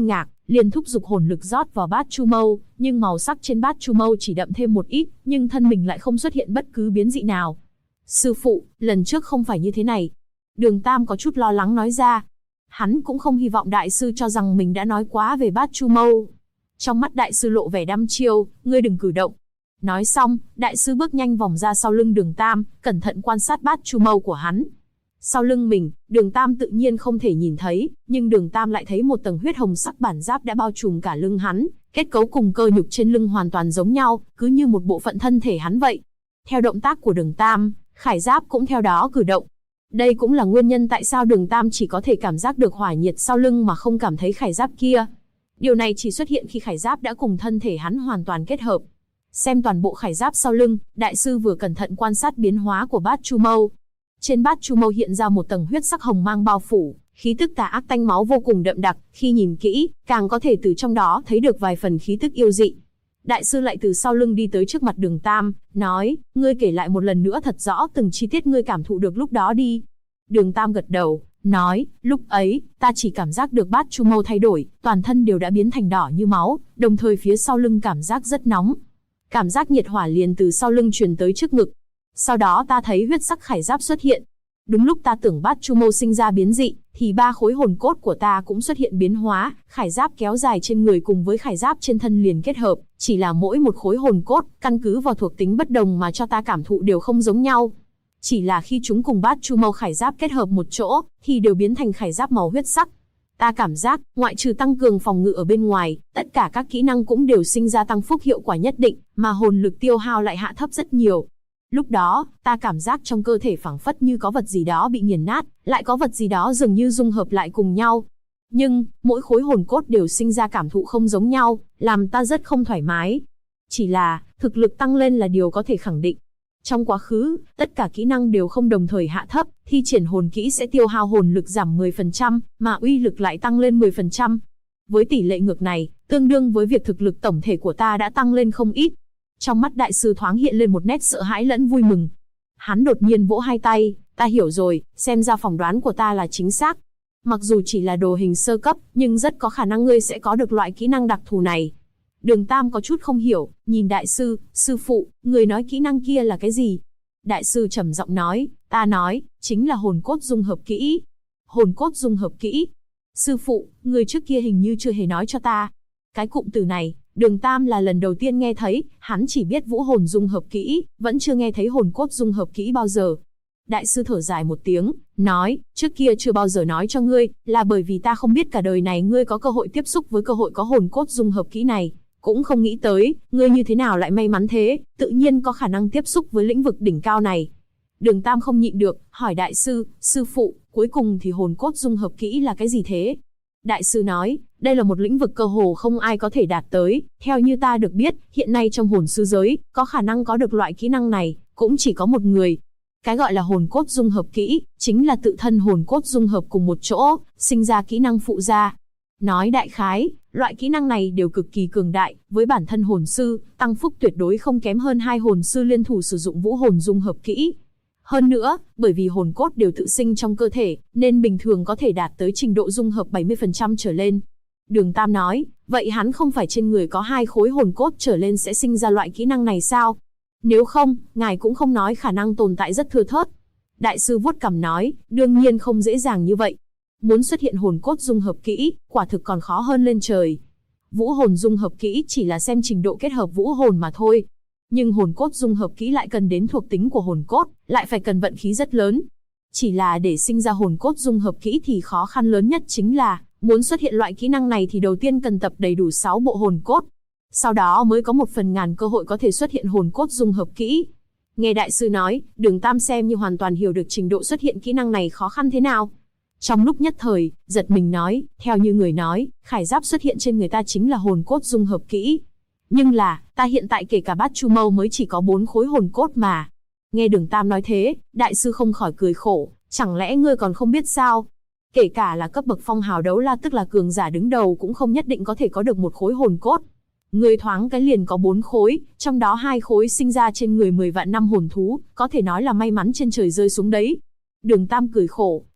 liền thúc giục hồn lực rót vào bát chu mâu, nhưng màu sắc trên bát chu mâu chỉ đậm thêm một ít, nhưng thân mình lại không xuất hiện bất cứ biến dị nào. Sư phụ, lần trước không phải như thế này. Đường Tam có chút lo lắng nói ra. Hắn cũng không hy vọng đại sư cho rằng mình đã nói quá về bát chu mâu. Trong mắt đại sư lộ vẻ đăm chiêu, ngươi đừng cử động. Nói xong, đại sư bước nhanh vòng ra sau lưng Đường Tam, cẩn thận quan sát bát chu mâu của hắn. Sau lưng mình, Đường Tam tự nhiên không thể nhìn thấy, nhưng Đường Tam lại thấy một tầng huyết hồng sắc bản giáp đã bao trùm cả lưng hắn, kết cấu cùng cơ nhục trên lưng hoàn toàn giống nhau, cứ như một bộ phận thân thể hắn vậy. Theo động tác của Đường Tam, khải giáp cũng theo đó cử động. Đây cũng là nguyên nhân tại sao Đường Tam chỉ có thể cảm giác được hỏa nhiệt sau lưng mà không cảm thấy khải giáp kia. Điều này chỉ xuất hiện khi khải giáp đã cùng thân thể hắn hoàn toàn kết hợp. Xem toàn bộ khải giáp sau lưng, đại sư vừa cẩn thận quan sát biến hóa của bát chu mâu. Trên bát chu mâu hiện ra một tầng huyết sắc hồng mang bao phủ, khí tức tà ác tanh máu vô cùng đậm đặc, khi nhìn kỹ, càng có thể từ trong đó thấy được vài phần khí tức yêu dị. Đại sư lại từ sau lưng đi tới trước mặt Đường Tam, nói, ngươi kể lại một lần nữa thật rõ từng chi tiết ngươi cảm thụ được lúc đó đi. Đường Tam gật đầu, nói, lúc ấy, ta chỉ cảm giác được bát chu mâu thay đổi, toàn thân đều đã biến thành đỏ như máu, đồng thời phía sau lưng cảm giác rất nóng. Cảm giác nhiệt hỏa liền từ sau lưng truyền tới trước ngực. Sau đó ta thấy huyết sắc khải giáp xuất hiện. Đúng lúc ta tưởng bát chu mâu sinh ra biến dị, thì 3 khối hồn cốt của ta cũng xuất hiện biến hóa, khải giáp kéo dài trên người cùng với khải giáp trên thân liền kết hợp, chỉ là mỗi một khối hồn cốt, căn cứ vào thuộc tính bất đồng mà cho ta cảm thụ đều không giống nhau. Chỉ là khi chúng cùng bát chu mâu khải giáp kết hợp một chỗ, thì đều biến thành khải giáp màu huyết sắc. Ta cảm giác, ngoại trừ tăng cường phòng ngự ở bên ngoài, tất cả các kỹ năng cũng đều sinh ra tăng phúc hiệu quả nhất định, mà hồn lực tiêu hao lại hạ thấp rất nhiều. Lúc đó, ta cảm giác trong cơ thể phảng phất như có vật gì đó bị nghiền nát, lại có vật gì đó dường như dung hợp lại cùng nhau. Nhưng, mỗi khối hồn cốt đều sinh ra cảm thụ không giống nhau, làm ta rất không thoải mái. Chỉ là, thực lực tăng lên là điều có thể khẳng định. Trong quá khứ, tất cả kỹ năng đều không đồng thời hạ thấp, thi triển hồn kỹ sẽ tiêu hao hồn lực giảm 10%, mà uy lực lại tăng lên 10%. Với tỷ lệ ngược này, tương đương với việc thực lực tổng thể của ta đã tăng lên không ít. Trong mắt đại sư thoáng hiện lên một nét sợ hãi lẫn vui mừng. Hắn đột nhiên vỗ hai tay, ta hiểu rồi, xem ra phỏng đoán của ta là chính xác. Mặc dù chỉ là đồ hình sơ cấp, nhưng rất có khả năng ngươi sẽ có được loại kỹ năng đặc thù này. Đường Tam có chút không hiểu, nhìn đại sư, sư phụ, người nói kỹ năng kia là cái gì? Đại sư trầm giọng nói, ta nói, chính là hồn cốt dung hợp kỹ. Hồn cốt dung hợp kỹ. Sư phụ, người trước kia hình như chưa hề nói cho ta. Cái cụm từ này, Đường Tam là lần đầu tiên nghe thấy, hắn chỉ biết vũ hồn dung hợp kỹ, vẫn chưa nghe thấy hồn cốt dung hợp kỹ bao giờ. Đại sư thở dài một tiếng, nói, trước kia chưa bao giờ nói cho ngươi, là bởi vì ta không biết cả đời này ngươi có cơ hội tiếp xúc với cơ hội có hồn cốt dung hợp kỹ này. Cũng không nghĩ tới, ngươi như thế nào lại may mắn thế, tự nhiên có khả năng tiếp xúc với lĩnh vực đỉnh cao này. Đường Tam không nhịn được, hỏi đại sư, sư phụ, cuối cùng thì hồn cốt dung hợp kỹ là cái gì thế? Đại sư nói, đây là một lĩnh vực cơ hồ không ai có thể đạt tới, theo như ta được biết, hiện nay trong hồn sư giới, có khả năng có được loại kỹ năng này, cũng chỉ có một người. Cái gọi là hồn cốt dung hợp kỹ, chính là tự thân hồn cốt dung hợp cùng một chỗ, sinh ra kỹ năng phụ gia. Nói đại khái, loại kỹ năng này đều cực kỳ cường đại, với bản thân hồn sư, tăng phúc tuyệt đối không kém hơn 2 hồn sư liên thủ sử dụng vũ hồn dung hợp kỹ. Hơn nữa, bởi vì hồn cốt đều tự sinh trong cơ thể, nên bình thường có thể đạt tới trình độ dung hợp 70% trở lên. Đường Tam nói, vậy hắn không phải trên người có 2 khối hồn cốt trở lên sẽ sinh ra loại kỹ năng này sao? Nếu không, ngài cũng không nói khả năng tồn tại rất thưa thớt. Đại sư vuốt cằm nói, đương nhiên không dễ dàng như vậy. Muốn xuất hiện hồn cốt dung hợp kỹ, quả thực còn khó hơn lên trời. Vũ hồn dung hợp kỹ chỉ là xem trình độ kết hợp vũ hồn mà thôi. Nhưng hồn cốt dung hợp kỹ lại cần đến thuộc tính của hồn cốt, lại phải cần vận khí rất lớn. Chỉ là để sinh ra hồn cốt dung hợp kỹ thì khó khăn lớn nhất chính là, muốn xuất hiện loại kỹ năng này thì đầu tiên cần tập đầy đủ 6 bộ hồn cốt. Sau đó mới có 1/1000 cơ hội có thể xuất hiện hồn cốt dung hợp kỹ. Nghe đại sư nói, Đường Tam xem như hoàn toàn hiểu được trình độ xuất hiện kỹ năng này khó khăn thế nào. Trong lúc nhất thời, giật mình nói, theo như người nói, khải giáp xuất hiện trên người ta chính là hồn cốt dung hợp kỹ. Nhưng là, ta hiện tại kể cả bát chu mâu mới chỉ có 4 khối hồn cốt mà. Nghe Đường Tam nói thế, đại sư không khỏi cười khổ, chẳng lẽ ngươi còn không biết sao? Kể cả là cấp bậc phong hào đấu la tức là cường giả đứng đầu cũng không nhất định có thể có được một khối hồn cốt. Ngươi thoáng cái liền có 4 khối, trong đó 2 khối sinh ra trên người 10 vạn năm hồn thú, có thể nói là may mắn trên trời rơi xuống đấy. Đường Tam cười khổ,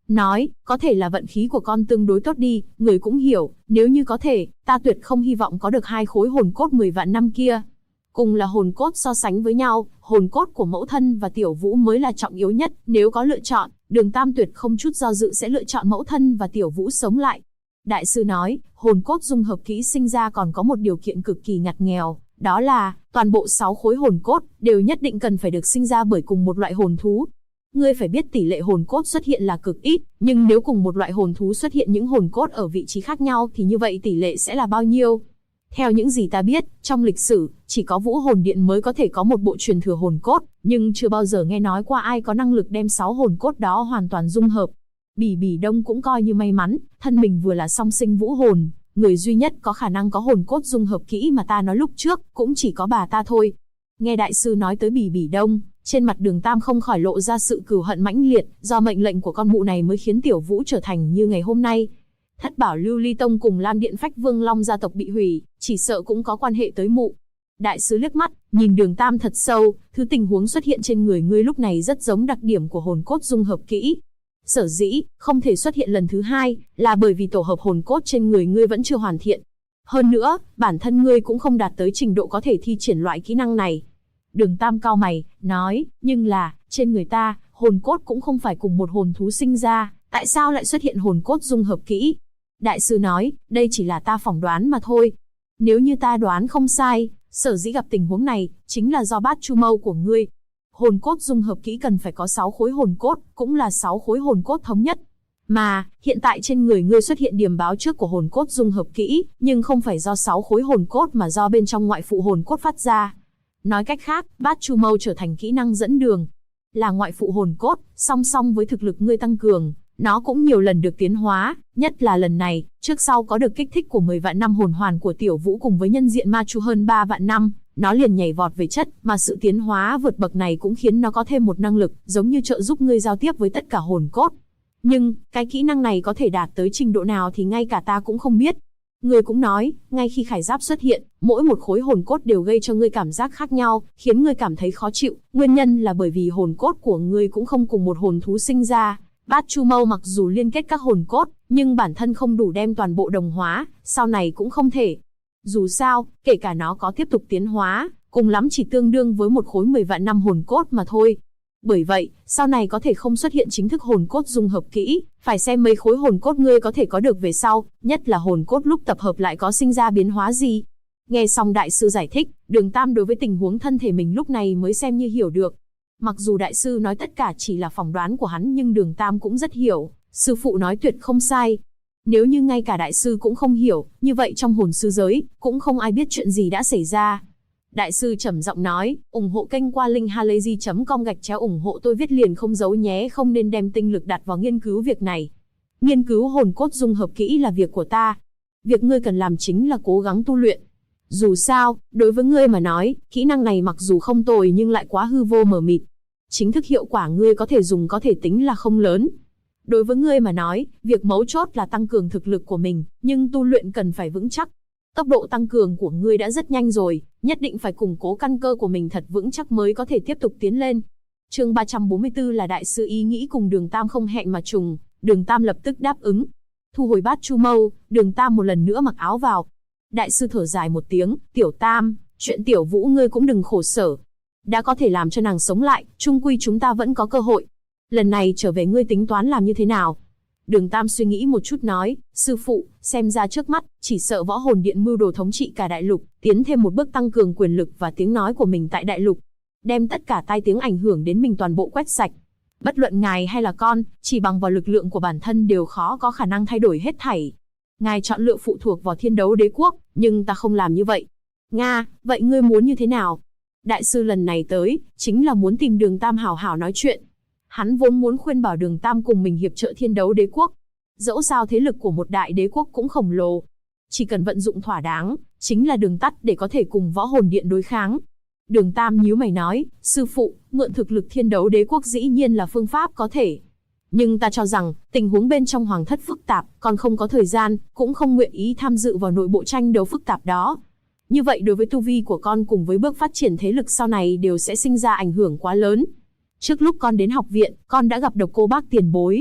nói, có thể là vận khí của con tương đối tốt đi, người cũng hiểu, nếu như có thể, ta tuyệt không hy vọng có được 2 khối hồn cốt 10 vạn năm kia. Cùng là hồn cốt so sánh với nhau, hồn cốt của mẫu thân và Tiểu Vũ mới là trọng yếu nhất, nếu có lựa chọn, Đường Tam tuyệt không chút do dự sẽ lựa chọn mẫu thân và Tiểu Vũ sống lại. Đại sư nói, hồn cốt dung hợp kỹ sinh ra còn có một điều kiện cực kỳ ngặt nghèo, đó là, toàn bộ 6 khối hồn cốt, đều nhất định cần phải được sinh ra bởi cùng một loại hồn thú. Ngươi phải biết tỷ lệ hồn cốt xuất hiện là cực ít, nhưng nếu cùng một loại hồn thú xuất hiện những hồn cốt ở vị trí khác nhau thì như vậy tỷ lệ sẽ là bao nhiêu? Theo những gì ta biết, trong lịch sử, chỉ có Vũ Hồn Điện mới có thể có một bộ truyền thừa hồn cốt, nhưng chưa bao giờ nghe nói qua ai có năng lực đem 6 hồn cốt đó hoàn toàn dung hợp. Bỉ Bỉ Đông cũng coi như may mắn, thân mình vừa là song sinh vũ hồn, người duy nhất có khả năng có hồn cốt dung hợp kỹ mà ta nói lúc trước, cũng chỉ có bà ta thôi. Nghe đại sư nói tới Bỉ Bỉ Đông, trên mặt Đường Tam không khỏi lộ ra sự cừu hận mãnh liệt, do mệnh lệnh của con mụ này mới khiến Tiểu Vũ trở thành như ngày hôm nay. Thất bảo Lưu Ly Tông cùng Lam Điện Phách Vương Long gia tộc bị hủy, chỉ sợ cũng có quan hệ tới mụ. Đại sứ liếc mắt, nhìn Đường Tam thật sâu, thứ tình huống xuất hiện trên người ngươi lúc này rất giống đặc điểm của hồn cốt dung hợp kỹ. Sở dĩ, không thể xuất hiện lần thứ 2, là bởi vì tổ hợp hồn cốt trên người ngươi vẫn chưa hoàn thiện. Hơn nữa, bản thân ngươi cũng không đạt tới trình độ có thể thi triển loại kỹ năng này. Đường Tam cau mày, nói, nhưng là, trên người ta, hồn cốt cũng không phải cùng một hồn thú sinh ra, tại sao lại xuất hiện hồn cốt dung hợp kỹ? Đại sư nói, đây chỉ là ta phỏng đoán mà thôi. Nếu như ta đoán không sai, sở dĩ gặp tình huống này, chính là do bát chu mâu của ngươi. Hồn cốt dung hợp kỹ cần phải có 6 khối hồn cốt, cũng là 6 khối hồn cốt thống nhất. Mà, hiện tại trên người ngươi xuất hiện điểm báo trước của hồn cốt dung hợp kỹ, nhưng không phải do 6 khối hồn cốt mà do bên trong ngoại phụ hồn cốt phát ra. Nói cách khác, bát chu mâu trở thành kỹ năng dẫn đường. Là ngoại phụ hồn cốt, song song với thực lực ngươi tăng cường, nó cũng nhiều lần được tiến hóa, nhất là lần này, trước sau có được kích thích của 10 vạn năm hồn hoàn của Tiểu Vũ cùng với nhân diện ma chu hơn 3 vạn năm, nó liền nhảy vọt về chất, mà sự tiến hóa vượt bậc này cũng khiến nó có thêm một năng lực, giống như trợ giúp ngươi giao tiếp với tất cả hồn cốt. Nhưng, cái kỹ năng này có thể đạt tới trình độ nào thì ngay cả ta cũng không biết. Ngươi cũng nói, ngay khi khải giáp xuất hiện, mỗi một khối hồn cốt đều gây cho ngươi cảm giác khác nhau, khiến ngươi cảm thấy khó chịu, nguyên nhân là bởi vì hồn cốt của ngươi cũng không cùng một hồn thú sinh ra. Bát chu mâu mặc dù liên kết các hồn cốt, nhưng bản thân không đủ đem toàn bộ đồng hóa, sau này cũng không thể. Dù sao, kể cả nó có tiếp tục tiến hóa, cùng lắm chỉ tương đương với một khối 10 vạn năm hồn cốt mà thôi. Bởi vậy, sau này có thể không xuất hiện chính thức hồn cốt dung hợp kỹ, phải xem mấy khối hồn cốt ngươi có thể có được về sau, nhất là hồn cốt lúc tập hợp lại có sinh ra biến hóa gì. Nghe xong đại sư giải thích, Đường Tam đối với tình huống thân thể mình lúc này mới xem như hiểu được. Mặc dù đại sư nói tất cả chỉ là phỏng đoán của hắn nhưng Đường Tam cũng rất hiểu, sư phụ nói tuyệt không sai. Nếu như ngay cả đại sư cũng không hiểu, như vậy trong hồn sư giới, cũng không ai biết chuyện gì đã xảy ra. Đại sư trầm giọng nói, ủng hộ kênh qua link halayzi.com/ủng hộ tôi viết liền không giấu nhé, không nên đem tinh lực đặt vào nghiên cứu việc này. Nghiên cứu hồn cốt dung hợp kỹ là việc của ta. Việc ngươi cần làm chính là cố gắng tu luyện. Dù sao, đối với ngươi mà nói, kỹ năng này mặc dù không tồi nhưng lại quá hư vô mờ mịt. Chính thức hiệu quả ngươi có thể dùng có thể tính là không lớn. Đối với ngươi mà nói, việc mấu chốt là tăng cường thực lực của mình, nhưng tu luyện cần phải vững chắc. Tốc độ tăng cường của ngươi đã rất nhanh rồi, nhất định phải củng cố căn cơ của mình thật vững chắc mới có thể tiếp tục tiến lên. Chương 344 là đại sư ý nghĩ cùng Đường Tam không hẹn mà trùng, Đường Tam lập tức đáp ứng. Thu hồi bát chu mâu, Đường Tam một lần nữa mặc áo vào. Đại sư thở dài một tiếng, Tiểu Tam, chuyện Tiểu Vũ ngươi cũng đừng khổ sở. Đã có thể làm cho nàng sống lại, chung quy chúng ta vẫn có cơ hội. Lần này trở về ngươi tính toán làm như thế nào? Đường Tam suy nghĩ một chút nói, sư phụ, xem ra trước mắt, chỉ sợ Võ Hồn Điện mưu đồ thống trị cả đại lục, tiến thêm một bước tăng cường quyền lực và tiếng nói của mình tại đại lục. Đem tất cả tai tiếng ảnh hưởng đến mình toàn bộ quét sạch. Bất luận ngài hay là con, chỉ bằng vào lực lượng của bản thân đều khó có khả năng thay đổi hết thảy. Ngài chọn lựa phụ thuộc vào Thiên Đấu Đế Quốc, nhưng ta không làm như vậy. Nga, vậy ngươi muốn như thế nào? Đại sư lần này tới, chính là muốn tìm Đường Tam hảo hảo nói chuyện. Hắn vốn muốn khuyên bảo Đường Tam cùng mình hiệp trợ Thiên Đấu Đế Quốc. Dẫu sao thế lực của một đại đế quốc cũng khổng lồ. Chỉ cần vận dụng thỏa đáng, chính là đường tắt để có thể cùng Võ Hồn Điện đối kháng. Đường Tam nhíu mày nói, sư phụ, mượn thực lực Thiên Đấu Đế Quốc dĩ nhiên là phương pháp có thể. Nhưng ta cho rằng, tình huống bên trong hoàng thất phức tạp, còn không có thời gian, cũng không nguyện ý tham dự vào nội bộ tranh đấu phức tạp đó. Như vậy đối với tu vi của con cùng với bước phát triển thế lực sau này đều sẽ sinh ra ảnh hưởng quá lớn. Trước lúc con đến học viện, con đã gặp Độc Cô Bác tiền bối.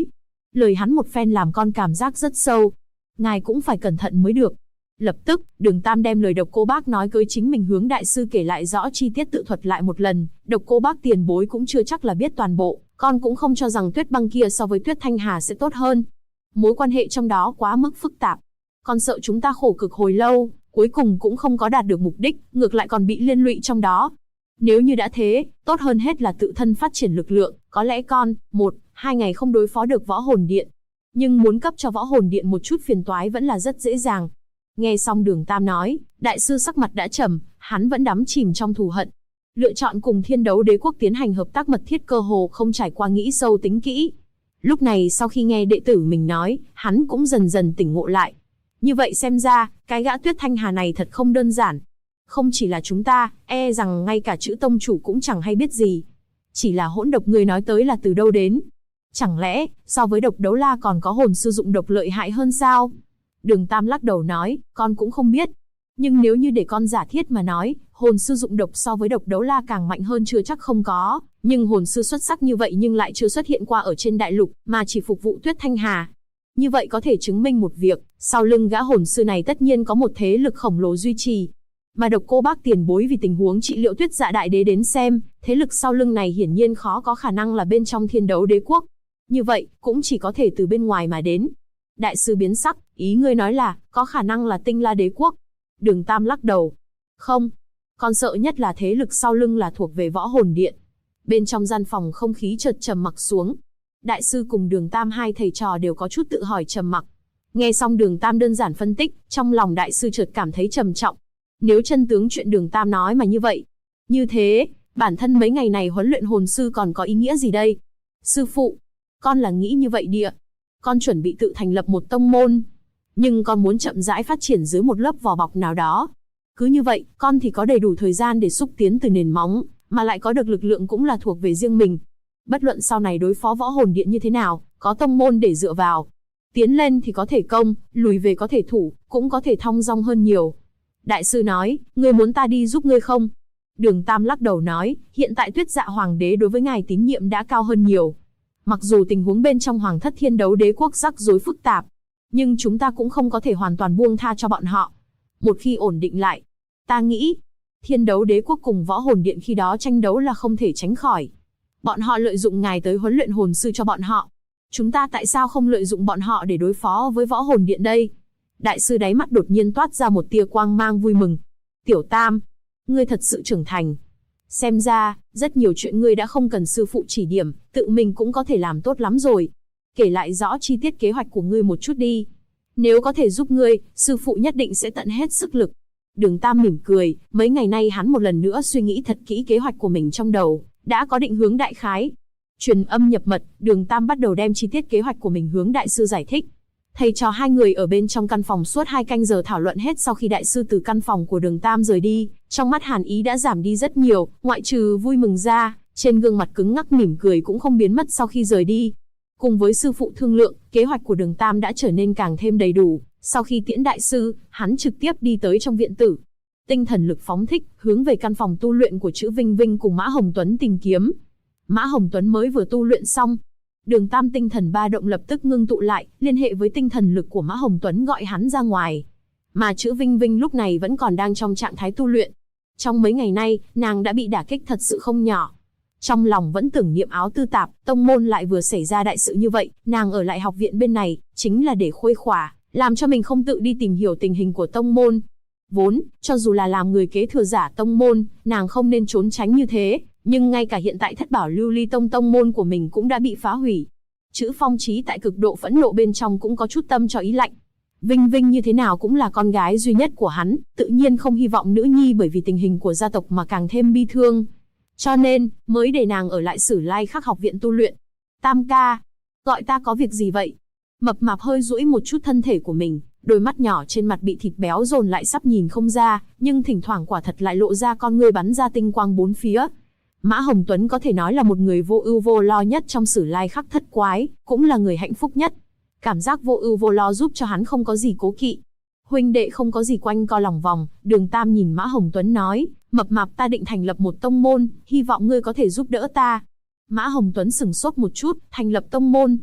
Lời hắn một phen làm con cảm giác rất sâu. Ngài cũng phải cẩn thận mới được. Lập tức, Đường Tam đem lời Độc Cô Bác nói với chính mình hướng đại sư kể lại rõ chi tiết tự thuật lại một lần. Độc Cô Bác tiền bối cũng chưa chắc là biết toàn bộ, con cũng không cho rằng Tuyết Băng kia so với Tuyết Thanh Hà sẽ tốt hơn. Mối quan hệ trong đó quá mức phức tạp. Con sợ chúng ta khổ cực hồi lâu, cuối cùng cũng không có đạt được mục đích, ngược lại còn bị liên lụy trong đó. Nếu như đã thế, tốt hơn hết là tự thân phát triển lực lượng, có lẽ con, 1-2 ngày không đối phó được Võ Hồn Điện. Nhưng muốn cấp cho Võ Hồn Điện một chút phiền toái vẫn là rất dễ dàng. Nghe xong Đường Tam nói, đại sư sắc mặt đã trầm, hắn vẫn đắm chìm trong thù hận. Lựa chọn cùng Thiên Đấu Đế quốc tiến hành hợp tác mật thiết cơ hồ không trải qua nghĩ sâu tính kỹ. Lúc này sau khi nghe đệ tử mình nói, hắn cũng dần dần tỉnh ngộ lại. Như vậy xem ra, cái gã Tuyết Thanh Hà này thật không đơn giản. Không chỉ là chúng ta, e rằng ngay cả chữ tông chủ cũng chẳng hay biết gì. Chỉ là hỗn độc người nói tới là từ đâu đến? Chẳng lẽ, so với Độc Đấu La còn có hồn sư dụng độc lợi hại hơn sao? Đường Tam lắc đầu nói, con cũng không biết. Nhưng nếu như để con giả thiết mà nói, hồn sư dụng độc so với Độc Đấu La càng mạnh hơn chưa chắc không có. Nhưng hồn sư xuất sắc như vậy nhưng lại chưa xuất hiện qua ở trên đại lục, mà chỉ phục vụ Tuyết Thanh Hà. Như vậy có thể chứng minh một việc, sau lưng gã hồn sư này tất nhiên có một thế lực khổng lồ duy trì. Mà Độc Cô Bác tiền bối vì tình huống trị liệu Tuyết Dạ Đại Đế đến xem, thế lực sau lưng này hiển nhiên khó có khả năng là bên trong Thiên Đấu Đế quốc. Như vậy, cũng chỉ có thể từ bên ngoài mà đến. Đại sư biến sắc, ý ngươi nói là, có khả năng là Tinh La Đế quốc. Đường Tam lắc đầu. Không, con sợ nhất là thế lực sau lưng là thuộc về Võ Hồn Điện. Bên trong gian phòng không khí chợt trầm mặc xuống. Đại sư cùng Đường Tam hai thầy trò đều có chút tự hỏi trầm mặc. Nghe xong Đường Tam đơn giản phân tích, trong lòng đại sư chợt cảm thấy trầm trọng. Nếu chân tướng chuyện Đường Tam nói mà như vậy, như thế, bản thân mấy ngày này huấn luyện hồn sư còn có ý nghĩa gì đây? Sư phụ, con là nghĩ như vậy địa. Con chuẩn bị tự thành lập một tông môn. Nhưng con muốn chậm rãi phát triển dưới một lớp vỏ bọc nào đó. Cứ như vậy, con thì có đầy đủ thời gian để xúc tiến từ nền móng, mà lại có được lực lượng cũng là thuộc về riêng mình. Bất luận sau này đối phó Võ Hồn Điện như thế nào, có tông môn để dựa vào. Tiến lên thì có thể công, lùi về có thể thủ, cũng có thể thong dong hơn nhiều. Đại sư nói, ngươi muốn ta đi giúp ngươi không? Đường Tam lắc đầu nói, hiện tại Tuyết Dạ Hoàng đế đối với ngài tín nhiệm đã cao hơn nhiều. Mặc dù tình huống bên trong Hoàng thất Thiên Đấu Đế quốc rắc rối phức tạp, nhưng chúng ta cũng không có thể hoàn toàn buông tha cho bọn họ. Một khi ổn định lại, ta nghĩ, Thiên Đấu Đế quốc cùng Võ Hồn Điện khi đó tranh đấu là không thể tránh khỏi. Bọn họ lợi dụng ngài tới huấn luyện hồn sư cho bọn họ. Chúng ta tại sao không lợi dụng bọn họ để đối phó với Võ Hồn Điện đây? Đại sư đáy mắt đột nhiên toát ra một tia quang mang vui mừng. Tiểu Tam, ngươi thật sự trưởng thành. Xem ra, rất nhiều chuyện ngươi đã không cần sư phụ chỉ điểm, tự mình cũng có thể làm tốt lắm rồi. Kể lại rõ chi tiết kế hoạch của ngươi một chút đi. Nếu có thể giúp ngươi, sư phụ nhất định sẽ tận hết sức lực. Đường Tam mỉm cười, mấy ngày nay hắn một lần nữa suy nghĩ thật kỹ kế hoạch của mình trong đầu, đã có định hướng đại khái. Truyền âm nhập mật, Đường Tam bắt đầu đem chi tiết kế hoạch của mình hướng đại sư giải thích. Thầy trò hai người ở bên trong căn phòng suốt 2 canh giờ thảo luận hết sau khi đại sư từ căn phòng của Đường Tam rời đi, trong mắt hàn ý đã giảm đi rất nhiều, ngoại trừ vui mừng ra, trên gương mặt cứng ngắc mỉm cười cũng không biến mất sau khi rời đi. Cùng với sư phụ thương lượng, kế hoạch của Đường Tam đã trở nên càng thêm đầy đủ, sau khi tiễn đại sư, hắn trực tiếp đi tới trong viện tử. Tinh thần lực phóng thích, hướng về căn phòng tu luyện của Chữ Vinh Vinh cùng Mã Hồng Tuấn tìm kiếm. Mã Hồng Tuấn mới vừa tu luyện xong, Đường Tam tinh thần ba động lập tức ngưng tụ lại, liên hệ với tinh thần lực của Mã Hồng Tuấn gọi hắn ra ngoài. Mà Chữ Vinh Vinh lúc này vẫn còn đang trong trạng thái tu luyện. Trong mấy ngày nay, nàng đã bị đả kích thật sự không nhỏ. Trong lòng vẫn tưởng niệm Áo Tư Tạp, tông môn lại vừa xảy ra đại sự như vậy, nàng ở lại học viện bên này, chính là để khuây khỏa, làm cho mình không tự đi tìm hiểu tình hình của tông môn. Vốn, cho dù là làm người kế thừa giả tông môn, nàng không nên trốn tránh như thế, nhưng ngay cả hiện tại Thất Bảo Lưu Ly Tông tông môn của mình cũng đã bị phá hủy. Chữ Phong Chí tại cực độ phẫn nộ bên trong cũng có chút tâm cho ý lạnh. Vinh Vinh như thế nào cũng là con gái duy nhất của hắn, tự nhiên không hy vọng nữ nhi bởi vì tình hình của gia tộc mà càng thêm bi thương. Cho nên, mới để nàng ở lại Sử Lai Khắc học viện tu luyện. Tam ca, gọi ta có việc gì vậy? Mập mạp hơi duỗi một chút thân thể của mình, đôi mắt nhỏ trên mặt bị thịt béo dồn lại sắp nhìn không ra, nhưng thỉnh thoảng quả thật lại lộ ra con ngươi bắn ra tinh quang bốn phía. Mã Hồng Tuấn có thể nói là một người vô ưu vô lo nhất trong Sử Lai Khắc thất quái, cũng là người hạnh phúc nhất. Cảm giác vô ưu vô lo giúp cho hắn không có gì cố kỵ. Huynh đệ không có gì quanh co lòng vòng, Đường Tam nhìn Mã Hồng Tuấn nói, mập mạp ta định thành lập một tông môn, hy vọng ngươi có thể giúp đỡ ta. Mã Hồng Tuấn sửng sốt một chút, thành lập tông môn.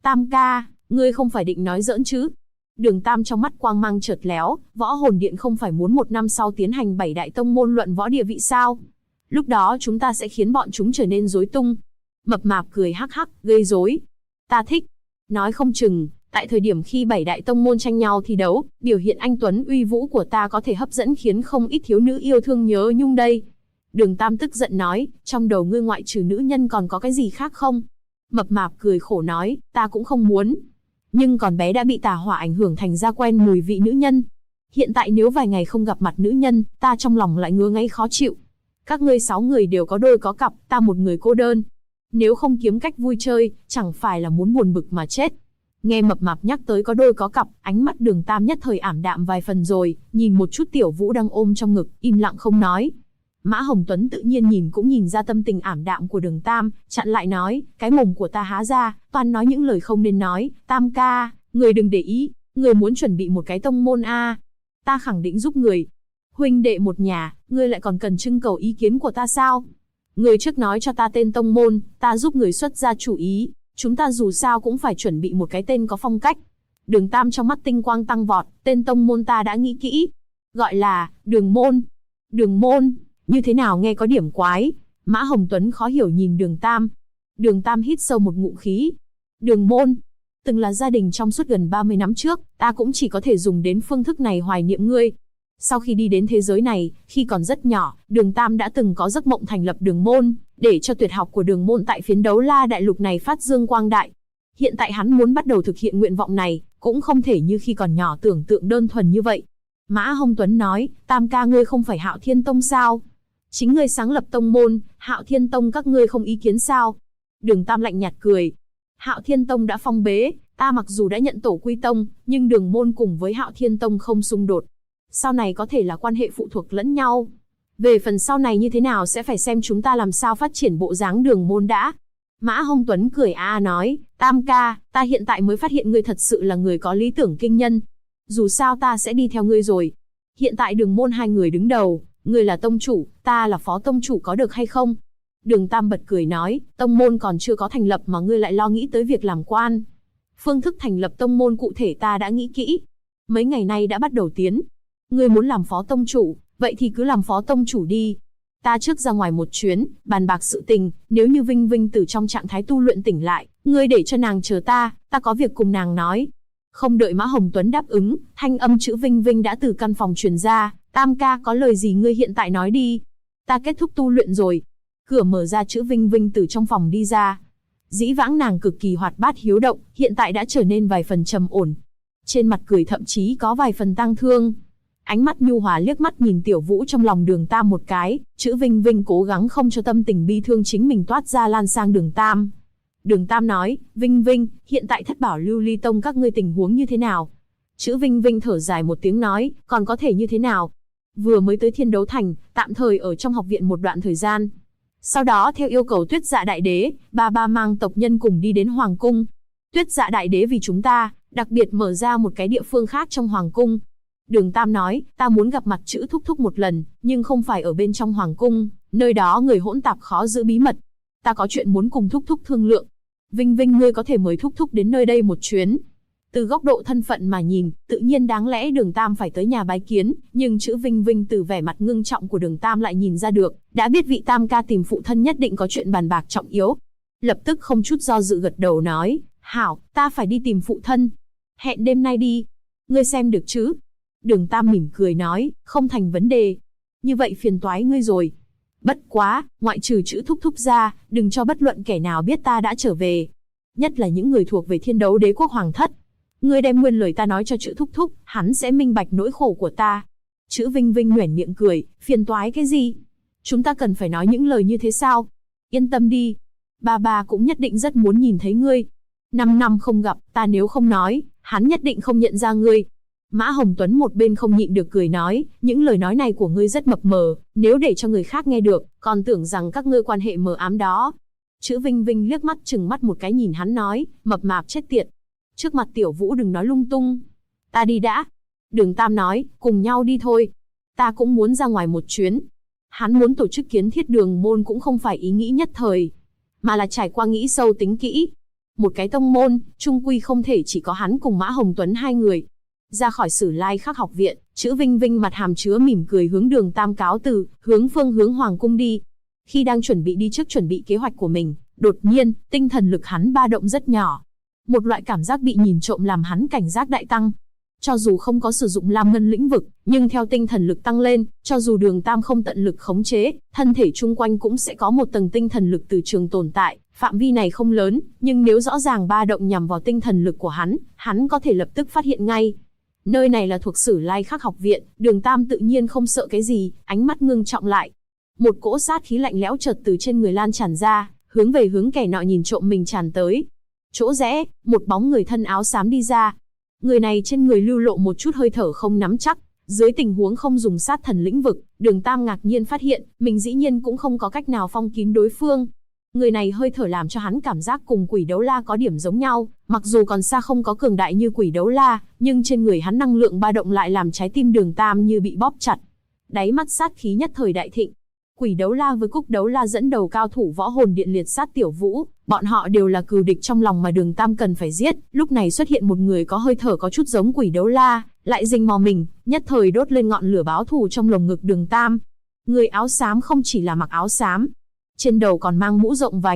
Tam ca, ngươi không phải định nói giỡn chứ? Đường Tam trong mắt quang mang chợt lóe, võ hồn điện không phải muốn 1 năm sau tiến hành 7 đại tông môn luận võ địa vị sao? Lúc đó chúng ta sẽ khiến bọn chúng trở nên rối tung. Mập mạp cười hắc hắc, gây rối. Ta thích. Nói không chừng, tại thời điểm khi 7 đại tông môn tranh nhau thi đấu, biểu hiện anh tuấn uy vũ của ta có thể hấp dẫn khiến không ít thiếu nữ yêu thương nhớ nhung đây. Đường Tam tức giận nói, trong đầu ngươi ngoại trừ nữ nhân còn có cái gì khác không? Mập mạp cười khổ nói, ta cũng không muốn. Nhưng còn bé đã bị tà hỏa ảnh hưởng thành ra quen mùi vị nữ nhân. Hiện tại nếu vài ngày không gặp mặt nữ nhân, ta trong lòng lại ngứa ngáy khó chịu. Các ngươi 6 người đều có đôi có cặp, ta một người cô đơn. Nếu không kiếm cách vui chơi, chẳng phải là muốn buồn bực mà chết. Nghe mập mạp nhắc tới có đôi có cặp, ánh mắt Đường Tam nhất thời ảm đạm vài phần rồi, nhìn một chút Tiểu Vũ đang ôm trong ngực, im lặng không nói. Mã Hồng Tuấn tự nhiên cũng nhìn ra tâm tình ảm đạm của Đường Tam, chặn lại nói, cái mồm của ta há ra, toàn nói những lời không nên nói. Tam ca, người đừng để ý, người muốn chuẩn bị một cái tông môn a, ta khẳng định giúp người. Huynh đệ một nhà, ngươi lại còn cần trưng cầu ý kiến của ta sao? Người trước nói cho ta tên tông môn, ta giúp người xuất ra chủ ý. Chúng ta dù sao cũng phải chuẩn bị một cái tên có phong cách. Đường Tam trong mắt tinh quang tăng vọt, tên tông môn ta đã nghĩ kỹ. Gọi là, Đường Môn. Đường Môn, như thế nào nghe có điểm quái. Mã Hồng Tuấn khó hiểu nhìn Đường Tam. Đường Tam hít sâu một ngụm khí. Đường Môn, từng là gia đình trong suốt gần 30 năm trước, ta cũng chỉ có thể dùng đến phương thức này hoài niệm ngươi. Sau khi đi đến thế giới này, khi còn rất nhỏ, Đường Tam đã từng có giấc mộng thành lập Đường Môn, để cho tuyệt học của Đường Môn tại phiến Đấu La đại lục này phát dương quang đại. Hiện tại hắn muốn bắt đầu thực hiện nguyện vọng này, cũng không thể như khi còn nhỏ tưởng tượng đơn thuần như vậy. Mã Hồng Tuấn nói, Tam ca ngươi không phải Hạo Thiên Tông sao? Chính ngươi sáng lập tông môn, Hạo Thiên Tông các ngươi không ý kiến sao? Đường Tam lạnh nhạt cười. Hạo Thiên Tông đã phong bế, ta mặc dù đã nhận tổ quy tông, nhưng Đường Môn cùng với Hạo Thiên Tông không xung đột. Sau này có thể là quan hệ phụ thuộc lẫn nhau. Về phần sau này như thế nào sẽ phải xem chúng ta làm sao phát triển bộ dáng Đường Môn đã. Mã Hồng Tuấn cười nói, Tam ca, ta hiện tại mới phát hiện ngươi thật sự là người có lý tưởng kinh nhân. Dù sao ta sẽ đi theo ngươi rồi. Hiện tại Đường Môn hai người đứng đầu, ngươi là tông chủ, ta là phó tông chủ có được hay không? Đường Tam bật cười nói, tông môn còn chưa có thành lập mà ngươi lại lo nghĩ tới việc làm quan. Phương thức thành lập tông môn cụ thể ta đã nghĩ kỹ. Mấy ngày nay đã bắt đầu tiến. Ngươi muốn làm phó tông chủ, vậy thì cứ làm phó tông chủ đi. Ta trước ra ngoài một chuyến, bàn bạc sự tình, nếu như Vinh Vinh từ trong trạng thái tu luyện tỉnh lại, ngươi để cho nàng chờ ta có việc cùng nàng nói. Không đợi Mã Hồng Tuấn đáp ứng, thanh âm chữ Vinh Vinh đã từ căn phòng truyền ra, Tam ca có lời gì ngươi hiện tại nói đi. Ta kết thúc tu luyện rồi. Cửa mở ra chữ Vinh Vinh từ trong phòng đi ra. Dĩ vãng nàng cực kỳ hoạt bát hiếu động, hiện tại đã trở nên vài phần trầm ổn. Trên mặt cười thậm chí có vài phần tang thương. Ánh mắt nhu hòa liếc mắt nhìn Tiểu Vũ trong lòng Đường Tam một cái, chữ Vinh Vinh cố gắng không cho tâm tình bi thương chính mình toát ra lan sang Đường Tam. Đường Tam nói, Vinh Vinh, hiện tại Thất Bảo Lưu Ly Tông các ngươi tình huống như thế nào? Chữ Vinh Vinh thở dài một tiếng nói, còn có thể như thế nào? Vừa mới tới Thiên Đấu Thành, tạm thời ở trong học viện một đoạn thời gian. Sau đó theo yêu cầu Tuyết Dạ Đại Đế, ba mang tộc nhân cùng đi đến Hoàng Cung. Tuyết Dạ Đại Đế vì chúng ta, đặc biệt mở ra một cái địa phương khác trong Hoàng Cung. Đường Tam nói, ta muốn gặp mặt chữ Thúc Thúc một lần, nhưng không phải ở bên trong Hoàng Cung, nơi đó người hỗn tạp khó giữ bí mật. Ta có chuyện muốn cùng Thúc Thúc thương lượng. Vinh Vinh ngươi có thể mời Thúc Thúc đến nơi đây một chuyến. Từ góc độ thân phận mà nhìn, tự nhiên đáng lẽ Đường Tam phải tới nhà bái kiến, nhưng chữ Vinh Vinh từ vẻ mặt ngưng trọng của Đường Tam lại nhìn ra được, đã biết vị Tam ca tìm phụ thân nhất định có chuyện bàn bạc trọng yếu. Lập tức không chút do dự gật đầu nói, hảo, ta phải đi tìm phụ thân. Hẹn đêm nay đi. Ngươi xem được chứ? Đường Tam mỉm cười nói, không thành vấn đề. Như vậy phiền toái ngươi rồi. Bất quá, ngoại trừ chữ Thúc Thúc ra, đừng cho bất luận kẻ nào biết ta đã trở về. Nhất là những người thuộc về Thiên Đấu Đế quốc Hoàng thất. Ngươi đem nguyên lời ta nói cho chữ Thúc Thúc, hắn sẽ minh bạch nỗi khổ của ta. Chữ Vinh Vinh nhoẻn miệng cười, phiền toái cái gì? Chúng ta cần phải nói những lời như thế sao? Yên tâm đi. Ba cũng nhất định rất muốn nhìn thấy ngươi. 5 năm không gặp, ta nếu không nói, hắn nhất định không nhận ra ngươi. Mã Hồng Tuấn một bên không nhịn được cười nói, những lời nói này của ngươi rất mập mờ, nếu để cho người khác nghe được, còn tưởng rằng các ngươi quan hệ mờ ám đó. Chữ Vinh Vinh liếc mắt chừng mắt một cái nhìn hắn nói, mập mạp chết tiệt. Trước mặt Tiểu Vũ đừng nói lung tung. Ta đi đã. Đường Tam nói, cùng nhau đi thôi. Ta cũng muốn ra ngoài một chuyến. Hắn muốn tổ chức kiến thiết Đường Môn cũng không phải ý nghĩ nhất thời, mà là trải qua nghĩ sâu tính kỹ. một cái tông môn, chung quy không thể chỉ có hắn cùng Mã Hồng Tuấn hai người. Ra khỏi Sử Lai Khắc học viện, Chữ Vinh Vinh mặt hàm chứa mỉm cười hướng Đường Tam cáo từ, hướng Hoàng cung đi. Khi đang chuẩn bị đi trước chuẩn bị kế hoạch của mình, đột nhiên, tinh thần lực hắn ba động rất nhỏ. Một loại cảm giác bị nhìn trộm làm hắn cảnh giác đại tăng. Cho dù không có sử dụng Lam Ngân lĩnh vực, nhưng theo tinh thần lực tăng lên, cho dù Đường Tam không tận lực khống chế, thân thể chung quanh cũng sẽ có một tầng tinh thần lực từ trường tồn tại. Phạm vi này không lớn, nhưng nếu rõ ràng ba động nhằm vào tinh thần lực của hắn có thể lập tức phát hiện ngay. Nơi này là thuộc Sử Lai Khắc học viện, Đường Tam tự nhiên không sợ cái gì, ánh mắt ngưng trọng lại. Một cỗ sát khí lạnh lẽo chợt từ trên người lan tràn ra, hướng về hướng kẻ nọ nhìn trộm mình tràn tới. Chỗ rẽ, một bóng người thân áo xám đi ra. Người này trên người lưu lộ một chút hơi thở không nắm chắc. Dưới tình huống không dùng sát thần lĩnh vực, Đường Tam ngạc nhiên phát hiện, mình dĩ nhiên cũng không có cách nào phong kín đối phương. Người này hơi thở làm cho hắn cảm giác cùng Quỷ Đấu La có điểm giống nhau, mặc dù còn xa không có cường đại như Quỷ Đấu La, nhưng trên người hắn năng lượng ba động lại làm trái tim Đường Tam như bị bóp chặt. Đáy mắt sát khí nhất thời đại thịnh. Quỷ Đấu La với Cúc Đấu La dẫn đầu cao thủ Võ Hồn Điện liệt sát Tiểu Vũ, bọn họ đều là cừu địch trong lòng mà Đường Tam cần phải giết. Lúc này xuất hiện một người có hơi thở có chút giống Quỷ Đấu La, lại rình mò mình, nhất thời đốt lên ngọn lửa báo thù trong lồng ngực Đường Tam. Người áo xám không chỉ là mặc áo xám, trên đầu còn mang mũ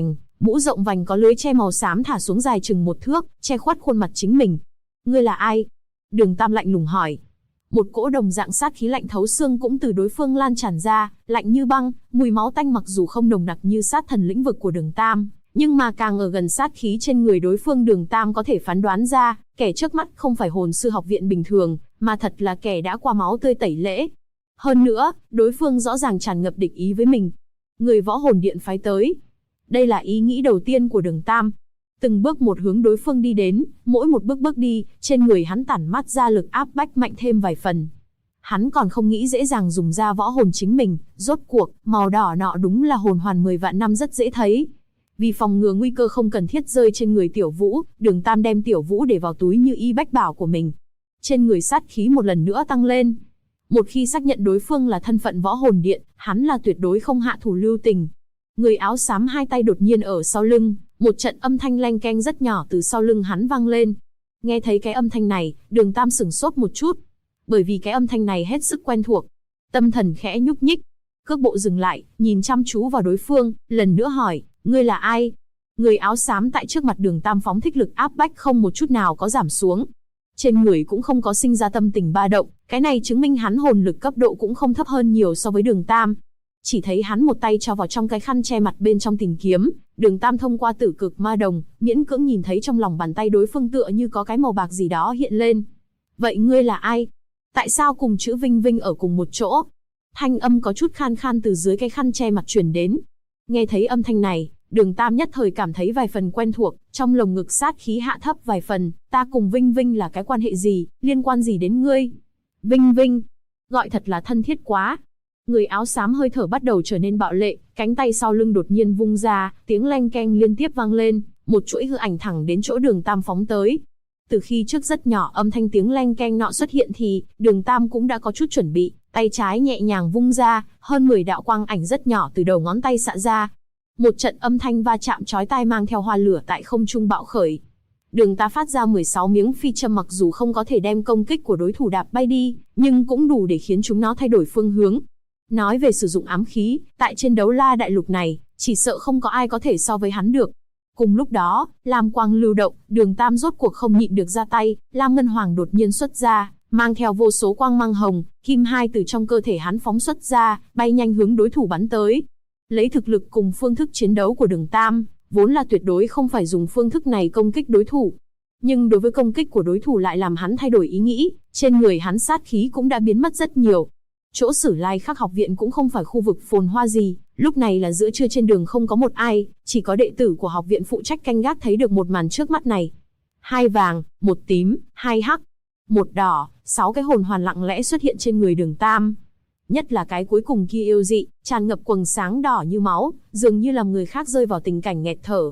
rộng vành có lưới che màu xám thả xuống dài chừng 1 thước, che khuất khuôn mặt chính mình. Ngươi là ai? Đường Tam lạnh lùng hỏi. Một cỗ đồng dạng sát khí lạnh thấu xương cũng từ đối phương lan tràn ra, lạnh như băng, mùi máu tanh mặc dù không nồng nặc như sát thần lĩnh vực của Đường Tam, nhưng mà càng ở gần sát khí trên người đối phương Đường Tam có thể phán đoán ra, kẻ trước mắt không phải hồn sư học viện bình thường, mà thật là kẻ đã qua máu tươi tẩy lễ. Hơn nữa, đối phương rõ ràng tràn ngập địch ý với mình. Người Võ Hồn Điện phái tới. Đây là ý nghĩ đầu tiên của Đường Tam. Từng bước một hướng đối phương đi đến, mỗi một bước đi, trên người hắn tản mát ra lực áp bách mạnh thêm vài phần. Hắn còn không nghĩ dễ dàng dùng ra võ hồn chính mình, rốt cuộc, màu đỏ nọ đúng là hồn hoàn 10 vạn năm rất dễ thấy. Vì phòng ngừa nguy cơ không cần thiết rơi trên người Tiểu Vũ, Đường Tam đem Tiểu Vũ để vào túi như y bách bảo của mình. Trên người sát khí một lần nữa tăng lên. Một khi xác nhận đối phương là thân phận Võ Hồn Điện, hắn là tuyệt đối không hạ thủ lưu tình. Người áo xám hai tay đột nhiên ở sau lưng, một trận âm thanh leng keng rất nhỏ từ sau lưng hắn vang lên. Nghe thấy cái âm thanh này, Đường Tam sửng sốt một chút, bởi vì cái âm thanh này hết sức quen thuộc. Tâm thần khẽ nhúc nhích, cước bộ dừng lại, nhìn chăm chú vào đối phương, lần nữa hỏi, ngươi là ai? Người áo xám tại trước mặt Đường Tam phóng thích lực áp bách không một chút nào có giảm xuống. Trên người cũng không có sinh ra tâm tình ba động, cái này chứng minh hắn hồn lực cấp độ cũng không thấp hơn nhiều so với Đường Tam. Chỉ thấy hắn một tay cho vào trong cái khăn che mặt bên trong tìm kiếm, Đường Tam thông qua tử cực ma đồng, miễn cưỡng nhìn thấy trong lòng bàn tay đối phương tựa như có cái màu bạc gì đó hiện lên. Vậy ngươi là ai? Tại sao cùng Chữ Vinh Vinh ở cùng một chỗ? Thanh âm có chút khan khan từ dưới cái khăn che mặt truyền đến. Nghe thấy âm thanh này, Đường Tam nhất thời cảm thấy vài phần quen thuộc, trong lồng ngực sát khí hạ thấp vài phần, ta cùng Vinh Vinh là cái quan hệ gì, liên quan gì đến ngươi? Vinh Vinh, gọi thật là thân thiết quá. Người áo xám hơi thở bắt đầu trở nên bạo lệ, cánh tay sau lưng đột nhiên vung ra, tiếng leng keng liên tiếp vang lên, một chuỗi hư ảnh thẳng đến chỗ Đường Tam phóng tới. Từ khi trước rất nhỏ âm thanh tiếng leng keng nọ xuất hiện thì, Đường Tam cũng đã có chút chuẩn bị, tay trái nhẹ nhàng vung ra, hơn 10 đạo quang ảnh rất nhỏ từ đầu ngón tay xạ ra. Một trận âm thanh va chạm chói tai mang theo hoa lửa tại không trung bạo khởi. Đường Tam phát ra 16 miếng phi châm mặc dù không có thể đem công kích của đối thủ đạp bay đi, nhưng cũng đủ để khiến chúng nó thay đổi phương hướng. Nói về sử dụng ám khí, tại trên Đấu La đại lục này, chỉ sợ không có ai có thể so với hắn được. Cùng lúc đó, lam quang lưu động, Đường Tam rốt cuộc không nhịn được ra tay, lam ngân hoàng đột nhiên xuất ra, mang theo vô số quang mang hồng, kim hai từ trong cơ thể hắn phóng xuất ra, bay nhanh hướng đối thủ bắn tới. Lấy thực lực cùng phương thức chiến đấu của Đường Tam, vốn là tuyệt đối không phải dùng phương thức này công kích đối thủ. Nhưng đối với công kích của đối thủ lại làm hắn thay đổi ý nghĩ, trên người hắn sát khí cũng đã biến mất rất nhiều. Chỗ Sử Lai Khắc học viện cũng không phải khu vực phồn hoa gì, lúc này là giữa trưa trên đường không có một ai, chỉ có đệ tử của học viện phụ trách canh gác thấy được một màn trước mắt này. 2 vàng, 1 tím, 2 hắc, 1 đỏ, 6 cái hồn hoàn lặng lẽ xuất hiện trên người Đường Tam. Nhất là cái cuối cùng kia yêu dị, tràn ngập quầng sáng đỏ như máu, dường như làm người khác rơi vào tình cảnh nghẹt thở.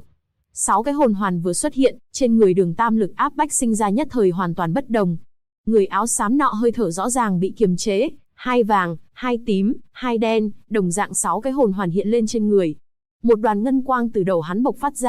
6 cái hồn hoàn vừa xuất hiện, trên người Đường Tam lực áp bách sinh ra nhất thời hoàn toàn bất đồng. Người áo xám nọ hơi thở rõ ràng bị kiềm chế, 2 vàng, 2 tím, 2 đen, đồng dạng 6 cái hồn hoàn hiện lên trên người. Một đoàn ngân quang từ đầu hắn bộc phát ra,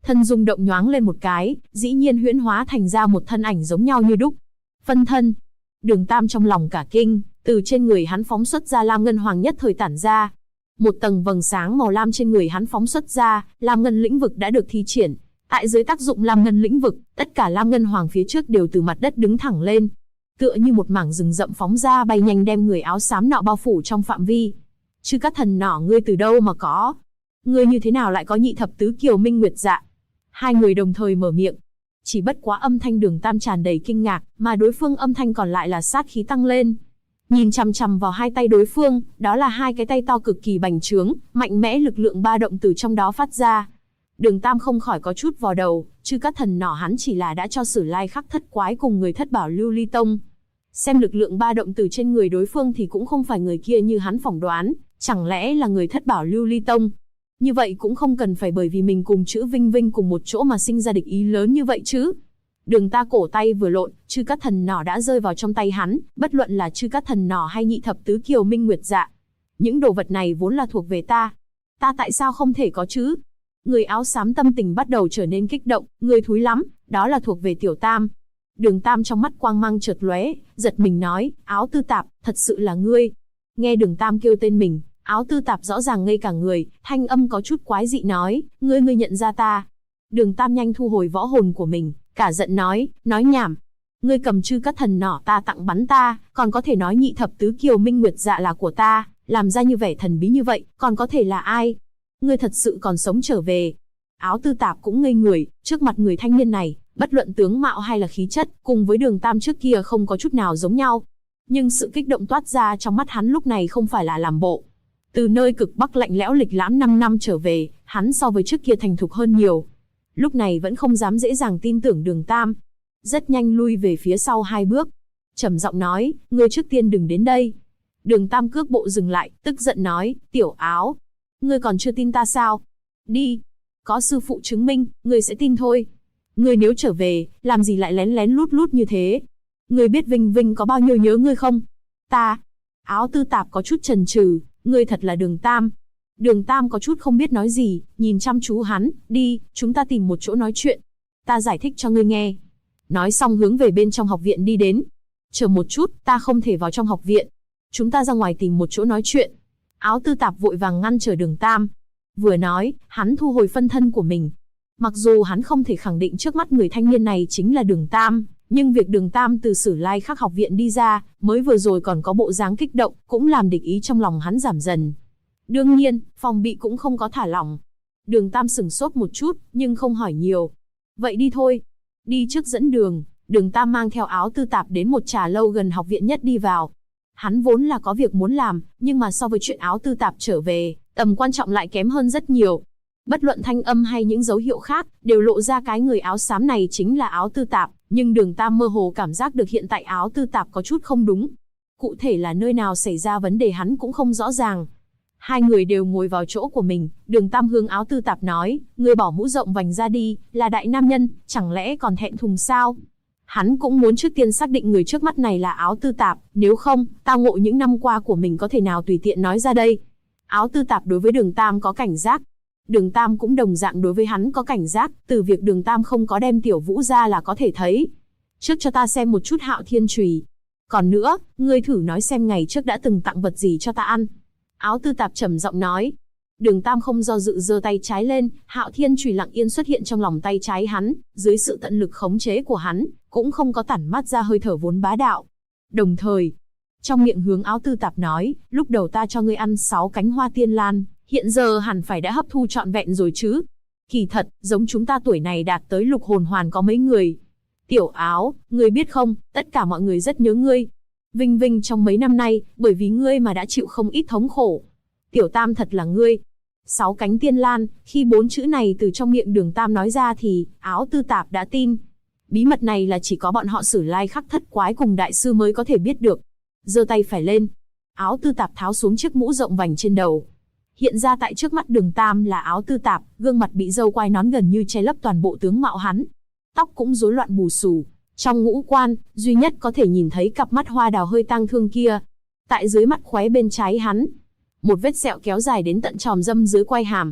Thân dung động nhoáng lên một cái, dĩ nhiên huyễn hóa thành ra một thân ảnh giống nhau như đúc. Phân thân. Đường Tam trong lòng cả kinh, từ trên người hắn phóng xuất ra lam ngân hoàng nhất thời tản ra. Một tầng vầng sáng màu lam trên người hắn phóng xuất ra, lam ngân lĩnh vực đã được thi triển. Tại dưới tác dụng lam ngân lĩnh vực, tất cả lam ngân hoàng phía trước đều từ mặt đất đứng thẳng lên. Tựa như một mảng rừng rậm phóng ra bay nhanh đem người áo xám nọ bao phủ trong phạm vi. Chư Cát Thần nỏ ngươi từ đâu mà có? Ngươi như thế nào lại có nhị thập tứ kiều minh nguyệt dạ? Hai người đồng thời mở miệng. Chỉ bất quá âm thanh Đường Tam tràn đầy kinh ngạc, mà đối phương âm thanh còn lại là sát khí tăng lên. Nhìn chằm chằm vào hai tay đối phương, đó là hai cái tay to cực kỳ bành trướng, mạnh mẽ lực lượng ba động từ trong đó phát ra. Đường Tam không khỏi có chút vò đầu, Chư Cát Thần nỏ hắn chỉ là đã cho Sử Lai Khắc Thất Quái cùng người Thất Bảo Lưu Ly Tông. Xem lực lượng ba động từ trên người đối phương thì cũng không phải người kia như hắn phỏng đoán, chẳng lẽ là người Thất Bảo Lưu Ly Tông. Như vậy cũng không cần phải bởi vì mình cùng chữ Vinh Vinh cùng một chỗ mà sinh ra địch ý lớn như vậy chứ. Đường Ta cổ tay vừa lộn, Chư Cát Thần nỏ đã rơi vào trong tay hắn, bất luận là Chư Cát Thần nỏ hay nhị thập tứ kiều minh nguyệt dạ. Những đồ vật này vốn là thuộc về ta. Ta tại sao không thể có chứ? Người áo xám tâm tình bắt đầu trở nên kích động, người thúi lắm, đó là thuộc về Tiểu Tam. Đường Tam trong mắt quang mang chợt lóe, giật mình nói, Áo Tư Tạp, thật sự là ngươi. Nghe Đường Tam kêu tên mình, Áo Tư Tạp rõ ràng ngây cả người, thanh âm có chút quái dị nói, ngươi nhận ra ta. Đường Tam nhanh thu hồi võ hồn của mình, cả giận nói nhảm. Ngươi cầm Chư Cát Thần nỏ ta tặng bắn ta, còn có thể nói nhị thập tứ kiều minh nguyệt dạ là của ta, làm ra như vẻ thần bí như vậy, còn có thể là ai? Ngươi thật sự còn sống trở về. Áo Tư Tạp cũng ngây người, trước mặt người thanh niên này, bất luận tướng mạo hay là khí chất, cùng với Đường Tam trước kia không có chút nào giống nhau. Nhưng sự kích động toát ra trong mắt hắn lúc này không phải là làm bộ. Từ nơi cực Bắc lạnh lẽo lịch lãm 5 năm trở về, hắn so với trước kia thành thục hơn nhiều. Lúc này vẫn không dám dễ dàng tin tưởng Đường Tam. Rất nhanh lui về phía sau 2 bước. Trầm giọng nói, ngươi trước tiên đừng đến đây. Đường Tam cước bộ dừng lại, tức giận nói, Tiểu Áo. Ngươi còn chưa tin ta sao? Đi. Có sư phụ chứng minh, ngươi sẽ tin thôi. Ngươi nếu trở về, làm gì lại lén lén lút lút như thế? Ngươi biết Vinh Vinh có bao nhiêu nhớ ngươi không? Ta. Áo Tư Tạp có chút chần chừ, ngươi thật là Đường Tam. Đường Tam có chút không biết nói gì, nhìn chăm chú hắn, đi, chúng ta tìm một chỗ nói chuyện. Ta giải thích cho ngươi nghe. Nói xong hướng về bên trong học viện đi đến. Chờ một chút, ta không thể vào trong học viện. Chúng ta ra ngoài tìm một chỗ nói chuyện. Áo Tư Tạp vội vàng ngăn trở Đường Tam. Vừa nói, hắn thu hồi phân thân của mình. Mặc dù hắn không thể khẳng định trước mắt người thanh niên này chính là Đường Tam, nhưng việc Đường Tam từ Sử Lai Khắc học viện đi ra, mới vừa rồi còn có bộ dáng kích động, cũng làm địch ý trong lòng hắn giảm dần. Đương nhiên, phòng bị cũng không có thả lỏng. Đường Tam sửng sốt một chút, nhưng không hỏi nhiều. Vậy đi thôi. Đi trước dẫn đường, Đường Tam mang theo Áo Tư Tạp đến một trà lâu gần học viện nhất đi vào. Hắn vốn là có việc muốn làm, nhưng mà so với chuyện Áo Tư Tạp trở về, tầm quan trọng lại kém hơn rất nhiều. Bất luận thanh âm hay những dấu hiệu khác, đều lộ ra cái người áo xám này chính là Áo Tư Tạp, nhưng Đường Tam mơ hồ cảm giác được hiện tại Áo Tư Tạp có chút không đúng. Cụ thể là nơi nào xảy ra vấn đề hắn cũng không rõ ràng. Hai người đều ngồi vào chỗ của mình, Đường Tam hướng Áo Tư Tạp nói, ngươi bỏ mũ rộng vành ra đi, là đại nam nhân, chẳng lẽ còn thẹn thùng sao? Hắn cũng muốn trước tiên xác định người trước mắt này là Áo Tư Tạp, nếu không, tao ngộ những năm qua của mình có thể nào tùy tiện nói ra đây. Áo Tư Tạp đối với Đường Tam có cảnh giác. Đường Tam cũng đồng dạng đối với hắn có cảnh giác, từ việc Đường Tam không có đem Tiểu Vũ ra là có thể thấy. Trước cho ta xem một chút Hạo Thiên Chùy. Còn nữa, ngươi thử nói xem ngày trước đã từng tặng vật gì cho ta ăn. Áo Tư Tạp trầm giọng nói. Đường Tam không do dự giơ tay trái lên, Hạo Thiên Chùy lặng yên xuất hiện trong lòng tay trái hắn, dưới sự tận lực khống chế của hắn, cũng không có tản mát ra hơi thở vốn bá đạo. Đồng thời, trong miệng hướng Áo Tư Tạp nói, lúc đầu ta cho ngươi ăn 6 cánh hoa tiên lan, hiện giờ hẳn phải đã hấp thu trọn vẹn rồi chứ. Kỳ thật, giống chúng ta tuổi này đạt tới lục hồn hoàn có mấy người. Tiểu Áo, ngươi biết không, tất cả mọi người rất nhớ ngươi. Vinh Vinh trong mấy năm nay, bởi vì ngươi mà đã chịu không ít thống khổ. Tiểu Tam thật là ngươi. 6 cánh tiên lan, khi 4 chữ này từ trong miệng Đường Tam nói ra thì, Áo Tư Tạp đã tin. Bí mật này là chỉ có bọn họ Sử Lai Khắc Thất Quái cùng đại sư mới có thể biết được. Giơ tay phải lên. Áo Tư Tạp tháo xuống chiếc mũ rộng vành trên đầu. Hiện ra tại trước mắt Đường Tam là Áo Tư Tạp, gương mặt bị râu quai nón gần như che lấp toàn bộ tướng mạo hắn. Tóc cũng rối loạn bù xù. Trong ngũ quan, duy nhất có thể nhìn thấy cặp mắt hoa đào hơi tang thương kia. Tại dưới mắt khóe bên trái hắn, một vết sẹo kéo dài đến tận tròm râm dưới quai hàm.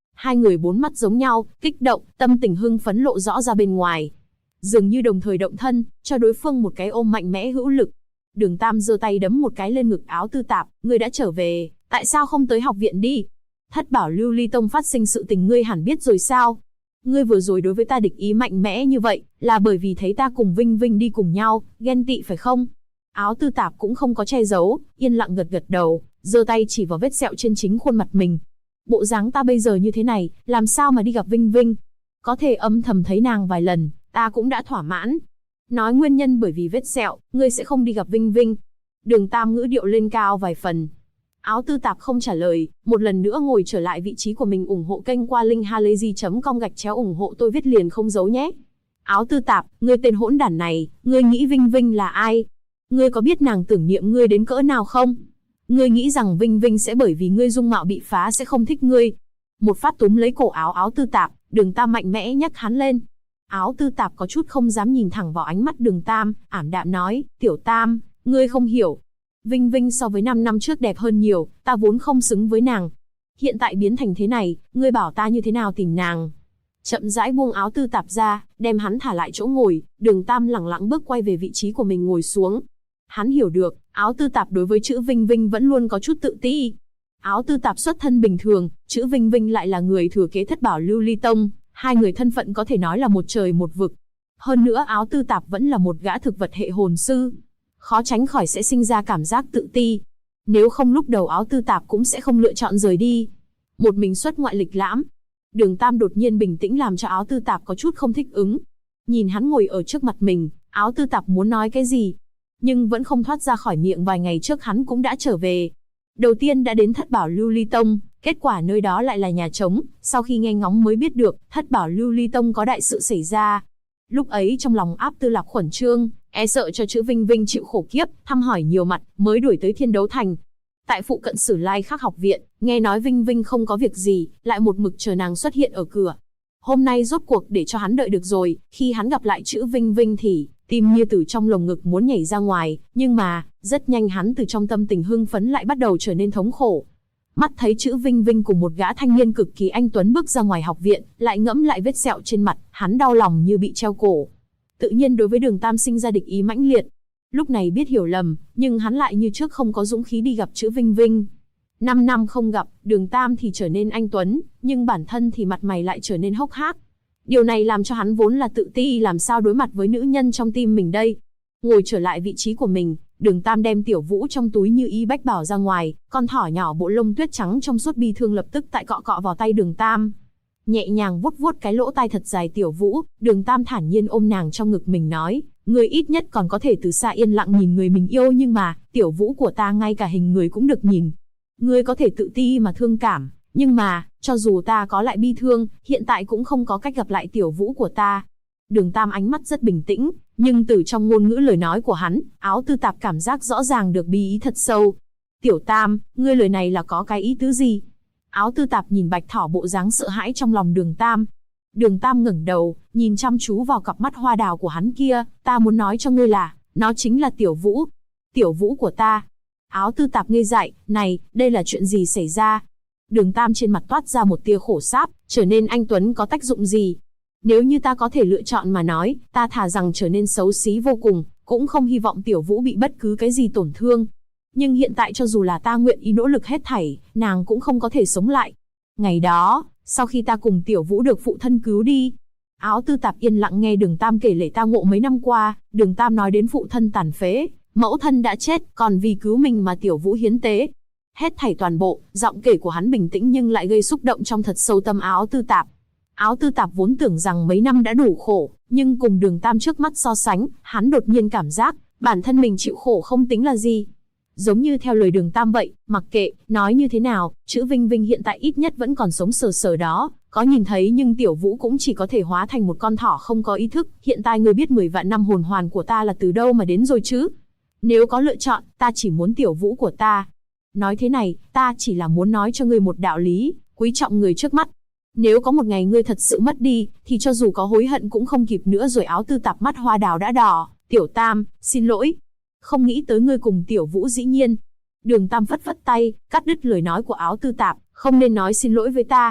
Hai người bốn mắt giống nhau, kích động, tâm tình hưng phấn lộ rõ ra bên ngoài. Dường như đồng thời động thân, cho đối phương một cái ôm mạnh mẽ hữu lực. Đường Tam giơ tay đấm một cái lên ngực Áo Tư Tạp, ngươi đã trở về, tại sao không tới học viện đi? Thất Bảo Lưu Ly Tông phát sinh sự tình ngươi hẳn biết rồi sao? Ngươi vừa rồi đối với ta địch ý mạnh mẽ như vậy, là bởi vì thấy ta cùng Vinh Vinh đi cùng nhau, ghen tị phải không? Áo Tư Tạp cũng không có che giấu, yên lặng gật gật đầu, giơ tay chỉ vào vết sẹo trên chính khuôn mặt mình. Bộ dáng ta bây giờ như thế này, làm sao mà đi gặp Vinh Vinh? Có thể âm thầm thấy nàng vài lần, ta cũng đã thỏa mãn. Nói nguyên nhân bởi vì vết sẹo, ngươi sẽ không đi gặp Vinh Vinh. Đường Tam ngữ điệu lên cao vài phần. Áo Tư Tạp không trả lời, một lần nữa ngồi trở lại vị trí của mình. Ủng hộ kênh qua linkhalazy.com/ủng hộ tôi viết liền không giấu nhé. Áo Tư Tạp, ngươi tên hỗn đản này, ngươi nghĩ Vinh Vinh là ai? Ngươi có biết nàng tưởng niệm ngươi đến cỡ nào không? Ngươi nghĩ rằng Vinh Vinh sẽ bởi vì ngươi dung mạo bị phá sẽ không thích ngươi? Một phát túm lấy cổ áo Áo Tư Tạp, Đường Tam mạnh mẽ nhấc hắn lên. Áo Tư Tạp có chút không dám nhìn thẳng vào ánh mắt Đường Tam, ảm đạm nói, Tiểu Tam, ngươi không hiểu. Vinh Vinh so với 5 năm trước đẹp hơn nhiều, ta vốn không xứng với nàng. Hiện tại biến thành thế này, ngươi bảo ta như thế nào tìm nàng? Chậm rãi buông Áo Tư Tạp ra, đem hắn thả lại chỗ ngồi. Đường Tam lẳng lặng bước quay về vị trí của mình ngồi xuống. Hắn hiểu được, Áo Tư Tạp đối với chữ Vinh Vinh vẫn luôn có chút tự ti. Áo Tư Tạp xuất thân bình thường, chữ Vinh Vinh lại là người thừa kế Thất Bảo Lưu Ly Tông, hai người thân phận có thể nói là một trời một vực. Hơn nữa Áo Tư Tạp vẫn là một gã thực vật hệ hồn sư, khó tránh khỏi sẽ sinh ra cảm giác tự ti. Nếu không lúc đầu Áo Tư Tạp cũng sẽ không lựa chọn rời đi, một mình xuất ngoại lịch lãm. Đường Tam đột nhiên bình tĩnh làm cho Áo Tư Tạp có chút không thích ứng. Nhìn hắn ngồi ở trước mặt mình, Áo Tư Tạp muốn nói cái gì, nhưng vẫn không thoát ra khỏi miệng. Vài ngày trước hắn cũng đã trở về. Đầu tiên đã đến Thất Bảo Lưu Ly Tông, kết quả nơi đó lại là nhà trống. Sau khi nghe ngóng mới biết được, Thất Bảo Lưu Ly Tông có đại sự xảy ra. Lúc ấy trong lòng Áp Tư Lạc khẩn trương, e sợ cho chữ Vinh Vinh chịu khổ kiếp, thăm hỏi nhiều mặt, mới đuổi tới Thiên Đấu Thành. Tại phụ cận Sử Lai Khắc học viện, nghe nói Vinh Vinh không có việc gì, lại một mực chờ nàng xuất hiện ở cửa. Hôm nay rốt cuộc để cho hắn đợi được rồi, khi hắn gặp lại chữ Vinh Vinh thì tim như từ trong lồng ngực muốn nhảy ra ngoài, nhưng mà, rất nhanh hắn từ trong tâm tình hưng phấn lại bắt đầu trở nên thống khổ. Mắt thấy chữ Vinh Vinh cùng một gã thanh niên cực kỳ anh tuấn bước ra ngoài học viện, lại ngẫm lại vết sẹo trên mặt, hắn đau lòng như bị treo cổ. Tự nhiên đối với Đường Tam sinh ra địch ý mãnh liệt. Lúc này biết hiểu lầm, nhưng hắn lại như trước không có dũng khí đi gặp chữ Vinh Vinh. 5 năm không gặp, Đường Tam thì trở nên anh tuấn, nhưng bản thân thì mặt mày lại trở nên hốc hác. Điều này làm cho hắn vốn là tự ti làm sao đối mặt với nữ nhân trong tim mình đây. Ngồi trở lại vị trí của mình, Đường Tam đem Tiểu Vũ trong túi như ý bách bảo ra ngoài, con thỏ nhỏ bộ lông tuyết trắng trong suốt bi thương lập tức tại cọ cọ vào tay Đường Tam. Nhẹ nhàng vuốt vuốt cái lỗ tai thật dài Tiểu Vũ, Đường Tam thản nhiên ôm nàng trong ngực mình nói, người ít nhất còn có thể từ xa yên lặng nhìn người mình yêu, nhưng mà, Tiểu Vũ của ta ngay cả hình người cũng được nhìn. Ngươi có thể tự ti mà thương cảm, nhưng mà, cho dù ta có lại bi thương, hiện tại cũng không có cách gặp lại Tiểu Vũ của ta. Đường Tam ánh mắt rất bình tĩnh, nhưng từ trong ngôn ngữ lời nói của hắn, Áo Tư Tạp cảm giác rõ ràng được bi ý thật sâu. Tiểu Tam, ngươi lời này là có cái ý tứ gì? Áo Tư Tạp nhìn bạch thỏ bộ dáng sợ hãi trong lòng Đường Tam. Đường Tam ngẩng đầu, nhìn chăm chú vào cặp mắt hoa đào của hắn kia, ta muốn nói cho ngươi là, nó chính là Tiểu Vũ. Tiểu Vũ của ta. Áo Tư Tạp ngây dại, này, đây là chuyện gì xảy ra? Đường Tam trên mặt toát ra một tia khổ sáp, trở nên anh tuấn có tác dụng gì? Nếu như ta có thể lựa chọn mà nói, ta thà rằng trở nên xấu xí vô cùng, cũng không hy vọng Tiểu Vũ bị bất cứ cái gì tổn thương. Nhưng hiện tại cho dù là ta nguyện ý nỗ lực hết thảy, nàng cũng không có thể sống lại. Ngày đó, sau khi ta cùng Tiểu Vũ được phụ thân cứu đi. Áo Tư Tạp yên lặng nghe Đường Tam kể lể tao ngộ mấy năm qua. Đường Tam nói đến phụ thân tàn phế, mẫu thân đã chết, còn vì cứu mình mà Tiểu Vũ hiến tế. Hết thảy toàn bộ, giọng kể của hắn bình tĩnh nhưng lại gây xúc động trong thật sâu tâm Áo Tư Tạp. Áo Tư Tạp vốn tưởng rằng mấy năm đã đủ khổ, nhưng cùng Đường Tam trước mắt so sánh, hắn đột nhiên cảm giác, bản thân mình chịu khổ không tính là gì. Giống như theo lời Đường Tam vậy, mặc kệ, nói như thế nào, chữ Vinh Vinh hiện tại ít nhất vẫn còn sống sờ sờ đó, có nhìn thấy, nhưng Tiểu Vũ cũng chỉ có thể hóa thành một con thỏ không có ý thức. Hiện tại ngươi biết 10 vạn năm hồn hoàn của ta là từ đâu mà đến rồi chứ? Nếu có lựa chọn, ta chỉ muốn Tiểu Vũ của ta. Nói thế này, ta chỉ là muốn nói cho ngươi một đạo lý, quý trọng người trước mắt. Nếu có một ngày ngươi thật sự mất đi, thì cho dù có hối hận cũng không kịp nữa rồi. Áo Tư Tạp mắt hoa đào đã đỏ, Tiểu Tam, xin lỗi. Không nghĩ tới ngươi cùng Tiểu Vũ dĩ nhiên. Đường Tam phất phất tay, cắt đứt lời nói của Áo Tư Tạp, không nên nói xin lỗi với ta.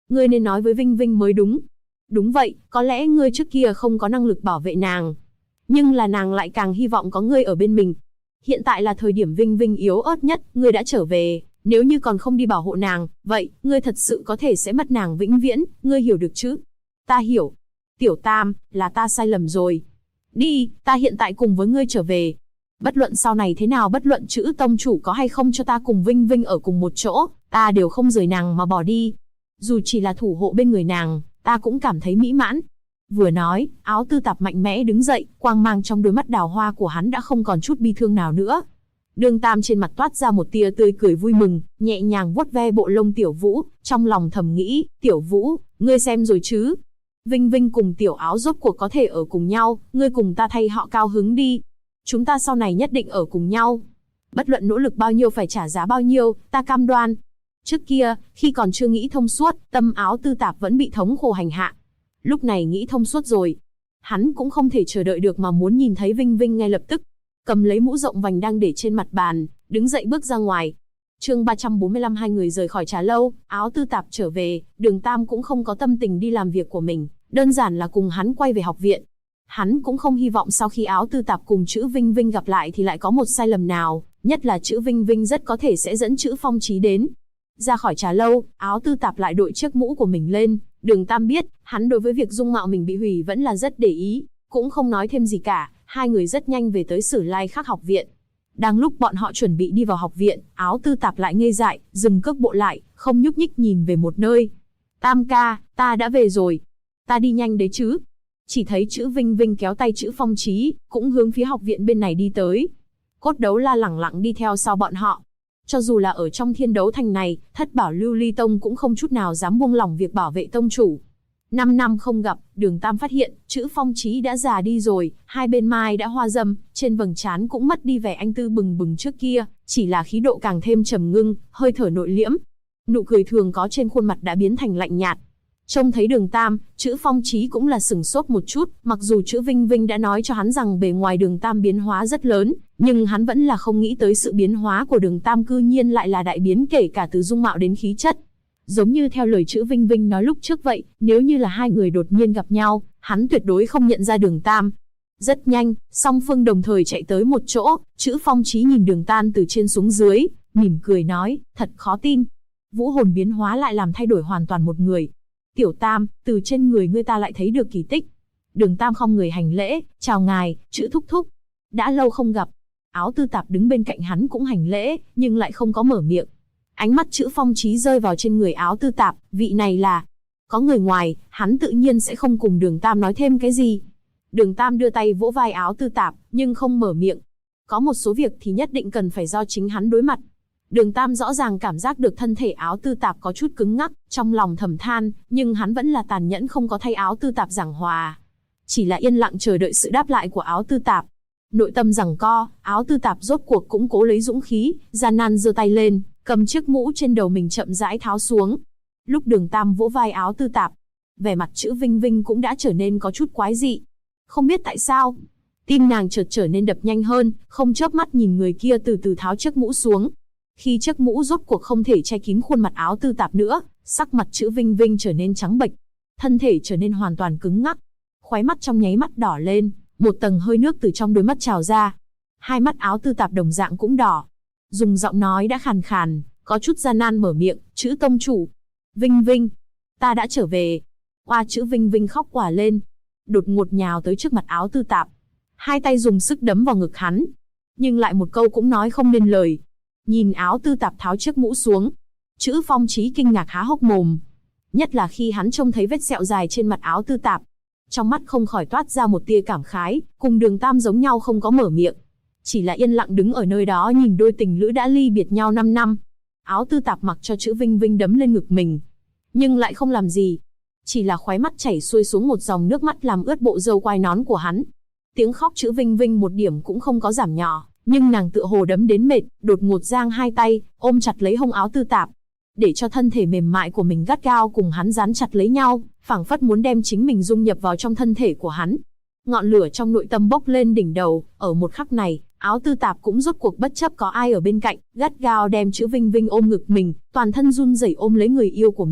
Ngươi nên nói với Vinh Vinh mới đúng. Đúng vậy, có lẽ ngươi trước kia không có năng lực bảo vệ nàng. Nhưng là nàng lại càng hy vọng có ngươi ở bên mình. Hiện tại là thời điểm Vinh Vinh yếu ớt nhất, ngươi đã trở về. Nếu như còn không đi bảo hộ nàng, vậy, ngươi thật sự có thể sẽ mất nàng vĩnh viễn, ngươi hiểu được chứ? Ta hiểu. Tiểu Tam, là ta sai lầm rồi. Đi, ta hiện tại cùng với ngươi trở về. Bất luận sau này thế nào, bất luận chữ tông chủ có hay không cho ta cùng Vinh Vinh ở cùng một chỗ, ta đều không rời nàng mà bỏ đi. Dù chỉ là thủ hộ bên người nàng, ta cũng cảm thấy mỹ mãn. Vừa nói, Áo Tư Tạp mạnh mẽ đứng dậy, quang mang trong đôi mắt đào hoa của hắn đã không còn chút bi thương nào nữa. Đường Tam trên mặt toát ra một tia tươi cười vui mừng, nhẹ nhàng vuốt ve bộ lông Tiểu Vũ, trong lòng thầm nghĩ, Tiểu Vũ, ngươi xem rồi chứ? Vinh Vinh cùng Tiểu Áo rốt cuộc có thể ở cùng nhau, ngươi cùng ta thay họ cao hứng đi. Chúng ta sau này nhất định ở cùng nhau. Bất luận nỗ lực bao nhiêu phải trả giá bao nhiêu, ta cam đoan. Trước kia, khi còn chưa nghĩ thông suốt, tâm Áo Tư Tạp vẫn bị thống khổ hành hạ. Lúc này nghĩ thông suốt rồi. Hắn cũng không thể chờ đợi được mà muốn nhìn thấy Vinh Vinh ngay lập tức. Cầm lấy mũ rộng vành đang để trên mặt bàn, đứng dậy bước ra ngoài. Chương 345 hai người rời khỏi trà lâu, Áo Tư Tạp trở về, Đường Tam cũng không có tâm tình đi làm việc của mình, đơn giản là cùng hắn quay về học viện. Hắn cũng không hy vọng sau khi Áo Tư Tạp cùng chữ Vinh Vinh gặp lại thì lại có một sai lầm nào, nhất là chữ Vinh Vinh rất có thể sẽ dẫn chữ Phong Chí đến. Ra khỏi trà lâu, Áo Tư Tạp lại đội chiếc mũ của mình lên, Đường Tam biết, hắn đối với việc dung mạo mình bị hủy vẫn là rất để ý, cũng không nói thêm gì cả, hai người rất nhanh về tới Sử Lai Khắc học viện. Đang lúc bọn họ chuẩn bị đi vào học viện, Áo Tư Tạp lại ngây dại, dừng cước bộ lại, không nhúc nhích nhìn về một nơi. Tam ca, ta đã về rồi. Ta đi nhanh đấy chứ. Chỉ thấy chữ Vinh Vinh kéo tay chữ Phong Chí, cũng hướng phía học viện bên này đi tới. Cốt Đấu La lẳng lặng đi theo sau bọn họ. Cho dù là ở trong Thiên Đấu Thành này, Thất Bảo Lưu Ly Tông cũng không chút nào dám buông lỏng việc bảo vệ tông chủ. 5 năm không gặp, Đường Tam phát hiện, chữ Phong Chí đã già đi rồi, hai bên mai đã hoa râm, trên vầng trán cũng mất đi vẻ anh tư bừng bừng trước kia, chỉ là khí độ càng thêm trầm ngưng, hơi thở nội liễm. Nụ cười thường có trên khuôn mặt đã biến thành lạnh nhạt. Trông thấy Đường Tam, chữ Phong Chí cũng là sửng sốt một chút, mặc dù chữ Vinh Vinh đã nói cho hắn rằng bề ngoài Đường Tam biến hóa rất lớn, nhưng hắn vẫn là không nghĩ tới sự biến hóa của Đường Tam cư nhiên lại là đại biến kể cả từ dung mạo đến khí chất. Giống như theo lời chữ Vinh Vinh nói lúc trước vậy, nếu như là hai người đột nhiên gặp nhau, hắn tuyệt đối không nhận ra Đường Tam. Rất nhanh, song phương đồng thời chạy tới một chỗ, chữ Phong Chí nhìn Đường Tam từ trên xuống dưới, mỉm cười nói, thật khó tin. Vũ hồn biến hóa lại làm thay đổi hoàn toàn một người. Tiểu Tam, từ trên người ngươi ta lại thấy được kỳ tích. Đường Tam khom người hành lễ, chào ngài, chữ thúc thúc. Đã lâu không gặp. Áo Tư Tạp đứng bên cạnh hắn cũng hành lễ, nhưng lại không có mở miệng. Ánh mắt chữ Phong Chí rơi vào trên người Áo Tư Tạp, vị này là... Có người ngoài, hắn tự nhiên sẽ không cùng Đường Tam nói thêm cái gì. Đường Tam đưa tay vỗ vai Áo Tư Tạp, nhưng không mở miệng. Có một số việc thì nhất định cần phải do chính hắn đối mặt. Đường Tam rõ ràng cảm giác được thân thể Áo Tư Tạp có chút cứng ngắc, trong lòng thầm than, nhưng hắn vẫn là tàn nhẫn không có thay Áo Tư Tạp giảng hòa. Chỉ là yên lặng chờ đợi sự đáp lại của Áo Tư Tạp. Nội tâm giằng co, Áo Tư Tạp rốt cuộc cũng cố lấy dũng khí, gian nan giơ tay lên, cầm chiếc mũ trên đầu mình chậm rãi tháo xuống. Lúc Đường Tam vỗ vai Áo Tư Tạp, vẻ mặt chữ Vinh Vinh cũng đã trở nên có chút quái dị. Không biết tại sao, tim nàng chợt trở nên đập nhanh hơn, không chớp mắt nhìn người kia từ từ tháo chiếc mũ xuống. Khi chiếc mũ rốt cuộc không thể che kín khuôn mặt Áo Tư Tạp nữa, sắc mặt chữ Vinh Vinh trở nên trắng bệch, thân thể trở nên hoàn toàn cứng ngắc, khóe mắt trong nháy mắt đỏ lên, một tầng hơi nước từ trong đôi mắt trào ra. Hai mắt Áo Tư Tạp đồng dạng cũng đỏ. Dùng giọng nói đã khàn khàn, có chút gian nan mở miệng, chữ tông chủ. Vinh Vinh, ta đã trở về. Oa, chữ Vinh Vinh khóc òa lên, đột ngột nhào tới trước mặt Áo Tư Tạp. Hai tay dùng sức đấm vào ngực hắn, nhưng lại một câu cũng nói không nên lời. Nhìn Áo Tư Tạp tháo chiếc mũ xuống, chữ Phong Chí kinh ngạc há hốc mồm. Nhất là khi hắn trông thấy vết sẹo dài trên mặt Áo Tư Tạp. Trong mắt không khỏi toát ra một tia cảm khái, cùng Đường Tam giống nhau không có mở miệng. Chỉ là yên lặng đứng ở nơi đó nhìn đôi tình lữ đã ly biệt nhau 5 năm. Áo Tư Tạp mặc cho chữ Vinh Vinh đấm lên ngực mình, nhưng lại không làm gì. Chỉ là khóe mắt chảy xuôi xuống một dòng nước mắt làm ướt bộ râu quai nón của hắn. Tiếng khóc chữ Vinh Vinh một điểm cũng không có giảm nhỏ, nhưng nàng tựa hồ đấm đến mệt, đột ngột giang hai tay, ôm chặt lấy hông Áo Tư Tạp, để cho thân thể mềm mại của mình gắt gao cùng hắn dán chặt lấy nhau, phảng phất muốn đem chính mình dung nhập vào trong thân thể của hắn. Ngọn lửa trong nội tâm bốc lên đỉnh đầu, ở một khắc này, Áo Tư Tạp cũng rốt cuộc bất chấp có ai ở bên cạnh, gắt gao đem chữ Vinh Vinh ôm ngực mình, toàn thân run rẩy ôm lấy người yêu của mình,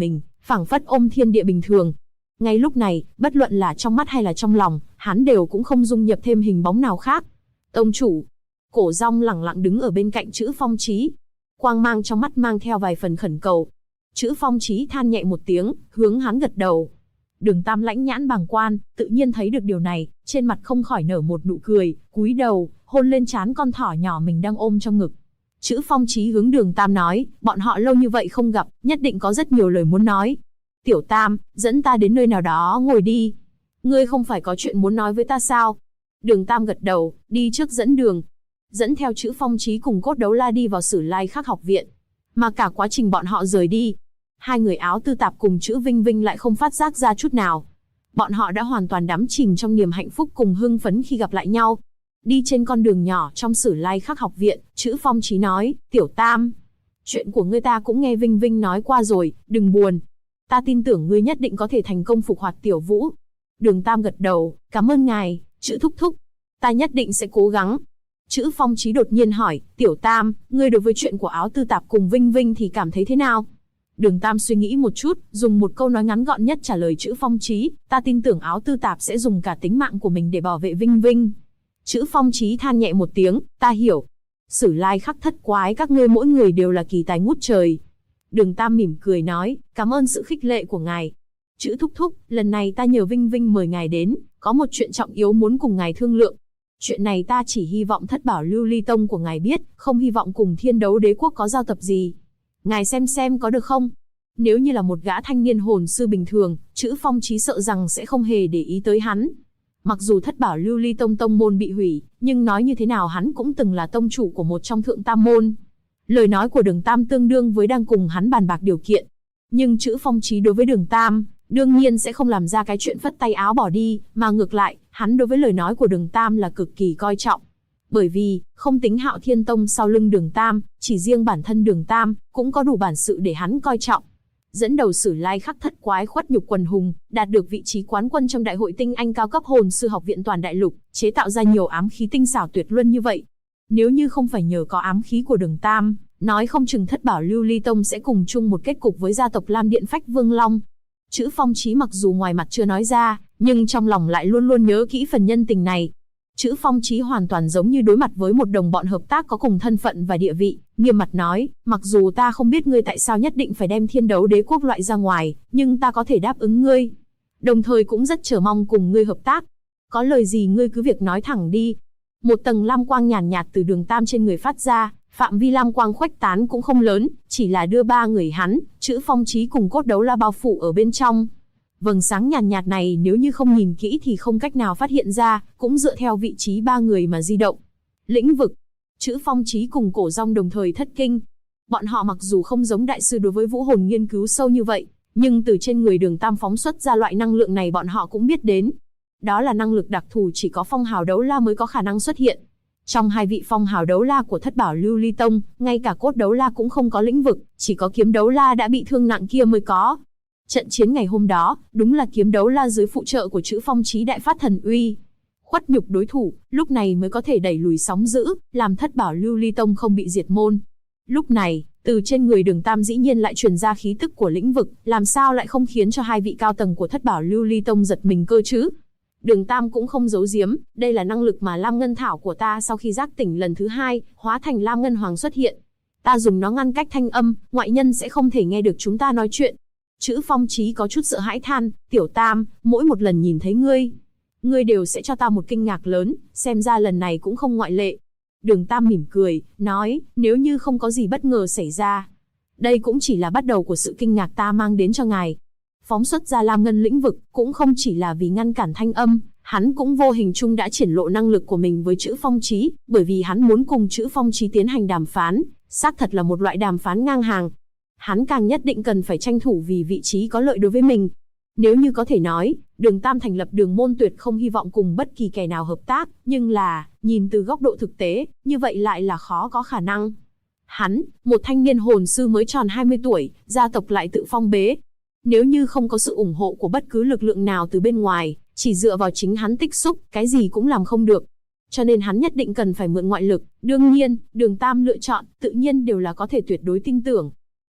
phảng phất ôm thiên địa bình thường. Ngay lúc này, bất luận là trong mắt hay là trong lòng, hắn đều cũng không dung nhập thêm hình bóng nào khác. Tông chủ. Cổ Rong lẳng lặng đứng ở bên cạnh Trữ Phong Chí. Quang mang trong mắt mang theo vài phần khẩn cầu. Trữ Phong Chí than nhẹ một tiếng, hướng hắn gật đầu. Đường Tam lãnh nhãn bàng quan, tự nhiên thấy được điều này, trên mặt không khỏi nở một nụ cười, cúi đầu, hôn lên trán con thỏ nhỏ mình đang ôm trong ngực. Trữ Phong Chí hướng Đường Tam nói, bọn họ lâu như vậy không gặp, nhất định có rất nhiều lời muốn nói. Tiểu Tam, dẫn ta đến nơi nào đó ngồi đi. Ngươi không phải có chuyện muốn nói với ta sao? Đường Tam gật đầu, đi trước dẫn đường. Dẫn theo Trữ Phong Chí cùng Cốt Đấu La đi vào Sử Lai Khắc học viện. Mà cả quá trình bọn họ rời đi, hai người áo tư tạp cùng Trữ Vinh Vinh lại không phát giác ra chút nào. Bọn họ đã hoàn toàn đắm chìm trong niềm hạnh phúc cùng hưng phấn khi gặp lại nhau. Đi trên con đường nhỏ trong Sử Lai Khắc học viện, Trữ Phong Chí nói, Tiểu Tam, chuyện của ngươi ta cũng nghe Vinh Vinh nói qua rồi, đừng buồn. Ta tin tưởng ngươi nhất định có thể thành công phục hoạt Tiểu Vũ. Đường Tam gật đầu, cảm ơn ngài, Trữ thúc thúc. Ta nhất định sẽ cố gắng. Trữ Phong Chí đột nhiên hỏi, Tiểu Tam, ngươi đối với chuyện của áo tư tạp cùng Vinh Vinh thì cảm thấy thế nào? Đường Tam suy nghĩ một chút, dùng một câu nói ngắn gọn nhất trả lời Trữ Phong Chí, ta tin tưởng áo tư tạp sẽ dùng cả tính mạng của mình để bảo vệ Vinh Vinh. Trữ Phong Chí than nhẹ một tiếng, ta hiểu. Sử Lai Khắc thất quái các ngươi mỗi người đều là kỳ tài ngút trời. Đường Tam mỉm cười nói, cảm ơn sự khích lệ của ngài. Trữ thúc thúc, lần này ta nhờ Vinh Vinh mời ngài đến, có một chuyện trọng yếu muốn cùng ngài thương lượng. Chuyện này ta chỉ hy vọng Thất Bảo Lưu Ly Tông của ngài biết, không hy vọng cùng Thiên Đấu Đế Quốc có giao tập gì. Ngài xem có được không? Nếu như là một gã thanh niên hồn sư bình thường, Trữ Phong Chí sợ rằng sẽ không hề để ý tới hắn. Mặc dù Thất Bảo Lưu Ly Tông tông môn bị hủy, nhưng nói như thế nào hắn cũng từng là tông chủ của một trong thượng tam môn. Lời nói của Đường Tam tương đương với đang cùng hắn bàn bạc điều kiện. Nhưng Trữ Phong Chí đối với Đường Tam, đương nhiên sẽ không làm ra cái chuyện phất tay áo bỏ đi, mà ngược lại, hắn đối với lời nói của Đường Tam là cực kỳ coi trọng. Bởi vì, không tính Hạo Thiên Tông sau lưng Đường Tam, chỉ riêng bản thân Đường Tam, cũng có đủ bản sự để hắn coi trọng. Dẫn đầu Sử Lai Khắc thất quái khuất nhục quần hùng, đạt được vị trí quán quân trong đại hội tinh anh cao cấp hồn sư học viện toàn đại lục, chế tạo ra nhiều ám khí tinh xảo tuyệt luân như vậy. Nếu như không phải nhờ có ám khí của Đường Tam, nói không chừng Thất Bảo Lưu Ly Tông sẽ cùng chung một kết cục với gia tộc Lam Điện Phách Vương Long. Trữ Phong Chí mặc dù ngoài mặt chưa nói ra, nhưng trong lòng lại luôn luôn nhớ kỹ phần nhân tình này. Trữ Phong Chí hoàn toàn giống như đối mặt với một đồng bọn hợp tác có cùng thân phận và địa vị, nghiêm mặt nói, mặc dù ta không biết ngươi tại sao nhất định phải đem Thiên Đấu Đế Quốc loại ra ngoài, nhưng ta có thể đáp ứng ngươi. Đồng thời cũng rất chờ mong cùng ngươi hợp tác. Có lời gì ngươi cứ việc nói thẳng đi. Một tầng lam quang nhàn nhạt từ Đường Tam trên người phát ra, phạm vi lam quang khuếch tán cũng không lớn, chỉ là đưa ba người hắn, Trữ Phong Chí cùng Cốt Đấu La bao phủ ở bên trong. Vầng sáng nhàn nhạt này nếu như không nhìn kỹ thì không cách nào phát hiện ra, cũng dựa theo vị trí ba người mà di động. Lĩnh vực. Trữ Phong Chí cùng Cổ Rong đồng thời thất kinh. Bọn họ mặc dù không giống đại sư đối với vũ hồn nghiên cứu sâu như vậy, nhưng từ trên người Đường Tam phóng xuất ra loại năng lượng này bọn họ cũng biết đến. Đó là năng lực đặc thù chỉ có Phong Hào Đấu La mới có khả năng xuất hiện. Trong hai vị Phong Hào Đấu La của Thất Bảo Lưu Ly Tông, ngay cả Cốt Đấu La cũng không có lĩnh vực, chỉ có Kiếm Đấu La đã bị thương nặng kia mới có. Trận chiến ngày hôm đó, đúng là Kiếm Đấu La dưới phụ trợ của Trữ Phong Chí đại phát thần uy. Khuất nhục đối thủ, lúc này mới có thể đẩy lùi sóng dữ, làm Thất Bảo Lưu Ly Tông không bị diệt môn. Lúc này, từ trên người Đường Tam dĩ nhiên lại truyền ra khí tức của lĩnh vực, làm sao lại không khiến cho hai vị cao tầng của Thất Bảo Lưu Ly Tông giật mình cơ chứ? Đường Tam cũng không giấu giếm, đây là năng lực mà Lam Ngân Thảo của ta sau khi giác tỉnh lần thứ hai, hóa thành Lam Ngân Hoàng xuất hiện. Ta dùng nó ngăn cách thanh âm, ngoại nhân sẽ không thể nghe được chúng ta nói chuyện. Trữ Phong Chí có chút sợ hãi than, Tiểu Tam, mỗi một lần nhìn thấy ngươi đều sẽ cho ta một kinh ngạc lớn, xem ra lần này cũng không ngoại lệ. Đường Tam mỉm cười, nói, nếu như không có gì bất ngờ xảy ra, đây cũng chỉ là bắt đầu của sự kinh ngạc ta mang đến cho ngài. Phóng xuất ra Lam Ngân lĩnh vực, cũng không chỉ là vì ngăn cản thanh âm, hắn cũng vô hình chung đã triển lộ năng lực của mình với Trữ Phong Chí, bởi vì hắn muốn cùng Trữ Phong Chí tiến hành đàm phán, xác thật là một loại đàm phán ngang hàng. Hắn càng nhất định cần phải tranh thủ vì vị trí có lợi đối với mình. Nếu như có thể nói, Đường Tam thành lập Đường môn tuyệt không hy vọng cùng bất kỳ kẻ nào hợp tác, nhưng là, nhìn từ góc độ thực tế, như vậy lại là khó có khả năng. Hắn, một thanh niên hồn sư mới tròn 20 tuổi, gia tộc lại tự phong bế. Nếu như không có sự ủng hộ của bất cứ lực lượng nào từ bên ngoài, chỉ dựa vào chính hắn tích xúc, cái gì cũng làm không được. Cho nên hắn nhất định cần phải mượn ngoại lực, đương nhiên, Đường Tam lựa chọn, tự nhiên đều là có thể tuyệt đối tin tưởng.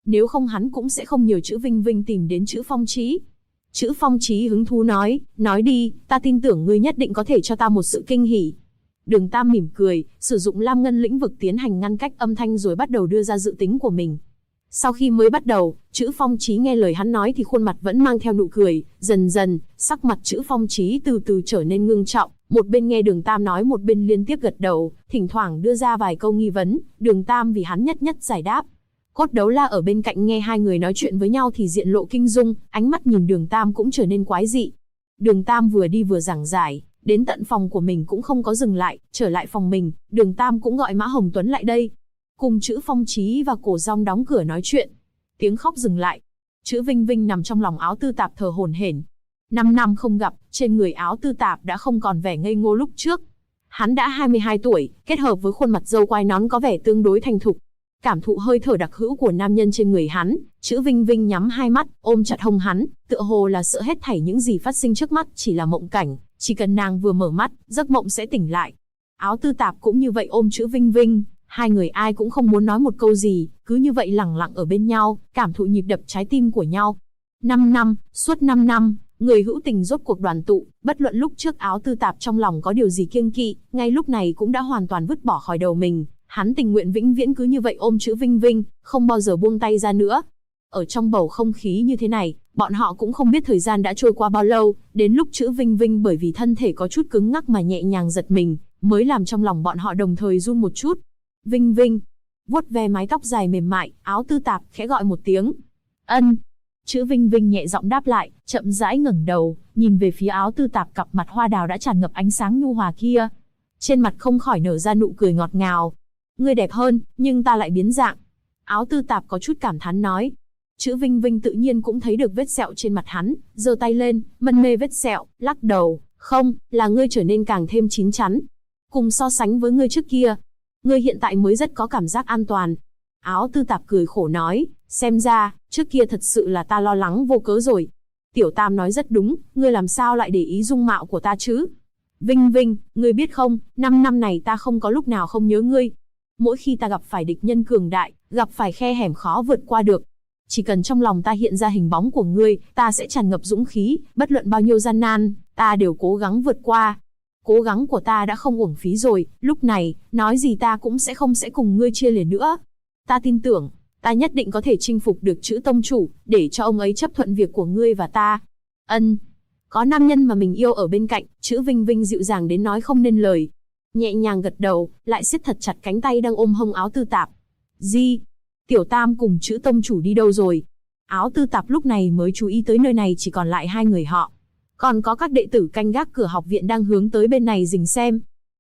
Nếu không hắn cũng sẽ không nhờ Chữ Vinh Vinh tìm đến Chữ Phong Chí. Chữ Phong Chí hứng thú nói đi, ta tin tưởng ngươi nhất định có thể cho ta một sự kinh hỉ. Đường Tam mỉm cười, sử dụng Lam Ngân lĩnh vực tiến hành ngăn cách âm thanh rồi bắt đầu đưa ra dự tính của mình. Sau khi mới bắt đầu, Chữ Phong Chí nghe lời hắn nói thì khuôn mặt vẫn mang theo nụ cười, dần dần, sắc mặt Chữ Phong Chí từ từ trở nên ngưng trọng, một bên nghe Đường Tam nói một bên liên tiếp gật đầu, thỉnh thoảng đưa ra vài câu nghi vấn, Đường Tam vì hắn nhất nhất giải đáp. Cốt Đấu La ở bên cạnh nghe hai người nói chuyện với nhau thì diện lộ kinh dung, ánh mắt nhìn Đường Tam cũng trở nên quái dị. Đường Tam vừa đi vừa giảng giải, đến tận phòng của mình cũng không có dừng lại, trở lại phòng mình, Đường Tam cũng gọi Mã Hồng Tuấn lại đây. Cùng Chữ Phong Chí và Cổ Dong đóng cửa nói chuyện. Tiếng khóc dừng lại. Chữ Vinh Vinh nằm trong lòng Áo Tư Tạp thở hổn hển. 5 năm không gặp, trên người Áo Tư Tạp đã không còn vẻ ngây ngô lúc trước. Hắn đã 22 tuổi, kết hợp với khuôn mặt râu quai nón có vẻ tương đối thành thục. Cảm thụ hơi thở đặc hữu của nam nhân trên người hắn, Chữ Vinh Vinh nhắm hai mắt, ôm chặt hông hắn, tựa hồ là sợ hết thảy những gì phát sinh trước mắt chỉ là mộng cảnh, chỉ cần nàng vừa mở mắt, giấc mộng sẽ tỉnh lại. Áo Tư Tạp cũng như vậy ôm Chữ Vinh Vinh, hai người ai cũng không muốn nói một câu gì, cứ như vậy lẳng lặng ở bên nhau, cảm thụ nhịp đập trái tim của nhau. 5 năm, suốt 5 năm, người hữu tình rốt cuộc đoàn tụ, bất luận lúc trước Áo Tư Tạp trong lòng có điều gì kiêng kỵ, ngay lúc này cũng đã hoàn toàn vứt bỏ khỏi đầu mình. Hắn tình nguyện vĩnh viễn cứ như vậy ôm Chữ Vinh Vinh, không bao giờ buông tay ra nữa. Ở trong bầu không khí như thế này, bọn họ cũng không biết thời gian đã trôi qua bao lâu, đến lúc Chữ Vinh Vinh bởi vì thân thể có chút cứng ngắc mà nhẹ nhàng giật mình, mới làm trong lòng bọn họ đồng thời run một chút. Vinh Vinh, vuốt ve mái tóc dài mềm mại, Áo Tư Tạp khẽ gọi một tiếng. Ân. Chữ Vinh Vinh nhẹ giọng đáp lại, chậm rãi ngẩng đầu, nhìn về phía Áo Tư Tạp, cặp mặt hoa đào đã tràn ngập ánh sáng nhu hòa kia. Trên mặt không khỏi nở ra nụ cười ngọt ngào. Ngươi đẹp hơn, nhưng ta lại biến dạng. Áo Tư Tạp có chút cảm thán nói. Chữ Vinh Vinh tự nhiên cũng thấy được vết sẹo trên mặt hắn, giơ tay lên, mân mê vết sẹo, lắc đầu. Không, là ngươi trở nên càng thêm chín chắn. Cùng so sánh với ngươi trước kia, ngươi hiện tại mới rất có cảm giác an toàn. Áo Tư Tạp cười khổ nói, xem ra, trước kia thật sự là ta lo lắng vô cớ rồi. Tiểu Tam nói rất đúng, ngươi làm sao lại để ý dung mạo của ta chứ? Vinh Vinh, ngươi biết không, 5 năm này ta không có lúc nào không nhớ ngươi. Mỗi khi ta gặp phải địch nhân cường đại, gặp phải khe hẻm khó vượt qua được, chỉ cần trong lòng ta hiện ra hình bóng của ngươi, ta sẽ tràn ngập dũng khí, bất luận bao nhiêu gian nan, ta đều cố gắng vượt qua. Cố gắng của ta đã không uổng phí rồi, lúc này, nói gì ta cũng sẽ không cùng ngươi chia lìa nữa. Ta tin tưởng, ta nhất định có thể chinh phục được Chữ tông chủ, để cho ông ấy chấp thuận việc của ngươi và ta. Ân. Có nam nhân mà mình yêu ở bên cạnh, Chữ Vinh Vinh dịu dàng đến nói không nên lời. Nhẹ nhàng gật đầu, lại siết thật chặt cánh tay đang ôm hông Áo Tư Tạp. Di, Tiểu Tam cùng Chữ tông chủ đi đâu rồi? Áo Tư Tạp lúc này mới chú ý tới nơi này chỉ còn lại hai người họ. Còn có các đệ tử canh gác cửa học viện đang hướng tới bên này rình xem.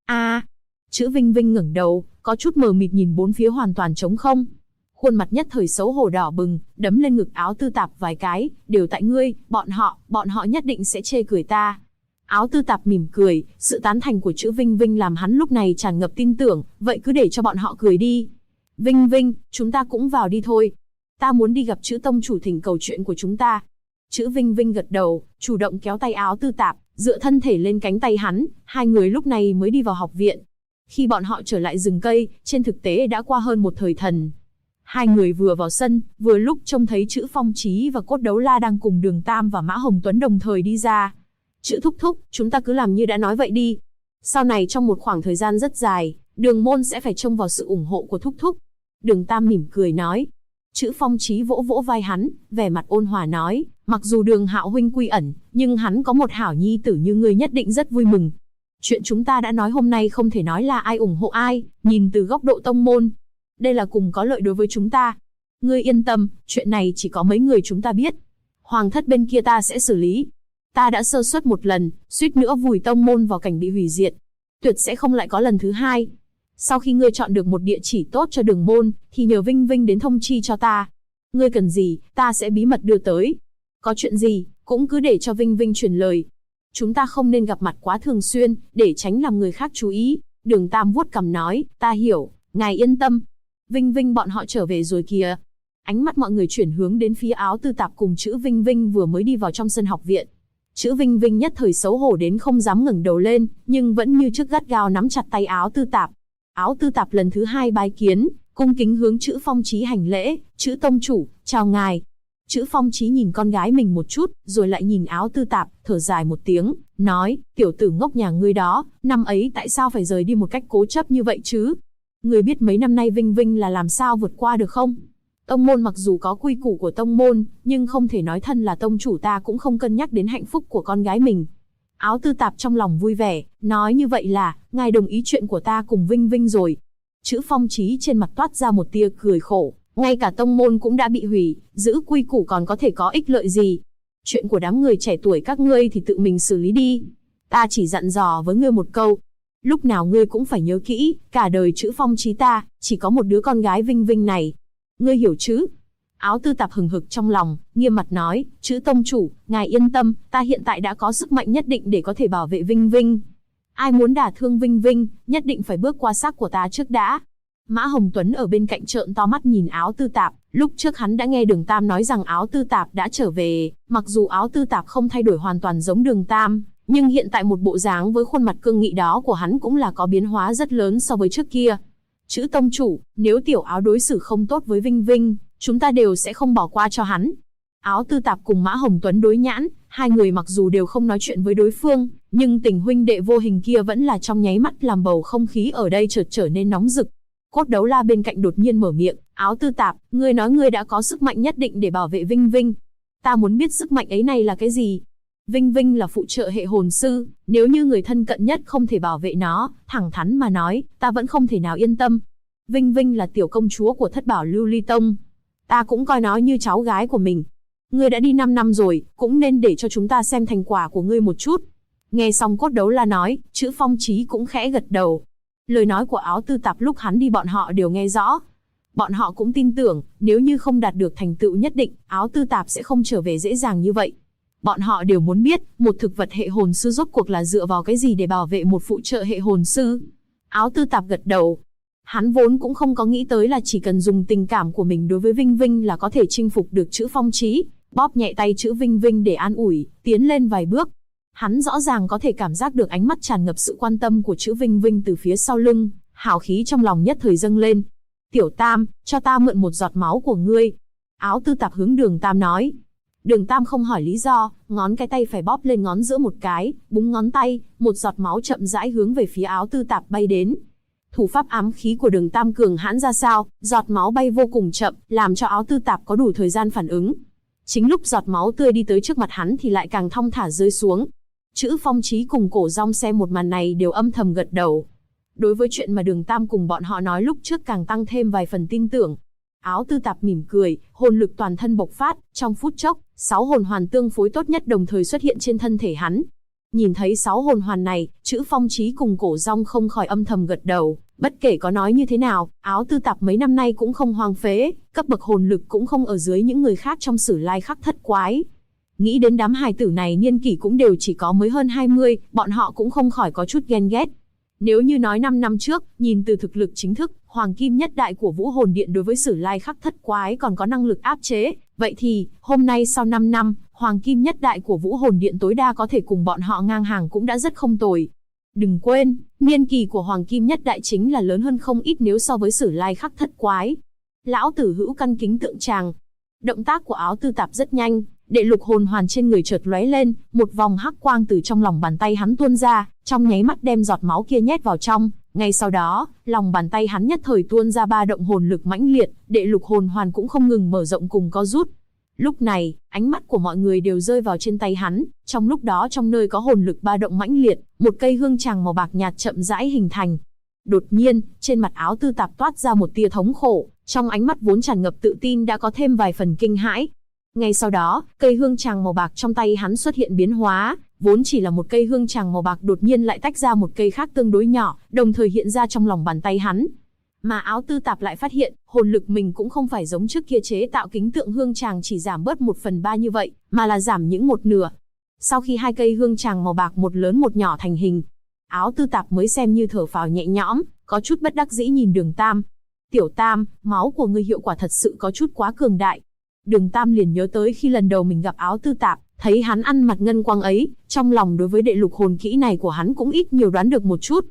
Chữ Vinh Vinh ngẩng đầu, có chút mờ mịt nhìn bốn phía hoàn toàn trống không. Khuôn mặt nhất thời xấu hổ đỏ bừng, đấm lên ngực Áo Tư Tạp vài cái, đều tại ngươi, bọn họ nhất định sẽ chê cười ta. Áo Tư Tạp mỉm cười, sự tán thành của Chữ Vinh Vinh làm hắn lúc này tràn ngập tin tưởng, vậy cứ để cho bọn họ cười đi. Vinh Vinh, chúng ta cũng vào đi thôi. Ta muốn đi gặp Chữ tông chủ thỉnh cầu chuyện của chúng ta. Chữ Vinh Vinh gật đầu, chủ động kéo tay Áo Tư Tạp, dựa thân thể lên cánh tay hắn, hai người lúc này mới đi vào học viện. Khi bọn họ trở lại rừng cây, trên thực tế đã qua hơn một thời thần. Hai người vừa vào sân, vừa lúc trông thấy Chữ Phong Chí và Cốt Đấu La đang cùng Đường Tam và Mã Hồng Tuấn đồng thời đi ra. Chữ thúc thúc, chúng ta cứ làm như đã nói vậy đi. Sau này trong một khoảng thời gian rất dài, Đường môn sẽ phải trông vào sự ủng hộ của thúc thúc. Đường Tam mỉm cười nói. Chữ Phong Chí vỗ vỗ vai hắn, vẻ mặt ôn hòa nói, mặc dù Đường Hạo huynh quy ẩn, nhưng hắn có một hảo nhi tử như ngươi nhất định rất vui mừng. Chuyện chúng ta đã nói hôm nay không thể nói là ai ủng hộ ai, nhìn từ góc độ tông môn. Đây là cùng có lợi đối với chúng ta. Ngươi yên tâm, chuyện này chỉ có mấy người chúng ta biết. Hoàng thất bên kia ta sẽ xử lý. Ta đã sơ suất một lần, suýt nữa vùi tông môn vào cảnh bị hủy diệt. Tuyệt sẽ không lại có lần thứ hai. Sau khi ngươi chọn được một địa chỉ tốt cho Đường môn, thì nhờ Vinh Vinh đến thông chi cho ta. Ngươi cần gì, ta sẽ bí mật đưa tới. Có chuyện gì, cũng cứ để cho Vinh Vinh truyền lời. Chúng ta không nên gặp mặt quá thường xuyên, để tránh làm người khác chú ý. Đường Tam vuốt cằm nói, ta hiểu, ngài yên tâm. Vinh Vinh bọn họ trở về rồi kìa. Ánh mắt mọi người chuyển hướng đến phía Áo Tư Tạp cùng Chữ Vinh Vinh vừa mới đi vào trong sân học viện. Chữ Vinh Vinh nhất thời xấu hổ đến không dám ngẩng đầu lên, nhưng vẫn như trước gắt gao nắm chặt tay Áo Tư Tạp. Áo Tư Tạp lần thứ hai bái kiến, cung kính hướng Chữ Phong Chí hành lễ, Chữ tông chủ, chào ngài. Chữ Phong Chí nhìn con gái mình một chút, rồi lại nhìn Áo Tư Tạp, thở dài một tiếng, nói, tiểu tử ngốc nhà ngươi đó, năm ấy tại sao phải rời đi một cách cố chấp như vậy chứ? Ngươi biết mấy năm nay Vinh Vinh là làm sao vượt qua được không? Tông môn mặc dù có quy củ của tông môn, nhưng không thể nói thân là tông chủ ta cũng không cân nhắc đến hạnh phúc của con gái mình. Áo Tư Tạp trong lòng vui vẻ, nói như vậy là, ngài đồng ý chuyện của ta cùng Vinh Vinh rồi. Chữ Phong Chí trên mặt toát ra một tia cười khổ, ngay cả tông môn cũng đã bị hủy, giữ quy củ còn có thể có ích lợi gì? Chuyện của đám người trẻ tuổi các ngươi thì tự mình xử lý đi. Ta chỉ dặn dò với ngươi một câu. Lúc nào ngươi cũng phải nhớ kỹ, cả đời Chữ Phong Chí ta, chỉ có một đứa con gái Vinh Vinh này. Ngươi hiểu chứ? Áo Tư Tạp hừng hực trong lòng, nghiêm mặt nói, Chữ tông chủ, ngài yên tâm, ta hiện tại đã có sức mạnh nhất định để có thể bảo vệ Vinh Vinh. Ai muốn đả thương Vinh Vinh, nhất định phải bước qua xác của ta trước đã. Mã Hồng Tuấn ở bên cạnh trợn to mắt nhìn Áo Tư Tạp, lúc trước hắn đã nghe Đường Tam nói rằng Áo Tư Tạp đã trở về, mặc dù Áo Tư Tạp không thay đổi hoàn toàn giống Đường Tam, nhưng hiện tại một bộ dáng với khuôn mặt cương nghị đó của hắn cũng là có biến hóa rất lớn so với trước kia. Chữ tông chủ, nếu tiểu Áo đối xử không tốt với Vinh Vinh, chúng ta đều sẽ không bỏ qua cho hắn. Áo Tư Tạp cùng Mã Hồng Tuấn đối nhãn, hai người mặc dù đều không nói chuyện với đối phương, nhưng tình huynh đệ vô hình kia vẫn là trong nháy mắt làm bầu không khí ở đây chợt trở nên nóng rực. Cốt Đấu La bên cạnh đột nhiên mở miệng, Áo Tư Tạp, ngươi nói ngươi đã có sức mạnh nhất định để bảo vệ Vinh Vinh. Ta muốn biết sức mạnh ấy này là cái gì? Vinh Vinh là phụ trợ hệ hồn sư, nếu như người thân cận nhất không thể bảo vệ nó, thẳng thắn mà nói, ta vẫn không thể nào yên tâm. Vinh Vinh là tiểu công chúa của Thất Bảo Lưu Ly Tông. Ta cũng coi nó như cháu gái của mình. Ngươi đã đi 5 năm rồi, cũng nên để cho chúng ta xem thành quả của ngươi một chút. Nghe xong Cốt Đấu La nói, Chữ Phong Chí cũng khẽ gật đầu. Lời nói của Áo Tư Tạp lúc hắn đi bọn họ đều nghe rõ. Bọn họ cũng tin tưởng, nếu như không đạt được thành tựu nhất định, Áo Tư Tạp sẽ không trở về dễ dàng như vậy. Bọn họ đều muốn biết, một thực vật hệ hồn sư rốt cuộc là dựa vào cái gì để bảo vệ một phụ trợ hệ hồn sư. Áo Tư Tạp gật đầu. Hắn vốn cũng không có nghĩ tới là chỉ cần dùng tình cảm của mình đối với Vinh Vinh là có thể chinh phục được Chữ Phong Chí, bóp nhẹ tay Chữ Vinh Vinh để an ủi, tiến lên vài bước. Hắn rõ ràng có thể cảm giác được ánh mắt tràn ngập sự quan tâm của Chữ Vinh Vinh từ phía sau lưng, hào khí trong lòng nhất thời dâng lên. Tiểu Tam, cho ta mượn một giọt máu của ngươi. Áo Tư Tạp hướng Đường Tam nói. Đường Tam không hỏi lý do, ngón cái tay phải bóp lên ngón giữa một cái, búng ngón tay, một giọt máu chậm rãi hướng về phía Áo Tư Tạp bay đến. Thủ pháp ám khí của Đường Tam cường hãn ra sao, giọt máu bay vô cùng chậm, làm cho Áo Tư Tạp có đủ thời gian phản ứng. Chính lúc giọt máu tươi đi tới trước mặt hắn thì lại càng thong thả rơi xuống. Chữ Phong Chí cùng Cổ Rong xem một màn này đều âm thầm gật đầu. Đối với chuyện mà Đường Tam cùng bọn họ nói lúc trước càng tăng thêm vài phần tin tưởng. Áo Tư Tạp mỉm cười, hồn lực toàn thân bộc phát, trong phút chốc, 6 hồn hoàn tương phối tốt nhất đồng thời xuất hiện trên thân thể hắn. Nhìn thấy 6 hồn hoàn này, Chữ Phong Chí cùng Cổ Rong không khỏi âm thầm gật đầu, bất kể có nói như thế nào, Áo Tư Tạp mấy năm nay cũng không hoang phế, cấp bậc hồn lực cũng không ở dưới những người khác trong Sử Lai Khắc Thất Quái. Nghĩ đến đám hài tử này niên kỷ cũng đều chỉ có mới hơn 20, bọn họ cũng không khỏi có chút ghen ghét. Nếu như nói 5 năm trước, nhìn từ thực lực chính thức, Hoàng Kim Nhất Đại của Vũ Hồn Điện đối với Sử Lai Khắc Thất Quái còn có năng lực áp chế, vậy thì, hôm nay sau 5 năm, Hoàng Kim Nhất Đại của Vũ Hồn Điện tối đa có thể cùng bọn họ ngang hàng cũng đã rất không tồi. Đừng quên, niên kỳ của Hoàng Kim Nhất Đại chính là lớn hơn không ít nếu so với Sử Lai Khắc Thất Quái. Lão tử hữu căn kính tượng tràng. Động tác của Áo Tư Tạp rất nhanh, đệ lục hồn hoàn trên người chợt lóe lên, một vòng hắc quang từ trong lòng bàn tay hắn tuôn ra, trong nháy mắt đem giọt máu kia nhét vào trong. Ngay sau đó, lòng bàn tay hắn nhất thời tuôn ra ba động hồn lực mãnh liệt, đệ lục hồn hoàn cũng không ngừng mở rộng cùng co rút. Lúc này, ánh mắt của mọi người đều rơi vào trên tay hắn, trong lúc đó trong nơi có hồn lực ba động mãnh liệt, một cây hương tràng màu bạc nhạt chậm rãi hình thành. Đột nhiên, trên mặt Áo Tư Tạp toát ra một tia thống khổ, trong ánh mắt vốn tràn ngập tự tin đã có thêm vài phần kinh hãi. Ngay sau đó, cây hương tràng màu bạc trong tay hắn xuất hiện biến hóa, vốn chỉ là một cây hương tràng màu bạc đột nhiên lại tách ra một cây khác tương đối nhỏ, đồng thời hiện ra trong lòng bàn tay hắn. Mà Áo Tư Tạp lại phát hiện, hồn lực mình cũng không phải giống trước kia chế tạo kính tượng hương tràng chỉ giảm bớt 1/3 như vậy, mà là giảm những một nửa. Sau khi hai cây hương tràng màu bạc một lớn một nhỏ thành hình, Áo Tư Tạp mới xem như thở phào nhẹ nhõm, có chút bất đắc dĩ nhìn Đường Tam. Tiểu Tam, máu của ngươi hiệu quả thật sự có chút quá cường đại. Đường Tam liền nhớ tới khi lần đầu mình gặp Áo Tư Tạp, thấy hắn ăn mặt ngân quang ấy, trong lòng đối với đệ lục hồn kỹ này của hắn cũng ít nhiều đoán được một chút.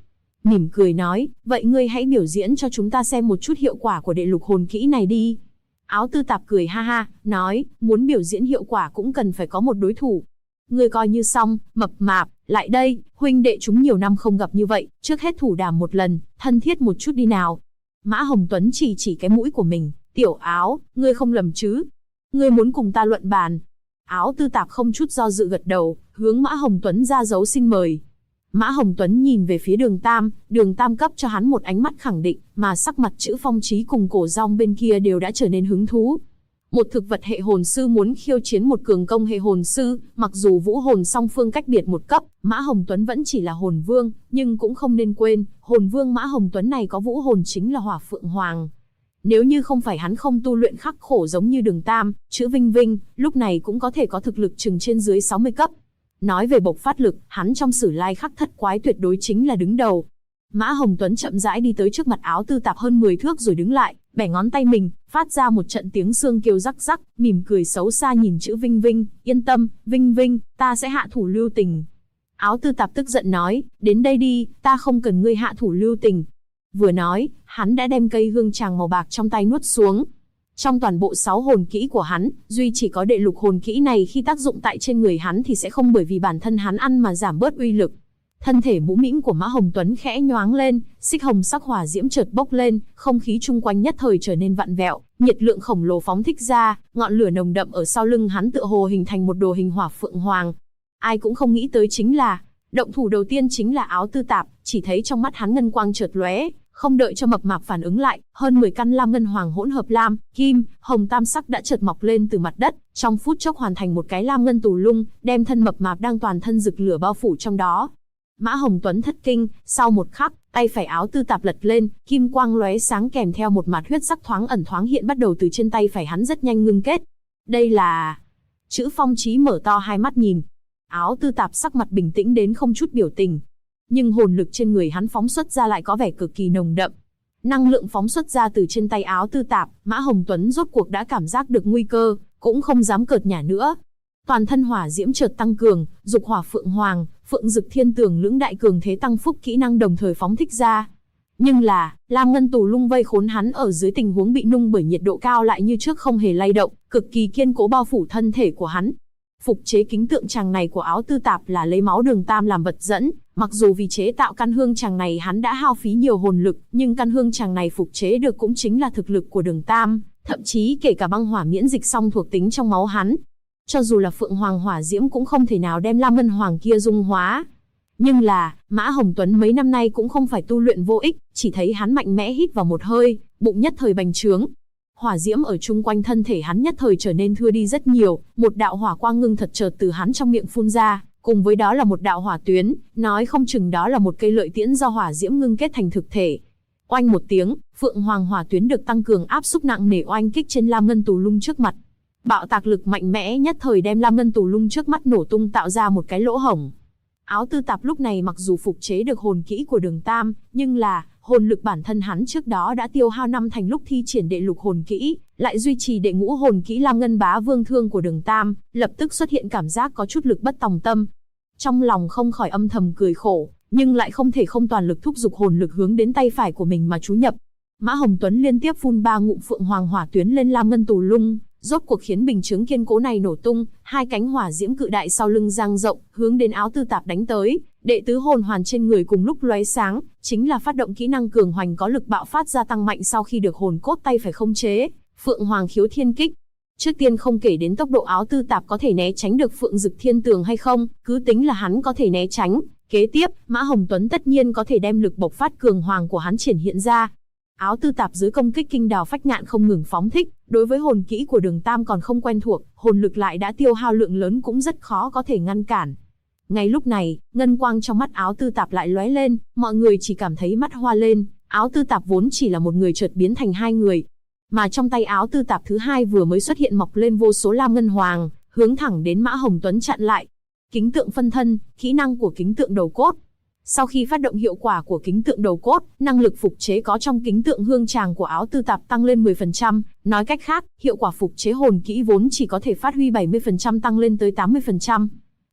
mỉm cười nói, vậy ngươi hãy biểu diễn cho chúng ta xem một chút hiệu quả của đệ lục hồn kỹ này đi. Áo Tư Tạp cười ha ha, nói, muốn biểu diễn hiệu quả cũng cần phải có một đối thủ. Ngươi coi như xong, mập mạp, lại đây, huynh đệ chúng nhiều năm không gặp như vậy, trước hết thủ đàm một lần, thân thiết một chút đi nào. Mã Hồng Tuấn chỉ cái mũi của mình, Tiểu Áo, ngươi không lầm chứ? Ngươi muốn cùng ta luận bàn? Áo Tư Tạp không chút do dự gật đầu, hướng Mã Hồng Tuấn ra dấu xin mời. Mã Hồng Tuấn nhìn về phía Đường Tam cấp cho hắn một ánh mắt khẳng định, mà sắc mặt Chữ Phong Chí cùng Cổ Dong bên kia đều đã trở nên hứng thú. Một thực vật hệ hồn sư muốn khiêu chiến một cường công hệ hồn sư, mặc dù vũ hồn song phương cách biệt một cấp, Mã Hồng Tuấn vẫn chỉ là hồn vương, nhưng cũng không nên quên, hồn vương Mã Hồng Tuấn này có vũ hồn chính là Hỏa Phượng Hoàng. Nếu như không phải hắn không tu luyện khắc khổ giống như Đường Tam, Chữ Vinh Vinh, lúc này cũng có thể có thực lực chừng trên dưới 60 cấp. Nói về bộc phát lực, hắn trong Sử Lai Khắc Thất Quái tuyệt đối chính là đứng đầu. Mã Hồng Tuấn chậm rãi đi tới trước mặt Áo Tư Tạp hơn 10 thước rồi đứng lại, bẻ ngón tay mình, phát ra một trận tiếng xương kêu rắc rắc, mỉm cười xấu xa nhìn Chữ Vinh Vinh, yên tâm, Vinh Vinh, ta sẽ hạ thủ lưu tình. Áo Tư Tạp tức giận nói, đến đây đi, ta không cần ngươi hạ thủ lưu tình. Vừa nói, hắn đã đem cây hương tràng màu bạc trong tay nuốt xuống. Trong toàn bộ 6 hồn kỹ của hắn, duy chỉ có đệ lục hồn kỹ này khi tác dụng tại trên người hắn thì sẽ không bởi vì bản thân hắn ăn mà giảm bớt uy lực. Thân thể mũm mĩm của Mã Hồng Tuấn khẽ nhoáng lên, xích hồng sắc hỏa diễm chợt bốc lên, không khí chung quanh nhất thời trở nên vặn vẹo, nhiệt lượng khổng lồ phóng thích ra, ngọn lửa nồng đậm ở sau lưng hắn tựa hồ hình thành một đồ hình hỏa phượng hoàng. Ai cũng không nghĩ tới chính là, động thủ đầu tiên chính là Áo Tư Tạp, chỉ thấy trong mắt hắn ngân quang chợt lóe, không đợi cho mập mạp phản ứng lại, hơn 10 căn lam ngân hoàng hỗn hợp lam, kim, hồng tam sắc đã chợt mọc lên từ mặt đất, trong phút chốc hoàn thành một cái lam ngân tù lung, đem thân mập mạp đang toàn thân rực lửa bao phủ trong đó. Mã Hồng Tuấn thất kinh, sau một khắc, tay phải Áo Tư Tạp lật lên, kim quang lóe sáng kèm theo một mạt huyết sắc thoáng ẩn thoáng hiện bắt đầu từ trên tay phải hắn rất nhanh ngưng kết. Đây là... Chữ Phong Chí mở to hai mắt nhìn. Áo Tư Tạp sắc mặt bình tĩnh đến không chút biểu tình. Nhưng hồn lực trên người hắn phóng xuất ra lại có vẻ cực kỳ nồng đậm. Năng lượng phóng xuất ra từ trên tay Áo Tư Tạp, Mã Hồng Tuấn rốt cuộc đã cảm giác được nguy cơ, cũng không dám cợt nhả nữa. Toàn thân hỏa diễm chợt tăng cường, dục hỏa phượng hoàng, phượng dực thiên tường lưỡng đại cường thế tăng phúc kỹ năng đồng thời phóng thích ra. Nhưng là, lam ngân tù lung vây khốn hắn ở dưới tình huống bị nung bởi nhiệt độ cao lại như trước không hề lay động, cực kỳ kiên cố bao phủ thân thể của hắn. Phục chế kính tượng tràng này của Áo Tư Tạp là lấy máu Đường Tam làm vật dẫn, mặc dù vì chế tạo căn hương tràng này hắn đã hao phí nhiều hồn lực, nhưng căn hương tràng này phục chế được cũng chính là thực lực của Đường Tam, thậm chí kể cả băng hỏa miễn dịch song thuộc tính trong máu hắn. Cho dù là Phượng Hoàng hỏa diễm cũng không thể nào đem lam ngân hoàng kia dung hóa. Nhưng là, Mã Hồng Tuấn mấy năm nay cũng không phải tu luyện vô ích, chỉ thấy hắn mạnh mẽ hít vào một hơi, bụng nhất thời bành trướng. Hỏa diễm ở chung quanh thân thể hắn nhất thời trở nên thưa đi rất nhiều, một đạo hỏa quang ngưng thật chợt từ hắn trong miệng phun ra, cùng với đó là một đạo hỏa tuyến, nói không chừng đó là một cây lợi tiễn do hỏa diễm ngưng kết thành thực thể. Oanh một tiếng, Phượng Hoàng hỏa tuyến được tăng cường áp xúc nặng nề oanh kích trên lam ngân tù lung trước mặt. Bạo tạc lực mạnh mẽ nhất thời đem lam ngân tù lung trước mắt nổ tung tạo ra một cái lỗ hổng. Áo Tư Tạp lúc này mặc dù phục chế được hồn kỹ của Đường Tam, nhưng là hồn lực bản thân hắn trước đó đã tiêu hao năm thành lúc thi triển đệ lục hồn kỹ, lại duy trì đệ ngũ hồn kỹ lam ngân bá vương thương của Đường Tam, lập tức xuất hiện cảm giác có chút lực bất tòng tâm. Trong lòng không khỏi âm thầm cười khổ, nhưng lại không thể không toàn lực thúc giục hồn lực hướng đến tay phải của mình mà chú nhập. Mã Hồng Tuấn liên tiếp phun 3 ngụm Phượng Hoàng hỏa tuyến lên lam ngân tù lung, rốt cuộc khiến bình chướng kiên cố này nổ tung, hai cánh hỏa diễm cự đại sau lưng dang rộng, hướng đến Áo Tư Tạp đánh tới. Đệ tứ hồn hoàn trên người cùng lúc lóe sáng, chính là phát động kỹ năng cường hoành có lực bạo phát gia tăng mạnh sau khi được hồn cốt tay phải khống chế, Phượng Hoàng khiếu thiên kích. Trước tiên không kể đến tốc độ Áo Tư Tạp có thể né tránh được Phượng Dực Thiên Tường hay không, cứ tính là hắn có thể né tránh, kế tiếp, Mã Hồng Tuấn tất nhiên có thể đem lực bộc phát cường hoàng của hắn triển hiện ra. Áo Tư Tạp dưới công kích kinh đào phách ngạn không ngừng phóng thích, đối với hồn kỹ của Đường Tam còn không quen thuộc, hồn lực lại đã tiêu hao lượng lớn cũng rất khó có thể ngăn cản. Ngay lúc này, ngân quang trong mắt Áo Tư Tạp lại lóe lên, mọi người chỉ cảm thấy mắt hoa lên, Áo Tư Tạp vốn chỉ là một người chợt biến thành hai người. Mà trong tay Áo Tư Tạp thứ hai vừa mới xuất hiện mọc lên vô số lam ngân hoàng, hướng thẳng đến Mã Hồng Tuấn chặn lại. Kính tượng phân thân, kỹ năng của kính tượng đầu cốt. Sau khi phát động hiệu quả của kính tượng đầu cốt, năng lực phục chế có trong kính tượng hương tràng của Áo Tư Tạp tăng lên 10%, nói cách khác, hiệu quả phục chế hồn kỹ vốn chỉ có thể phát huy 70% tăng lên tới 80%.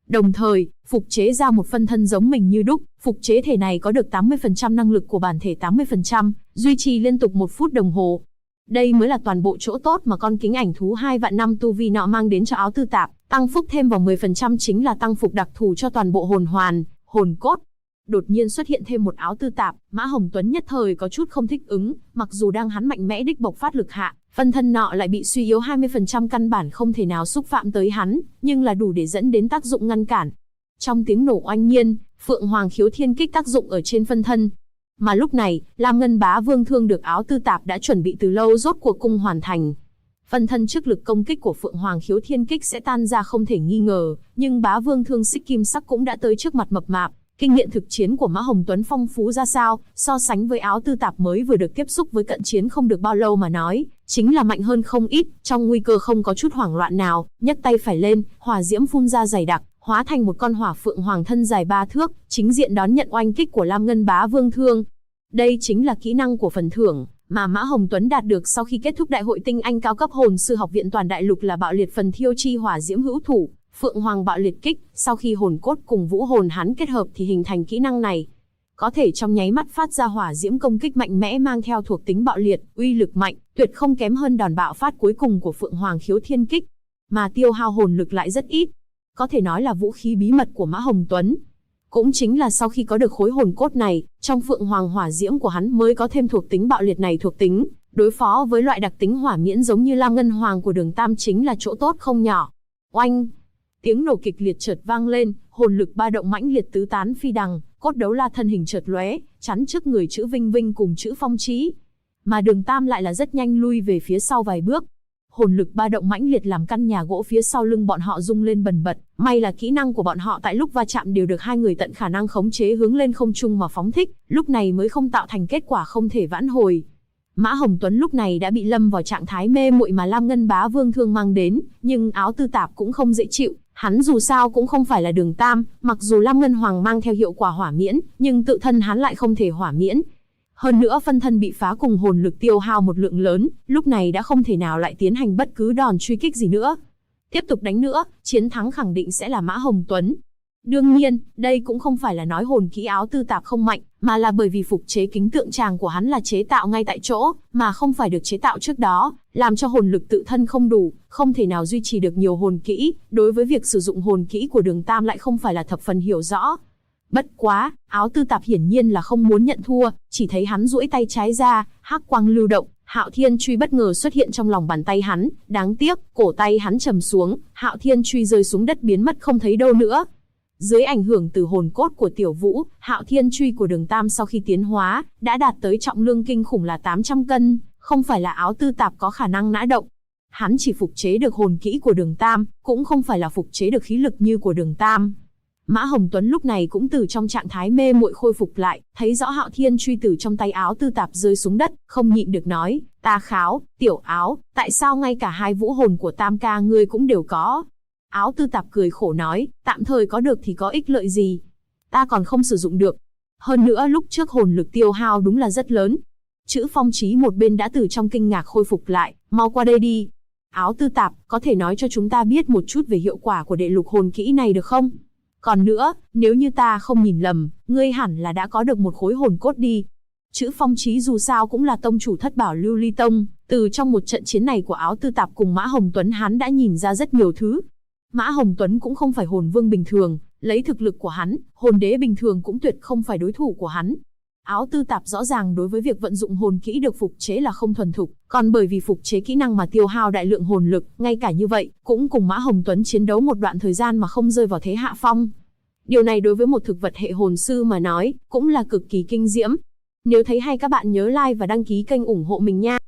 Đồng thời, phục chế ra một phân thân giống mình như đúc, phục chế thể này có được 80% năng lực của bản thể 80%, duy trì liên tục 1 phút đồng hồ. Đây mới là toàn bộ chỗ tốt mà con kính ảnh thú 2 vạn năm tu vi nọ mang đến cho áo tư tạp, tăng phúc thêm vào 10% chính là tăng phục đặc thù cho toàn bộ hồn hoàn, hồn cốt. Đột nhiên xuất hiện thêm một áo tư tạp, Mã Hồng Tuấn nhất thời có chút không thích ứng, mặc dù đang hắn mạnh mẽ đích bộc phát lực hạ, phân thân nọ lại bị suy yếu 20% căn bản không thể nào xúc phạm tới hắn, nhưng là đủ để dẫn đến tác dụng ngăn cản. Trong tiếng nổ oanh nhiên, Phượng Hoàng Khiếu Thiên Kích tác dụng ở trên phân thân. Mà lúc này, Lam Ngân Bá Vương Thương được áo tư tạp đã chuẩn bị từ lâu rốt cuộc cung hoàn thành. Phân thân trước lực công kích của Phượng Hoàng Khiếu Thiên Kích sẽ tan ra không thể nghi ngờ, nhưng Bá Vương Thương xích kim sắc cũng đã tới trước mặt mập mạp. Kinh nghiệm thực chiến của Mã Hồng Tuấn phong phú ra sao, so sánh với áo tư tạp mới vừa được tiếp xúc với cận chiến không được bao lâu mà nói, chính là mạnh hơn không ít, trong nguy cơ không có chút hoảng loạn nào, nhấc tay phải lên, hỏa diễm phun ra dày đặc, hóa thành một con hỏa phượng hoàng thân dài 3 thước, chính diện đón nhận oanh kích của Lam Ngân Bá Vương Thương. Đây chính là kỹ năng của phần thưởng mà Mã Hồng Tuấn đạt được sau khi kết thúc đại hội tinh anh cao cấp hồn sư học viện toàn đại lục là bạo liệt phần thiêu chi hỏa diễm hữu thủ. Phượng Hoàng bạo liệt kích, sau khi hồn cốt cùng vũ hồn hắn kết hợp thì hình thành kỹ năng này. Có thể trong nháy mắt phát ra hỏa diễm công kích mạnh mẽ mang theo thuộc tính bạo liệt, uy lực mạnh, tuyệt không kém hơn đòn bạo phát cuối cùng của Phượng Hoàng Khiếu Thiên Kích. Mà tiêu hao hồn lực lại rất ít. Có thể nói là vũ khí bí mật của Mã Hồng Tuấn. Cũng chính là sau khi có được khối hồn cốt này, trong Phượng Hoàng hỏa diễm của hắn mới có thêm thuộc tính bạo liệt này thuộc tính. Đối phó với loại đặc tính hỏa miễn giống như Lam Ngân Hoàng của Đường Tam chính là chỗ tốt không nhỏ. Oanh! Tiếng nổ kịch liệt chợt vang lên, hồn lực ba động mãnh liệt tứ tán phi đằng, cốt đấu la thân hình chợt lóe, chắn trước người chữ Vinh Vinh cùng chữ Phong Chí. Mà Đường Tam lại là rất nhanh lui về phía sau vài bước. Hồn lực ba động mãnh liệt làm căn nhà gỗ phía sau lưng bọn họ rung lên bần bật, may là kỹ năng của bọn họ tại lúc va chạm đều được hai người tận khả năng khống chế hướng lên không trung mà phóng thích, lúc này mới không tạo thành kết quả không thể vãn hồi. Mã Hồng Tuấn lúc này đã bị lâm vào trạng thái mê muội mà Lam Ngân Bá Vương Thương mang đến, nhưng áo tư tạp cũng không dễ chịu, hắn dù sao cũng không phải là Đường Tam, mặc dù Lam Ngân Hoàng mang theo hiệu quả hỏa miễn, nhưng tự thân hắn lại không thể hỏa miễn. Hơn nữa phân thân bị phá cùng hồn lực tiêu hao một lượng lớn, lúc này đã không thể nào lại tiến hành bất cứ đòn truy kích gì nữa. Tiếp tục đánh nữa, chiến thắng khẳng định sẽ là Mã Hồng Tuấn. Đương nhiên, đây cũng không phải là nói hồn kỹ áo tư tạp không mạnh, mà là bởi vì phục chế kính tượng tràng của hắn là chế tạo ngay tại chỗ, mà không phải được chế tạo trước đó, làm cho hồn lực tự thân không đủ, không thể nào duy trì được nhiều hồn kỹ, đối với việc sử dụng hồn kỹ của Đường Tam lại không phải là thập phần hiểu rõ. Bất quá, áo tư tạp hiển nhiên là không muốn nhận thua, chỉ thấy hắn duỗi tay trái ra, hắc quang lưu động, Hạo Thiên Truy bất ngờ xuất hiện trong lòng bàn tay hắn, đáng tiếc, cổ tay hắn trầm xuống, Hạo Thiên Truy rơi xuống đất biến mất không thấy đâu nữa. Dưới ảnh hưởng từ hồn cốt của Tiểu Vũ, Hạo Thiên Truy của Đường Tam sau khi tiến hóa, đã đạt tới trọng lượng kinh khủng là 800 cân, không phải là áo tư tạp có khả năng nã động. Hắn chỉ phục chế được hồn kỹ của Đường Tam, cũng không phải là phục chế được khí lực như của Đường Tam. Mã Hồng Tuấn lúc này cũng từ trong trạng thái mê muội khôi phục lại, thấy rõ Hạo Thiên Truy từ trong tay áo tư tạp rơi xuống đất, không nhịn được nói, ta kháo, Tiểu Áo, tại sao ngay cả hai vũ hồn của Tam ca ngươi cũng đều có? Áo tư tạp cười khổ nói, tạm thời có được thì có ích lợi gì? Ta còn không sử dụng được. Hơn nữa lúc trước hồn lực tiêu hao đúng là rất lớn. Chữ Phong Chí một bên đã từ trong kinh ngạc khôi phục lại, mau qua đây đi. Áo tư tạp, có thể nói cho chúng ta biết một chút về hiệu quả của đệ lục hồn kỹ này được không? Còn nữa, nếu như ta không nhìn lầm, ngươi hẳn là đã có được một khối hồn cốt đi. Chữ Phong Chí dù sao cũng là tông chủ thất bảo Lưu Ly Tông, từ trong một trận chiến này của áo tư tạp cùng Mã Hồng Tuấn hắn đã nhìn ra rất nhiều thứ. Mã Hồng Tuấn cũng không phải hồn vương bình thường, lấy thực lực của hắn, hồn đế bình thường cũng tuyệt không phải đối thủ của hắn. Áo tư tạp rõ ràng đối với việc vận dụng hồn kỹ được phục chế là không thuần thục, còn bởi vì phục chế kỹ năng mà tiêu hao đại lượng hồn lực, ngay cả như vậy, cũng cùng Mã Hồng Tuấn chiến đấu một đoạn thời gian mà không rơi vào thế hạ phong. Điều này đối với một thực vật hệ hồn sư mà nói, cũng là cực kỳ kinh diễm. Nếu thấy hay các bạn nhớ like và đăng ký kênh ủng hộ mình nha.